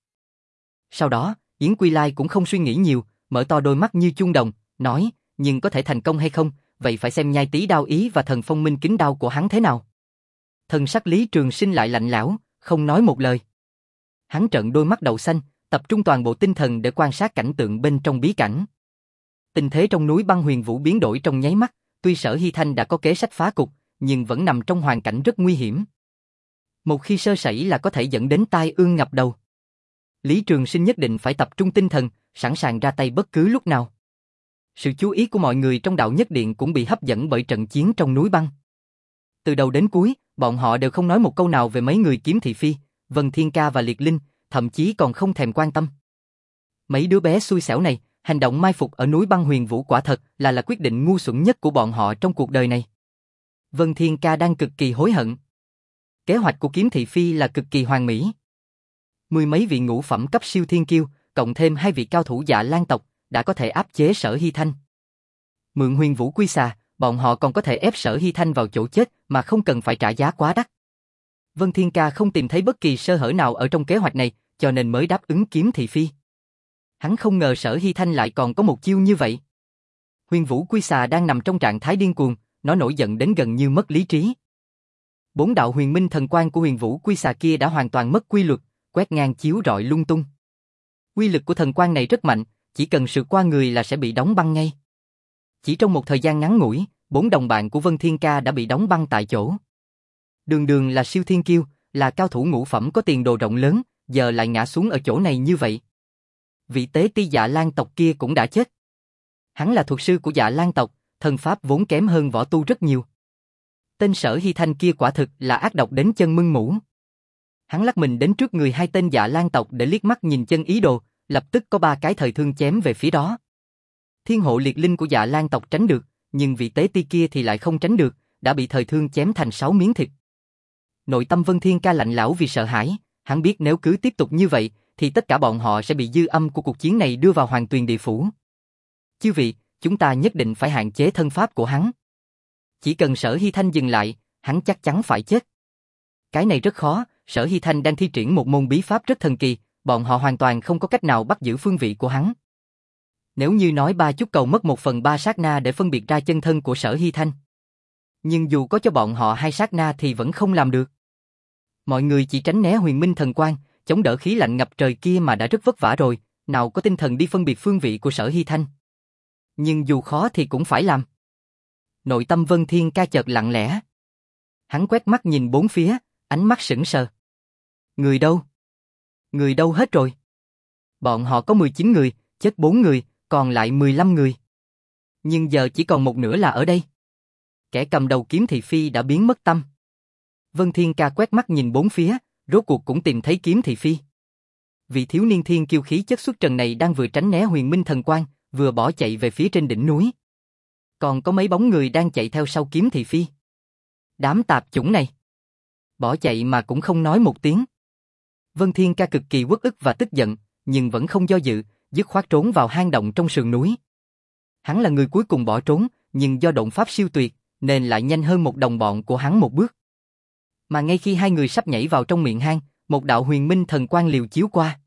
Sau đó, Yến Quy Lai cũng không suy nghĩ nhiều, mở to đôi mắt như chuông đồng, nói, nhưng có thể thành công hay không, vậy phải xem nhai tí đao ý và thần phong minh kính đao của hắn thế nào. Thần sắc Lý Trường Sinh lại lạnh lẽo, không nói một lời. Hắn trợn đôi mắt đậu xanh, tập trung toàn bộ tinh thần để quan sát cảnh tượng bên trong bí cảnh. Tình thế trong núi băng huyền vũ biến đổi trong nháy mắt, tuy Sở Hy Thanh đã có kế sách phá cục, nhưng vẫn nằm trong hoàn cảnh rất nguy hiểm. Một khi sơ sẩy là có thể dẫn đến tai ương ngập đầu. Lý Trường Sinh nhất định phải tập trung tinh thần, sẵn sàng ra tay bất cứ lúc nào. Sự chú ý của mọi người trong đạo nhất điện cũng bị hấp dẫn bởi trận chiến trong núi băng. Từ đầu đến cuối, bọn họ đều không nói một câu nào về mấy người Kiếm Thị Phi, Vân Thiên Ca và Liệt Linh, thậm chí còn không thèm quan tâm. Mấy đứa bé xui xẻo này, hành động mai phục ở núi băng huyền vũ quả thật là là quyết định ngu xuẩn nhất của bọn họ trong cuộc đời này. Vân Thiên Ca đang cực kỳ hối hận. Kế hoạch của Kiếm Thị Phi là cực kỳ hoàn mỹ. Mười mấy vị ngũ phẩm cấp siêu thiên kiêu, cộng thêm hai vị cao thủ Dạ Lan tộc, đã có thể áp chế Sở Hy Thanh. Mượn huyền vũ quy xà, bọn họ còn có thể ép Sở Hy Thanh vào chỗ chết mà không cần phải trả giá quá đắt. Vân Thiên Ca không tìm thấy bất kỳ sơ hở nào ở trong kế hoạch này, cho nên mới đáp ứng Kiếm Thị Phi. Hắn không ngờ Sở Hy Thanh lại còn có một chiêu như vậy. Huyền vũ quy xà đang nằm trong trạng thái điên cuồng, nó nổi giận đến gần như mất lý trí. Bốn đạo huyền minh thần quang của huyền vũ quy xà kia đã hoàn toàn mất quy luật, quét ngang chiếu rọi lung tung. Quy lực của thần quang này rất mạnh, chỉ cần sượt qua người là sẽ bị đóng băng ngay. Chỉ trong một thời gian ngắn ngủi, bốn đồng bạn của Vân Thiên Ca đã bị đóng băng tại chỗ. Đường đường là siêu thiên kiêu, là cao thủ ngũ phẩm có tiền đồ rộng lớn, giờ lại ngã xuống ở chỗ này như vậy. Vị tế ti Dạ Lan tộc kia cũng đã chết. Hắn là thuật sư của Dạ Lan tộc, thần pháp vốn kém hơn võ tu rất nhiều. Tên Sở Hy Thanh kia quả thực là ác độc đến chân mưng mũ. Hắn lắc mình đến trước người hai tên Dạ Lan tộc để liếc mắt nhìn chân ý đồ, lập tức có ba cái thời thương chém về phía đó. Thiên hộ liệt linh của Dạ Lan tộc tránh được, nhưng vị tế ti kia thì lại không tránh được, đã bị thời thương chém thành sáu miếng thịt. Nội tâm Vân Thiên Ca lạnh lẽo vì sợ hãi, hắn biết nếu cứ tiếp tục như vậy, thì tất cả bọn họ sẽ bị dư âm của cuộc chiến này đưa vào hoàng tuyền địa phủ. Chư vị, chúng ta nhất định phải hạn chế thân pháp của hắn. Chỉ cần Sở Hy Thanh dừng lại, hắn chắc chắn phải chết. Cái này rất khó, Sở Hy Thanh đang thi triển một môn bí pháp rất thần kỳ, bọn họ hoàn toàn không có cách nào bắt giữ phương vị của hắn. Nếu như nói ba chút cầu mất một phần ba sát na để phân biệt ra chân thân của Sở Hy Thanh. Nhưng dù có cho bọn họ hai sát na thì vẫn không làm được. Mọi người chỉ tránh né huyền minh thần quang, chống đỡ khí lạnh ngập trời kia mà đã rất vất vả rồi, nào có tinh thần đi phân biệt phương vị của Sở Hy Thanh. Nhưng dù khó thì cũng phải làm. Nội tâm Vân Thiên Ca chợt lặng lẽ. Hắn quét mắt nhìn bốn phía, ánh mắt sững sờ. Người đâu? Người đâu hết rồi? Bọn họ có mười chín người, chết bốn người, còn lại mười lăm người. Nhưng giờ chỉ còn một nửa là ở đây. Kẻ cầm đầu Kiếm Thị Phi đã biến mất tâm. Vân Thiên Ca quét mắt nhìn bốn phía, rốt cuộc cũng tìm thấy Kiếm Thị Phi. Vị thiếu niên thiên kiêu khí chất xuất trần này đang vừa tránh né huyền minh thần quang, vừa bỏ chạy về phía trên đỉnh núi. Còn có mấy bóng người đang chạy theo sau Kiếm Thị Phi. Đám tạp chủng này. Bỏ chạy mà cũng không nói một tiếng. Vân Thiên Ca cực kỳ uất ức và tức giận, nhưng vẫn không do dự, dứt khoát trốn vào hang động trong sườn núi. Hắn là người cuối cùng bỏ trốn, nhưng do độn pháp siêu tuyệt, nên lại nhanh hơn một đồng bọn của hắn một bước. Mà ngay khi hai người sắp nhảy vào trong miệng hang, một đạo huyền minh thần quang liều chiếu qua.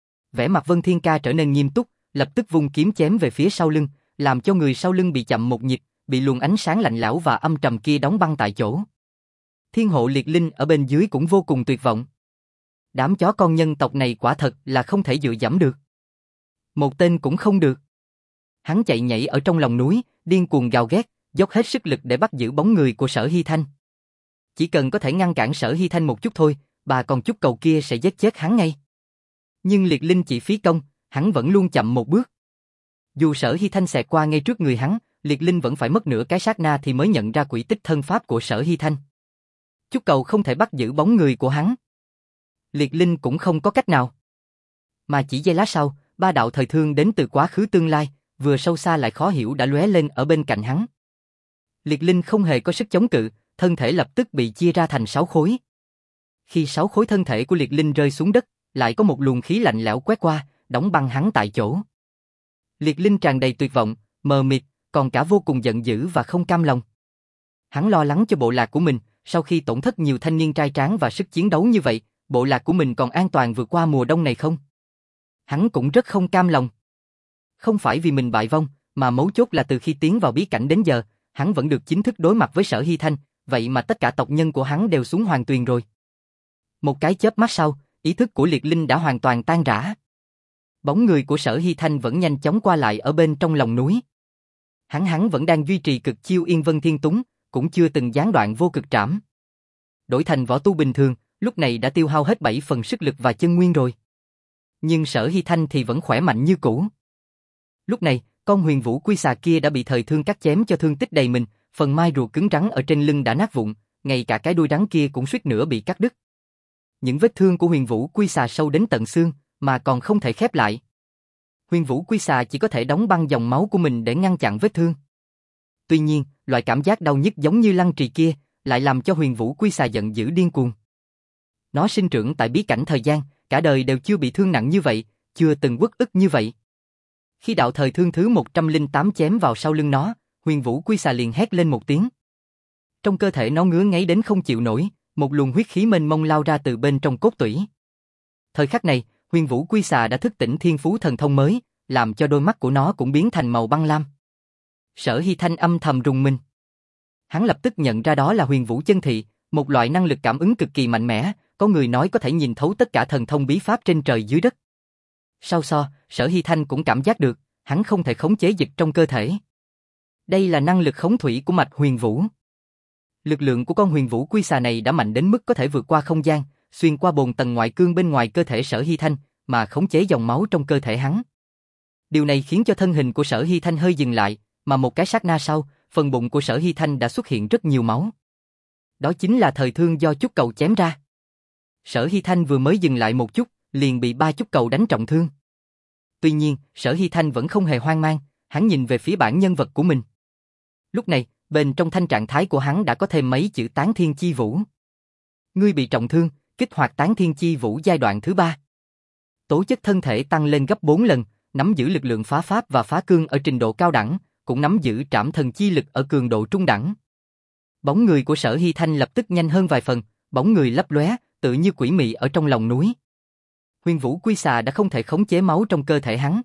Vẻ mặt Vân Thiên Ca trở nên nghiêm túc, lập tức vung kiếm chém về phía sau lưng, làm cho người sau lưng bị chậm một nhịp, bị luồng ánh sáng lạnh lẽo và âm trầm kia đóng băng tại chỗ. Thiên hộ liệt linh ở bên dưới cũng vô cùng tuyệt vọng. Đám chó con nhân tộc này quả thật là không thể dựa dẫm được. Một tên cũng không được. Hắn chạy nhảy ở trong lòng núi, điên cuồng gào ghét, dốc hết sức lực để bắt giữ bóng người của Sở Hy Thanh. Chỉ cần có thể ngăn cản Sở Hy Thanh một chút thôi, bà con chúc cầu kia sẽ giết chết hắn ngay. Nhưng Liệt Linh chỉ phí công, hắn vẫn luôn chậm một bước. Dù Sở Hy Thanh xẹt qua ngay trước người hắn, Liệt Linh vẫn phải mất nửa cái sát na thì mới nhận ra quỹ tích thân pháp của Sở Hy Thanh. Chúc cầu không thể bắt giữ bóng người của hắn. Liệt Linh cũng không có cách nào. Mà chỉ giây lát sau, ba đạo thời thương đến từ quá khứ tương lai, vừa sâu xa lại khó hiểu đã lóe lên ở bên cạnh hắn. Liệt Linh không hề có sức chống cự, thân thể lập tức bị chia ra thành sáu khối. Khi sáu khối thân thể của Liệt Linh rơi xuống đất, lại có một luồng khí lạnh lẽo quét qua, đóng băng hắn tại chỗ. Liệt Linh tràn đầy tuyệt vọng, mờ mịt, còn cả vô cùng giận dữ và không cam lòng. Hắn lo lắng cho bộ lạc của mình, sau khi tổn thất nhiều thanh niên trai tráng và sức chiến đấu như vậy, bộ lạc của mình còn an toàn vượt qua mùa đông này không? Hắn cũng rất không cam lòng. Không phải vì mình bại vong, mà mấu chốt là từ khi tiến vào bí cảnh đến giờ, hắn vẫn được chính thức đối mặt với Sở Hy Thanh, vậy mà tất cả tộc nhân của hắn đều xuống hoàng tuyền rồi. Một cái chớp mắt sau, ý thức của Liệt Linh đã hoàn toàn tan rã. Bóng người của Sở Hy Thanh vẫn nhanh chóng qua lại ở bên trong lòng núi. Hắn hắn vẫn đang duy trì cực chiêu Yên Vân Thiên Túng, cũng chưa từng gián đoạn vô cực trảm. Đổi thành võ tu bình thường, lúc này đã tiêu hao hết bảy phần sức lực và chân nguyên rồi. Nhưng Sở Hy Thanh thì vẫn khỏe mạnh như cũ. Lúc này, con huyền vũ quy xà kia đã bị thời thương cắt chém cho thương tích đầy mình, phần mai ruột cứng rắn ở trên lưng đã nát vụn, ngay cả cái đuôi rắn kia cũng suýt nữa bị cắt đứt. Những vết thương của huyền vũ quy xà sâu đến tận xương, mà còn không thể khép lại. Huyền vũ quy xà chỉ có thể đóng băng dòng máu của mình để ngăn chặn vết thương. Tuy nhiên, loại cảm giác đau nhức giống như lăng trì kia, lại làm cho huyền vũ quy xà giận dữ điên cuồng. Nó sinh trưởng tại bí cảnh thời gian, cả đời đều chưa bị thương nặng như vậy, chưa từng uất ức như vậy. Khi đạo thời thương thứ một trăm lẻ tám chém vào sau lưng nó, huyền vũ quy xà liền hét lên một tiếng. Trong cơ thể nó ngứa ngáy đến không chịu nổi, một luồng huyết khí mênh mông lao ra từ bên trong cốt tủy. Thời khắc này, huyền vũ quy xà đã thức tỉnh thiên phú thần thông mới, làm cho đôi mắt của nó cũng biến thành màu băng lam. Sở Hy Thanh âm thầm rùng mình. Hắn lập tức nhận ra đó là huyền vũ chân thị, một loại năng lực cảm ứng cực kỳ mạnh mẽ, có người nói có thể nhìn thấu tất cả thần thông bí pháp trên trời dưới đất. Sau so, Sở Hy Thanh cũng cảm giác được, hắn không thể khống chế dịch trong cơ thể. Đây là năng lực khống thủy của mạch huyền vũ. Lực lượng của con huyền vũ quy xà này đã mạnh đến mức có thể vượt qua không gian, xuyên qua bồn tầng ngoại cương bên ngoài cơ thể Sở Hy Thanh, mà khống chế dòng máu trong cơ thể hắn. Điều này khiến cho thân hình của Sở Hy Thanh hơi dừng lại, mà một cái sát na sau, phần bụng của Sở Hy Thanh đã xuất hiện rất nhiều máu. Đó chính là thời thương do chúc cầu chém ra. Sở Hy Thanh vừa mới dừng lại một chút, liền bị ba chúc cầu đánh trọng thương. Tuy nhiên, Sở Hy Thanh vẫn không hề hoang mang, hắn nhìn về phía bản nhân vật của mình. Lúc này, bên trong thanh trạng thái của hắn đã có thêm mấy chữ Tán Thiên Chi Vũ. Ngươi bị trọng thương, kích hoạt Tán Thiên Chi Vũ giai đoạn thứ ba. Tố chất thân thể tăng lên gấp bốn lần, nắm giữ lực lượng phá pháp và phá cương ở trình độ cao đẳng, cũng nắm giữ trảm thần chi lực ở cường độ trung đẳng. Bóng người của Sở Hy Thanh lập tức nhanh hơn vài phần, bóng người lấp lóe, tự như quỷ mị ở trong lòng núi. Huyền vũ quy xà đã không thể khống chế máu trong cơ thể hắn.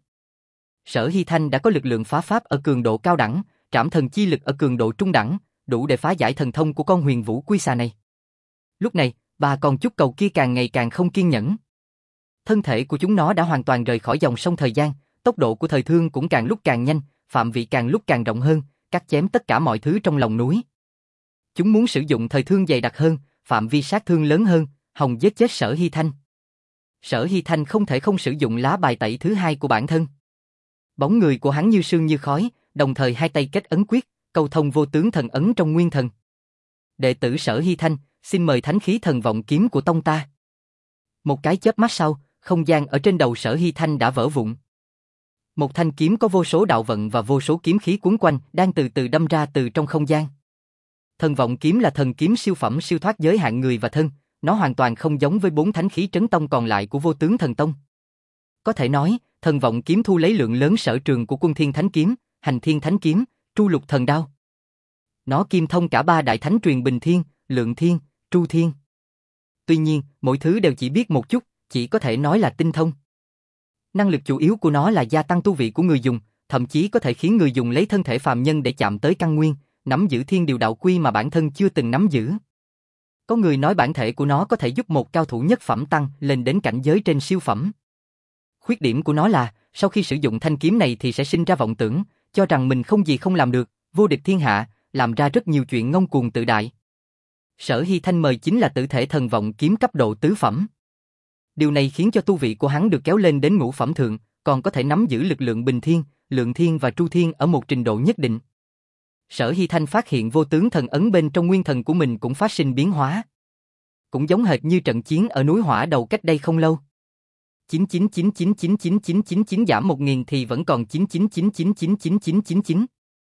Sở Hy Thanh đã có lực lượng phá pháp ở cường độ cao đẳng, trảm thần chi lực ở cường độ trung đẳng, đủ để phá giải thần thông của con huyền vũ quy xà này. Lúc này, ba con chúc cầu kia càng ngày càng không kiên nhẫn. Thân thể của chúng nó đã hoàn toàn rời khỏi dòng sông thời gian, tốc độ của thời thương cũng càng lúc càng nhanh, phạm vị càng lúc càng rộng hơn, cắt chém tất cả mọi thứ trong lòng núi. Chúng muốn sử dụng thời thương dày đặc hơn, phạm vi sát thương lớn hơn, hòng giết chết Sở Hy Thanh. Sở Hy Thanh không thể không sử dụng lá bài tẩy thứ hai của bản thân. Bóng người của hắn như sương như khói, đồng thời hai tay kết ấn quyết, câu thông vô tướng thần ấn trong nguyên thần. Đệ tử Sở Hy Thanh, xin mời thánh khí thần vọng kiếm của tông ta. Một cái chớp mắt sau, không gian ở trên đầu Sở Hy Thanh đã vỡ vụn. Một thanh kiếm có vô số đạo vận và vô số kiếm khí cuốn quanh đang từ từ đâm ra từ trong không gian. Thần vọng kiếm là thần kiếm siêu phẩm siêu thoát giới hạn người và thân, nó hoàn toàn không giống với bốn thánh khí trấn tông còn lại của vô tướng thần tông. Có thể nói, thần vọng kiếm thu lấy lượng lớn sở trường của quân thiên thánh kiếm, hành thiên thánh kiếm, tru lục thần đao. Nó kim thông cả ba đại thánh truyền bình thiên, lượng thiên, tru thiên. Tuy nhiên, mỗi thứ đều chỉ biết một chút, chỉ có thể nói là tinh thông. Năng lực chủ yếu của nó là gia tăng tu vị của người dùng, thậm chí có thể khiến người dùng lấy thân thể phàm nhân để chạm tới căn nguyên, nắm giữ thiên điều đạo quy mà bản thân chưa từng nắm giữ. Có người nói bản thể của nó có thể giúp một cao thủ nhất phẩm tăng lên đến cảnh giới trên siêu phẩm. Khuyết điểm của nó là, sau khi sử dụng thanh kiếm này thì sẽ sinh ra vọng tưởng, cho rằng mình không gì không làm được, vô địch thiên hạ, làm ra rất nhiều chuyện ngông cuồng tự đại. Sở Hy Thanh mời chính là Tử Thể Thần Vọng Kiếm cấp độ tứ phẩm. Điều này khiến cho tu vị của hắn được kéo lên đến ngũ phẩm thượng, còn có thể nắm giữ lực lượng bình thiên, lượng thiên và tru thiên ở một trình độ nhất định. Sở Hy Thanh phát hiện vô tướng thần ấn bên trong nguyên thần của mình cũng phát sinh biến hóa. Cũng giống hệt như trận chiến ở núi Hỏa Đầu cách đây không lâu. chín chín chín chín chín chín chín chín chín giảm một nghìn thì vẫn còn chín chín chín chín chín chín chín chín chín.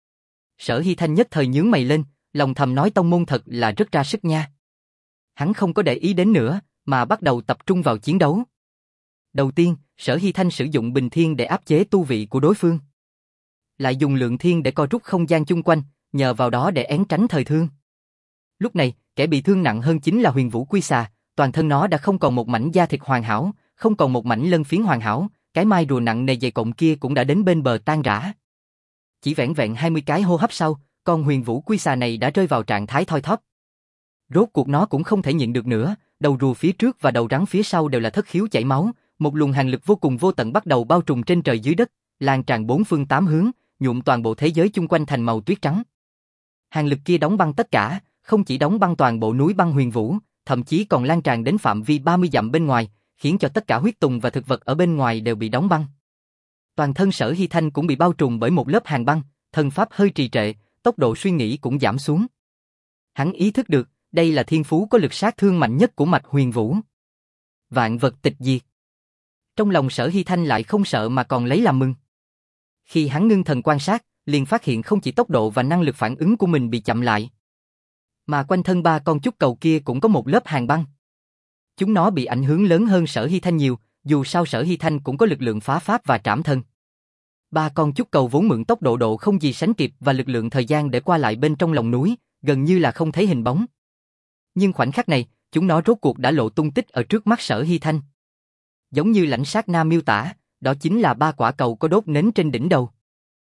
Sở Hy Thanh nhất thời nhướng mày lên, lòng thầm nói tông môn thật là rất ra sức nha. Hắn không có để ý đến nữa, mà bắt đầu tập trung vào chiến đấu. Đầu tiên, Sở Hy Thanh sử dụng bình thiên để áp chế tu vị của đối phương. Lại dùng lượng thiên để co rút không gian chung quanh, nhờ vào đó để én tránh thời thương. Lúc này, kẻ bị thương nặng hơn chính là Huyền Vũ Quy Xà, toàn thân nó đã không còn một mảnh da thịt hoàn hảo, không còn một mảnh lân phiến hoàn hảo, cái mai rùa nặng nề dày cộm kia cũng đã đến bên bờ tan rã. Chỉ vẻn vẹn hai mươi cái hô hấp sau, con Huyền Vũ Quy Xà này đã rơi vào trạng thái thoi thóp. Rốt cuộc nó cũng không thể nhịn được nữa, đầu rùa phía trước và đầu rắn phía sau đều là thất khiếu chảy máu, một luồng hàn lực vô cùng vô tận bắt đầu bao trùm trên trời dưới đất, lan tràn bốn phương tám hướng, nhuộm toàn bộ thế giới chung quanh thành màu tuyết trắng. Hàn lực kia đóng băng tất cả, không chỉ đóng băng toàn bộ núi băng Huyền Vũ, thậm chí còn lan tràn đến phạm vi ba mươi dặm bên ngoài, khiến cho tất cả huyết tùng và thực vật ở bên ngoài đều bị đóng băng. Toàn thân Sở Hy Thanh cũng bị bao trùm bởi một lớp hàn băng, thân pháp hơi trì trệ, tốc độ suy nghĩ cũng giảm xuống. Hắn ý thức được, đây là thiên phú có lực sát thương mạnh nhất của mạch Huyền Vũ. Vạn vật tịch diệt. Trong lòng Sở Hy Thanh lại không sợ mà còn lấy làm mừng. Khi hắn ngưng thần quan sát, liền phát hiện không chỉ tốc độ và năng lực phản ứng của mình bị chậm lại, mà quanh thân ba con trúc cầu kia cũng có một lớp hàn băng. Chúng nó bị ảnh hưởng lớn hơn Sở Hy Thanh nhiều, dù sao Sở Hy Thanh cũng có lực lượng phá pháp và trảm thân. Ba con trúc cầu vốn mượn tốc độ độ không gì sánh kịp và lực lượng thời gian để qua lại bên trong lòng núi, gần như là không thấy hình bóng. Nhưng khoảnh khắc này, chúng nó rốt cuộc đã lộ tung tích ở trước mắt Sở Hy Thanh. Giống như Lãnh Sát Na miêu tả, đó chính là ba quả cầu có đốt nến trên đỉnh đầu.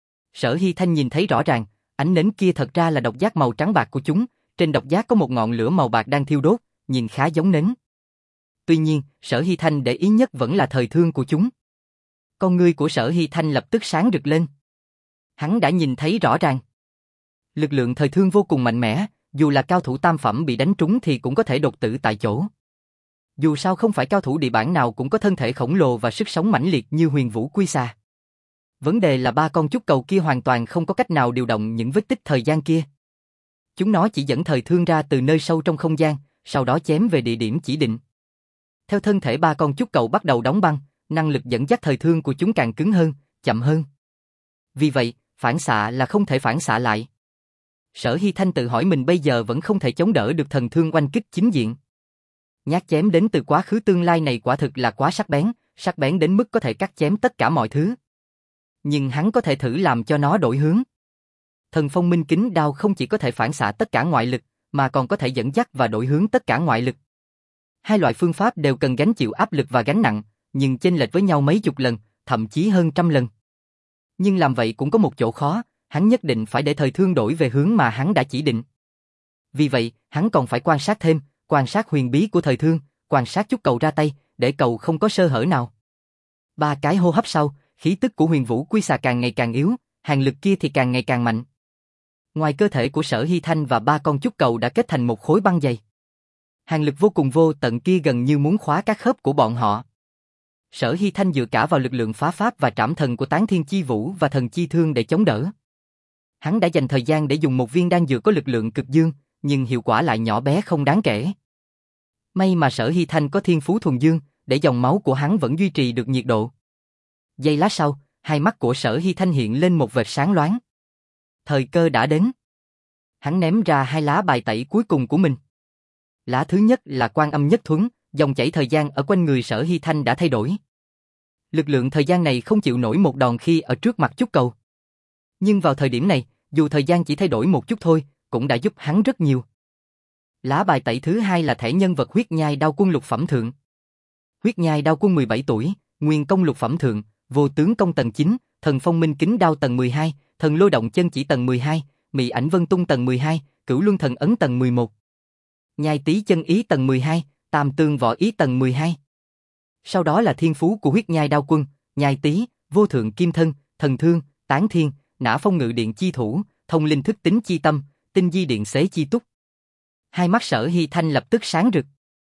Sở Hy Thanh nhìn thấy rõ ràng, ánh nến kia thật ra là độc giác màu trắng bạc của chúng, trên độc giác có một ngọn lửa màu bạc đang thiêu đốt, nhìn khá giống nến. Tuy nhiên, Sở Hy Thanh để ý nhất vẫn là thời thương của chúng. Con ngươi của Sở Hy Thanh lập tức sáng rực lên. Hắn đã nhìn thấy rõ ràng. Lực lượng thời thương vô cùng mạnh mẽ, dù là cao thủ tam phẩm bị đánh trúng thì cũng có thể đột tử tại chỗ. Dù sao không phải cao thủ địa bản nào cũng có thân thể khổng lồ và sức sống mãnh liệt như Huyền Vũ Quy Xà. Vấn đề là ba con trúc cầu kia hoàn toàn không có cách nào điều động những vết tích thời gian kia. Chúng nó chỉ dẫn thời thương ra từ nơi sâu trong không gian, sau đó chém về địa điểm chỉ định. Theo thân thể ba con trúc cầu bắt đầu đóng băng, năng lực dẫn dắt thời thương của chúng càng cứng hơn, chậm hơn. Vì vậy, phản xạ là không thể phản xạ lại. Sở Hy Thanh tự hỏi mình bây giờ vẫn không thể chống đỡ được thần thương oanh kích chính diện. Nhát chém đến từ quá khứ tương lai này quả thực là quá sắc bén, sắc bén đến mức có thể cắt chém tất cả mọi thứ. Nhưng hắn có thể thử làm cho nó đổi hướng. Thần Phong Minh Kính Đao không chỉ có thể phản xạ tất cả ngoại lực, mà còn có thể dẫn dắt và đổi hướng tất cả ngoại lực. Hai loại phương pháp đều cần gánh chịu áp lực và gánh nặng, nhưng chênh lệch với nhau mấy chục lần, thậm chí hơn trăm lần. Nhưng làm vậy cũng có một chỗ khó, hắn nhất định phải để thời thương đổi về hướng mà hắn đã chỉ định. Vì vậy, hắn còn phải quan sát thêm, quan sát huyền bí của thời thương, quan sát chút cầu ra tay, để cầu không có sơ hở nào. Ba cái hô hấp sau, khí tức của Huyền Vũ Quy Xà càng ngày càng yếu, hàn lực kia thì càng ngày càng mạnh. Ngoài cơ thể của Sở Hy Thanh và ba con trúc cầu đã kết thành một khối băng dày. Hàn lực vô cùng vô tận kia gần như muốn khóa các khớp của bọn họ. Sở Hy Thanh dựa cả vào lực lượng phá pháp và trảm thần của Tán Thiên Chi Vũ và Thần Chi Thương để chống đỡ. Hắn đã dành thời gian để dùng một viên đan dược có lực lượng cực dương, nhưng hiệu quả lại nhỏ bé không đáng kể. May mà Sở Hy Thanh có thiên phú thuần dương, để dòng máu của hắn vẫn duy trì được nhiệt độ. Giây lát sau, hai mắt của Sở Hy Thanh hiện lên một vệt sáng loáng. Thời cơ đã đến. Hắn ném ra hai lá bài tẩy cuối cùng của mình. Lá thứ nhất là Quan Âm Nhất Thuấn, dòng chảy thời gian ở quanh người Sở Hy Thanh đã thay đổi. Lực lượng thời gian này không chịu nổi một đòn khi ở trước mặt trúc cầu. Nhưng vào thời điểm này, dù thời gian chỉ thay đổi một chút thôi, cũng đã giúp hắn rất nhiều. Lá bài tẩy thứ hai là thẻ nhân vật Huyết Nhai Đao Quân lục phẩm thượng. Huyết Nhai Đao Quân mười bảy tuổi, Nguyên Công lục phẩm thượng, Vô Tướng Công tầng chín, Thần Phong Minh Kính Đao tầng mười hai, Thần Lôi Động Chân Chỉ tầng mười hai, Mị Ảnh Vân Tung tầng mười hai, Cửu Luân Thần Ấn tầng mười một. Nhai Tý Chân Ý tầng mười hai, Tam Tương Võ Ý tầng mười hai. Sau đó là thiên phú của Huyết Nhai Đao Quân, Nhai Tý, Vô Thượng Kim Thân, Thần Thương, Tán Thiên, nã phong ngự điện chi thủ, thông linh thức tính chi tâm, tinh di điện xế chi túc. Hai mắt Sở Hy Thanh lập tức sáng rực.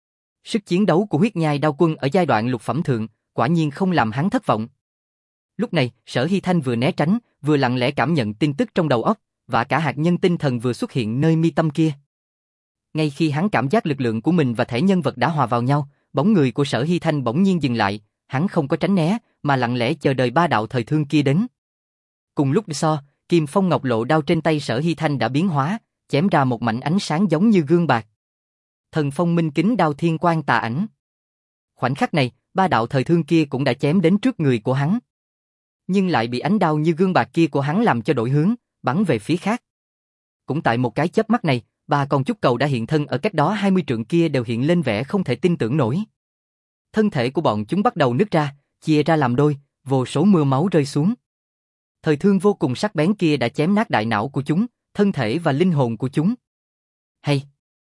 Sức chiến đấu của huyết nhai đao quân ở giai đoạn lục phẩm thượng, quả nhiên không làm hắn thất vọng. Lúc này, Sở Hy Thanh vừa né tránh, vừa lặng lẽ cảm nhận tin tức trong đầu óc, và cả hạt nhân tinh thần vừa xuất hiện nơi mi tâm kia. Ngay khi hắn cảm giác lực lượng của mình và thể nhân vật đã hòa vào nhau, bóng người của Sở Hy Thanh bỗng nhiên dừng lại, hắn không có tránh né, mà lặng lẽ chờ đợi ba đạo thời thương kia đến. Cùng lúc so, kim phong ngọc lộ đao trên tay Sở Hy Thanh đã biến hóa, chém ra một mảnh ánh sáng giống như gương bạc. Thần phong minh kính đao thiên quang tà ảnh. Khoảnh khắc này, ba đạo thời thương kia cũng đã chém đến trước người của hắn. Nhưng lại bị ánh đao như gương bạc kia của hắn làm cho đổi hướng, bắn về phía khác. Cũng tại một cái chớp mắt này, ba con chúc cầu đã hiện thân ở cách đó hai mươi trượng kia đều hiện lên vẻ không thể tin tưởng nổi. Thân thể của bọn chúng bắt đầu nứt ra, chia ra làm đôi, vô số mưa máu rơi xuống. Thời thương vô cùng sắc bén kia đã chém nát đại não của chúng, thân thể và linh hồn của chúng. Hay!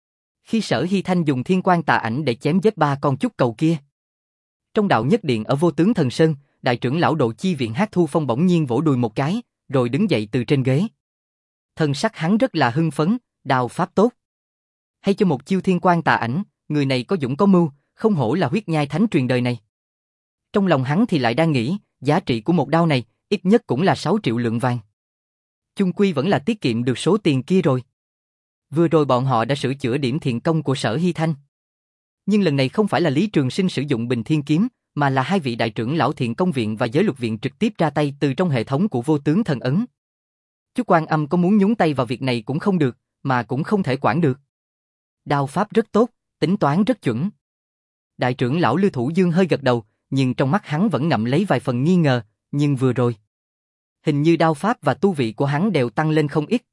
Khi Sở Hy Thanh dùng thiên quang tà ảnh để chém giết ba con chúc cầu kia. Trong đạo nhất điện ở Vô Tướng Thần Sơn, đại trưởng lão Độ Chi Viện Hát Thu Phong bỗng nhiên vỗ đùi một cái, rồi đứng dậy từ trên ghế. Thân sắc hắn rất là hưng phấn, đao pháp tốt. Hay cho một chiêu thiên quang tà ảnh, người này có dũng có mưu, không hổ là huyết nhai thánh truyền đời này. Trong lòng hắn thì lại đang nghĩ, giá trị của một đao này, ít nhất cũng là sáu triệu lượng vàng. Chung quy vẫn là tiết kiệm được số tiền kia rồi. Vừa rồi bọn họ đã sửa chữa điểm thiện công của Sở Hy Thanh. Nhưng lần này không phải là Lý Trường Sinh sử dụng Bình Thiên Kiếm, mà là hai vị đại trưởng lão Thiện Công Viện và Giới Luật Viện trực tiếp ra tay từ trong hệ thống của Vô Tướng Thần Ấn. Chú Quan Âm có muốn nhúng tay vào việc này cũng không được, mà cũng không thể quản được. Đao pháp rất tốt, tính toán rất chuẩn. Đại trưởng lão Lưu Thủ Dương hơi gật đầu, nhưng trong mắt hắn vẫn ngậm lấy vài phần nghi ngờ, nhưng vừa rồi, hình như đao pháp và tu vị của hắn đều tăng lên không ít.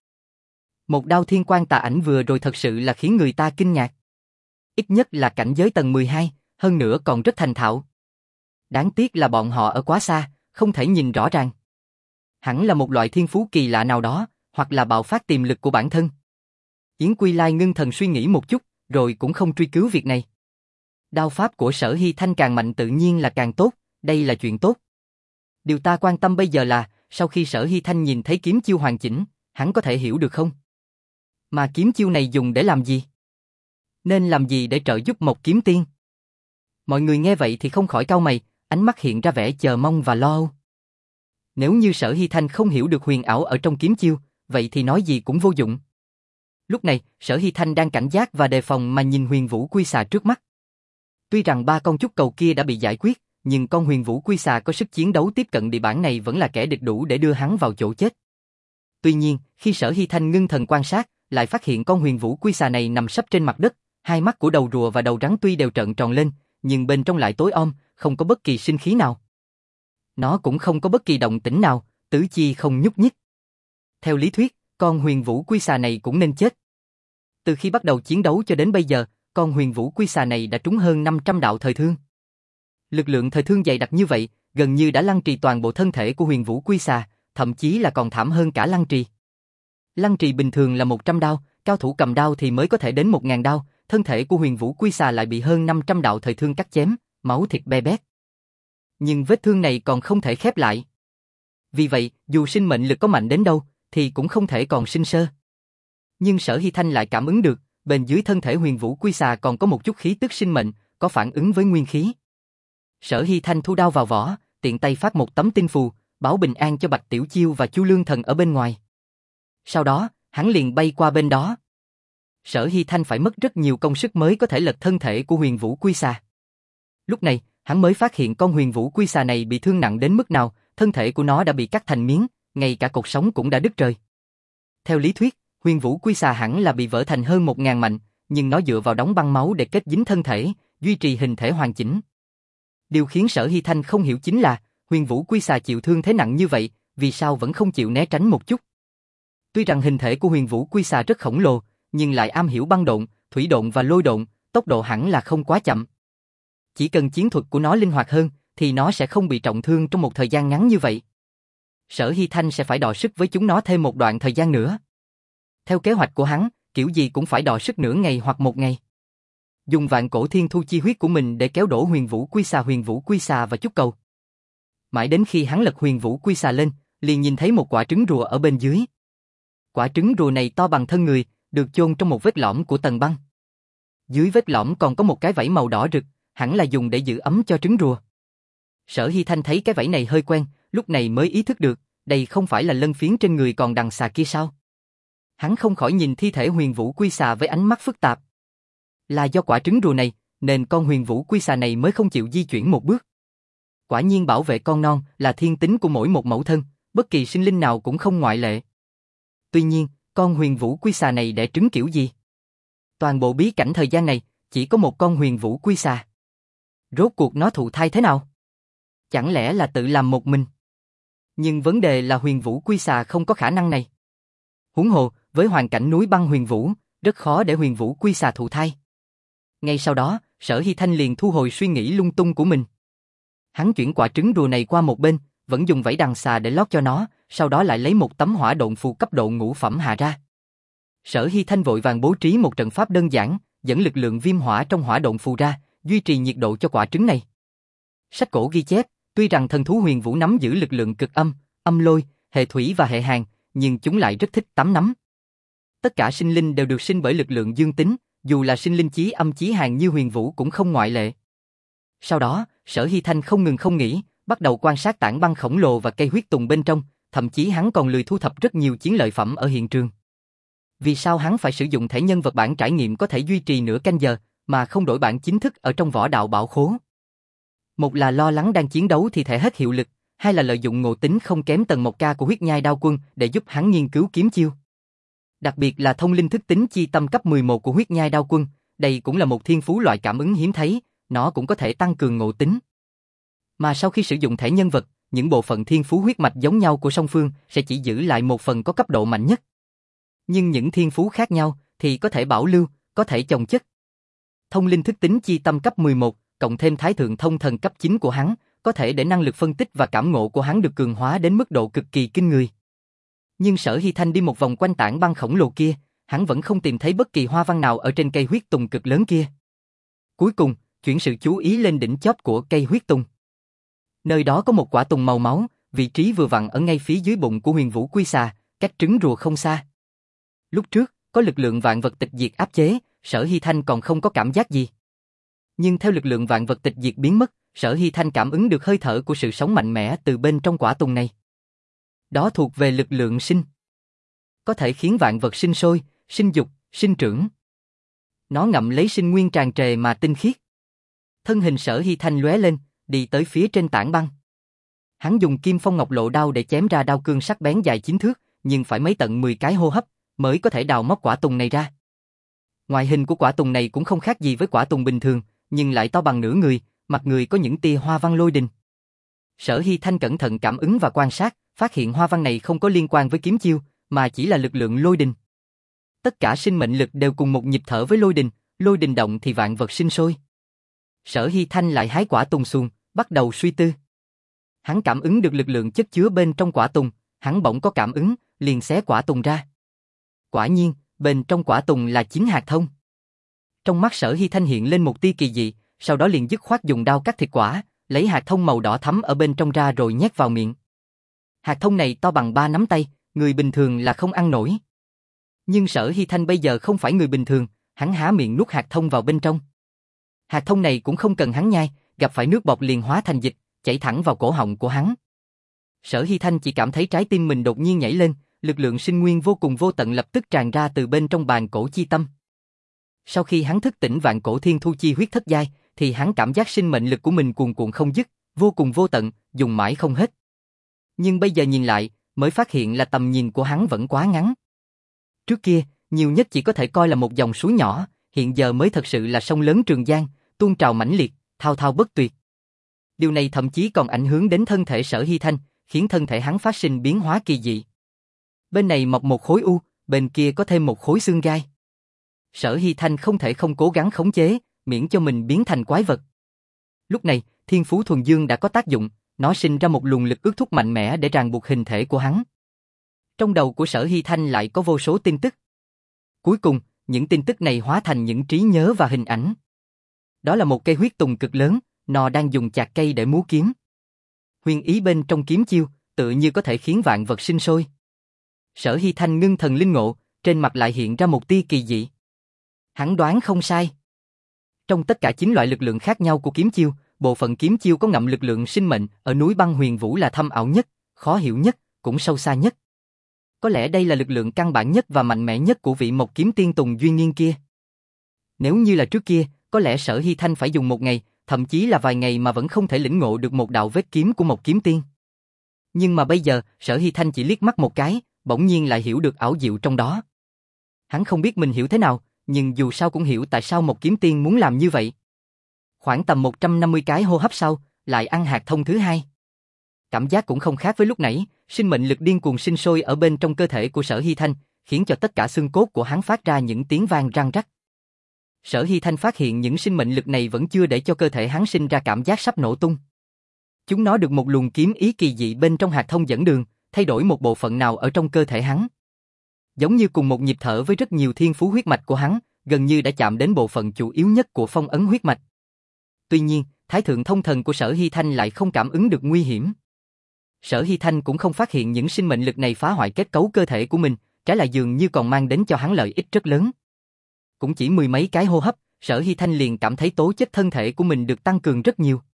Một đao thiên quang tà ảnh vừa rồi thật sự là khiến người ta kinh ngạc. Ít nhất là cảnh giới tầng mười hai, hơn nữa còn rất thành thạo. Đáng tiếc là bọn họ ở quá xa, không thể nhìn rõ ràng. Hẳn là một loại thiên phú kỳ lạ nào đó, hoặc là bạo phát tiềm lực của bản thân. Yến Quy Lai ngưng thần suy nghĩ một chút, rồi cũng không truy cứu việc này. Đao pháp của Sở Hy Thanh càng mạnh tự nhiên là càng tốt, đây là chuyện tốt. Điều ta quan tâm bây giờ là, sau khi Sở Hy Thanh nhìn thấy kiếm chiêu hoàn chỉnh, hắn có thể hiểu được không? Mà kiếm chiêu này dùng để làm gì? Nên làm gì để trợ giúp Mộc Kiếm Tiên? Mọi người nghe vậy thì không khỏi cau mày, ánh mắt hiện ra vẻ chờ mong và lo âu. Nếu như Sở Hy Thanh không hiểu được huyền ảo ở trong kiếm chiêu, vậy thì nói gì cũng vô dụng. Lúc này, Sở Hy Thanh đang cảnh giác và đề phòng mà nhìn Huyền Vũ Quy Xà trước mắt. Tuy rằng ba con chúc cầu kia đã bị giải quyết, nhưng con Huyền Vũ Quy Xà có sức chiến đấu tiếp cận địa bản này vẫn là kẻ địch đủ để đưa hắn vào chỗ chết. Tuy nhiên, khi Sở Hy Thanh ngưng thần quan sát, lại phát hiện con Huyền Vũ Quy Xà này nằm sấp trên mặt đất, hai mắt của đầu rùa và đầu rắn tuy đều trợn tròn lên, nhưng bên trong lại tối om, không có bất kỳ sinh khí nào. Nó cũng không có bất kỳ động tĩnh nào, tứ chi không nhúc nhích. Theo lý thuyết, con Huyền Vũ Quy Xà này cũng nên chết. Từ khi bắt đầu chiến đấu cho đến bây giờ, con Huyền Vũ Quy Xà này đã trúng hơn năm trăm đạo thời thương. Lực lượng thời thương dày đặc như vậy, gần như đã lăng trì toàn bộ thân thể của Huyền Vũ Quy Xà, thậm chí là còn thảm hơn cả lăng trì. Lăng trì bình thường là một trăm đao, cao thủ cầm đao thì mới có thể đến một nghìn đao, thân thể của Huyền Vũ Quy Xà lại bị hơn năm trăm đạo thời thương cắt chém, máu thịt be bét. Nhưng vết thương này còn không thể khép lại. Vì vậy, dù sinh mệnh lực có mạnh đến đâu, thì cũng không thể còn sinh sơ. Nhưng Sở Hy Thanh lại cảm ứng được, bên dưới thân thể Huyền Vũ Quy Xà còn có một chút khí tức sinh mệnh, có phản ứng với nguyên khí. Sở Hy Thanh thu đao vào vỏ, tiện tay phát một tấm tinh phù, báo bình an cho Bạch Tiểu Chiêu và Chu Lương Thần ở bên ngoài. Sau đó, hắn liền bay qua bên đó. Sở Hy Thanh phải mất rất nhiều công sức mới có thể lật thân thể của Huyền Vũ Quy Xà. Lúc này, hắn mới phát hiện con Huyền Vũ Quy Xà này bị thương nặng đến mức nào, thân thể của nó đã bị cắt thành miếng, ngay cả cột sống cũng đã đứt rời. Theo lý thuyết, Huyền Vũ Quy Xà hẳn là bị vỡ thành hơn một ngàn mảnh, nhưng nó dựa vào đóng băng máu để kết dính thân thể, duy trì hình thể hoàn chỉnh. Điều khiến Sở Hy Thanh không hiểu chính là, Huyền Vũ Quy Xà chịu thương thế nặng như vậy, vì sao vẫn không chịu né tránh một chút. Tuy rằng hình thể của Huyền Vũ Quy Xà rất khổng lồ, nhưng lại am hiểu băng độn, thủy độn và lôi độn, tốc độ hẳn là không quá chậm. Chỉ cần chiến thuật của nó linh hoạt hơn, thì nó sẽ không bị trọng thương trong một thời gian ngắn như vậy. Sở Hy Thanh sẽ phải đọ sức với chúng nó thêm một đoạn thời gian nữa. Theo kế hoạch của hắn, kiểu gì cũng phải đọ sức nửa ngày hoặc một ngày. Dùng vạn cổ thiên thu chi huyết của mình để kéo đổ Huyền Vũ Quy Xà Huyền Vũ Quy Xà và chút cầu. Mãi đến khi hắn lật Huyền Vũ Quy Xà lên, liền nhìn thấy một quả trứng rùa ở bên dưới. Quả trứng rùa này to bằng thân người, được chôn trong một vết lõm của tầng băng. Dưới vết lõm còn có một cái vảy màu đỏ rực, hẳn là dùng để giữ ấm cho trứng rùa. Sở Hy Thanh thấy cái vảy này hơi quen, lúc này mới ý thức được, đây không phải là lân phiến trên người còn đằng xà kia sao? Hắn không khỏi nhìn thi thể huyền vũ quy xà với ánh mắt phức tạp. Là do quả trứng rùa này, nên con huyền vũ quy xà này mới không chịu di chuyển một bước. Quả nhiên bảo vệ con non là thiên tính của mỗi một mẫu thân, bất kỳ sinh linh nào cũng không ngoại lệ. Tuy nhiên, con huyền vũ quy xà này đẻ trứng kiểu gì? Toàn bộ bí cảnh thời gian này, chỉ có một con huyền vũ quy xà. Rốt cuộc nó thụ thai thế nào? Chẳng lẽ là tự làm một mình? Nhưng vấn đề là huyền vũ quy xà không có khả năng này. Huống hồ, với hoàn cảnh núi băng huyền vũ, rất khó để huyền vũ quy xà thụ thai. Ngay sau đó, Sở Hy Thanh liền thu hồi suy nghĩ lung tung của mình. Hắn chuyển quả trứng rùa này qua một bên, vẫn dùng vảy đằng xà để lót cho nó, sau đó lại lấy một tấm hỏa độn phù cấp độ ngũ phẩm hạ ra. Sở Hy Thanh vội vàng bố trí một trận pháp đơn giản, dẫn lực lượng viêm hỏa trong hỏa độn phù ra, duy trì nhiệt độ cho quả trứng này. Sách cổ ghi chép, tuy rằng thần thú huyền vũ nắm giữ lực lượng cực âm, âm lôi, hệ thủy và hệ hàn, nhưng chúng lại rất thích tắm nắm. Tất cả sinh linh đều được sinh bởi lực lượng dương tính, dù là sinh linh chí âm chí hàn như huyền vũ cũng không ngoại lệ. Sau đó, Sở Hy Thanh không ngừng không nghỉ, bắt đầu quan sát tảng băng khổng lồ và cây huyết tùng bên trong, thậm chí hắn còn lười thu thập rất nhiều chiến lợi phẩm ở hiện trường. Vì sao hắn phải sử dụng thẻ nhân vật bản trải nghiệm có thể duy trì nửa canh giờ, mà không đổi bản chính thức ở trong võ đạo bảo khố? Một là lo lắng đang chiến đấu thì thể hết hiệu lực, hai là lợi dụng ngộ tính không kém tầng một ca của huyết nhai đao quân để giúp hắn nghiên cứu kiếm chiêu. Đặc biệt là thông linh thức tính chi tâm cấp mười một của huyết nhai đao quân, đây cũng là một thiên phú loại cảm ứng hiếm thấy, nó cũng có thể tăng cường ngộ tính. Mà sau khi sử dụng thẻ nhân vật, những bộ phận thiên phú huyết mạch giống nhau của song phương sẽ chỉ giữ lại một phần có cấp độ mạnh nhất. Nhưng những thiên phú khác nhau thì có thể bảo lưu, có thể chồng chất. Thông linh thức tính chi tâm cấp mười một, cộng thêm thái thượng thông thần cấp chín của hắn, có thể để năng lực phân tích và cảm ngộ của hắn được cường hóa đến mức độ cực kỳ kinh người. Nhưng Sở Hy Thanh đi một vòng quanh tảng băng khổng lồ kia, hắn vẫn không tìm thấy bất kỳ hoa văn nào ở trên cây huyết tùng cực lớn kia. Cuối cùng, chuyển sự chú ý lên đỉnh chóp của cây huyết tùng. Nơi đó có một quả tùng màu máu, vị trí vừa vặn ở ngay phía dưới bụng của huyền vũ quy xà, cách trứng rùa không xa. Lúc trước, có lực lượng vạn vật tịch diệt áp chế, Sở Hy Thanh còn không có cảm giác gì. Nhưng theo lực lượng vạn vật tịch diệt biến mất, Sở Hy Thanh cảm ứng được hơi thở của sự sống mạnh mẽ từ bên trong quả tùng này. Đó thuộc về lực lượng sinh. Có thể khiến vạn vật sinh sôi, sinh dục, sinh trưởng. Nó ngậm lấy sinh nguyên tràn trề mà tinh khiết. Thân hình Sở Hy Thanh lóe lên, đi tới phía trên tảng băng. Hắn dùng kim phong ngọc lộ đao để chém ra đao cương sắc bén dài chín thước, nhưng phải mấy tận mười cái hô hấp mới có thể đào móc quả tùng này ra. Ngoại hình của quả tùng này cũng không khác gì với quả tùng bình thường, nhưng lại to bằng nửa người, mặt người có những tia hoa văn lôi đình. Sở Hy Thanh cẩn thận cảm ứng và quan sát, phát hiện hoa văn này không có liên quan với kiếm chiêu, mà chỉ là lực lượng lôi đình. Tất cả sinh mệnh lực đều cùng một nhịp thở với lôi đình, lôi đình động thì vạn vật sinh sôi. Sở Hy Thanh lại hái quả tùng xuồng, bắt đầu suy tư. Hắn cảm ứng được lực lượng chất chứa bên trong quả tùng, hắn bỗng có cảm ứng, liền xé quả tùng ra. Quả nhiên, bên trong quả tùng là chín hạt thông. Trong mắt Sở Hy Thanh hiện lên một tia kỳ dị, sau đó liền dứt khoát dùng đao cắt thịt quả, lấy hạt thông màu đỏ thắm ở bên trong ra rồi nhét vào miệng. Hạt thông này to bằng ba nắm tay, người bình thường là không ăn nổi. Nhưng Sở Hy Thanh bây giờ không phải người bình thường, hắn há miệng nuốt hạt thông vào bên trong. Hạt thông này cũng không cần hắn nhai, gặp phải nước bọt liền hóa thành dịch, chảy thẳng vào cổ họng của hắn. Sở Hy Thanh chỉ cảm thấy trái tim mình đột nhiên nhảy lên, lực lượng sinh nguyên vô cùng vô tận lập tức tràn ra từ bên trong bàn cổ chi tâm. Sau khi hắn thức tỉnh vạn cổ thiên thu chi huyết thất giai, thì hắn cảm giác sinh mệnh lực của mình cuồn cuộn không dứt, vô cùng vô tận, dùng mãi không hết. Nhưng bây giờ nhìn lại, mới phát hiện là tầm nhìn của hắn vẫn quá ngắn. Trước kia, nhiều nhất chỉ có thể coi là một dòng suối nhỏ, hiện giờ mới thật sự là sông lớn Trường Giang, tuôn trào mãnh liệt, thao thao bất tuyệt. Điều này thậm chí còn ảnh hưởng đến thân thể Sở Hy Thanh, khiến thân thể hắn phát sinh biến hóa kỳ dị. Bên này mọc một khối u, bên kia có thêm một khối xương gai. Sở Hy Thanh không thể không cố gắng khống chế, miễn cho mình biến thành quái vật. Lúc này, thiên phú thuần dương đã có tác dụng, nó sinh ra một luồng lực ước thúc mạnh mẽ để ràng buộc hình thể của hắn. Trong đầu của Sở Hy Thanh lại có vô số tin tức. Cuối cùng, những tin tức này hóa thành những trí nhớ và hình ảnh. Đó là một cây huyết tùng cực lớn, nó đang dùng chạc cây để múa kiếm. Huyền ý bên trong kiếm chiêu, tựa như có thể khiến vạn vật sinh sôi. Sở Hy Thanh ngưng thần linh ngộ, trên mặt lại hiện ra một tia kỳ dị. Hắn đoán không sai. Trong tất cả chín loại lực lượng khác nhau của kiếm chiêu, bộ phận kiếm chiêu có ngậm lực lượng sinh mệnh ở núi băng huyền vũ là thâm ảo nhất, khó hiểu nhất, cũng sâu xa nhất. Có lẽ đây là lực lượng căn bản nhất và mạnh mẽ nhất của vị Mộc Kiếm Tiên Tùng Duyên Niên kia. Nếu như là trước kia, có lẽ Sở Hy Thanh phải dùng một ngày, thậm chí là vài ngày mà vẫn không thể lĩnh ngộ được một đạo vết kiếm của Mộc Kiếm Tiên. Nhưng mà bây giờ, Sở Hy Thanh chỉ liếc mắt một cái, bỗng nhiên lại hiểu được ảo diệu trong đó. Hắn không biết mình hiểu thế nào, nhưng dù sao cũng hiểu tại sao Mộc Kiếm Tiên muốn làm như vậy. Khoảng tầm một trăm năm mươi cái hô hấp sau, lại ăn hạt thông thứ hai. Cảm giác cũng không khác với lúc nãy, sinh mệnh lực điên cuồng sinh sôi ở bên trong cơ thể của Sở Hy Thanh, khiến cho tất cả xương cốt của hắn phát ra những tiếng vang răng rắc. Sở Hy Thanh phát hiện những sinh mệnh lực này vẫn chưa để cho cơ thể hắn sinh ra cảm giác sắp nổ tung. Chúng nó được một luồng kiếm ý kỳ dị bên trong hạt thông dẫn đường, thay đổi một bộ phận nào ở trong cơ thể hắn. Giống như cùng một nhịp thở với rất nhiều thiên phú huyết mạch của hắn, gần như đã chạm đến bộ phận chủ yếu nhất của phong ấn huyết mạch. Tuy nhiên, Thái Thượng Thông Thần của Sở Hy Thanh lại không cảm ứng được nguy hiểm. Sở Hy Thanh cũng không phát hiện những sinh mệnh lực này phá hoại kết cấu cơ thể của mình, trái lại dường như còn mang đến cho hắn lợi ích rất lớn. Cũng chỉ mười mấy cái hô hấp, Sở Hy Thanh liền cảm thấy tố chất thân thể của mình được tăng cường rất nhiều.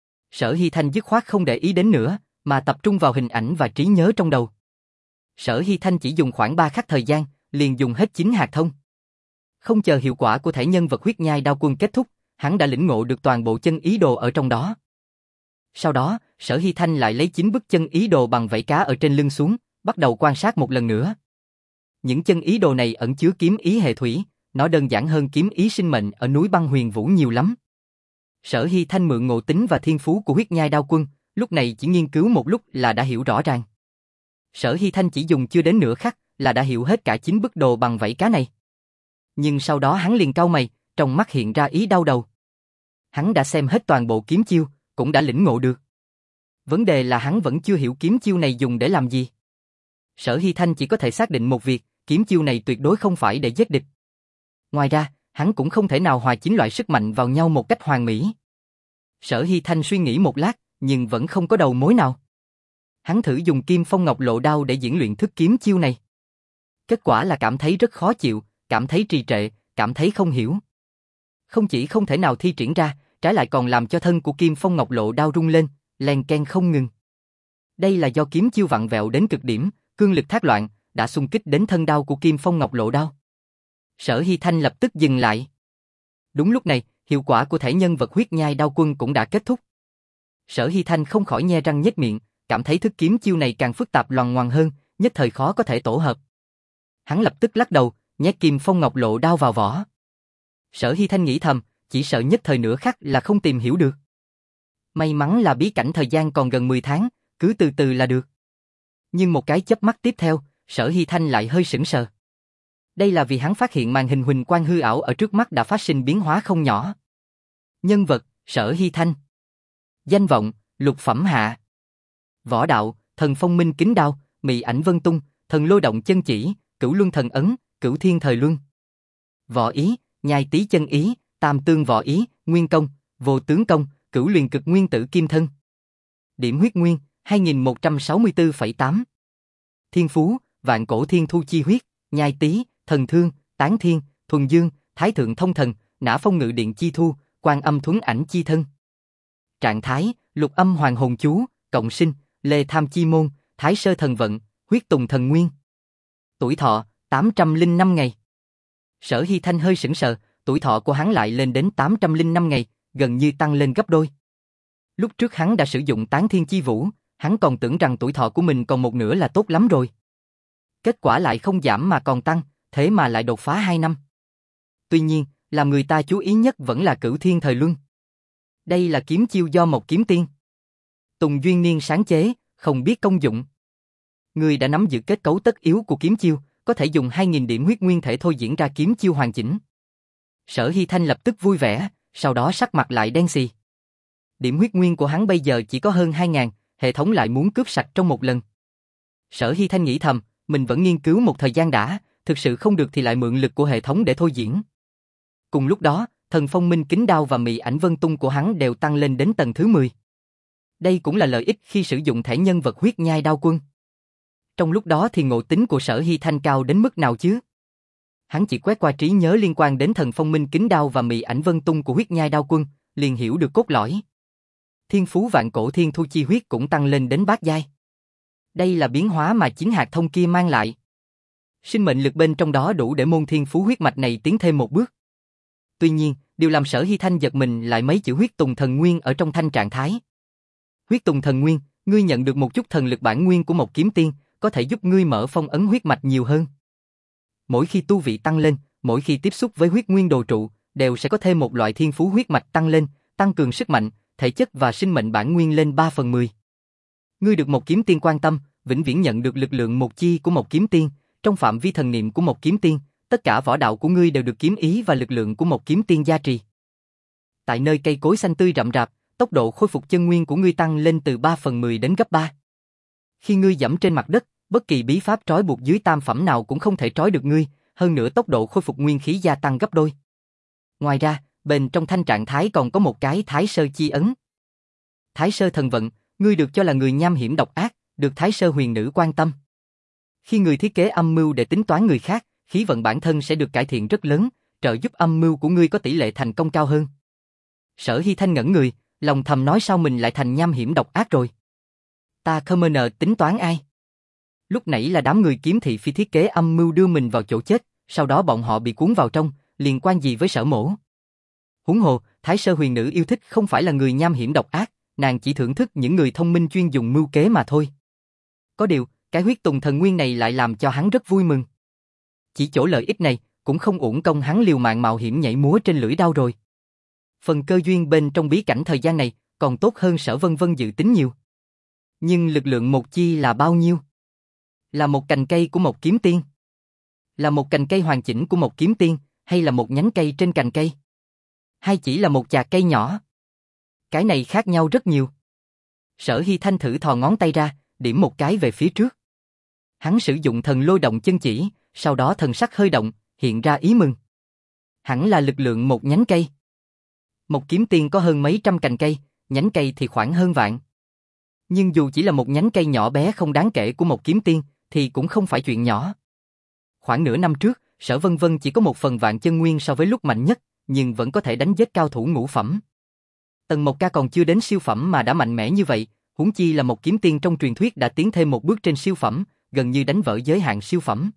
Sở Hy Thanh dứt khoát không để ý đến nữa, mà tập trung vào hình ảnh và trí nhớ trong đầu. Sở Hy Thanh chỉ dùng khoảng ba khắc thời gian, liền dùng hết chín hạt thông. Không chờ hiệu quả của thể nhân vật huyết nhai đao quân kết thúc, hắn đã lĩnh ngộ được toàn bộ chân ý đồ ở trong đó. Sau đó, Sở Hy Thanh lại lấy chín bức chân ý đồ bằng vảy cá ở trên lưng xuống, bắt đầu quan sát một lần nữa. Những chân ý đồ này ẩn chứa kiếm ý hệ thủy, nó đơn giản hơn kiếm ý sinh mệnh ở núi băng huyền vũ nhiều lắm. Sở Hy Thanh mượn ngộ tính và thiên phú của huyết nhai đao quân, lúc này chỉ nghiên cứu một lúc là đã hiểu rõ ràng. Sở Hy Thanh chỉ dùng chưa đến nửa khắc là đã hiểu hết cả chín bức đồ bằng vảy cá này. Nhưng sau đó hắn liền cau mày, trong mắt hiện ra ý đau đầu. Hắn đã xem hết toàn bộ kiếm chiêu, cũng đã lĩnh ngộ được. Vấn đề là hắn vẫn chưa hiểu kiếm chiêu này dùng để làm gì. Sở Hy Thanh chỉ có thể xác định một việc, kiếm chiêu này tuyệt đối không phải để giết địch. Ngoài ra, hắn cũng không thể nào hòa chín loại sức mạnh vào nhau một cách hoàn mỹ. Sở Hy Thanh suy nghĩ một lát, nhưng vẫn không có đầu mối nào. Hắn thử dùng Kim Phong Ngọc Lộ Đao để diễn luyện thức kiếm chiêu này. Kết quả là cảm thấy rất khó chịu, cảm thấy trì trệ, cảm thấy không hiểu. Không chỉ không thể nào thi triển ra, trái lại còn làm cho thân của Kim Phong Ngọc Lộ Đao rung lên, len ken không ngừng. Đây là do kiếm chiêu vặn vẹo đến cực điểm, cương lực thác loạn, đã xung kích đến thân đao của Kim Phong Ngọc Lộ Đao. Sở Hy Thanh lập tức dừng lại. Đúng lúc này, hiệu quả của thể nhân vật huyết nhai đao quân cũng đã kết thúc. Sở Hy Thanh không khỏi nhe răng nhếch miệng, cảm thấy thức kiếm chiêu này càng phức tạp loằng ngoằng hơn, nhất thời khó có thể tổ hợp. Hắn lập tức lắc đầu, nhét Kim Phong Ngọc Lộ Đao vào vỏ. Sở Hy Thanh nghĩ thầm, chỉ sợ nhất thời nửa khắc là không tìm hiểu được. May mắn là bí cảnh thời gian còn gần mười tháng, cứ từ từ là được. Nhưng một cái chớp mắt tiếp theo, Sở Hy Thanh lại hơi sững sờ. Đây là vì hắn phát hiện màn hình huỳnh quang hư ảo ở trước mắt đã phát sinh biến hóa không nhỏ. Nhân vật, Sở Hy Thanh. Danh vọng, lục phẩm hạ. Võ đạo, thần phong minh kính đao, mị ảnh vân tung, thần lôi động chân chỉ, cửu luân thần ấn, cửu thiên thời luân. Võ ý, nhai tý chân ý, tam tương võ ý, nguyên công, vô tướng công, cửu luyện cực nguyên tử kim thân. Điểm huyết nguyên, hai nghìn một trăm sáu mươi tư phẩy tám. Thiên phú, vạn cổ thiên thu chi huyết, nhai tý, thần thương, tán thiên, thuần dương, thái thượng thông thần, nã phong ngự điện chi thu, quan âm thuấn ảnh chi thân. Trạng thái, lục âm hoàng hồn chú, cộng sinh, lê tham chi môn, thái sơ thần vận, huyết tùng thần nguyên. Tuổi thọ, tám trăm lẻ năm ngày. Sở Hy Thanh hơi sững sờ, tuổi thọ của hắn lại lên đến tám trăm lẻ năm ngày, gần như tăng lên gấp đôi. Lúc trước hắn đã sử dụng tán thiên chi vũ, hắn còn tưởng rằng tuổi thọ của mình còn một nửa là tốt lắm rồi. Kết quả lại không giảm mà còn tăng, thế mà lại đột phá hai năm. Tuy nhiên, làm người ta chú ý nhất vẫn là cửu thiên thời luân. Đây là kiếm chiêu do Mộc Kiếm Tiên Tùng Duyên Niên sáng chế, không biết công dụng. Người đã nắm giữ kết cấu tất yếu của kiếm chiêu, có thể dùng hai nghìn điểm huyết nguyên thể thôi diễn ra kiếm chiêu hoàn chỉnh. Sở Hy Thanh lập tức vui vẻ, sau đó sắc mặt lại đen xì. Điểm huyết nguyên của hắn bây giờ chỉ có hơn hai nghìn, hệ thống lại muốn cướp sạch trong một lần. Sở Hy Thanh nghĩ thầm, mình vẫn nghiên cứu một thời gian đã, thực sự không được thì lại mượn lực của hệ thống để thôi diễn. Cùng lúc đó, thần phong minh kính đao và mị ảnh vân tung của hắn đều tăng lên đến tầng thứ mười. Đây cũng là lợi ích khi sử dụng thẻ nhân vật huyết nhai đao quân. Trong lúc đó thì ngộ tính của Sở Hy Thanh cao đến mức nào chứ? Hắn chỉ quét qua trí nhớ liên quan đến thần phong minh kính đao và mị ảnh vân tung của huyết nhai đao quân, liền hiểu được cốt lõi. Thiên phú vạn cổ thiên thu chi huyết cũng tăng lên đến bát giai. Đây là biến hóa mà chính hạt thông kia mang lại. Sinh mệnh lực bên trong đó đủ để môn thiên phú huyết mạch này tiến thêm một bước. Tuy nhiên, điều làm Sở Hy Thanh giật mình lại mấy chữ huyết tùng thần nguyên ở trong thanh trạng thái. Huyết tùng thần nguyên, ngươi nhận được một chút thần lực bản nguyên của một kiếm tiên, có thể giúp ngươi mở phong ấn huyết mạch nhiều hơn. Mỗi khi tu vị tăng lên, mỗi khi tiếp xúc với huyết nguyên đồ trụ, đều sẽ có thêm một loại thiên phú huyết mạch tăng lên, tăng cường sức mạnh, thể chất và sinh mệnh bản nguyên lên ba phần mười. Ngươi được một kiếm tiên quan tâm, vĩnh viễn nhận được lực lượng một chi của một kiếm tiên, trong phạm vi thần niệm của một kiếm tiên, tất cả võ đạo của ngươi đều được kiếm ý và lực lượng của một kiếm tiên gia trì. Tại nơi cây cối xanh tươi rậm rạp, tốc độ khôi phục chân nguyên của ngươi tăng lên từ ba phần mười đến gấp ba. Khi ngươi giẫm trên mặt đất, bất kỳ bí pháp trói buộc dưới tam phẩm nào cũng không thể trói được ngươi, hơn nữa tốc độ khôi phục nguyên khí gia tăng gấp đôi. Ngoài ra, bên trong thanh trạng thái còn có một cái Thái Sơ chi ấn. Thái Sơ thần vận, ngươi được cho là người nham hiểm độc ác, được Thái Sơ huyền nữ quan tâm. Khi người thiết kế âm mưu để tính toán người khác, khí vận bản thân sẽ được cải thiện rất lớn, trợ giúp âm mưu của ngươi có tỷ lệ thành công cao hơn. Sở Hy Thanh ngẩn người, lòng thầm nói sao mình lại thành nham hiểm độc ác rồi. Ta không mờ tính toán ai. Lúc nãy là đám người kiếm thị phi thiết kế âm mưu đưa mình vào chỗ chết, sau đó bọn họ bị cuốn vào trong, liên quan gì với Sở mỗ. Huống hồ, Thái Sơ huyền nữ yêu thích không phải là người nham hiểm độc ác, nàng chỉ thưởng thức những người thông minh chuyên dùng mưu kế mà thôi. Có điều, cái huyết tùng thần nguyên này lại làm cho hắn rất vui mừng. Chỉ chỗ lợi ích này, cũng không uổng công hắn liều mạng mạo hiểm nhảy múa trên lưỡi đao rồi. Phần cơ duyên bên trong bí cảnh thời gian này, còn tốt hơn Sở Vân Vân dự tính nhiều. Nhưng lực lượng một chi là bao nhiêu? Là một cành cây của một kiếm tiên? Là một cành cây hoàn chỉnh của một kiếm tiên, hay là một nhánh cây trên cành cây? Hay chỉ là một chạc cây nhỏ? Cái này khác nhau rất nhiều. Sở Hy Thanh thử thò ngón tay ra, điểm một cái về phía trước. Hắn sử dụng thần lôi động chân chỉ, sau đó thần sắc hơi động, hiện ra ý mừng. Hẳn là lực lượng một nhánh cây. Một kiếm tiên có hơn mấy trăm cành cây, nhánh cây thì khoảng hơn vạn. Nhưng dù chỉ là một nhánh cây nhỏ bé không đáng kể của một kiếm tiên, thì cũng không phải chuyện nhỏ. Khoảng nửa năm trước, Sở Vân Vân chỉ có một phần vạn chân nguyên so với lúc mạnh nhất, nhưng vẫn có thể đánh giết cao thủ ngũ phẩm. Tần Mộc Ca còn chưa đến siêu phẩm mà đã mạnh mẽ như vậy, huống chi là một kiếm tiên trong truyền thuyết đã tiến thêm một bước trên siêu phẩm, gần như đánh vỡ giới hạn siêu phẩm.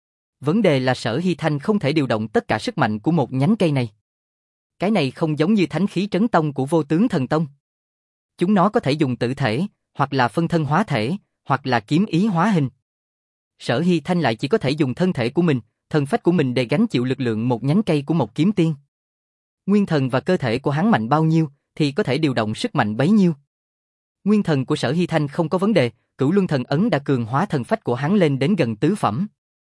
Vấn đề là Sở Hy Thanh không thể điều động tất cả sức mạnh của một nhánh cây này. Cái này không giống như thánh khí trấn tông của Vô Tướng Thần Tông. Chúng nó có thể dùng tự thể, hoặc là phân thân hóa thể, hoặc là kiếm ý hóa hình. Sở Hy Thanh lại chỉ có thể dùng thân thể của mình, thần phách của mình để gánh chịu lực lượng một nhánh cây của một kiếm tiên. Nguyên thần và cơ thể của hắn mạnh bao nhiêu, thì có thể điều động sức mạnh bấy nhiêu. Nguyên thần của Sở Hy Thanh không có vấn đề, Cửu Luân Thần Ấn đã cường hóa thần phách của hắn lên đến gần tứ phẩm.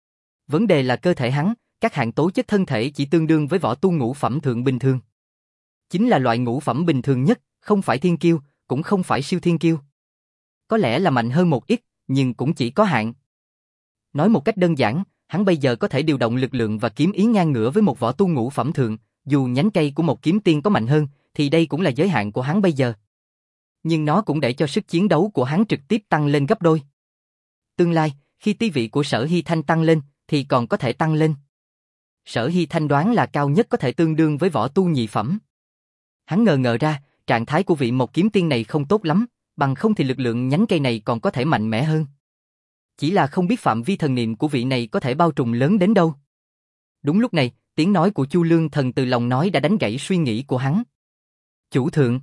Vấn đề là cơ thể hắn, các hạng tố chất thân thể chỉ tương đương với võ tu ngũ phẩm thượng bình thường. Chính là loại ngũ phẩm bình thường nhất, không phải thiên kiêu, cũng không phải siêu thiên kiêu. Có lẽ là mạnh hơn một ít, nhưng cũng chỉ có hạn. Nói một cách đơn giản, hắn bây giờ có thể điều động lực lượng và kiếm ý ngang ngửa với một võ tu ngũ phẩm thượng, dù nhánh cây của một kiếm tiên có mạnh hơn, thì đây cũng là giới hạn của hắn bây giờ. Nhưng nó cũng để cho sức chiến đấu của hắn trực tiếp tăng lên gấp đôi. Tương lai, khi tí vị của Sở Hy Thanh tăng lên, thì còn có thể tăng lên. Sở Hy Thanh đoán là cao nhất có thể tương đương với võ tu nhị phẩm. Hắn ngờ ngờ ra, trạng thái của vị một kiếm tiên này không tốt lắm, bằng không thì lực lượng nhánh cây này còn có thể mạnh mẽ hơn. Chỉ là không biết phạm vi thần niệm của vị này có thể bao trùm lớn đến đâu. Đúng lúc này, tiếng nói của Chu Lương Thần từ lòng nói đã đánh gãy suy nghĩ của hắn. Chủ thượng.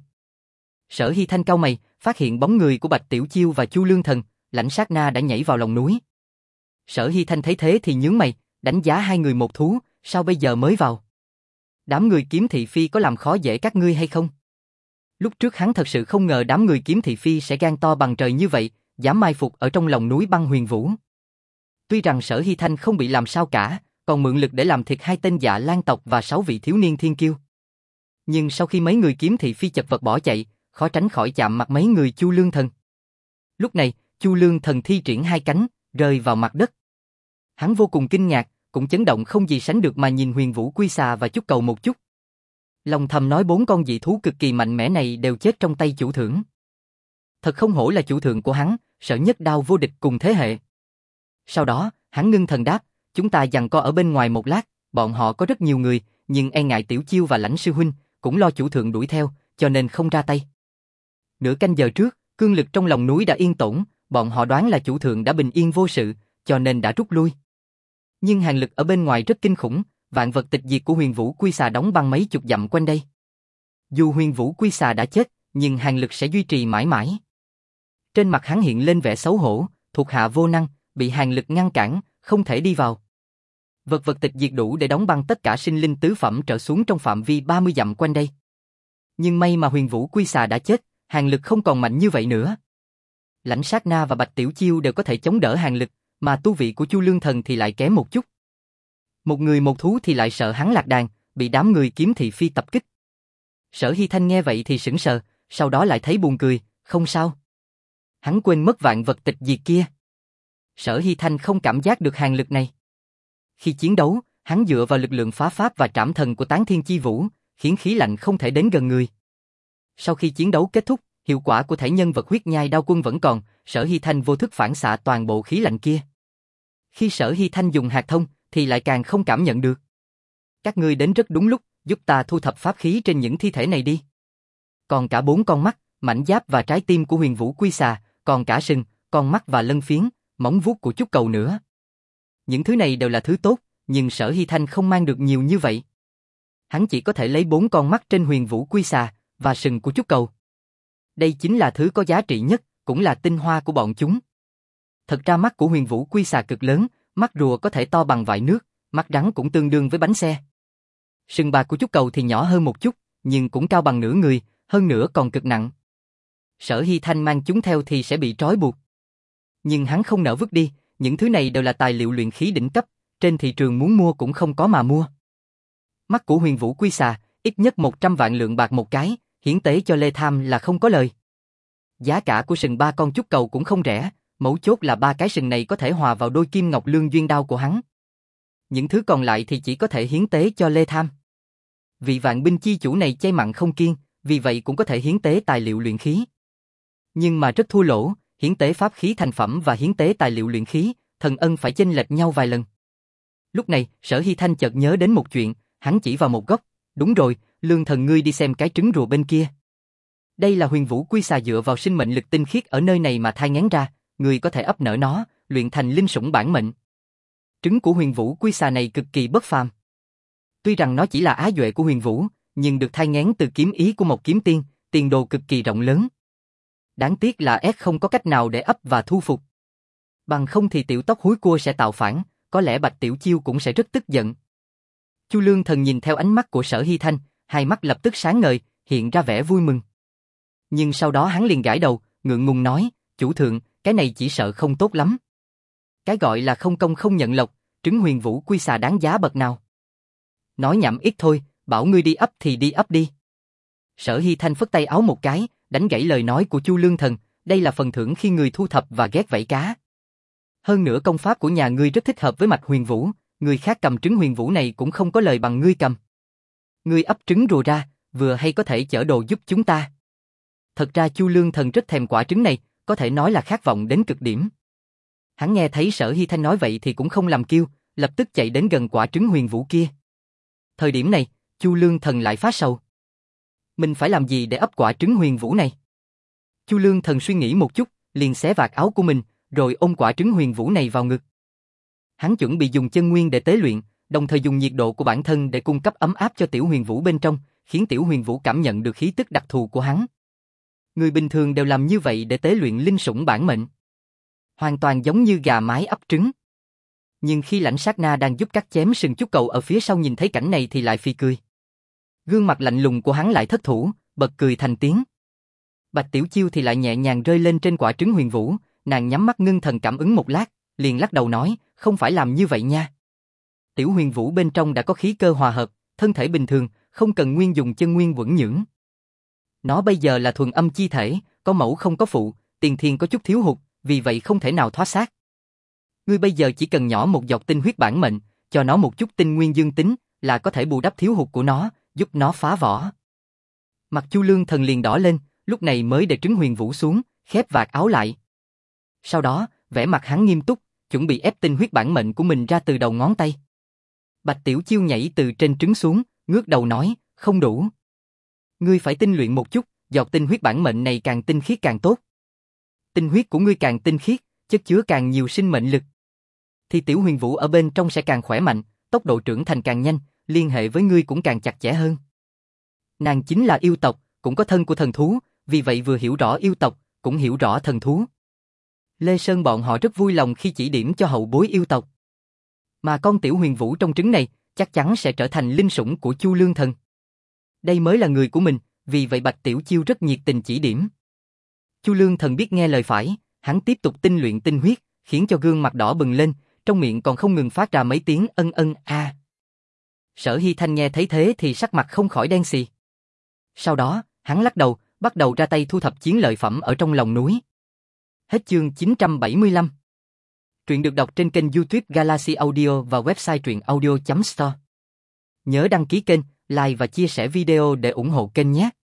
Sở Hy Thanh cau mày, phát hiện bóng người của Bạch Tiểu Chiêu và Chu Lương Thần, lãnh sát na đã nhảy vào lòng núi. Sở Hy Thanh thấy thế thì nhướng mày, đánh giá hai người một thú, sao bây giờ mới vào? Đám người kiếm thị phi có làm khó dễ các ngươi hay không? Lúc trước hắn thật sự không ngờ đám người kiếm thị phi sẽ gan to bằng trời như vậy, dám mai phục ở trong lòng núi băng huyền vũ. Tuy rằng Sở Hy Thanh không bị làm sao cả, còn mượn lực để làm thịt hai tên Dạ Lan tộc và sáu vị thiếu niên thiên kiêu. Nhưng sau khi mấy người kiếm thị phi chật vật bỏ chạy, khó tránh khỏi chạm mặt mấy người Chu Lương Thần. Lúc này, Chu Lương Thần thi triển hai cánh, rơi vào mặt đất. Hắn vô cùng kinh ngạc, cũng chấn động không gì sánh được mà nhìn Huyền Vũ Quy Xà và Chúc Cầu một chút. Lòng thầm nói bốn con dị thú cực kỳ mạnh mẽ này đều chết trong tay chủ thưởng. Thật không hổ là chủ thượng của hắn, Sở Nhất Đao vô địch cùng thế hệ. Sau đó, hắn ngưng thần đáp, chúng ta giằng co ở bên ngoài một lát, bọn họ có rất nhiều người, nhưng e ngại Tiểu Chiêu và Lãnh sư huynh, cũng lo chủ thượng đuổi theo, cho nên không ra tay. Nửa canh giờ trước, cương lực trong lòng núi đã yên tổn, bọn họ đoán là chủ thượng đã bình yên vô sự, cho nên đã rút lui. Nhưng hàng lực ở bên ngoài rất kinh khủng, vạn vật tịch diệt của Huyền Vũ Quy Xà đóng băng mấy chục dặm quanh đây. Dù Huyền Vũ Quy Xà đã chết, nhưng hàng lực sẽ duy trì mãi mãi. Trên mặt hắn hiện lên vẻ xấu hổ, thuộc hạ vô năng, bị hàng lực ngăn cản, không thể đi vào. Vật vật tịch diệt đủ để đóng băng tất cả sinh linh tứ phẩm trở xuống trong phạm vi ba mươi dặm quanh đây. Nhưng may mà Huyền Vũ Quy Xà đã chết, hàng lực không còn mạnh như vậy nữa. Lãnh Sát Na và Bạch Tiểu Chiêu đều có thể chống đỡ hàng lực, mà tu vị của Chu Lương Thần thì lại kém một chút. Một người một thú thì lại sợ hắn lạc đàn, bị đám người kiếm thị phi tập kích. Sở Hy Thanh nghe vậy thì sững sờ, sau đó lại thấy buồn cười, không sao. Hắn quên mất vạn vật tịch diệt kia. Sở Hy Thanh không cảm giác được hàng lực này. Khi chiến đấu, hắn dựa vào lực lượng phá pháp và trảm thần của Tán Thiên Chi Vũ, khiến khí lạnh không thể đến gần người. Sau khi chiến đấu kết thúc, hiệu quả của thể nhân vật huyết nhai đao quân vẫn còn, Sở Hy Thanh vô thức phản xạ toàn bộ khí lạnh kia. Khi Sở Hy Thanh dùng hạt thông, thì lại càng không cảm nhận được. Các ngươi đến rất đúng lúc, giúp ta thu thập pháp khí trên những thi thể này đi. Còn cả bốn con mắt, mảnh giáp và trái tim của Huyền Vũ Quy Xà, còn cả sừng, con mắt và lân phiến, móng vuốt của Trúc Cầu nữa. Những thứ này đều là thứ tốt, nhưng Sở Hy Thanh không mang được nhiều như vậy. Hắn chỉ có thể lấy bốn con mắt trên Huyền Vũ Quy Xà và sừng của Trúc Cầu. Đây chính là thứ có giá trị nhất, cũng là tinh hoa của bọn chúng. Thật ra mắt của Huyền Vũ Quy Xà cực lớn, mắt rùa có thể to bằng vại nước, mắt rắn cũng tương đương với bánh xe. Sừng bạc của Trúc Cầu thì nhỏ hơn một chút, nhưng cũng cao bằng nửa người, hơn nữa còn cực nặng. Sở Hy Thanh mang chúng theo thì sẽ bị trói buộc. Nhưng hắn không nỡ vứt đi, những thứ này đều là tài liệu luyện khí đỉnh cấp, trên thị trường muốn mua cũng không có mà mua. Mắt của Huyền Vũ Quy Xà, ít nhất một trăm vạn lượng bạc một cái, hiến tế cho Lê Tham là không có lời. Giá cả của sừng ba con Trúc Cầu cũng không rẻ, mấu chốt là ba cái sừng này có thể hòa vào đôi kim ngọc lương duyên đao của hắn. Những thứ còn lại thì chỉ có thể hiến tế cho Lê Tham. Vị vạn binh chi chủ này chay mặn không kiêng, vì vậy cũng có thể hiến tế tài liệu luyện khí. Nhưng mà rất thua lỗ, hiến tế pháp khí thành phẩm và hiến tế tài liệu luyện khí, thần ân phải chênh lệch nhau vài lần. Lúc này, Sở Hy Thanh chợt nhớ đến một chuyện, hắn chỉ vào một góc, đúng rồi, Lương thần ngươi đi xem cái trứng rùa bên kia. Đây là Huyền Vũ Quy Xà dựa vào sinh mệnh lực tinh khiết ở nơi này mà thai nghén ra, ngươi có thể ấp nở nó, luyện thành linh sủng bản mệnh. Trứng của Huyền Vũ Quy Xà này cực kỳ bất phàm. Tuy rằng nó chỉ là á duệ của Huyền Vũ, nhưng được thai nghén từ kiếm ý của một kiếm tiên, tiền đồ cực kỳ rộng lớn. Đáng tiếc là S không có cách nào để ấp và thu phục. Bằng không thì tiểu tóc húi cua sẽ tạo phản, có lẽ Bạch Tiểu Chiêu cũng sẽ rất tức giận. Chu Lương Thần nhìn theo ánh mắt của Sở Hy Thanh, hai mắt lập tức sáng ngời, hiện ra vẻ vui mừng. Nhưng sau đó hắn liền gãi đầu, ngượng ngùng nói, chủ thượng, cái này chỉ sợ không tốt lắm. Cái gọi là không công không nhận lộc, trứng Huyền Vũ Quy Xà đáng giá bậc nào. Nói nhảm ít thôi, bảo ngươi đi ấp thì đi ấp đi. Sở Hy Thanh phất tay áo một cái, đánh gãy lời nói của Chu Lương Thần, đây là phần thưởng khi người thu thập và ghét vảy cá. Hơn nữa công pháp của nhà ngươi rất thích hợp với mạch Huyền Vũ, người khác cầm trứng Huyền Vũ này cũng không có lời bằng ngươi cầm. Ngươi ấp trứng rùa ra, vừa hay có thể chở đồ giúp chúng ta. Thật ra Chu Lương Thần rất thèm quả trứng này, có thể nói là khát vọng đến cực điểm. Hắn nghe thấy Sở Hy Thanh nói vậy thì cũng không làm kiêu, lập tức chạy đến gần quả trứng Huyền Vũ kia. Thời điểm này, Chu Lương Thần lại phát sầu. Mình phải làm gì để ấp quả trứng Huyền Vũ này? Chu Lương Thần suy nghĩ một chút, liền xé vạt áo của mình, rồi ôm quả trứng Huyền Vũ này vào ngực. Hắn chuẩn bị dùng chân nguyên để tế luyện, đồng thời dùng nhiệt độ của bản thân để cung cấp ấm áp cho tiểu Huyền Vũ bên trong, khiến tiểu Huyền Vũ cảm nhận được khí tức đặc thù của hắn. Người bình thường đều làm như vậy để tế luyện linh sủng bản mệnh. Hoàn toàn giống như gà mái ấp trứng. Nhưng khi Lãnh Sát Na đang giúp cắt chém sừng Trúc Cầu ở phía sau nhìn thấy cảnh này thì lại phì cười. Gương mặt lạnh lùng của hắn lại thất thủ, bật cười thành tiếng. Bạch Tiểu Chiêu thì lại nhẹ nhàng rơi lên trên quả trứng Huyền Vũ, nàng nhắm mắt ngưng thần cảm ứng một lát, liền lắc đầu nói, không phải làm như vậy nha. Tiểu Huyền Vũ bên trong đã có khí cơ hòa hợp, thân thể bình thường, không cần nguyên dùng chân nguyên vững nhưỡng. Nó bây giờ là thuần âm chi thể, có mẫu không có phụ, tiền thiên có chút thiếu hụt, vì vậy không thể nào thoát xác. Ngươi bây giờ chỉ cần nhỏ một giọt tinh huyết bản mệnh, cho nó một chút tinh nguyên dương tính, là có thể bù đắp thiếu hụt của nó, giúp nó phá vỡ. Mặt Chu Lương Thần liền đỏ lên, lúc này mới để trứng Huyền Vũ xuống, khép vạt áo lại. Sau đó, vẻ mặt hắn nghiêm túc, chuẩn bị ép tinh huyết bản mệnh của mình ra từ đầu ngón tay. Bạch Tiểu Chiêu nhảy từ trên trứng xuống, ngước đầu nói, không đủ. Ngươi phải tinh luyện một chút, giọt tinh huyết bản mệnh này càng tinh khiết càng tốt. Tinh huyết của ngươi càng tinh khiết, chất chứa càng nhiều sinh mệnh lực. Thì Tiểu Huyền Vũ ở bên trong sẽ càng khỏe mạnh, tốc độ trưởng thành càng nhanh, liên hệ với ngươi cũng càng chặt chẽ hơn. Nàng chính là yêu tộc, cũng có thân của thần thú, vì vậy vừa hiểu rõ yêu tộc, cũng hiểu rõ thần thú. Lê Sơn bọn họ rất vui lòng khi chỉ điểm cho hậu bối yêu tộc. Mà con Tiểu Huyền Vũ trong trứng này, chắc chắn sẽ trở thành linh sủng của Chu Lương Thần. Đây mới là người của mình, vì vậy Bạch Tiểu Chiêu rất nhiệt tình chỉ điểm. Chu Lương Thần biết nghe lời phải, hắn tiếp tục tinh luyện tinh huyết, khiến cho gương mặt đỏ bừng lên, trong miệng còn không ngừng phát ra mấy tiếng ân ân a. Sở Hy Thanh nghe thấy thế thì sắc mặt không khỏi đen xì. Sau đó, hắn lắc đầu, bắt đầu ra tay thu thập chiến lợi phẩm ở trong lòng núi. Hết chương chín trăm bảy mươi lăm. Truyện được đọc trên kênh YouTube Galaxy Audio và website truyện audio chấm store. Nhớ đăng ký kênh, like và chia sẻ video để ủng hộ kênh nhé.